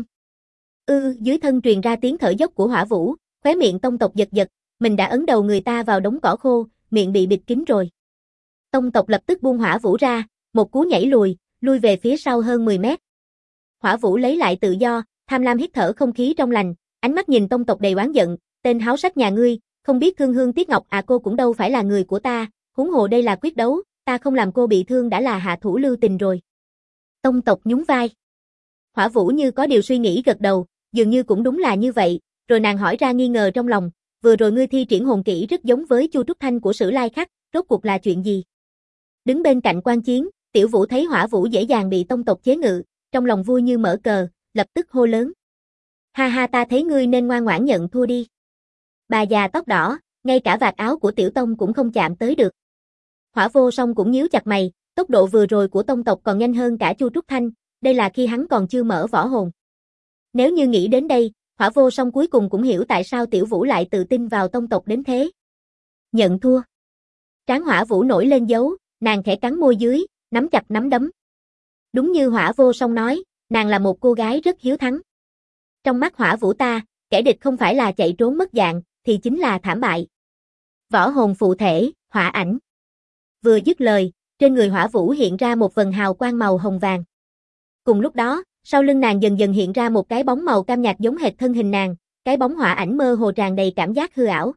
Dưới thân truyền ra tiếng thở dốc của Hỏa Vũ, khóe miệng Tông tộc giật giật, mình đã ấn đầu người ta vào đống cỏ khô, miệng bị bịt kín rồi. Tông tộc lập tức buông Hỏa Vũ ra, một cú nhảy lui về phía sau hơn 10 mét. Hỏa Vũ lấy lại tự do, tham lam hít thở không khí trong lành, ánh mắt nhìn Tông tộc đầy oán giận, tên háo sắc nhà ngươi, không biết thương hương tiếc ngọc à, cô cũng đâu phải là người của ta, huống hồ đây là quyết đấu, ta không làm cô bị thương đã là hạ thủ lưu tình rồi. Tông tộc nhún vai. Hỏa Vũ như có điều suy nghĩ gật đầu, dường như cũng đúng là như vậy, rồi nàng hỏi ra nghi ngờ trong lòng, vừa rồi ngươi thi triển hồn kỹ rất giống với Chu Trúc Thanh của Sử Lai Khắc, rốt cuộc là chuyện gì? Đứng bên cạnh quan chiến, Tiểu Vũ thấy Hỏa Vũ dễ dàng bị Tông tộc chế ngự, trong lòng vui như mở cờ, lập tức hô lớn. Ha ha, ta thấy ngươi nên ngoan ngoãn nhận thua đi. Bà già tóc đỏ, ngay cả vạt áo của Tiểu Tông cũng không chạm tới được. Hỏa Vô Song cũng nhíu chặt mày, tốc độ vừa rồi của Tông tộc còn nhanh hơn cả Chu Trúc Thanh, đây là khi hắn còn chưa mở võ hồn. Nếu như nghĩ đến đây, Hỏa Vô Song cuối cùng cũng hiểu tại sao Tiểu Vũ lại tự tin vào Tông tộc đến thế. Nhận thua. Trán Hỏa Vũ nổi lên dấu, nàng khẽ cắn môi dưới, nắm chặt nắm đấm. Đúng như Hỏa Vô Song nói, nàng là một cô gái rất hiếu thắng. Trong mắt Hỏa Vũ ta, kẻ địch không phải là chạy trốn mất dạng, thì chính là thảm bại. Võ hồn phụ thể, hỏa ảnh. Vừa dứt lời, trên người Hỏa Vũ hiện ra một vần hào quang màu hồng vàng. Cùng lúc đó, sau lưng nàng dần dần hiện ra một cái bóng màu cam nhạt giống hệt thân hình nàng, cái bóng hỏa ảnh mơ hồ tràn đầy cảm giác hư ảo.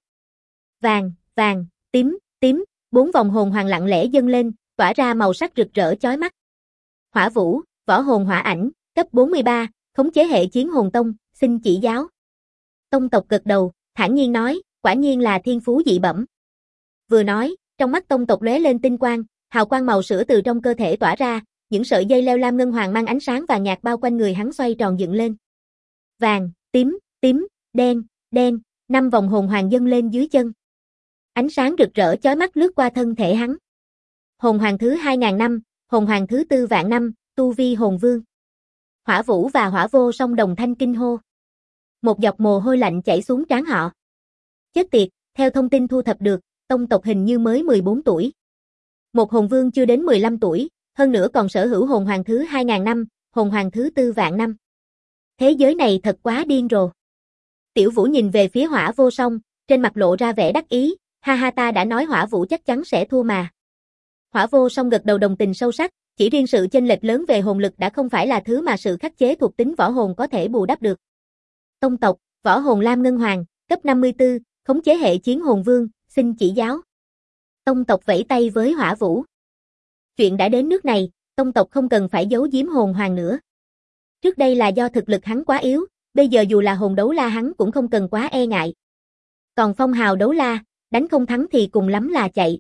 Vàng, vàng, tím, tím, 4 vòng hồn hoàng lặng lẽ dâng lên, tỏa ra màu sắc rực rỡ chói mắt. Hỏa Vũ, võ hồn hỏa ảnh, cấp 43, khống chế hệ chiến hồn tông, xin chỉ giáo. Tông tộc gật đầu, thản nhiên nói, quả nhiên là thiên phú dị bẩm. Vừa nói, trong mắt tông tộc lóe lên tinh quang, hào quang màu sữa từ trong cơ thể tỏa ra, những sợi dây leo lam ngân hoàng mang ánh sáng vàng nhạt bao quanh người hắn xoay tròn dựng lên. Vàng, tím, tím, đen, đen, 5 vòng hồn hoàng dâng lên dưới chân. Ánh sáng rực rỡ chói mắt lướt qua thân thể hắn. Hồn hoàng thứ 2000 năm, hồn hoàng thứ 4 vạn năm, tu vi hồn vương. Hỏa Vũ và Hỏa Vô Song đồng thanh kinh hô. Một giọt mồ hôi lạnh chảy xuống trán họ. Chết tiệt, theo thông tin thu thập được, tông tộc hình như mới 14 tuổi. Một hồn vương chưa đến 15 tuổi, hơn nữa còn sở hữu hồn hoàng thứ 2000 năm, hồn hoàng thứ 4 vạn năm. Thế giới này thật quá điên rồ. Tiểu Vũ nhìn về phía Hỏa Vô Song, trên mặt lộ ra vẻ đắc ý, ha ha, ta đã nói Hỏa Vũ chắc chắn sẽ thua mà. Hỏa Vô Song gật đầu đồng tình sâu sắc, chỉ riêng sự chênh lệch lớn về hồn lực đã không phải là thứ mà sự khắc chế thuộc tính võ hồn có thể bù đắp được. Tông tộc, võ hồn lam ngân hoàng, cấp 54, khống chế hệ chiến hồn vương, xin chỉ giáo. Tông tộc vẫy tay với Hỏa Vũ. Chuyện đã đến nước này, tông tộc không cần phải giấu giếm hồn hoàng nữa. Trước đây là do thực lực hắn quá yếu, bây giờ dù là hồn đấu la hắn cũng không cần quá e ngại. Còn phong hào đấu la, đánh không thắng thì cùng lắm là chạy.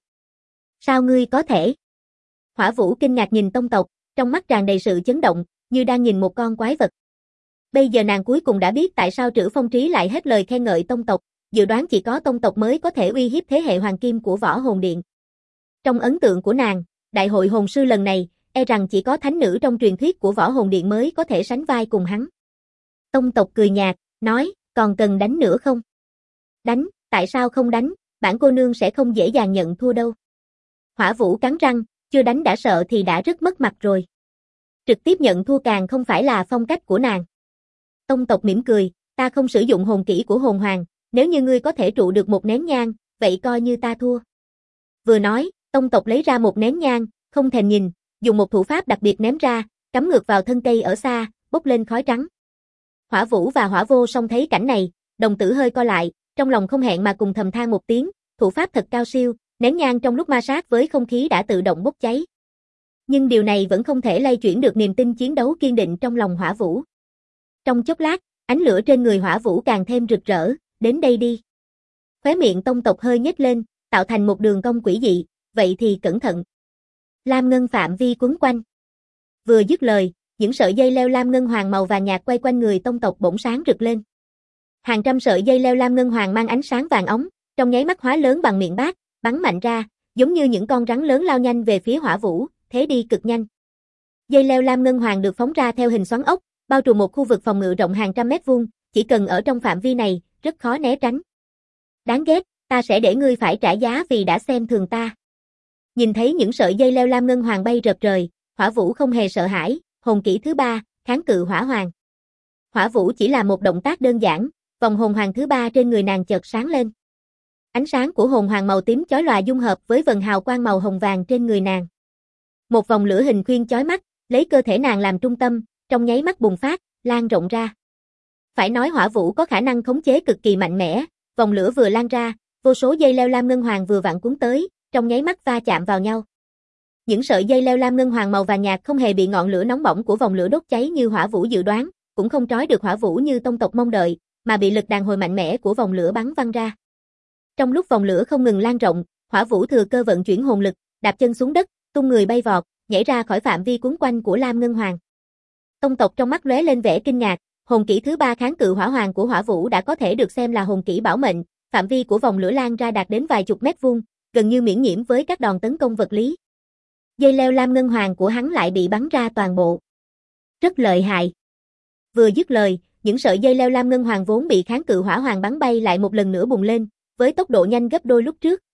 Sao ngươi có thể? Hỏa Vũ kinh ngạc nhìn tông tộc, trong mắt tràn đầy sự chấn động, như đang nhìn một con quái vật. Bây giờ nàng cuối cùng đã biết tại sao Trữ Phong Trí lại hết lời khen ngợi tông tộc, dự đoán chỉ có tông tộc mới có thể uy hiếp thế hệ hoàng kim của Võ Hồn Điện. Trong ấn tượng của nàng, đại hội hồn sư lần này, e rằng chỉ có thánh nữ trong truyền thuyết của Võ Hồn Điện mới có thể sánh vai cùng hắn. Tông tộc cười nhạt, nói, còn cần đánh nữa không? Đánh, tại sao không đánh, bản cô nương sẽ không dễ dàng nhận thua đâu. Hỏa Vũ cắn răng, chưa đánh đã sợ thì đã rất mất mặt rồi. Trực tiếp nhận thua càng không phải là phong cách của nàng. Tông tộc mỉm cười, ta không sử dụng hồn kỹ của hồn hoàng, nếu như ngươi có thể trụ được một nén nhang, vậy coi như ta thua. Vừa nói, tông tộc lấy ra một nén nhang, không thèm nhìn, dùng một thủ pháp đặc biệt ném ra, cắm ngược vào thân cây ở xa, bốc lên khói trắng. Hỏa Vũ và Hỏa Vô Song thấy cảnh này, đồng tử hơi co lại, trong lòng không hẹn mà cùng thầm than một tiếng, thủ pháp thật cao siêu, nén nhang trong lúc ma sát với không khí đã tự động bốc cháy. Nhưng điều này vẫn không thể lay chuyển được niềm tin chiến đấu kiên định trong lòng Hỏa Vũ. Trong chốc lát, ánh lửa trên người Hỏa Vũ càng thêm rực rỡ, đến đây đi. Khóe miệng tông tộc hơi nhếch lên, tạo thành một đường cong quỷ dị, vậy thì cẩn thận. Lam ngân phạm vi quấn quanh. Vừa dứt lời, những sợi dây leo lam ngân hoàng màu vàng nhạt quay quanh người tông tộc bỗng sáng rực lên. Hàng trăm sợi dây leo lam ngân hoàng mang ánh sáng vàng óng, trong nháy mắt hóa lớn bằng miệng bát, bắn mạnh ra, giống như những con rắn lớn lao nhanh về phía Hỏa Vũ, thế đi cực nhanh. Dây leo lam ngân hoàng được phóng ra theo hình xoắn ốc, bao trùm một khu vực phòng ngự rộng hàng trăm mét vuông, chỉ cần ở trong phạm vi này, rất khó né tránh. Đáng ghét, ta sẽ để ngươi phải trả giá vì đã xem thường ta. Nhìn thấy những sợi dây leo lam ngân hoàng bay rợp trời, Hỏa Vũ không hề sợ hãi, hồn kỹ thứ 3, kháng cự hỏa hoàng. Hỏa Vũ chỉ là một động tác đơn giản, vòng hồn hoàng thứ 3 trên người nàng chợt sáng lên. Ánh sáng của hồn hoàng màu tím chói lòa dung hợp với vần hào quang màu hồng vàng trên người nàng. Một vòng lửa hình khuyên chói mắt, lấy cơ thể nàng làm trung tâm, trong nháy mắt bùng phát, lan rộng ra. Phải nói Hỏa Vũ có khả năng khống chế cực kỳ mạnh mẽ, vòng lửa vừa lan ra, vô số dây leo lam ngân hoàng vừa vặn cuốn tới, trong nháy mắt va chạm vào nhau. Những sợi dây leo lam ngân hoàng màu vàng nhạt không hề bị ngọn lửa nóng bỏng của vòng lửa đốt cháy như Hỏa Vũ dự đoán, cũng không trói được Hỏa Vũ như tông tộc mong đợi, mà bị lực đàn hồi mạnh mẽ của vòng lửa bắn văng ra. Trong lúc vòng lửa không ngừng lan rộng, Hỏa Vũ thừa cơ vận chuyển hồn lực, đạp chân xuống đất, tung người bay vọt, nhảy ra khỏi phạm vi cuốn quanh của lam ngân hoàng. Tông tộc trong mắt lóe lên vẻ kinh ngạc, hồn kỹ thứ 3 kháng cự hỏa hoàng của Hỏa Vũ đã có thể được xem là hồn kỹ bảo mệnh, phạm vi của vòng lửa lan ra đạt đến vài chục mét vuông, gần như miễn nhiễm với các đòn tấn công vật lý. Dây leo lam ngân hoàng của hắn lại bị bắn ra toàn bộ. Rất lợi hại. Vừa dứt lời, những sợi dây leo lam ngân hoàng vốn bị kháng cự hỏa hoàng bắn bay lại một lần nữa bùng lên, với tốc độ nhanh gấp đôi lúc trước,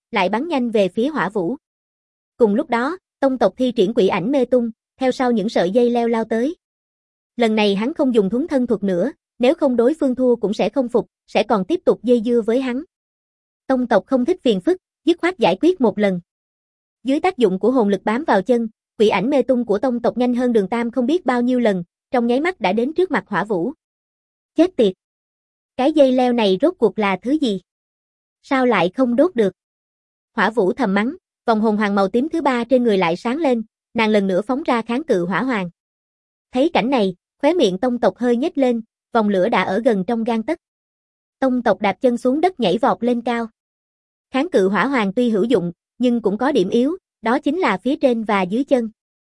lại bắn nhanh về phía Hỏa Vũ. Cùng lúc đó, Tông tộc thi triển Quỷ Ảnh Mê Tung, theo sau những sợi dây leo lao tới. Lần này hắn không dùng thuấn thân thuật nữa, nếu không đối phương thua cũng sẽ không phục, sẽ còn tiếp tục dây dưa với hắn. Tông tộc không thích phiền phức, dứt khoát giải quyết một lần. Dưới tác dụng của hồn lực bám vào chân, Quỷ Ảnh Mê Tung của Tông tộc nhanh hơn Đường Tam không biết bao nhiêu lần, trong nháy mắt đã đến trước mặt Hỏa Vũ. Chết tiệt! Cái dây leo này rốt cuộc là thứ gì? Sao lại không đốt được? Hỏa Vũ thầm mắng, vòng hồn hoàng màu tím thứ ba trên người lại sáng lên, nàng lần nữa phóng ra kháng cự hỏa hoàng. Thấy cảnh này, khóe miệng Tông tộc hơi nhếch lên, vòng lửa đã ở gần trong gang tấc. Tông tộc đạp chân xuống đất nhảy vọt lên cao. Kháng cự hỏa hoàng tuy hữu dụng, nhưng cũng có điểm yếu, đó chính là phía trên và dưới chân.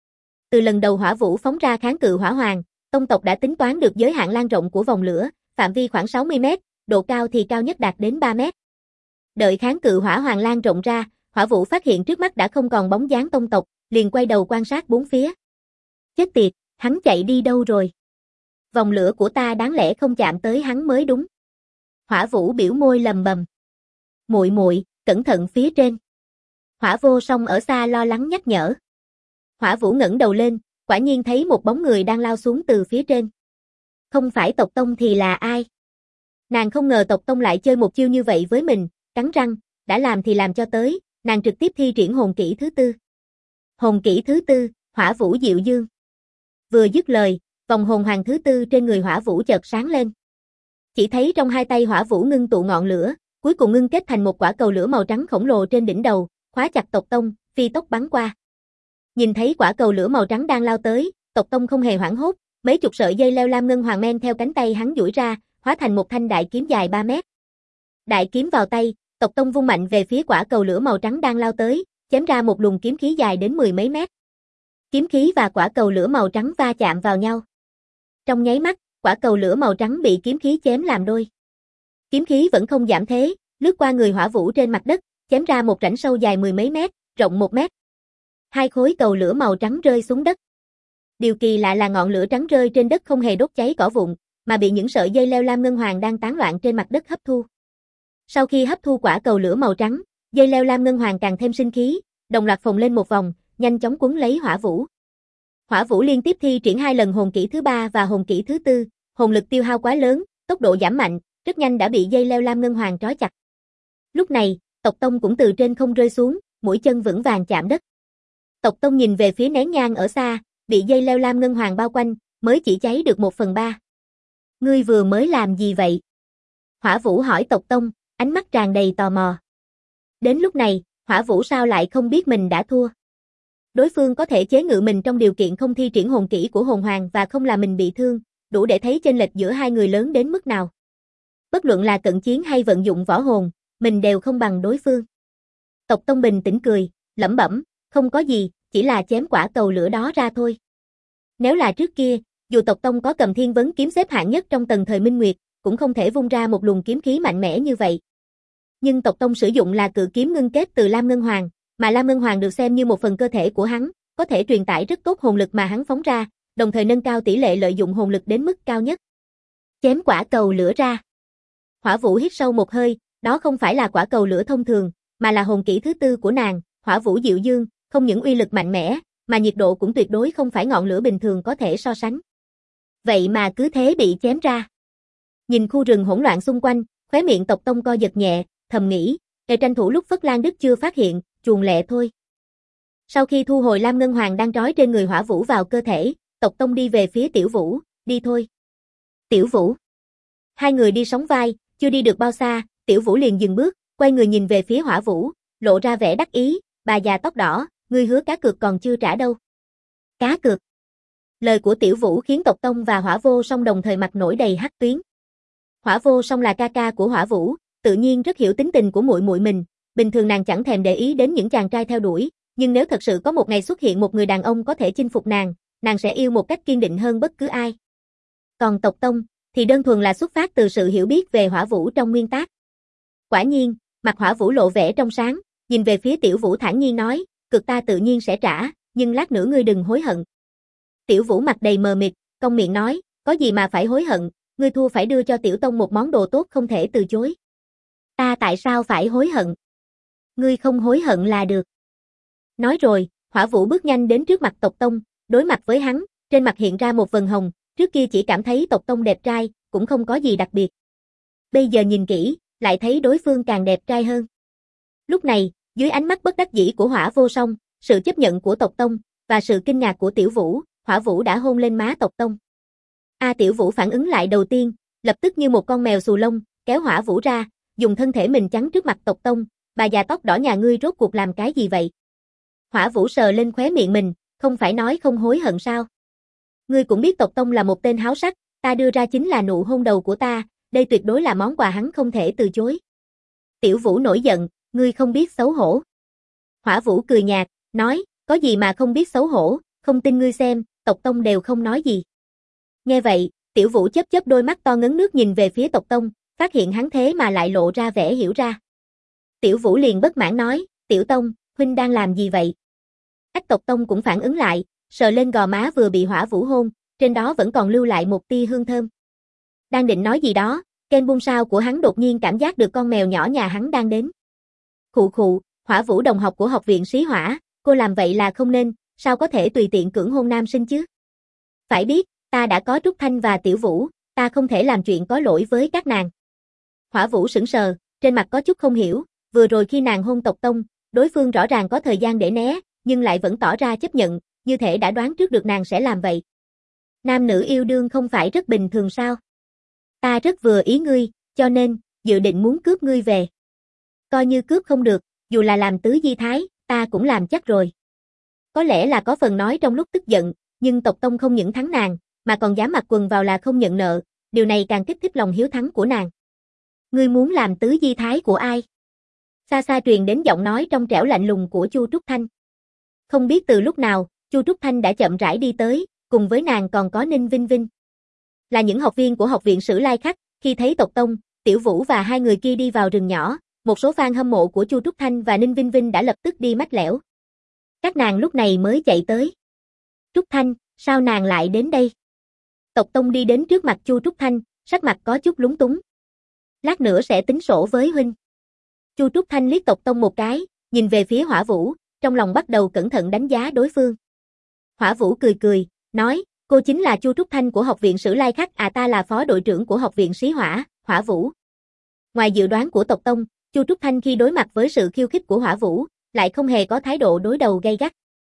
Từ lần đầu Hỏa Vũ phóng ra kháng cự hỏa hoàng, Tông tộc đã tính toán được giới hạn lan rộng của vòng lửa, phạm vi khoảng 60 mét, độ cao thì cao nhất đạt đến 3 mét. Đợi kháng cự hỏa hoàng lan rộng ra, Hỏa Vũ phát hiện trước mắt đã không còn bóng dáng Tông tộc, liền quay đầu quan sát bốn phía. Chết tiệt, hắn chạy đi đâu rồi? Vòng lửa của ta đáng lẽ không chạm tới hắn mới đúng. Hỏa Vũ biểu môi lầm bầm. Muội muội, cẩn thận phía trên. Hỏa Vô Song ở xa lo lắng nhắc nhở. Hỏa Vũ ngẩng đầu lên, quả nhiên thấy một bóng người đang lao xuống từ phía trên. Không phải tộc Tông thì là ai? Nàng không ngờ tộc Tông lại chơi một chiêu như vậy với mình, cắn răng, đã làm thì làm cho tới, nàng trực tiếp thi triển hồn kỹ thứ tư. Hồn kỹ thứ tư, Hỏa Vũ Diệu Dương. Vừa dứt lời, vòng hồn hoàng thứ tư trên người Hỏa Vũ chợt sáng lên. Chỉ thấy trong hai tay Hỏa Vũ ngưng tụ ngọn lửa, cuối cùng ngưng kết thành một quả cầu lửa màu trắng khổng lồ trên đỉnh đầu, khóa chặt tộc Tông, phi tốc bắn qua. Nhìn thấy quả cầu lửa màu trắng đang lao tới, tộc Tông không hề hoảng hốt, mấy chục sợi dây leo lam ngân hoàng men theo cánh tay hắn duỗi ra, hóa thành một thanh đại kiếm dài 3 mét. Đại kiếm vào tay, tộc Tông vung mạnh về phía quả cầu lửa màu trắng đang lao tới, chém ra một luồng kiếm khí dài đến 10 mấy mét. Kiếm khí và quả cầu lửa màu trắng va chạm vào nhau. Trong nháy mắt, quả cầu lửa màu trắng bị kiếm khí chém làm đôi. Kiếm khí vẫn không giảm thế, lướt qua người Hỏa Vũ trên mặt đất, chém ra một rãnh sâu dài 10 mấy mét, rộng 1 mét. Hai khối cầu lửa màu trắng rơi xuống đất. Điều kỳ lạ là ngọn lửa trắng rơi trên đất không hề đốt cháy cỏ vụn, mà bị những sợi dây leo lam ngân hoàng đang tán loạn trên mặt đất hấp thu. Sau khi hấp thu quả cầu lửa màu trắng, dây leo lam ngân hoàng càng thêm sinh khí, đồng loạt phồng lên một vòng, nhanh chóng cuốn lấy Hỏa Vũ. Hỏa Vũ liên tiếp thi triển 2 lần hồn kỹ thứ 3 và hồn kỹ thứ 4, hồn lực tiêu hao quá lớn, tốc độ giảm mạnh, rất nhanh đã bị dây leo lam ngân hoàng trói chặt. Lúc này, tộc Tông cũng từ trên không rơi xuống, mũi chân vững vàng chạm đất. Tộc Tông nhìn về phía nén nhang ở xa, bị dây leo lam ngân hoàng bao quanh, mới chỉ cháy được 1/3. Ngươi vừa mới làm gì vậy? Hỏa Vũ hỏi tộc Tông, ánh mắt tràn đầy tò mò. Đến lúc này, Hỏa Vũ sao lại không biết mình đã thua? Đối phương có thể chế ngự mình trong điều kiện không thi triển hồn kỹ của hồn hoàng và không làm mình bị thương, đủ để thấy chênh lệch giữa hai người lớn đến mức nào. Bất luận là cận chiến hay vận dụng võ hồn, mình đều không bằng đối phương. Tộc Tông bình tĩnh cười, lẩm bẩm, không có gì, chỉ là chém quả cầu lửa đó ra thôi. Nếu là trước kia, dù tộc Tông có cầm thiên vấn kiếm xếp hạng nhất trong tầng thời Minh Nguyệt, cũng không thể vung ra một luồng kiếm khí mạnh mẽ như vậy. Nhưng tộc Tông sử dụng là cự kiếm ngưng kết từ Lam Ngân Hoàng, mà Lam Ngân Hoàng được xem như một phần cơ thể của hắn, có thể truyền tải rất tốt hồn lực mà hắn phóng ra, đồng thời nâng cao tỷ lệ lợi dụng hồn lực đến mức cao nhất. Chém quả cầu lửa ra. Hỏa Vũ hít sâu một hơi, đó không phải là quả cầu lửa thông thường, mà là hồn kỹ thứ 4 của nàng, Hỏa Vũ Diệu Dương, không những uy lực mạnh mẽ, mà nhiệt độ cũng tuyệt đối không phải ngọn lửa bình thường có thể so sánh. Vậy mà cứ thế bị chém ra. Nhìn khu rừng hỗn loạn xung quanh, khóe miệng tộc Tông co giật nhẹ, thầm nghĩ, để tranh thủ lúc Phất Lan Đức chưa phát hiện, chuồn lẹ thôi. Sau khi thu hồi Lam Ngân Hoàng đang trói trên người Hỏa Vũ vào cơ thể, tộc Tông đi về phía Tiểu Vũ, đi thôi. Tiểu Vũ. Hai người đi sóng vai, chưa đi được bao xa, Tiểu Vũ liền dừng bước, quay người nhìn về phía Hỏa Vũ, lộ ra vẻ đắc ý, bà già tóc đỏ, ngươi hứa cá cược còn chưa trả đâu. Cá cược. Lời của Tiểu Vũ khiến tộc Tông và Hỏa Vô Song đồng thời mặt nổi đầy hắc tuyến. Hỏa Vô Song là ca ca của Hỏa Vũ, tự nhiên rất hiểu tính tình của muội muội mình, bình thường nàng chẳng thèm để ý đến những chàng trai theo đuổi, nhưng nếu thật sự có một ngày xuất hiện một người đàn ông có thể chinh phục nàng sẽ yêu một cách kiên định hơn bất cứ ai. Còn tộc Tông thì đơn thuần là xuất phát từ sự hiểu biết về Hỏa Vũ trong nguyên tắc. Quả nhiên, mặt Hỏa Vũ lộ vẻ trong sáng, nhìn về phía Tiểu Vũ thản nhiên nói, cược ta tự nhiên sẽ trả, nhưng lát nữa ngươi đừng hối hận. Tiểu Vũ mặt đầy mờ mịt, cong miệng nói, có gì mà phải hối hận, ngươi thua phải đưa cho Tiểu Tông một món đồ tốt không thể từ chối. Ta tại sao phải hối hận? Ngươi không hối hận là được. Nói rồi, Hỏa Vũ bước nhanh đến trước mặt Tộc Tông, đối mặt với hắn, trên mặt hiện ra một vầng hồng, trước kia chỉ cảm thấy Tộc Tông đẹp trai, cũng không có gì đặc biệt. Bây giờ nhìn kỹ, lại thấy đối phương càng đẹp trai hơn. Lúc này, dưới ánh mắt bất đắc dĩ của Hỏa Vô Song, sự chấp nhận của Tộc Tông, và sự kinh ngạc của Tiểu Vũ, Hỏa Vũ đã hôn lên má Tộc Tông. Tiểu Vũ phản ứng lại đầu tiên, lập tức như một con mèo xù lông, kéo Hỏa Vũ ra, dùng thân thể mình chắn trước mặt Tộc Tông, bà già tóc đỏ nhà ngươi rốt cuộc làm cái gì vậy? Hỏa Vũ sờ lên khóe miệng mình, không phải nói không hối hận sao? Ngươi cũng biết Tộc Tông là một tên háo sắc, ta đưa ra chính là nụ hôn đầu của ta, đây tuyệt đối là món quà hắn không thể từ chối. Tiểu Vũ nổi giận, ngươi không biết xấu hổ. Hỏa Vũ cười nhạt, nói, có gì mà không biết xấu hổ, không tin ngươi xem, Tộc Tông đều không nói gì. Nghe vậy, Tiểu Vũ chớp chớp đôi mắt to ngấn nước nhìn về phía Tộc Tông, phát hiện hắn thế mà lại lộ ra vẻ hiểu ra. Tiểu Vũ liền bất mãn nói, Tiểu Tông, huynh đang làm gì vậy? Tộc Tông cũng phản ứng lại, sờ lên gò má vừa bị Hỏa Vũ hôn, trên đó vẫn còn lưu lại một tia hương thơm. Đang định nói gì đó, Ken Bung Sao của hắn đột nhiên cảm giác được con mèo nhỏ nhà hắn đang đến. Khụ khụ, Hỏa Vũ đồng học của học viện Sĩ Hỏa, cô làm vậy là không nên, sao có thể tùy tiện cưỡng hôn nam sinh chứ? Phải biết, ta đã có Trúc Thanh và Tiểu Vũ, ta không thể làm chuyện có lỗi với các nàng. Hỏa Vũ sững sờ, trên mặt có chút không hiểu, vừa rồi khi nàng hôn Tộc Tông, đối phương rõ ràng có thời gian để né, nhưng lại vẫn tỏ ra chấp nhận, như thể đã đoán trước được nàng sẽ làm vậy. Nam nữ yêu đương không phải rất bình thường sao? Ta rất vừa ý ngươi, cho nên, dự định muốn cướp ngươi về. Coi như cướp không được, dù là làm tứ di thái, ta cũng làm chắc rồi. Có lẽ là có phần nói trong lúc tức giận, nhưng Tộc Tông không những thắng nàng, mà còn dám mặc quần vào là không nhận nợ, điều này càng kích thích lòng hiếu thắng của nàng. Ngươi muốn làm tứ di thái của ai? Xa xa truyền đến giọng nói trong trẻo lạnh lùng của Chu Trúc Thanh. Không biết từ lúc nào, Chu Trúc Thanh đã chậm rãi đi tới, cùng với nàng còn có Ninh Vinh Vinh. Là những học viên của học viện Sử Lai Khắc, khi thấy Tộc Tông, Tiểu Vũ và hai người kia đi vào rừng nhỏ, một số fan hâm mộ của Chu Trúc Thanh và Ninh Vinh Vinh đã lập tức đi mách lẻo. Các nàng lúc này mới chạy tới. Trúc Thanh, sao nàng lại đến đây? Tộc Tông đi đến trước mặt Chu Trúc Thanh, sắc mặt có chút lúng túng. Lát nữa sẽ tính sổ với huynh. Chu Trúc Thanh liếc Tộc Tông một cái, nhìn về phía Hỏa Vũ, trong lòng bắt đầu cẩn thận đánh giá đối phương. Hỏa Vũ cười cười, nói, cô chính là Chu Trúc Thanh của học viện Sử Lai Khắc, ta là phó đội trưởng của học viện Sĩ Hỏa, Hỏa Vũ. Ngoài dự đoán của Tộc Tông, Chu Trúc Thanh khi đối mặt với sự khiêu khích của Hỏa Vũ, lại không hề có thái độ đối đầu gay gắt.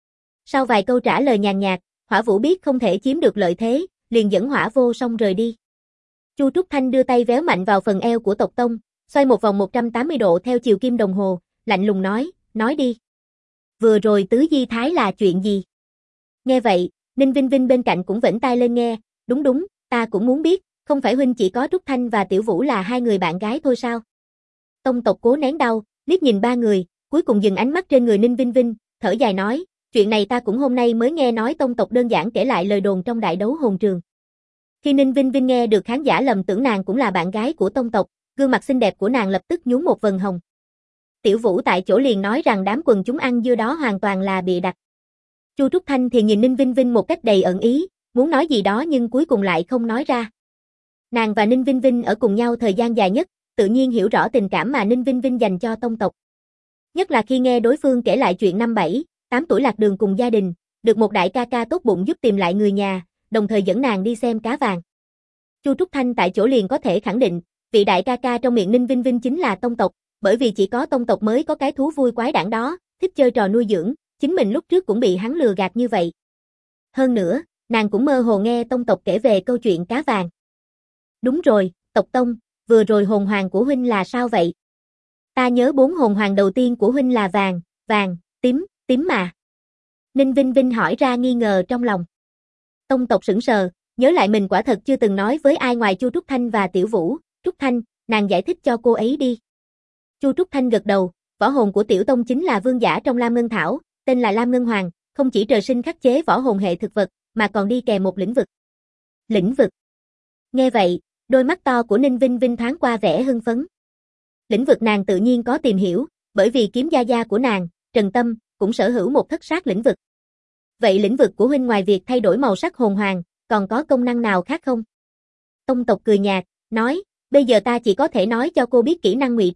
Sau vài câu trả lời nhàn nhạt, Hỏa Vũ biết không thể chiếm được lợi thế, liền dẫn Hỏa Vô Song rời đi. Chu Trúc Thanh đưa tay véo mạnh vào phần eo của Tộc Tông, xoay một vòng 180 độ theo chiều kim đồng hồ, lạnh lùng nói đi. Vừa rồi tứ di thái là chuyện gì? Nghe vậy, Ninh Vinh Vinh bên cạnh cũng vểnh tai lên nghe, đúng, ta cũng muốn biết, không phải huynh chỉ có Trúc Thanh và Tiểu Vũ là hai người bạn gái thôi sao? Tông tộc cố nén đau, liếc nhìn ba người, cuối cùng dừng ánh mắt trên người Ninh Vinh Vinh, thở dài nói, chuyện này ta cũng hôm nay mới nghe nói tông tộc đơn giản kể lại lời đồn trong đại đấu hồn trường. Khi Ninh Vinh Vinh nghe được khán giả lầm tưởng nàng cũng là bạn gái của tông tộc, gương mặt xinh đẹp của nàng lập tức nhuốm một vầng hồng. Tiểu Vũ tại chỗ liền nói rằng đám quần chúng ăn dưa đó hoàn toàn là bịa đặt. Chu Trúc Thanh thì nhìn Ninh Vinh Vinh một cách đầy ẩn ý, muốn nói gì đó nhưng cuối cùng lại không nói ra. Nàng và Ninh Vinh Vinh ở cùng nhau thời gian dài nhất, tự nhiên hiểu rõ tình cảm mà Ninh Vinh Vinh dành cho tông tộc. Nhất là khi nghe đối phương kể lại chuyện năm 7, 8 tuổi lạc đường cùng gia đình, được một đại ca ca tốt bụng giúp tìm lại người nhà, đồng thời dẫn nàng đi xem cá vàng. Chu Trúc Thanh tại chỗ liền có thể khẳng định, vị đại ca ca trong miệng Ninh Vinh Vinh chính là tông tộc, bởi vì chỉ có tông tộc mới có cái thú vui quái đản đó, thích chơi trò nuôi dưỡng, chính mình lúc trước cũng bị hắn lừa gạt như vậy. Hơn nữa, nàng cũng mơ hồ nghe tông tộc kể về câu chuyện cá vàng. Đúng rồi, Tộc Tông, vừa rồi hồn hoàng của huynh là sao vậy? Ta nhớ 4 hồn hoàng đầu tiên của huynh là vàng, tím mà. Ninh Vinh Vinh hỏi ra nghi ngờ trong lòng. Tông tộc sững sờ, nhớ lại mình quả thật chưa từng nói với ai ngoài Chu Trúc Thanh và Tiểu Vũ. Trúc Thanh, nàng giải thích cho cô ấy đi. Chu Trúc Thanh gật đầu, võ hồn của Tiểu Tông chính là vương giả trong Lam Ngân Thảo, tên là Lam Ngân Hoàng, không chỉ trời sinh khắc chế võ hồn hệ thực vật, mà còn đi kèm một lĩnh vực. Lĩnh vực. Nghe vậy, đôi mắt to của Ninh Vinh Vinh thoáng qua vẻ hưng phấn. Lĩnh vực nàng tự nhiên có tìm hiểu, bởi vì kiếm gia gia của nàng, Trần Tâm, cũng sở hữu một thất sát lĩnh vực. Vậy lĩnh vực của huynh ngoài việc thay đổi màu sắc hồn hoàng, còn có công năng nào khác không? Tông tộc cười nhạt, nói, bây giờ ta chỉ có thể nói cho cô biết kỹ năng ngụy trang,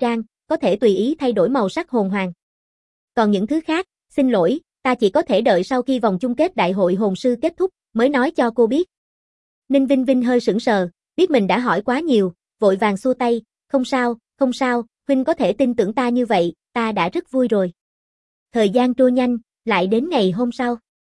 có thể tùy ý thay đổi màu sắc hồn hoàng. Còn những thứ khác, xin lỗi, ta chỉ có thể đợi sau khi vòng chung kết đại hội hồn sư kết thúc, mới nói cho cô biết. Ninh Vinh Vinh hơi sững sờ, biết mình đã hỏi quá nhiều, vội vàng xua tay, không sao, huynh có thể tin tưởng ta như vậy, ta đã rất vui rồi. Thời gian trôi nhanh, lại đến ngày hôm sau.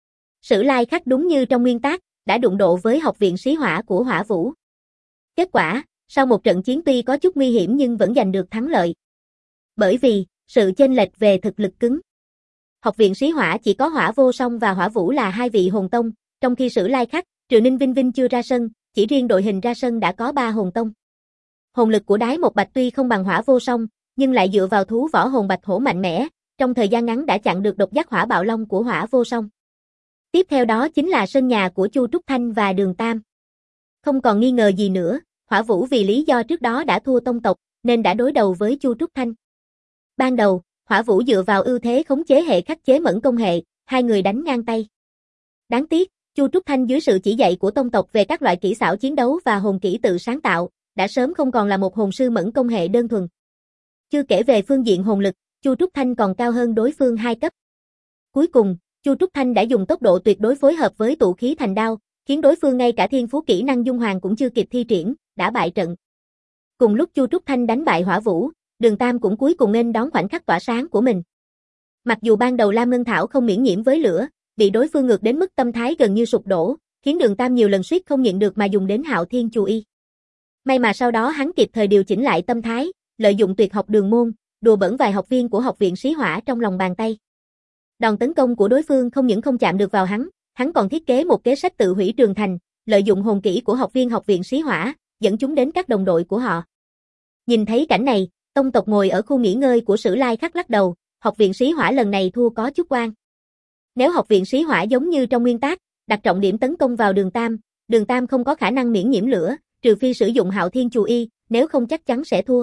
Sử Lai Khắc đúng như trong nguyên tác, đã đụng độ với học viện sĩ hỏa của Hỏa Vũ. Kết quả, sau một trận chiến tuy có chút nguy hiểm nhưng vẫn giành được thắng lợi. Bởi vì, sự chênh lệch về thực lực cứng. Học viện sĩ hỏa chỉ có Hỏa Vô Song và Hỏa Vũ là hai vị hồn tông, trong khi Sử Lai Khắc, trừ Ninh Vinh Vinh chưa ra sân, chỉ riêng đội hình ra sân đã có 3 hồn tông. Hồn lực của Đái Một Bạch tuy không bằng Hỏa Vô Song, nhưng lại dựa vào thú võ hồn bạch hổ mạnh mẽ, trong thời gian ngắn đã chặn được độc giác hỏa bạo long của Hỏa Vô Song. Tiếp theo đó chính là sân nhà của Chu Trúc Thanh và Đường Tam. Không còn nghi ngờ gì nữa, Hỏa Vũ vì lý do trước đó đã thua tông tộc, nên đã đối đầu với Chu Trúc Thanh. Ban đầu, Hỏa Vũ dựa vào ưu thế khống chế hệ khắc chế mẫn công hệ, hai người đánh ngang tay. Đáng tiếc, Chu Trúc Thanh dưới sự chỉ dạy của tông tộc về các loại kỹ xảo chiến đấu và hồn kỹ tự sáng tạo, đã sớm không còn là một hồn sư mẫn công hệ đơn thuần. Chưa kể về phương diện hồn lực, Chu Trúc Thanh còn cao hơn đối phương 2 cấp. Cuối cùng, Chu Trúc Thanh đã dùng tốc độ tuyệt đối phối hợp với tụ khí thành đao, khiến đối phương ngay cả thiên phú kỹ năng dung hoàng cũng chưa kịp thi triển, đã bại trận. Cùng lúc Chu Trúc Thanh đánh bại Hỏa Vũ, Đường Tam cũng cuối cùng nghênh đón khoảnh khắc tỏa sáng của mình. Mặc dù ban đầu Lam Ngân Thảo không miễn nhiễm với lửa, bị đối phương ngược đến mức tâm thái gần như sụp đổ, khiến Đường Tam nhiều lần suýt không nhịn được mà dùng đến Hạo Thiên Chù Y. May mà sau đó hắn kịp thời điều chỉnh lại tâm thái, lợi dụng tuyệt học đường môn, đùa bỡn vài học viên của học viện sĩ hỏa trong lòng bàn tay. Đòn tấn công của đối phương không những không chạm được vào hắn còn thiết kế một kế sách tự hủy trường thành, lợi dụng hồn kỹ của học viên học viện sĩ hỏa, dẫn chúng đến các đồng đội của họ. Nhìn thấy cảnh này, tông tộc ngồi ở khu nghỉ ngơi của Sử Lai Khắc lắc đầu, học viện sĩ hỏa lần này thua có chút oan. Nếu học viện sĩ hỏa giống như trong nguyên tác, đặt trọng điểm tấn công vào Đường Tam không có khả năng miễn nhiễm lửa, trừ phi sử dụng Hạo Thiên Chù Y, nếu không chắc chắn sẽ thua.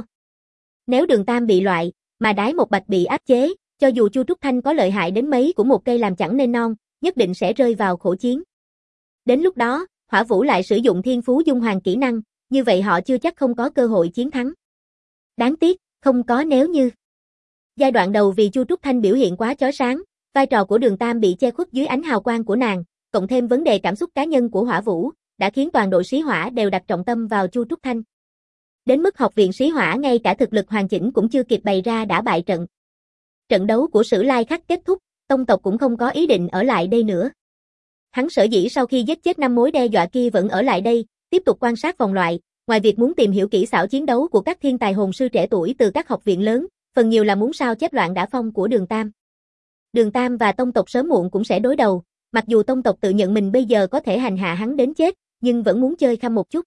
Nếu Đường Tam bị loại, mà Đái Một Bạch bị áp chế, cho dù Chu Trúc Thanh có lợi hại đến mấy của một cây làm chẳng nên non, nhất định sẽ rơi vào khổ chiến. Đến lúc đó, Hỏa Vũ lại sử dụng thiên phú dung hoàng kỹ năng, như vậy họ chưa chắc không có cơ hội chiến thắng. Đáng tiếc, không có nếu như. Giai đoạn đầu vì Chu Trúc Thanh biểu hiện quá chói sáng, vai trò của Đường Tam bị che khuất dưới ánh hào quang của nàng, cộng thêm vấn đề cảm xúc cá nhân của Hỏa Vũ, đã khiến toàn đội sĩ hỏa đều đặt trọng tâm vào Chu Trúc Thanh. Đến mức học viện sĩ hỏa ngay cả thực lực hoàn chỉnh cũng chưa kịp bày ra đã bại trận. Trận đấu của Sử Lai Khắc kết thúc, tông tộc cũng không có ý định ở lại đây nữa. Hắn sở dĩ sau khi giết chết 5 mối đe dọa kia vẫn ở lại đây, tiếp tục quan sát vòng loại, ngoài việc muốn tìm hiểu kỹ xảo chiến đấu của các thiên tài hồn sư trẻ tuổi từ các học viện lớn, phần nhiều là muốn sao chép loạn đả phong của Đường Tam. Đường Tam và tông tộc sớm muộn cũng sẽ đối đầu, mặc dù tông tộc tự nhận mình bây giờ có thể hành hạ hắn đến chết, nhưng vẫn muốn chơi khăm một chút.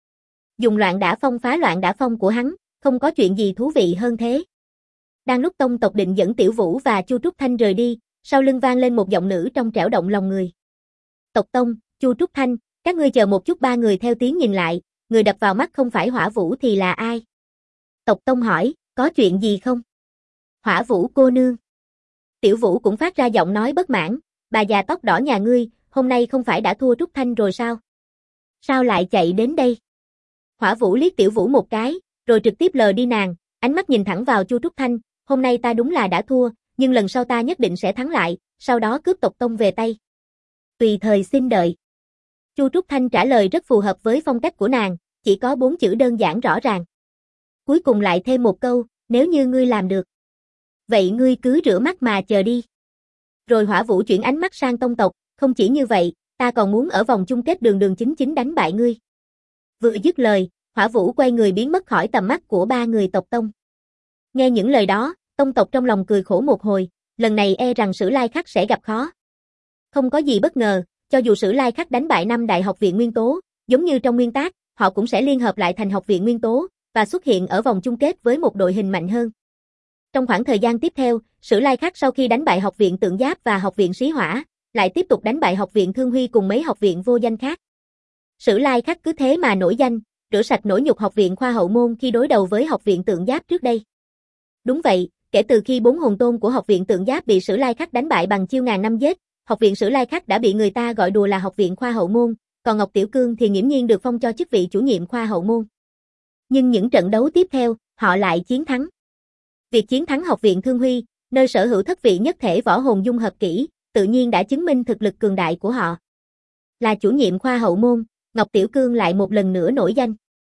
Dùng loạn đả phong phá loạn đả phong của hắn, không có chuyện gì thú vị hơn thế. Đang lúc tông tộc định dẫn Tiểu Vũ và Chu Trúc Thanh rời đi, sau lưng vang lên một giọng nữ trong trẻo động lòng người. Tộc tông, Chu Trúc Thanh, các ngươi chờ một chút. Ba người theo tiếng nhìn lại, người đập vào mắt không phải Hỏa Vũ thì là ai? Tộc tông hỏi, có chuyện gì không? Hỏa Vũ cô nương. Tiểu Vũ cũng phát ra giọng nói bất mãn, bà già tóc đỏ nhà ngươi, hôm nay không phải đã thua Trúc Thanh rồi sao? Sao lại chạy đến đây? Hỏa Vũ liếc Tiểu Vũ một cái, rồi trực tiếp lờ đi nàng, ánh mắt nhìn thẳng vào Chu Trúc Thanh, hôm nay ta đúng là đã thua, nhưng lần sau ta nhất định sẽ thắng lại, sau đó cướp tộc tông về tay. Tùy thời xin đợi. Chu Trúc Thanh trả lời rất phù hợp với phong cách của nàng, chỉ có 4 chữ đơn giản rõ ràng. Cuối cùng lại thêm một câu, nếu như ngươi làm được. Vậy ngươi cứ rửa mắt mà chờ đi. Rồi Hỏa Vũ chuyển ánh mắt sang tông tộc, không chỉ như vậy, ta còn muốn ở vòng chung kết đường chính đánh bại ngươi. Vừa dứt lời, Hỏa Vũ quay người biến mất khỏi tầm mắt của 3 người tộc tông. Nghe những lời đó, tông tộc trong lòng cười khổ một hồi, lần này e rằng Sử Lai Khắc sẽ gặp khó. Không có gì bất ngờ, cho dù Sử Lai Khắc đánh bại 5 đại học viện nguyên tố, giống như trong nguyên tác, họ cũng sẽ liên hợp lại thành học viện nguyên tố, và xuất hiện ở vòng chung kết với một đội hình mạnh hơn. Trong khoảng thời gian tiếp theo, Sử Lai Khắc sau khi đánh bại học viện Tượng Giáp và học viện Sĩ Hỏa, lại tiếp tục đánh bại học viện Thương Huy cùng mấy học viện vô danh khác. Sử Lai Khắc cứ thế mà nổi danh, rửa sạch nỗi nhục học viện Khoa Hậu Môn khi đối đầu với học viện Tượng Giáp trước đây. Đúng vậy, kể từ khi 4 hồn tôn của học viện Tượng Giáp bị Sử Lai Khắc đánh bại bằng chiêu ngàn năm giết, học viện Sử Lai Khắc đã bị người ta gọi đùa là học viện Khoa Hậu Môn, còn Ngọc Tiểu Cương thì nghiễm nhiên được phong cho chức vị chủ nhiệm Khoa Hậu Môn. Nhưng những trận đấu tiếp theo, họ lại chiến thắng. Việc chiến thắng Học viện Thương Huy, nơi sở hữu thất vị nhất thể võ hồn dung hợp kỹ, tự nhiên đã chứng minh thực lực cường đại của họ. Là chủ nhiệm khoa hậu môn, Ngọc Tiểu Cương lại một lần nữa nổi danh.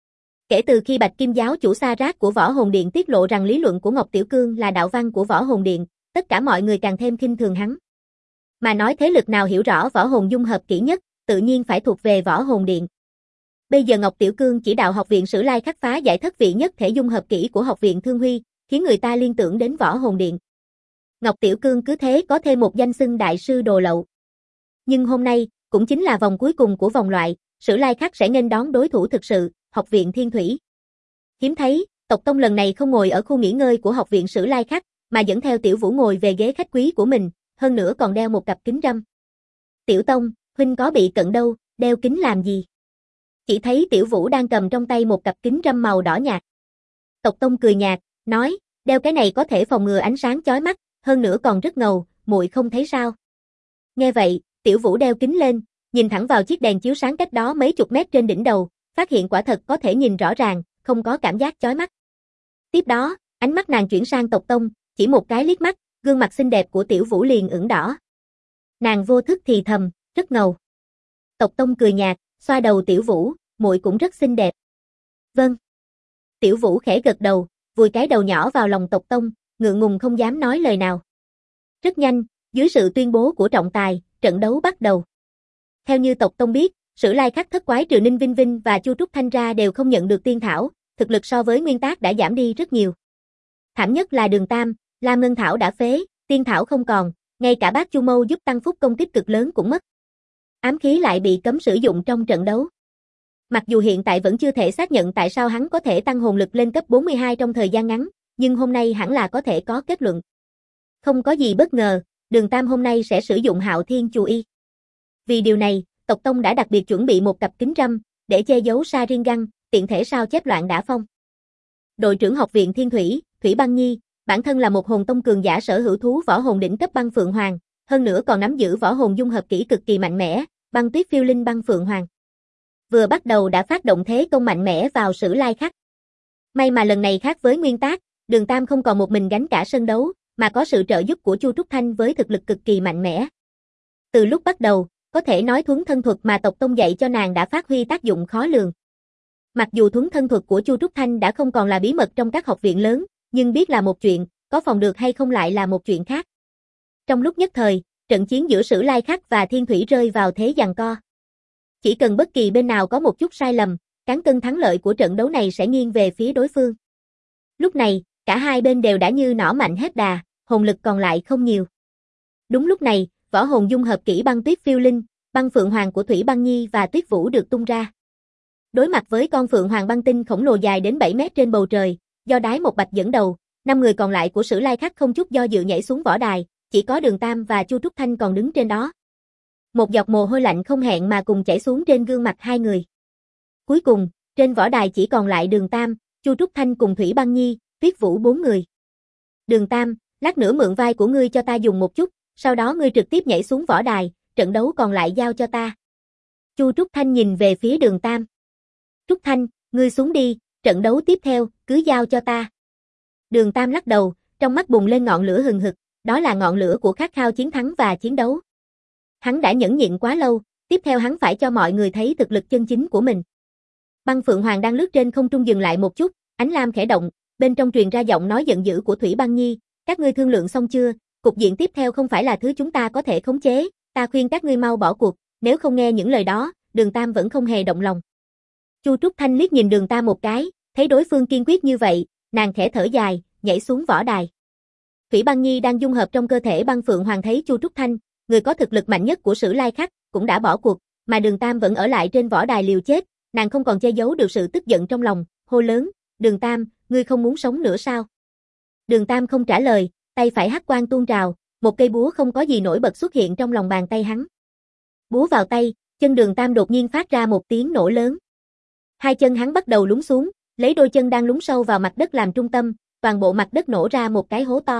Kể từ khi Bạch Kim giáo chủ Sa Rát của Võ Hồn Điện tiết lộ rằng lý luận của Ngọc Tiểu Cương là đạo văn của Võ Hồn Điện, tất cả mọi người càng thêm khinh thường hắn. Mà nói thế lực nào hiểu rõ võ hồn dung hợp kỹ nhất, tự nhiên phải thuộc về Võ Hồn Điện. Bây giờ Ngọc Tiểu Cương chỉ đạo Học viện Sử Lai khắc phá giải thất vị nhất thể dung hợp kỹ của Học viện Thương Huy, khiến người ta liên tưởng đến Võ Hồn Điện. Ngọc Tiểu Cương cứ thế có thêm một danh xưng đại sư đồ lậu. Nhưng hôm nay, cũng chính là vòng cuối cùng của vòng loại, Sử Lai khắc sẽ nghênh đón đối thủ thực sự, Học viện Thiên Thủy. Hiếm thấy, tộc tông lần này không ngồi ở khu nghỉ ngơi của Học viện Sử Lai khắc, mà dẫn theo Tiểu Vũ ngồi về ghế khách quý của mình, hơn nữa còn đeo một cặp kính râm. Tiểu Tông, huynh có bị cận đâu, đeo kính làm gì? Chỉ thấy Tiểu Vũ đang cầm trong tay một cặp kính râm màu đỏ nhạt. Tộc Tông cười nhạt, nói, đeo cái này có thể phòng ngừa ánh sáng chói mắt, hơn nữa còn rất ngầu, muội không thấy sao? Nghe vậy, Tiểu Vũ đeo kính lên, nhìn thẳng vào chiếc đèn chiếu sáng cách đó mấy chục mét trên đỉnh đầu, phát hiện quả thật có thể nhìn rõ ràng, không có cảm giác chói mắt. Tiếp đó, ánh mắt nàng chuyển sang Tộc Tông, chỉ một cái liếc mắt, gương mặt xinh đẹp của Tiểu Vũ liền ửng đỏ. Nàng vô thức thì thầm, rất ngầu. Tộc Tông cười nhạt, xoa đầu Tiểu Vũ, muội cũng rất xinh đẹp. Vâng. Tiểu Vũ khẽ gật đầu, vùi cái đầu nhỏ vào lòng Tộc Tông, ngượng ngùng không dám nói lời nào. Rất nhanh, dưới sự tuyên bố của trọng tài, trận đấu bắt đầu. Theo như Tộc Tông biết, Sử Lai khắc thất quái trừ Ninh Vinh Vinh và Chu Trúc Thanh ra đều không nhận được tiên thảo, thực lực so với nguyên tác đã giảm đi rất nhiều. Thảm nhất là Đường Tam, Lam Ngân Thảo đã phế, tiên thảo không còn, ngay cả bát Chu Mâu giúp tăng phúc công kích cực lớn cũng mất. Ám khí lại bị cấm sử dụng trong trận đấu. Mặc dù hiện tại vẫn chưa thể xác nhận tại sao hắn có thể tăng hồn lực lên cấp 42 trong thời gian ngắn, nhưng hôm nay hẳn là có thể có kết luận. Không có gì bất ngờ, Đường Tam hôm nay sẽ sử dụng Hạo Thiên Chù Y. Vì điều này, Tộc Tông đã đặc biệt chuẩn bị một cặp kính râm, để che giấu Sharingan, tiện thể sao chép loạn đả phong. Đội trưởng Học viện Thiên Thủy, Thủy Băng Nhi, bản thân là một hồn tông cường giả sở hữu thú võ hồn đỉnh cấp Băng Phượng Hoàng, hơn nữa còn nắm giữ võ hồn dung hợp kỹ cực kỳ mạnh mẽ, Băng Tuyết Phiêu Linh Băng Phượng Hoàng. Vừa bắt đầu đã phát động thế công mạnh mẽ vào Sử Lai khắc. May mà lần này khác với nguyên tác, Đường Tam không còn một mình gánh cả sân đấu, mà có sự trợ giúp của Chu Trúc Thanh với thực lực cực kỳ mạnh mẽ. Từ lúc bắt đầu, có thể nói thuấn thân thuật mà Tộc Tông dạy cho nàng đã phát huy tác dụng khó lường. Mặc dù thuấn thân thuật của Chu Trúc Thanh đã không còn là bí mật trong các học viện lớn, nhưng biết là một chuyện, có phòng được hay không lại là một chuyện khác. Trong lúc nhất thời, trận chiến giữa Sử Lai khắc và Thiên Thủy rơi vào thế giằng co. Chỉ cần bất kỳ bên nào có một chút sai lầm, cán cân thắng lợi của trận đấu này sẽ nghiêng về phía đối phương. Lúc này, cả hai bên đều đã như nỏ mạnh hết đà, hồn lực còn lại không nhiều. Đúng lúc này, võ hồn dung hợp kỹ Băng Tuyết Phiêu Linh, Băng Phượng Hoàng của Thủy Băng Nhi và Tuyết Vũ được tung ra. Đối mặt với con Phượng Hoàng băng tinh khổng lồ dài đến 7 mét trên bầu trời, do Đái Một Bạch dẫn đầu, 5 người còn lại của Sử Lai khắc không chút do dự nhảy xuống võ đài, chỉ có Đường Tam và Chu Trúc Thanh còn đứng trên đó. Một giọt mồ hôi lạnh không hẹn mà cùng chảy xuống trên gương mặt hai người. Cuối cùng, trên võ đài chỉ còn lại Đường Tam, Chu Trúc Thanh cùng Thủy Băng Nhi, Tuyết Vũ 4 người. Đường Tam, lát nữa mượn vai của ngươi cho ta dùng một chút, sau đó ngươi trực tiếp nhảy xuống võ đài, trận đấu còn lại giao cho ta. Chu Trúc Thanh nhìn về phía Đường Tam. Trúc Thanh, ngươi xuống đi, trận đấu tiếp theo, cứ giao cho ta. Đường Tam lắc đầu, trong mắt bùng lên ngọn lửa hừng hực, đó là ngọn lửa của khát khao chiến thắng và chiến đấu. Hắn đã nhẫn nhịn quá lâu, tiếp theo hắn phải cho mọi người thấy thực lực chân chính của mình. Băng Phượng Hoàng đang lướt trên không trung dừng lại một chút, ánh lam khẽ động, bên trong truyền ra giọng nói giận dữ của Thủy Băng Nhi, các ngươi thương lượng xong chưa, cục diện tiếp theo không phải là thứ chúng ta có thể khống chế, ta khuyên các ngươi mau bỏ cuộc, nếu không nghe những lời đó, Đường Tam vẫn không hề động lòng. Chu Trúc Thanh liếc nhìn Đường Tam một cái, thấy đối phương kiên quyết như vậy, nàng khẽ thở dài, nhảy xuống võ đài. Thủy Băng Nhi đang dung hợp trong cơ thể Băng Phượng Hoàng thấy Chu Trúc Thanh, người có thực lực mạnh nhất của Sử Lai khắc, cũng đã bỏ cuộc, mà Đường Tam vẫn ở lại trên võ đài liều chết, nàng không còn che giấu được sự tức giận trong lòng, hô lớn, Đường Tam, ngươi không muốn sống nữa sao? Đường Tam không trả lời, tay phải hắc quang tuôn trào, một cây búa không có gì nổi bật xuất hiện trong lòng bàn tay hắn. Búa vào tay, chân Đường Tam đột nhiên phát ra một tiếng nổ lớn. Hai chân hắn bắt đầu lún xuống, lấy đôi chân đang lún sâu vào mặt đất làm trung tâm, toàn bộ mặt đất nổ ra một cái hố to.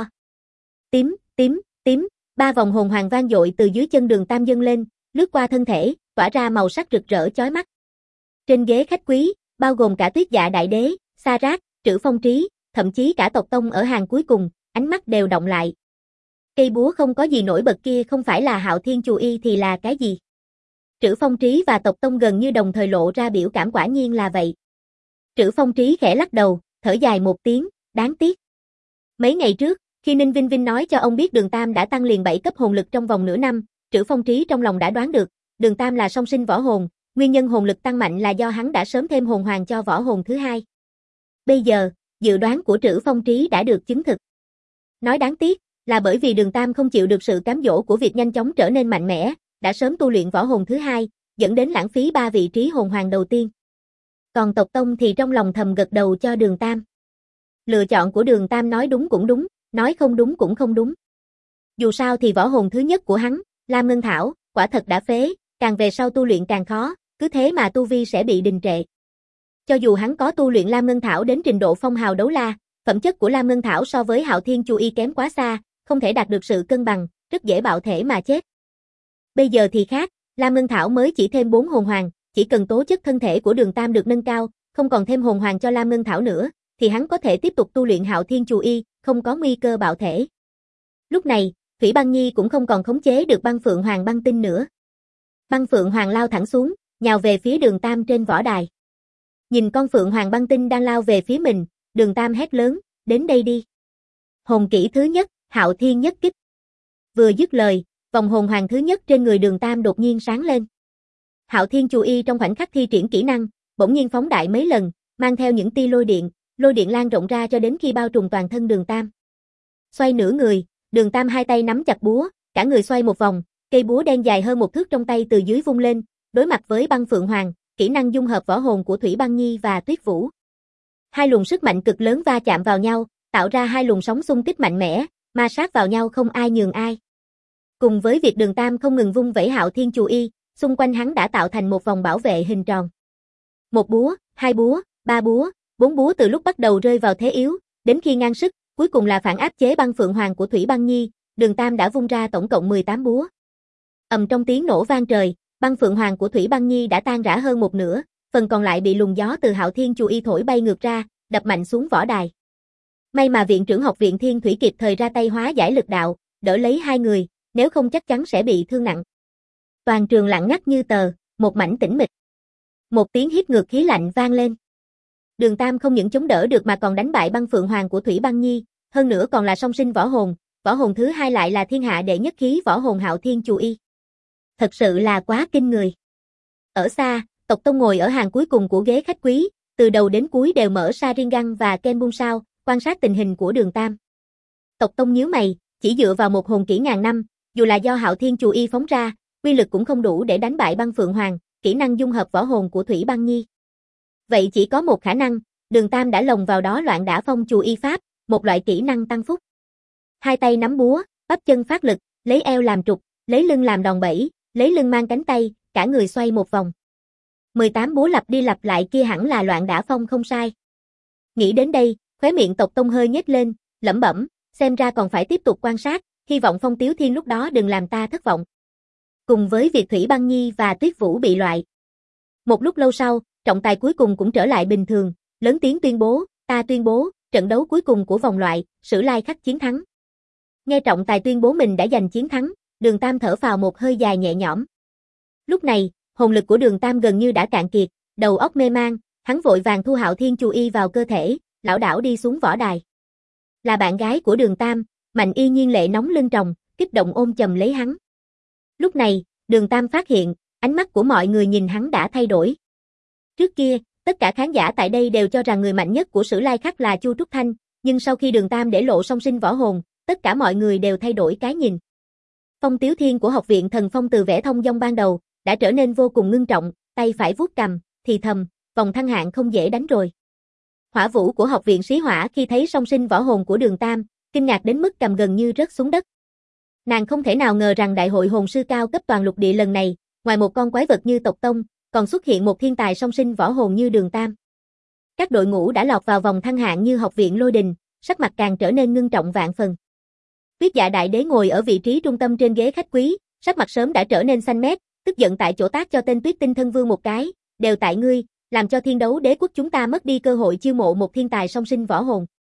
Tím, tím, tím, 3 vòng hồn hoàng vang dội từ dưới chân Đường Tam dâng lên, lướt qua thân thể, tỏa ra màu sắc rực rỡ chói mắt. Trên ghế khách quý, bao gồm cả Tuyết Dạ Đại Đế, Sa Rát, Trữ Phong Trí, thậm chí cả tộc tông ở hàng cuối cùng, ánh mắt đều động lại. Cây búa không có gì nổi bật kia không phải là Hạo Thiên Chù Y thì là cái gì? Trữ Phong Trí và tộc tông gần như đồng thời lộ ra biểu cảm quả nhiên là vậy. Trữ Phong Trí khẽ lắc đầu, thở dài một tiếng, đáng tiếc. Mấy ngày trước, khi Ninh Vinh Vinh nói cho ông biết Đường Tam đã tăng liền 7 cấp hồn lực trong vòng nửa năm, Trữ Phong Trí trong lòng đã đoán được, Đường Tam là song sinh võ hồn, nguyên nhân hồn lực tăng mạnh là do hắn đã sớm thêm hồn hoàng cho võ hồn thứ hai. Bây giờ, dự đoán của Trữ Phong Trí đã được chứng thực. Nói đáng tiếc, là bởi vì Đường Tam không chịu được sự cám dỗ của việc nhanh chóng trở nên mạnh mẽ, đã sớm tu luyện võ hồn thứ hai, dẫn đến lãng phí 3 vị trí hồn hoàng đầu tiên. Còn tộc tông thì trong lòng thầm gật đầu cho Đường Tam. Lựa chọn của Đường Tam nói đúng cũng đúng, nói không đúng cũng không đúng. Dù sao thì võ hồn thứ nhất của hắn, Lam Ngân Thảo, quả thật đã phế, càng về sau tu luyện càng khó, cứ thế mà tu vi sẽ bị đình trệ. Cho dù hắn có tu luyện Lam Ngân Thảo đến trình độ phong hào đấu la, phẩm chất của Lam Ngân Thảo so với Hạo Thiên Chu Y kém quá xa, không thể đạt được sự cân bằng, rất dễ bạo thể mà chết. Bây giờ thì khác, Lam Ngân Thảo mới chỉ thêm 4 hồn hoàng, chỉ cần tố chất thân thể của Đường Tam được nâng cao, không còn thêm hồn hoàng cho Lam Ngân Thảo nữa, thì hắn có thể tiếp tục tu luyện Hạo Thiên Chu Y, không có nguy cơ bạo thể. Lúc này, Thủy Băng Nhi cũng không còn khống chế được Băng Phượng Hoàng băng tinh nữa. Băng Phượng Hoàng lao thẳng xuống, nhào về phía Đường Tam trên võ đài. Nhìn con Phượng Hoàng băng tinh đang lao về phía mình, Đường Tam hét lớn, đến đây đi. Hồn kỹ thứ nhất, Hạo Thiên nhất kích. Vừa dứt lời, vòng hồn hoàng thứ nhất trên người Đường Tam đột nhiên sáng lên. Hạo Thiên Chu Y trong khoảnh khắc thi triển kỹ năng, bỗng nhiên phóng đại mấy lần, mang theo những tia lôi điện lan rộng ra cho đến khi bao trùm toàn thân Đường Tam. Xoay nửa người, Đường Tam hai tay nắm chặt búa, cả người xoay một vòng, cây búa đen dài hơn 1 thước trong tay từ dưới vung lên, đối mặt với Băng Phượng Hoàng, kỹ năng dung hợp võ hồn của Thủy Băng Nhi và Tuyết Vũ. Hai luồng sức mạnh cực lớn va chạm vào nhau, tạo ra hai luồng sóng xung kích mạnh mẽ, ma sát vào nhau không ai nhường ai. Cùng với việc Đường Tam không ngừng vung vẩy Hạo Thiên Chu Y, xung quanh hắn đã tạo thành một vòng bảo vệ hình tròn. Một búa, hai búa, ba búa, bốn búa từ lúc bắt đầu rơi vào thế yếu, đến khi ngang sức, cuối cùng là phản áp chế Băng Phượng Hoàng của Thủy Băng Nhi, Đường Tam đã vung ra tổng cộng 18 búa. Ầm trong tiếng nổ vang trời, Băng Phượng Hoàng của Thủy Băng Nhi đã tan rã hơn một nửa, phần còn lại bị luồng gió từ Hạo Thiên Chu Y thổi bay ngược ra, đập mạnh xuống võ đài. May mà viện trưởng học viện Thiên Thủy kịp thời ra tay hóa giải lực đạo, đỡ lấy hai người, nếu không chắc chắn sẽ bị thương nặng. Toàn trường lặng ngắt như tờ, một mảnh tĩnh mịch. Một tiếng hít ngược khí lạnh vang lên. Đường Tam không những chống đỡ được mà còn đánh bại Băng Phượng Hoàng của Thủy Băng Nhi, hơn nữa còn là song sinh võ hồn thứ hai lại là thiên hạ đệ nhất khí võ hồn Hạo Thiên Chu Y. Thật sự là quá kinh người. Ở xa, tộc tông ngồi ở hàng cuối cùng của ghế khách quý, từ đầu đến cuối đều mở Sharingan và Kenbunsao, quan sát tình hình của Đường Tam. Tộc tông nhíu mày, chỉ dựa vào một hồn kỹ ngàn năm, dù là do Hạo Thiên Chu Y phóng ra, uy lực cũng không đủ để đánh bại Băng Phượng Hoàng, kỹ năng dung hợp võ hồn của Thủy Băng Nhi. Vậy chỉ có một khả năng, Đường Tam đã lồng vào đó Loạn Đả Phong Chu Y pháp, một loại kỹ năng tăng phúc. Hai tay nắm búa, bắp chân phát lực, lấy eo làm trục, lấy lưng làm đòn bẩy, lấy lưng mang cánh tay, cả người xoay một vòng. 18 búa lặp đi lặp lại kia hẳn là Loạn Đả Phong không sai. Nghĩ đến đây, khóe miệng tộc tông hơi nhếch lên, lẩm bẩm, xem ra còn phải tiếp tục quan sát, hy vọng Phong Tiếu Thiên lúc đó đừng làm ta thất vọng. Cùng với việc Thủy Băng Nhi và Tuyết Vũ bị loại. Một lúc lâu sau, trọng tài cuối cùng cũng trở lại bình thường, lớn tiếng tuyên bố, ta tuyên bố, trận đấu cuối cùng của vòng loại, Sử Lai Khắc chiến thắng. Nghe trọng tài tuyên bố mình đã giành chiến thắng, Đường Tam thở phào một hơi dài nhẹ nhõm. Lúc này, hồn lực của Đường Tam gần như đã cạn kiệt, đầu óc mê man, hắn vội vàng thu Hạo Thiên Chu Y vào cơ thể, lảo đảo đi xuống võ đài. Là bạn gái của Đường Tam, Mạnh Y Nhiên lệ nóng lưng tròng, kích động ôm chầm lấy hắn. Lúc này, Đường Tam phát hiện, ánh mắt của mọi người nhìn hắn đã thay đổi. Trước kia, tất cả khán giả tại đây đều cho rằng người mạnh nhất của Sử Lai Khắc là Chu Trúc Thanh, nhưng sau khi Đường Tam để lộ song sinh võ hồn, tất cả mọi người đều thay đổi cái nhìn. Phong Tiếu Thiên của học viện Thần Phong từ vẻ thông dong ban đầu, đã trở nên vô cùng ngưng trọng, tay phải vuốt cằm, thì thầm, vòng thăng hạng không dễ đánh rồi. Hỏa Vũ của học viện Sĩ Hỏa khi thấy song sinh võ hồn của Đường Tam, kinh ngạc đến mức cầm gần như rớt xuống đất. Nàng không thể nào ngờ rằng đại hội hồn sư cao cấp toàn lục địa lần này, ngoài một con quái vật như tộc tông, còn xuất hiện một thiên tài song sinh võ hồn như Đường Tam. Các đội ngũ đã lọt vào vòng thăng hạng như học viện Lôi Đình, sắc mặt càng trở nên ngưng trọng vạn phần. Tuyết Dạ Đại Đế ngồi ở vị trí trung tâm trên ghế khách quý, sắc mặt sớm đã trở nên xanh mét, tức giận tại chỗ tát cho tên Tuyết Tinh Thân Vương một cái, đều tại ngươi, làm cho Thiên Đấu Đế quốc chúng ta mất đi cơ hội chiêu mộ một thiên tài song sinh võ hồn.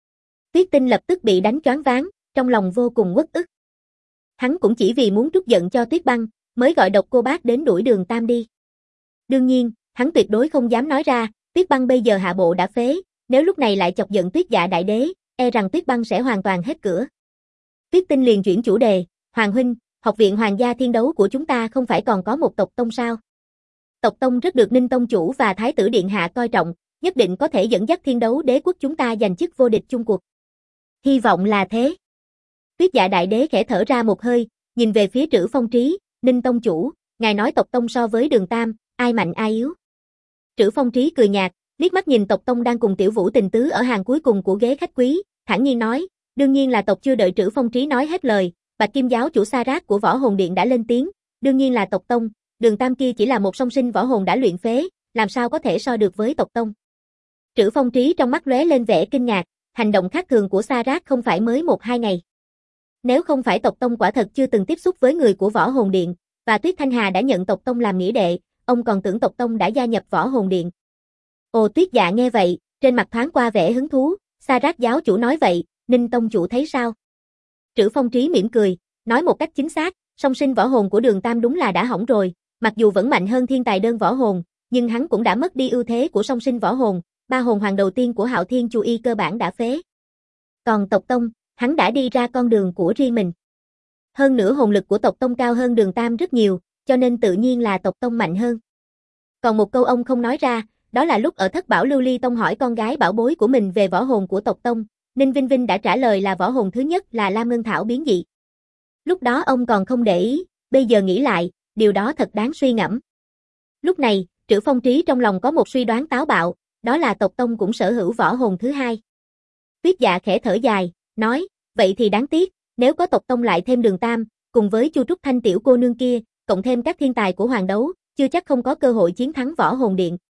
Tuyết Tinh lập tức bị đánh choáng váng, trong lòng vô cùng uất ức. Hắn cũng chỉ vì muốn trút giận cho Tuyết Băng, mới gọi Độc Cô Bác đến đuổi Đường Tam đi. Đương nhiên, hắn tuyệt đối không dám nói ra, Tuyết Băng bây giờ hạ bộ đã phế, nếu lúc này lại chọc giận Tuyết Dạ Đại Đế, e rằng Tuyết Băng sẽ hoàn toàn hết cửa. Tuyết Tinh liền chuyển chủ đề, Hoàng huynh, học viện Hoàng gia thiên đấu của chúng ta không phải còn có một tộc tông sao? Tộc tông rất được Ninh tông chủ và Thái tử điện hạ coi trọng, nhất định có thể dẫn dắt thiên đấu đế quốc chúng ta giành chức vô địch chung cuộc. Hy vọng là thế. Tuyết Dạ Đại Đế khẽ thở ra một hơi, nhìn về phía Trữ Phong Trí, Ninh tông chủ, ngài nói tộc tông so với Đường Tam, ai mạnh ai yếu? Trữ Phong Trí cười nhạt, liếc mắt nhìn tộc tông đang cùng Tiểu Vũ Tình Tứ ở hàng cuối cùng của ghế khách quý, thản nhiên nói, đương nhiên là tộc. Chưa đợi Trữ Phong Trí nói hết lời, Bạch Kim giáo chủ Sa Rát của Võ Hồn Điện đã lên tiếng, đương nhiên là tộc tông, Đường Tam kia chỉ là một song sinh võ hồn đã luyện phế, làm sao có thể so được với tộc tông. Trữ Phong Trí trong mắt lóe lên vẻ kinh ngạc, hành động khác thường của Sa Rát không phải mới 1-2 ngày. Nếu không phải tộc tông quả thật chưa từng tiếp xúc với người của Võ Hồn Điện, và Tuyết Thanh Hà đã nhận tộc tông làm nghĩa đệ, ông còn tưởng tộc tông đã gia nhập Võ Hồn Điện. Ồ, Tuyết Dạ nghe vậy, trên mặt thoáng qua vẻ hứng thú, Sa Rát giáo chủ nói vậy, Ninh tông chủ thấy sao? Trữ Phong Trí mỉm cười, nói một cách chính xác, song sinh võ hồn của Đường Tam đúng là đã hỏng rồi, mặc dù vẫn mạnh hơn thiên tài đơn võ hồn, nhưng hắn cũng đã mất đi ưu thế của song sinh võ hồn, 3 hồn hoàng đầu tiên của Hạo Thiên Chu Y cơ bản đã phế. Còn tộc tông, hắn đã đi ra con đường của riêng mình. Hơn nữa hồn lực của tộc tông cao hơn Đường Tam rất nhiều, cho nên tự nhiên là tộc tông mạnh hơn. Còn một câu ông không nói ra, đó là lúc ở Thất Bảo Lưu Ly Tông hỏi con gái bảo bối của mình về võ hồn của tộc tông, Ninh Vinh Vinh đã trả lời là võ hồn thứ nhất là Lam Ngân Thảo biến dị. Lúc đó ông còn không để ý, bây giờ nghĩ lại, điều đó thật đáng suy ngẫm. Lúc này, Trữ Phong Trí trong lòng có một suy đoán táo bạo, đó là tộc tông cũng sở hữu võ hồn thứ hai. Tuyết Dạ khẽ thở dài, nói, vậy thì đáng tiếc, nếu có tộc tông lại thêm Đường Tam, cùng với Chu Trúc Thanh tiểu cô nương kia, cộng thêm các thiên tài của hoàng đấu, chưa chắc không có cơ hội chiến thắng Võ Hồn Điện.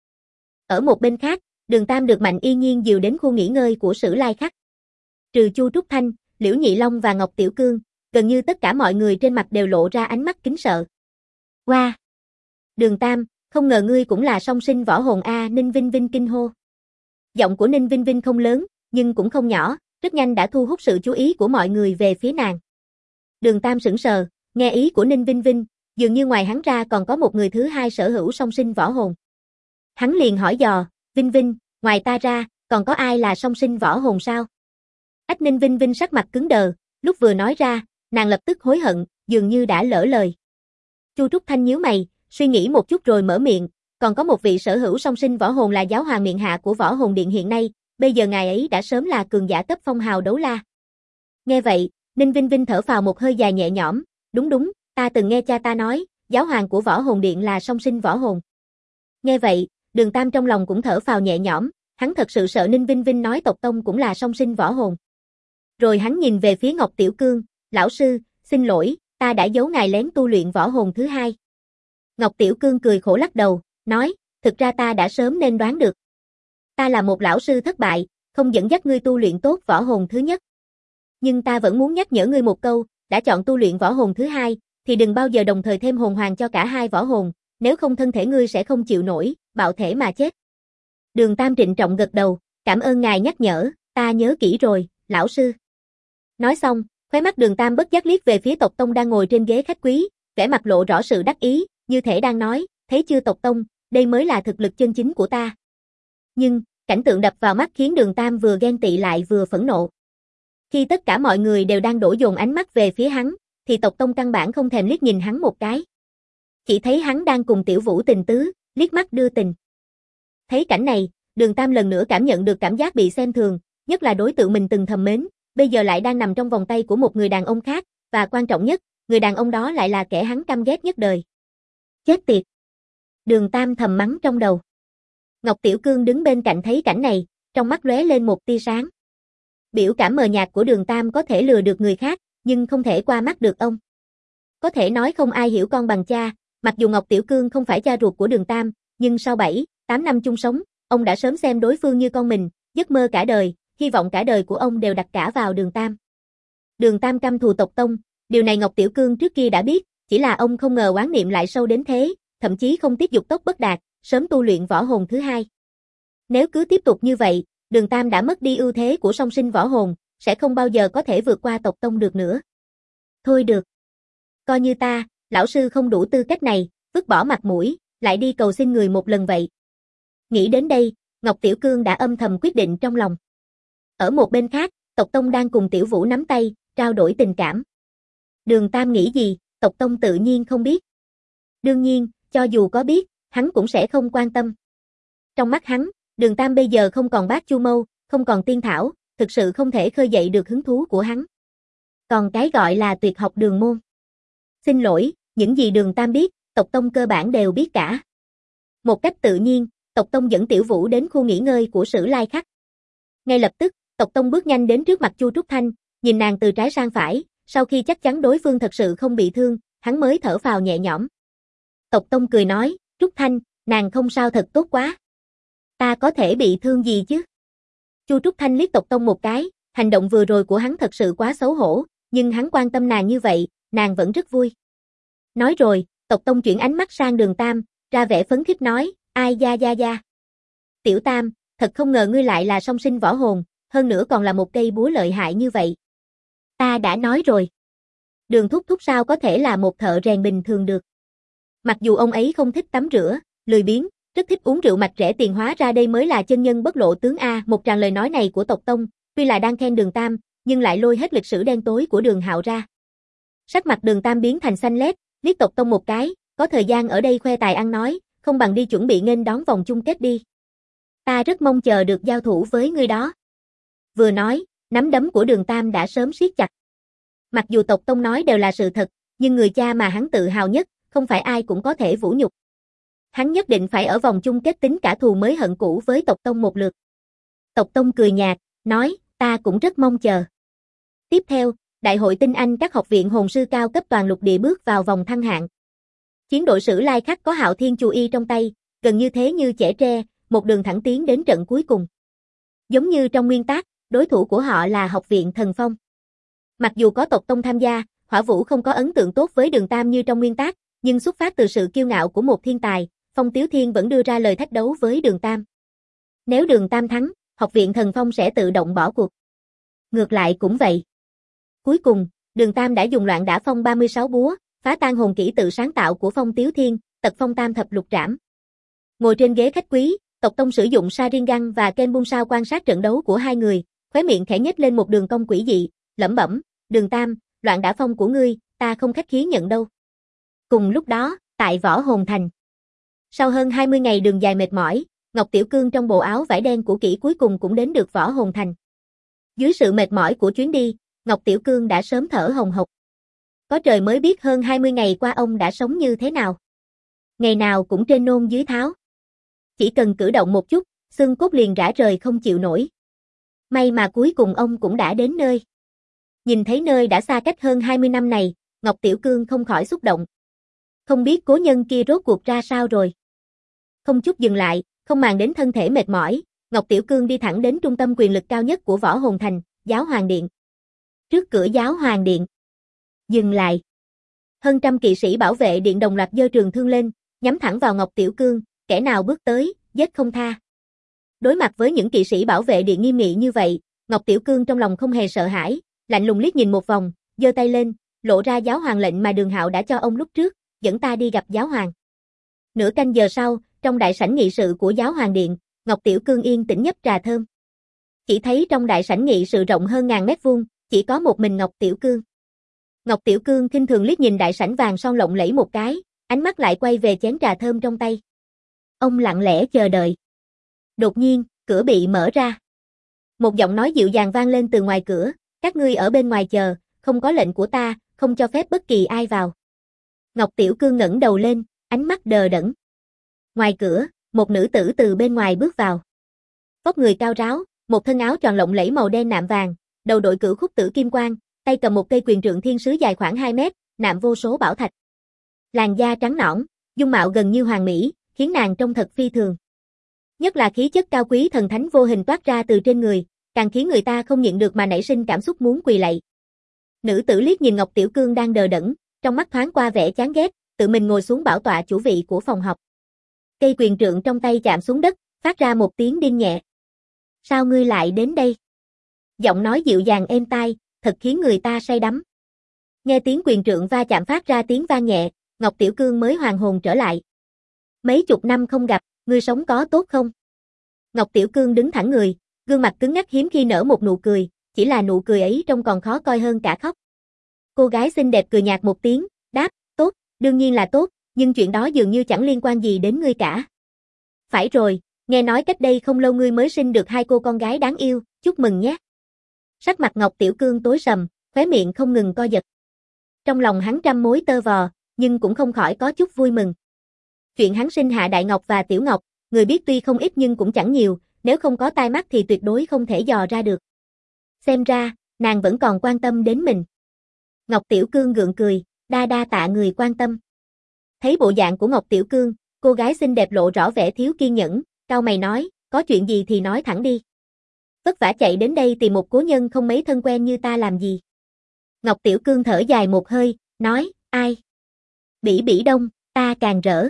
Ở một bên khác, Đường Tam được Mạnh Yên Nhiên dìu đến khu nghỉ ngơi của Sử Lai Khắc. Trừ Chu Trúc Thanh, Liễu Nhị Long và Ngọc Tiểu Cương, gần như tất cả mọi người trên mặt đều lộ ra ánh mắt kính sợ. Wow! Đường Tam, không ngờ ngươi cũng là song sinh võ hồn a, Ninh Vinh Vinh kinh hô. Giọng của Ninh Vinh Vinh không lớn, nhưng cũng không nhỏ, rất nhanh đã thu hút sự chú ý của mọi người về phía nàng. Đường Tam sững sờ, nghe ý của Ninh Vinh Vinh, dường như ngoài hắn ra còn có một người thứ hai sở hữu song sinh võ hồn. Hắn liền hỏi dò, Vinh Vinh, ngoài ta ra, còn có ai là song sinh võ hồn sao? Ách, Ninh Vinh Vinh sắc mặt cứng đờ, lúc vừa nói ra, nàng lập tức hối hận, dường như đã lỡ lời. Chu Trúc Thanh nhíu mày, suy nghĩ một chút rồi mở miệng, còn có một vị sở hữu song sinh võ hồn là giáo hoàng miện hạ của Võ Hồn Điện hiện nay, bây giờ ngài ấy đã sớm là cường giả cấp phong hào đấu la. Nghe vậy, Ninh Vinh Vinh thở phào một hơi dài nhẹ nhõm, đúng, ta từng nghe cha ta nói, giáo hoàng của Võ Hồn Điện là song sinh võ hồn. Nghe vậy, Đường Tam trong lòng cũng thở phào nhẹ nhõm, hắn thật sự sợ Ninh Vinh Vinh nói tộc tông cũng là song sinh võ hồn. Rồi hắn nhìn về phía Ngọc Tiểu Cương, lão sư, xin lỗi, ta đã giấu ngài lén tu luyện võ hồn thứ hai. Ngọc Tiểu Cương cười khổ lắc đầu, nói, thực ra ta đã sớm nên đoán được. Ta là một lão sư thất bại, không dẫn dắt ngươi tu luyện tốt võ hồn thứ nhất. Nhưng ta vẫn muốn nhắc nhở ngươi một câu, đã chọn tu luyện võ hồn thứ hai, thì đừng bao giờ đồng thời thêm hồn hoàng cho cả hai võ hồn, nếu không thân thể ngươi sẽ không chịu nổi, bạo thể mà chết. Đường Tam trịnh trọng gật đầu, cảm ơn ngài nhắc nhở, ta nhớ kỹ rồi, lão sư. Nói xong, khóe mắt Đường Tam bất giác liếc về phía tộc tông đang ngồi trên ghế khách quý, vẻ mặt lộ rõ sự đắc ý, như thể đang nói, thấy chưa tộc tông, đây mới là thực lực chân chính của ta. Nhưng, cảnh tượng đập vào mắt khiến Đường Tam vừa ghen tị lại vừa phẫn nộ. Khi tất cả mọi người đều đang đổ dồn ánh mắt về phía hắn, thì tộc tông căn bản không thèm liếc nhìn hắn một cái. Chỉ thấy hắn đang cùng Tiểu Vũ Tình Tứ, liếc mắt đưa tình. Thấy cảnh này, Đường Tam lần nữa cảm nhận được cảm giác bị xem thường, nhất là đối tượng mình từng thầm mến, bây giờ lại đang nằm trong vòng tay của một người đàn ông khác, và quan trọng nhất, người đàn ông đó lại là kẻ hắn căm ghét nhất đời. Chết tiệt! Đường Tam thầm mắng trong đầu. Ngọc Tiểu Cương đứng bên cạnh thấy cảnh này, trong mắt lóe lên một tia sáng. Biểu cảm mờ nhạt của Đường Tam có thể lừa được người khác, nhưng không thể qua mắt được ông. Có thể nói không ai hiểu con bằng cha, mặc dù Ngọc Tiểu Cương không phải cha ruột của Đường Tam, nhưng sau 7, 8 năm chung sống, ông đã sớm xem đối phương như con mình, giấc mơ cả đời, hy vọng cả đời của ông đều đặt cả vào Đường Tam. Đường Tam căm thù tộc tông, điều này Ngọc Tiểu Cương trước kia đã biết, chỉ là ông không ngờ oán niệm lại sâu đến thế, thậm chí không tiếc dục tốc bất đạt, sớm tu luyện võ hồn thứ hai. Nếu cứ tiếp tục như vậy, Đường Tam đã mất đi ưu thế của song sinh võ hồn, sẽ không bao giờ có thể vượt qua tộc tông được nữa. Thôi được. Coi như ta, lão sư không đủ tư cách này, vứt bỏ mặt mũi, lại đi cầu xin người một lần vậy. Nghĩ đến đây, Ngọc Tiểu Cương đã âm thầm quyết định trong lòng. Ở một bên khác, tộc tông đang cùng Tiểu Vũ nắm tay, trao đổi tình cảm. Đường Tam nghĩ gì, tộc tông tự nhiên không biết. Đương nhiên, cho dù có biết, hắn cũng sẽ không quan tâm. Trong mắt hắn, Đường Tam bây giờ không còn bát chu mâu, không còn tiên thảo, thực sự không thể khơi dậy được hứng thú của hắn. Còn cái gọi là tuyệt học đường môn. Xin lỗi, những gì Đường Tam biết, tộc tông cơ bản đều biết cả. Một cách tự nhiên, tộc tông dẫn Tiểu Vũ đến khu nghỉ ngơi của Sử Lai Khắc. Ngay lập tức, tộc tông bước nhanh đến trước mặt Chu Trúc Thanh, nhìn nàng từ trái sang phải, sau khi chắc chắn đối phương thật sự không bị thương, hắn mới thở phào nhẹ nhõm. Tộc tông cười nói, Trúc Thanh, nàng không sao thật tốt quá. Ta có thể bị thương gì chứ? Chu Trúc Thanh liếc tộc tông một cái, hành động vừa rồi của hắn thật sự quá xấu hổ, nhưng hắn quan tâm nàng như vậy, nàng vẫn rất vui. Nói rồi, tộc tông chuyển ánh mắt sang Đường Tam, ra vẻ phấn khích nói, ai da da da. Tiểu Tam, thật không ngờ ngươi lại là song sinh võ hồn, hơn nữa còn là một cây búa lợi hại như vậy. Ta đã nói rồi. Đường thúc thúc sao có thể là một thợ rèn bình thường được. Mặc dù ông ấy không thích tắm rửa, lười biếng, rất thích uống rượu mạch rẻ tiền, hóa ra đây mới là chân nhân bất lộ tướng A. Một tràng lời nói này của tộc tông, tuy là đang khen Đường Tam, nhưng lại lôi hết lịch sử đen tối của Đường Hạo ra. Sắc mặt Đường Tam biến thành xanh lét, liếc tộc tông một cái, có thời gian ở đây khoe tài ăn nói, không bằng đi chuẩn bị nghênh đón vòng chung kết đi. Ta rất mong chờ được giao thủ với ngươi đó. Vừa nói, nắm đấm của Đường Tam đã sớm siết chặt. Mặc dù tộc tông nói đều là sự thật, nhưng người cha mà hắn tự hào nhất, không phải ai cũng có thể vũ nhục. Hắn nhất định phải ở vòng chung kết tính cả thù mới hận cũ với tộc tông một lượt. Tộc tông cười nhạt, nói, ta cũng rất mong chờ. Tiếp theo, Đại hội tinh anh các học viện hồn sư cao cấp toàn lục địa bước vào vòng thăng hạng. Chiến đội Sử Lai Khắc có Hạo Thiên Chù Y trong tay, gần như thế như chẻ tre, một đường thẳng tiến đến trận cuối cùng. Giống như trong nguyên tác, đối thủ của họ là học viện Thần Phong. Mặc dù có tộc tông tham gia, Hỏa Vũ không có ấn tượng tốt với Đường Tam như trong nguyên tác, nhưng xuất phát từ sự kiêu ngạo của một thiên tài, Phong Tiếu Thiên vẫn đưa ra lời thách đấu với Đường Tam. Nếu Đường Tam thắng, học viện Thần Phong sẽ tự động bỏ cuộc. Ngược lại cũng vậy. Cuối cùng, Đường Tam đã dùng Loạn Đả Phong 36 búa, phá tan hồn kỹ tự sáng tạo của Phong Tiếu Thiên, tật phong tam thập lục trảm. Ngồi trên ghế khách quý, tộc tông sử dụng Sharingan và Ken Bun Sao quan sát trận đấu của hai người, khóe miệng khẽ nhếch lên một đường cong quỷ dị, lẩm bẩm, Đường Tam, Loạn Đả Phong của ngươi, ta không khách khí nhận đâu. Cùng lúc đó, tại Võ Hồn Thành. Sau hơn 20 ngày đường dài mệt mỏi, Ngọc Tiểu Cương trong bộ áo vải đen của kỹ cuối cùng cũng đến được Võ Hồn Thành. Dưới sự mệt mỏi của chuyến đi, Ngọc Tiểu Cương đã sớm thở hồng hộc. Có trời mới biết hơn 20 ngày qua ông đã sống như thế nào. Ngày nào cũng trên nôn dưới tháo. Chỉ cần cử động một chút, xương cốt liền rã rời không chịu nổi. May mà cuối cùng ông cũng đã đến nơi. Nhìn thấy nơi đã xa cách hơn 20 năm này, Ngọc Tiểu Cương không khỏi xúc động. Không biết cố nhân kia rốt cuộc ra sao rồi. Không chút dừng lại, không màng đến thân thể mệt mỏi, Ngọc Tiểu Cương đi thẳng đến trung tâm quyền lực cao nhất của Võ Hồn Thành, Giáo Hoàng Điện. Trước cửa Giáo Hoàng Điện. Dừng lại. Hơn trăm kỵ sĩ bảo vệ điện đồng loạt giơ trường thương lên, nhắm thẳng vào Ngọc Tiểu Cương, kẻ nào bước tới, giết không tha. Đối mặt với những kỵ sĩ bảo vệ điện nghiêm nghị như vậy, Ngọc Tiểu Cương trong lòng không hề sợ hãi, lạnh lùng liếc nhìn một vòng, giơ tay lên, lộ ra Giáo Hoàng lệnh mà Đường Hạo đã cho ông lúc trước, dẫn ta đi gặp Giáo Hoàng. Nửa canh giờ sau, trong đại sảnh nghị sự của Giáo Hoàng Điện, Ngọc Tiểu Cương yên tĩnh nhấp trà thơm. Chỉ thấy trong đại sảnh nghị sự rộng hơn ngàn mét vuông, chỉ có một mình Ngọc Tiểu Cương. Ngọc Tiểu Cương khinh thường liếc nhìn đại sảnh vàng son lộng lẫy một cái, ánh mắt lại quay về chén trà thơm trong tay. Ông lặng lẽ chờ đợi. Đột nhiên, cửa bị mở ra. Một giọng nói dịu dàng vang lên từ ngoài cửa, các ngươi ở bên ngoài chờ, không có lệnh của ta, không cho phép bất kỳ ai vào. Ngọc Tiểu Cương ngẩng đầu lên, ánh mắt đờ đẫn. Ngoài cửa, một nữ tử từ bên ngoài bước vào. Vóc người cao ráo, một thân áo tròn lộng lẫy màu đen nạm vàng, đầu đội cửu khúc tử kim quang, tay cầm một cây quyền trượng thiên sứ dài khoảng 2 mét, nạm vô số bảo thạch. Làn da trắng nõn, dung mạo gần như hoàn mỹ, khiến nàng trông thật phi thường. Nhất là khí chất cao quý thần thánh vô hình toát ra từ trên người, càng khiến người ta không nhịn được mà nảy sinh cảm xúc muốn quỳ lạy. Nữ tử liếc nhìn Ngọc Tiểu Cương đang đờ đẫn, trong mắt thoáng qua vẻ chán ghét, tự mình ngồi xuống bảo tọa chủ vị của phòng họp. Cây quyền trượng trong tay chạm xuống đất, phát ra một tiếng đinh nhẹ. Sao ngươi lại đến đây? Giọng nói dịu dàng êm tai, thật khiến người ta say đắm. Nghe tiếng quyền trượng va chạm phát ra tiếng vang nhẹ, Ngọc Tiểu Cương mới hoàn hồn trở lại. Mấy chục năm không gặp, ngươi sống có tốt không? Ngọc Tiểu Cương đứng thẳng người, gương mặt cứng ngắc hiếm khi nở một nụ cười, chỉ là nụ cười ấy trông còn khó coi hơn cả khóc. Cô gái xinh đẹp cười nhạt một tiếng, đáp, tốt, đương nhiên là tốt, nhưng chuyện đó dường như chẳng liên quan gì đến ngươi cả. Phải rồi, nghe nói cách đây không lâu ngươi mới sinh được 2 cô con gái đáng yêu, chúc mừng nhé. Sắc mặt Ngọc Tiểu Cương tối sầm, khóe miệng không ngừng co giật. Trong lòng hắn trăm mối tơ vò, nhưng cũng không khỏi có chút vui mừng. Chuyện hắn sinh Hạ Đại Ngọc và Tiểu Ngọc, người biết tuy không ít nhưng cũng chẳng nhiều, nếu không có tai mắt thì tuyệt đối không thể dò ra được. Xem ra, nàng vẫn còn quan tâm đến mình. Ngọc Tiểu Cương gượng cười, đa tạ người quan tâm. Thấy bộ dạng của Ngọc Tiểu Cương, cô gái xinh đẹp lộ rõ vẻ thiếu kiên nhẫn, cau mày nói, có chuyện gì thì nói thẳng đi. Vất vả chạy đến đây tìm một cố nhân không mấy thân quen như ta làm gì. Ngọc Tiểu Cương thở dài một hơi, nói, ai? Bỉ Bỉ Đông, ta càng rỡ.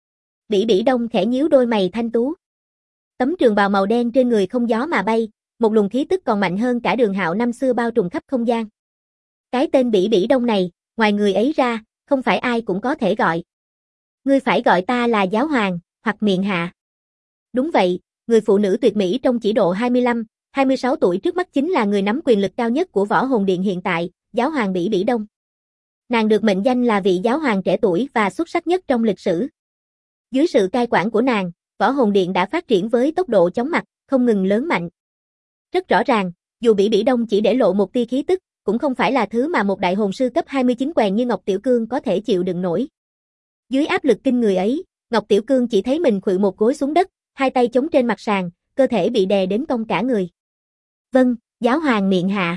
Bỉ Bỉ Đông khẽ nhíu đôi mày thanh tú. Tấm trường bào màu đen trên người không gió mà bay, một luồng khí tức còn mạnh hơn cả Đường Hạo năm xưa bao trùm khắp không gian. Cái tên Bỉ Bỉ Đông này, ngoài người ấy ra, không phải ai cũng có thể gọi. Ngươi phải gọi ta là Giáo Hoàng, hoặc Miện Hạ. Đúng vậy, người phụ nữ tuyệt mỹ trong chỉ độ 25, 26 tuổi trước mắt chính là người nắm quyền lực cao nhất của Võ Hồn Điện hiện tại, Giáo Hoàng Bỉ Bỉ Đông. Nàng được mệnh danh là vị giáo hoàng trẻ tuổi và xuất sắc nhất trong lịch sử. Dưới sự cai quản của nàng, Võ Hồn Điện đã phát triển với tốc độ chóng mặt, không ngừng lớn mạnh. Rất rõ ràng, dù Bỉ Bỉ Đông chỉ để lộ một tia khí tức, cũng không phải là thứ mà một đại hồn sư cấp 29 quèn như Ngọc Tiểu Cương có thể chịu đựng nổi. Dưới áp lực kinh người ấy, Ngọc Tiểu Cương chỉ thấy mình khuỵu một gối xuống đất, hai tay chống trên mặt sàn, cơ thể bị đè đến cong cả người. Vâng, Giáo Hoàng Miện Hạ.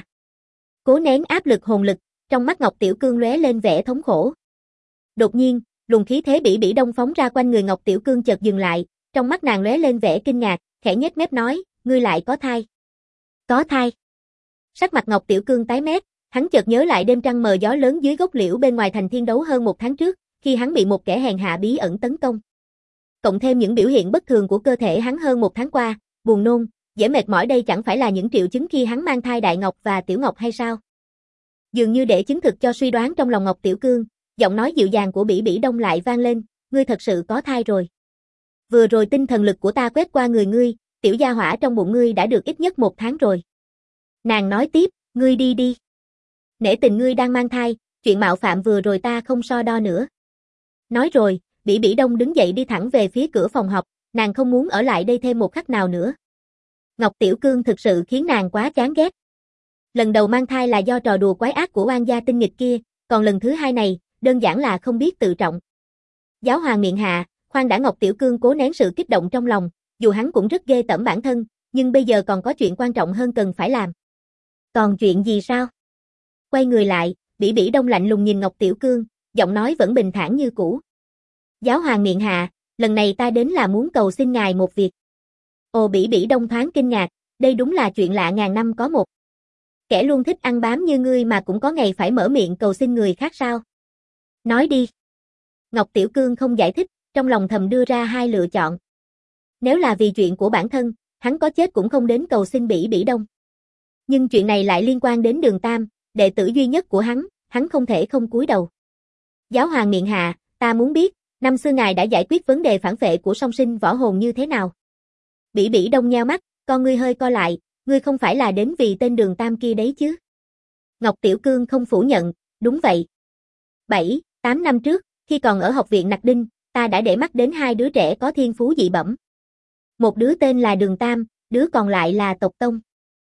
Cố nén áp lực hồn lực, trong mắt Ngọc Tiểu Cương lóe lên vẻ thống khổ. Đột nhiên, luồng khí thế Bỉ Bỉ Đông phóng ra quanh người Ngọc Tiểu Cương chợt dừng lại, trong mắt nàng lóe lên vẻ kinh ngạc, khẽ nhếch mép nói, ngươi lại có thai. Có thai. Sắc mặt Ngọc Tiểu Cương tái mét, hắn chợt nhớ lại đêm trăng mờ gió lớn dưới gốc liễu bên ngoài thành Thiên Đấu hơn 1 tháng trước, khi hắn bị một kẻ hèn hạ bí ẩn tấn công. Cộng thêm những biểu hiện bất thường của cơ thể hắn hơn 1 tháng qua, buồn nôn, dễ mệt mỏi, đây chẳng phải là những triệu chứng khi hắn mang thai Đại Ngọc và Tiểu Ngọc hay sao? Dường như để chứng thực cho suy đoán trong lòng Ngọc Tiểu Cương, giọng nói dịu dàng của Bỉ Bỉ Đông lại vang lên, ngươi thật sự có thai rồi. Vừa rồi tinh thần lực của ta quét qua người ngươi, tiểu gia hỏa trong bụng ngươi đã được ít nhất 1 tháng rồi. Nàng nói tiếp, ngươi đi đi. Nể tình ngươi đang mang thai, chuyện mạo phạm vừa rồi ta không so đo nữa. Nói rồi, Bỉ Bỉ Đông đứng dậy đi thẳng về phía cửa phòng học, nàng không muốn ở lại đây thêm một khắc nào nữa. Ngọc Tiểu Cương thực sự khiến nàng quá chán ghét. Lần đầu mang thai là do trò đùa quái ác của oan gia tinh nghịch kia, còn lần thứ hai này, đơn giản là không biết tự trọng. Giáo Hoàng Miện Hạ, khoan đã. Ngọc Tiểu Cương cố nén sự kích động trong lòng, dù hắn cũng rất ghê tởm bản thân, nhưng bây giờ còn có chuyện quan trọng hơn cần phải làm. Còn chuyện gì sao? Quay người lại, Bỉ Bỉ Đông lạnh lùng nhìn Ngọc Tiểu Cương, giọng nói vẫn bình thản như cũ. Giáo Hoàng Miện Hạ, lần này ta đến là muốn cầu xin ngài một việc. Ồ, Bỉ Bỉ Đông thoáng kinh ngạc, đây đúng là chuyện lạ ngàn năm có một. Kẻ luôn thích ăn bám như ngươi mà cũng có ngày phải mở miệng cầu xin người khác sao? Nói đi. Ngọc Tiểu Cương không giải thích, trong lòng thầm đưa ra 2 lựa chọn. Nếu là vì chuyện của bản thân, hắn có chết cũng không đến cầu xin Bỉ Bỉ Đông. Nhưng chuyện này lại liên quan đến Đường Tam, đệ tử duy nhất của hắn không thể không cúi đầu. Giáo Hoàng Miện Hạ, ta muốn biết, năm xưa ngài đã giải quyết vấn đề phản phệ của song sinh võ hồn như thế nào? Bỉ Bỉ Đông nheo mắt, con ngươi hơi co lại, ngươi không phải là đến vì tên Đường Tam kia đấy chứ? Ngọc Tiểu Cương không phủ nhận, đúng vậy. 7, 8 năm trước, khi còn ở học viện Nặc Đinh, ta đã để mắt đến 2 đứa trẻ có thiên phú dị bẩm. Một đứa tên là Đường Tam, đứa còn lại là Tộc Tông.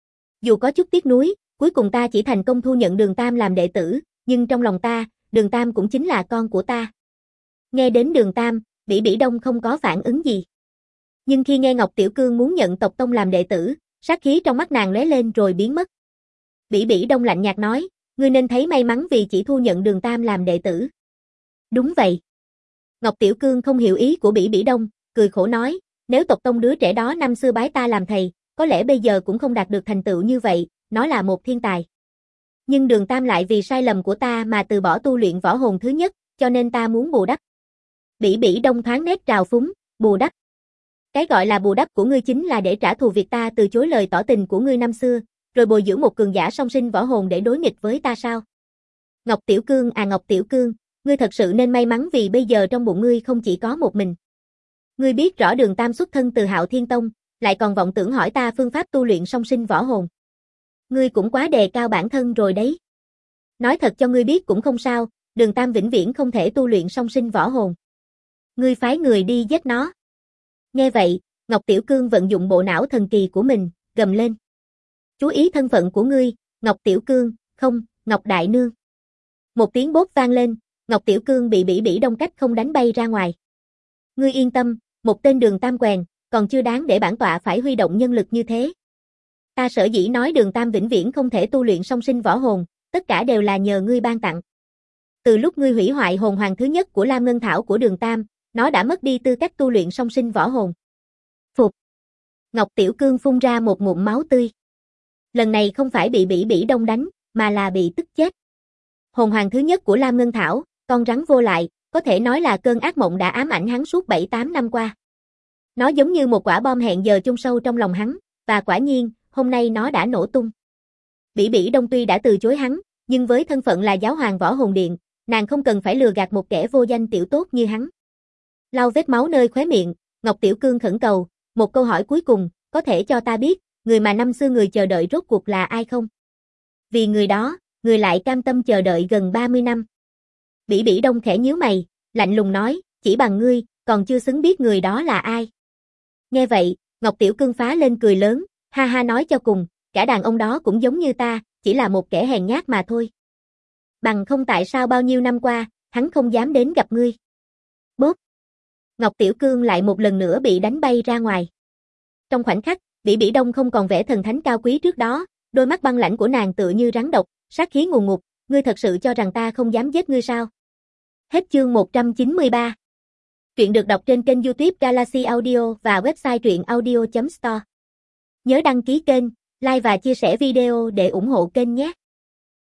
Dù có chút tiếc nuối, cuối cùng ta chỉ thành công thu nhận Đường Tam làm đệ tử, nhưng trong lòng ta, Đường Tam cũng chính là con của ta. Nghe đến Đường Tam, Bỉ Bỉ Đông không có phản ứng gì. Nhưng khi nghe Ngọc Tiểu Cương muốn nhận Tộc Tông làm đệ tử, sát khí trong mắt nàng lóe lên rồi biến mất. Bỉ Bỉ Đông lạnh nhạt nói, ngươi nên thấy may mắn vì chỉ thu nhận Đường Tam làm đệ tử. Đúng vậy. Ngọc Tiểu Cương không hiểu ý của Bỉ Bỉ Đông, cười khổ nói, nếu Tộc Tông đứa trẻ đó năm xưa bái ta làm thầy, có lẽ bây giờ cũng không đạt được thành tựu như vậy, nó là một thiên tài. Nhưng Đường Tam lại vì sai lầm của ta mà từ bỏ tu luyện võ hồn thứ nhất, cho nên ta muốn bù đắp. Bỉ Bỉ Đông thoáng nét trào phúng, bù đắp. Cái gọi là bù đắp của ngươi chính là để trả thù việc ta từ chối lời tỏ tình của ngươi năm xưa, rồi bồi dưỡng một cường giả song sinh võ hồn để đối nghịch với ta sao? Ngọc Tiểu Cương à Ngọc Tiểu Cương, ngươi thật sự nên may mắn vì bây giờ trong bụng ngươi không chỉ có một mình. Ngươi biết rõ Đường Tam xuất thân từ Hạo Thiên Tông, lại còn vọng tưởng hỏi ta phương pháp tu luyện song sinh võ hồn. Ngươi cũng quá đề cao bản thân rồi đấy. Nói thật cho ngươi biết cũng không sao, Đường Tam vĩnh viễn không thể tu luyện song sinh võ hồn. Ngươi phái người đi giết nó. Nghe vậy, Ngọc Tiểu Cương vận dụng bộ não thần kỳ của mình, gầm lên. Chú ý thân phận của ngươi, Ngọc Tiểu Cương, không, Ngọc Đại Nương. Một tiếng bốp vang lên, Ngọc Tiểu Cương bị Bỉ Bỉ Đông cách không đánh bay ra ngoài. Ngươi yên tâm, một tên Đường Tam quèn, còn chưa đáng để bản tọa phải huy động nhân lực như thế. Ta sở dĩ nói Đường Tam vĩnh viễn không thể tu luyện song sinh võ hồn, tất cả đều là nhờ ngươi ban tặng. Từ lúc ngươi hủy hoại hồn hoàng thứ nhất của Lam Ngân Thảo của Đường Tam, nó đã mất đi tư cách tu luyện song sinh võ hồn. Phục. Ngọc Tiểu Cương phun ra một ngụm máu tươi. Lần này không phải bị Bỉ Bỉ Đông đánh, mà là bị tức chết. Hồn hoàng thứ nhất của Lam Ngân Thảo, con rắn vô lại, có thể nói là cơn ác mộng đã ám ảnh hắn suốt 7-8 năm qua. Nó giống như một quả bom hẹn giờ chôn sâu trong lòng hắn, và quả nhiên, hôm nay nó đã nổ tung. Bỉ Bỉ Đông tuy đã từ chối hắn, nhưng với thân phận là giáo hoàng võ hồn điện, nàng không cần phải lừa gạt một kẻ vô danh tiểu tốt như hắn. Lau vết máu nơi khóe miệng, Ngọc Tiểu Cương khẩn cầu, một câu hỏi cuối cùng, có thể cho ta biết, người mà năm xưa người chờ đợi rốt cuộc là ai không? Vì người đó, người lại cam tâm chờ đợi gần 30 năm. Bỉ Bỉ Đông khẽ nhíu mày, lạnh lùng nói, chỉ bằng ngươi, còn chưa xứng biết người đó là ai. Nghe vậy, Ngọc Tiểu Cương phá lên cười lớn, ha ha nói cho cùng, cả đàn ông đó cũng giống như ta, chỉ là một kẻ hèn nhát mà thôi. Bằng không tại sao bao nhiêu năm qua, hắn không dám đến gặp ngươi. Bốp. Ngọc Tiểu Cương lại một lần nữa bị đánh bay ra ngoài. Trong khoảnh khắc, Bỉ Bỉ Đông không còn vẻ thần thánh cao quý trước đó, đôi mắt băng lãnh của nàng tựa như rắn độc, sát khí ngùn ngụt, ngươi thật sự cho rằng ta không dám giết ngươi sao? Hết chương 193. Truyện được đọc trên kênh YouTube Galaxy Audio và website truyệnaudio.store. Nhớ đăng ký kênh, like và chia sẻ video để ủng hộ kênh nhé.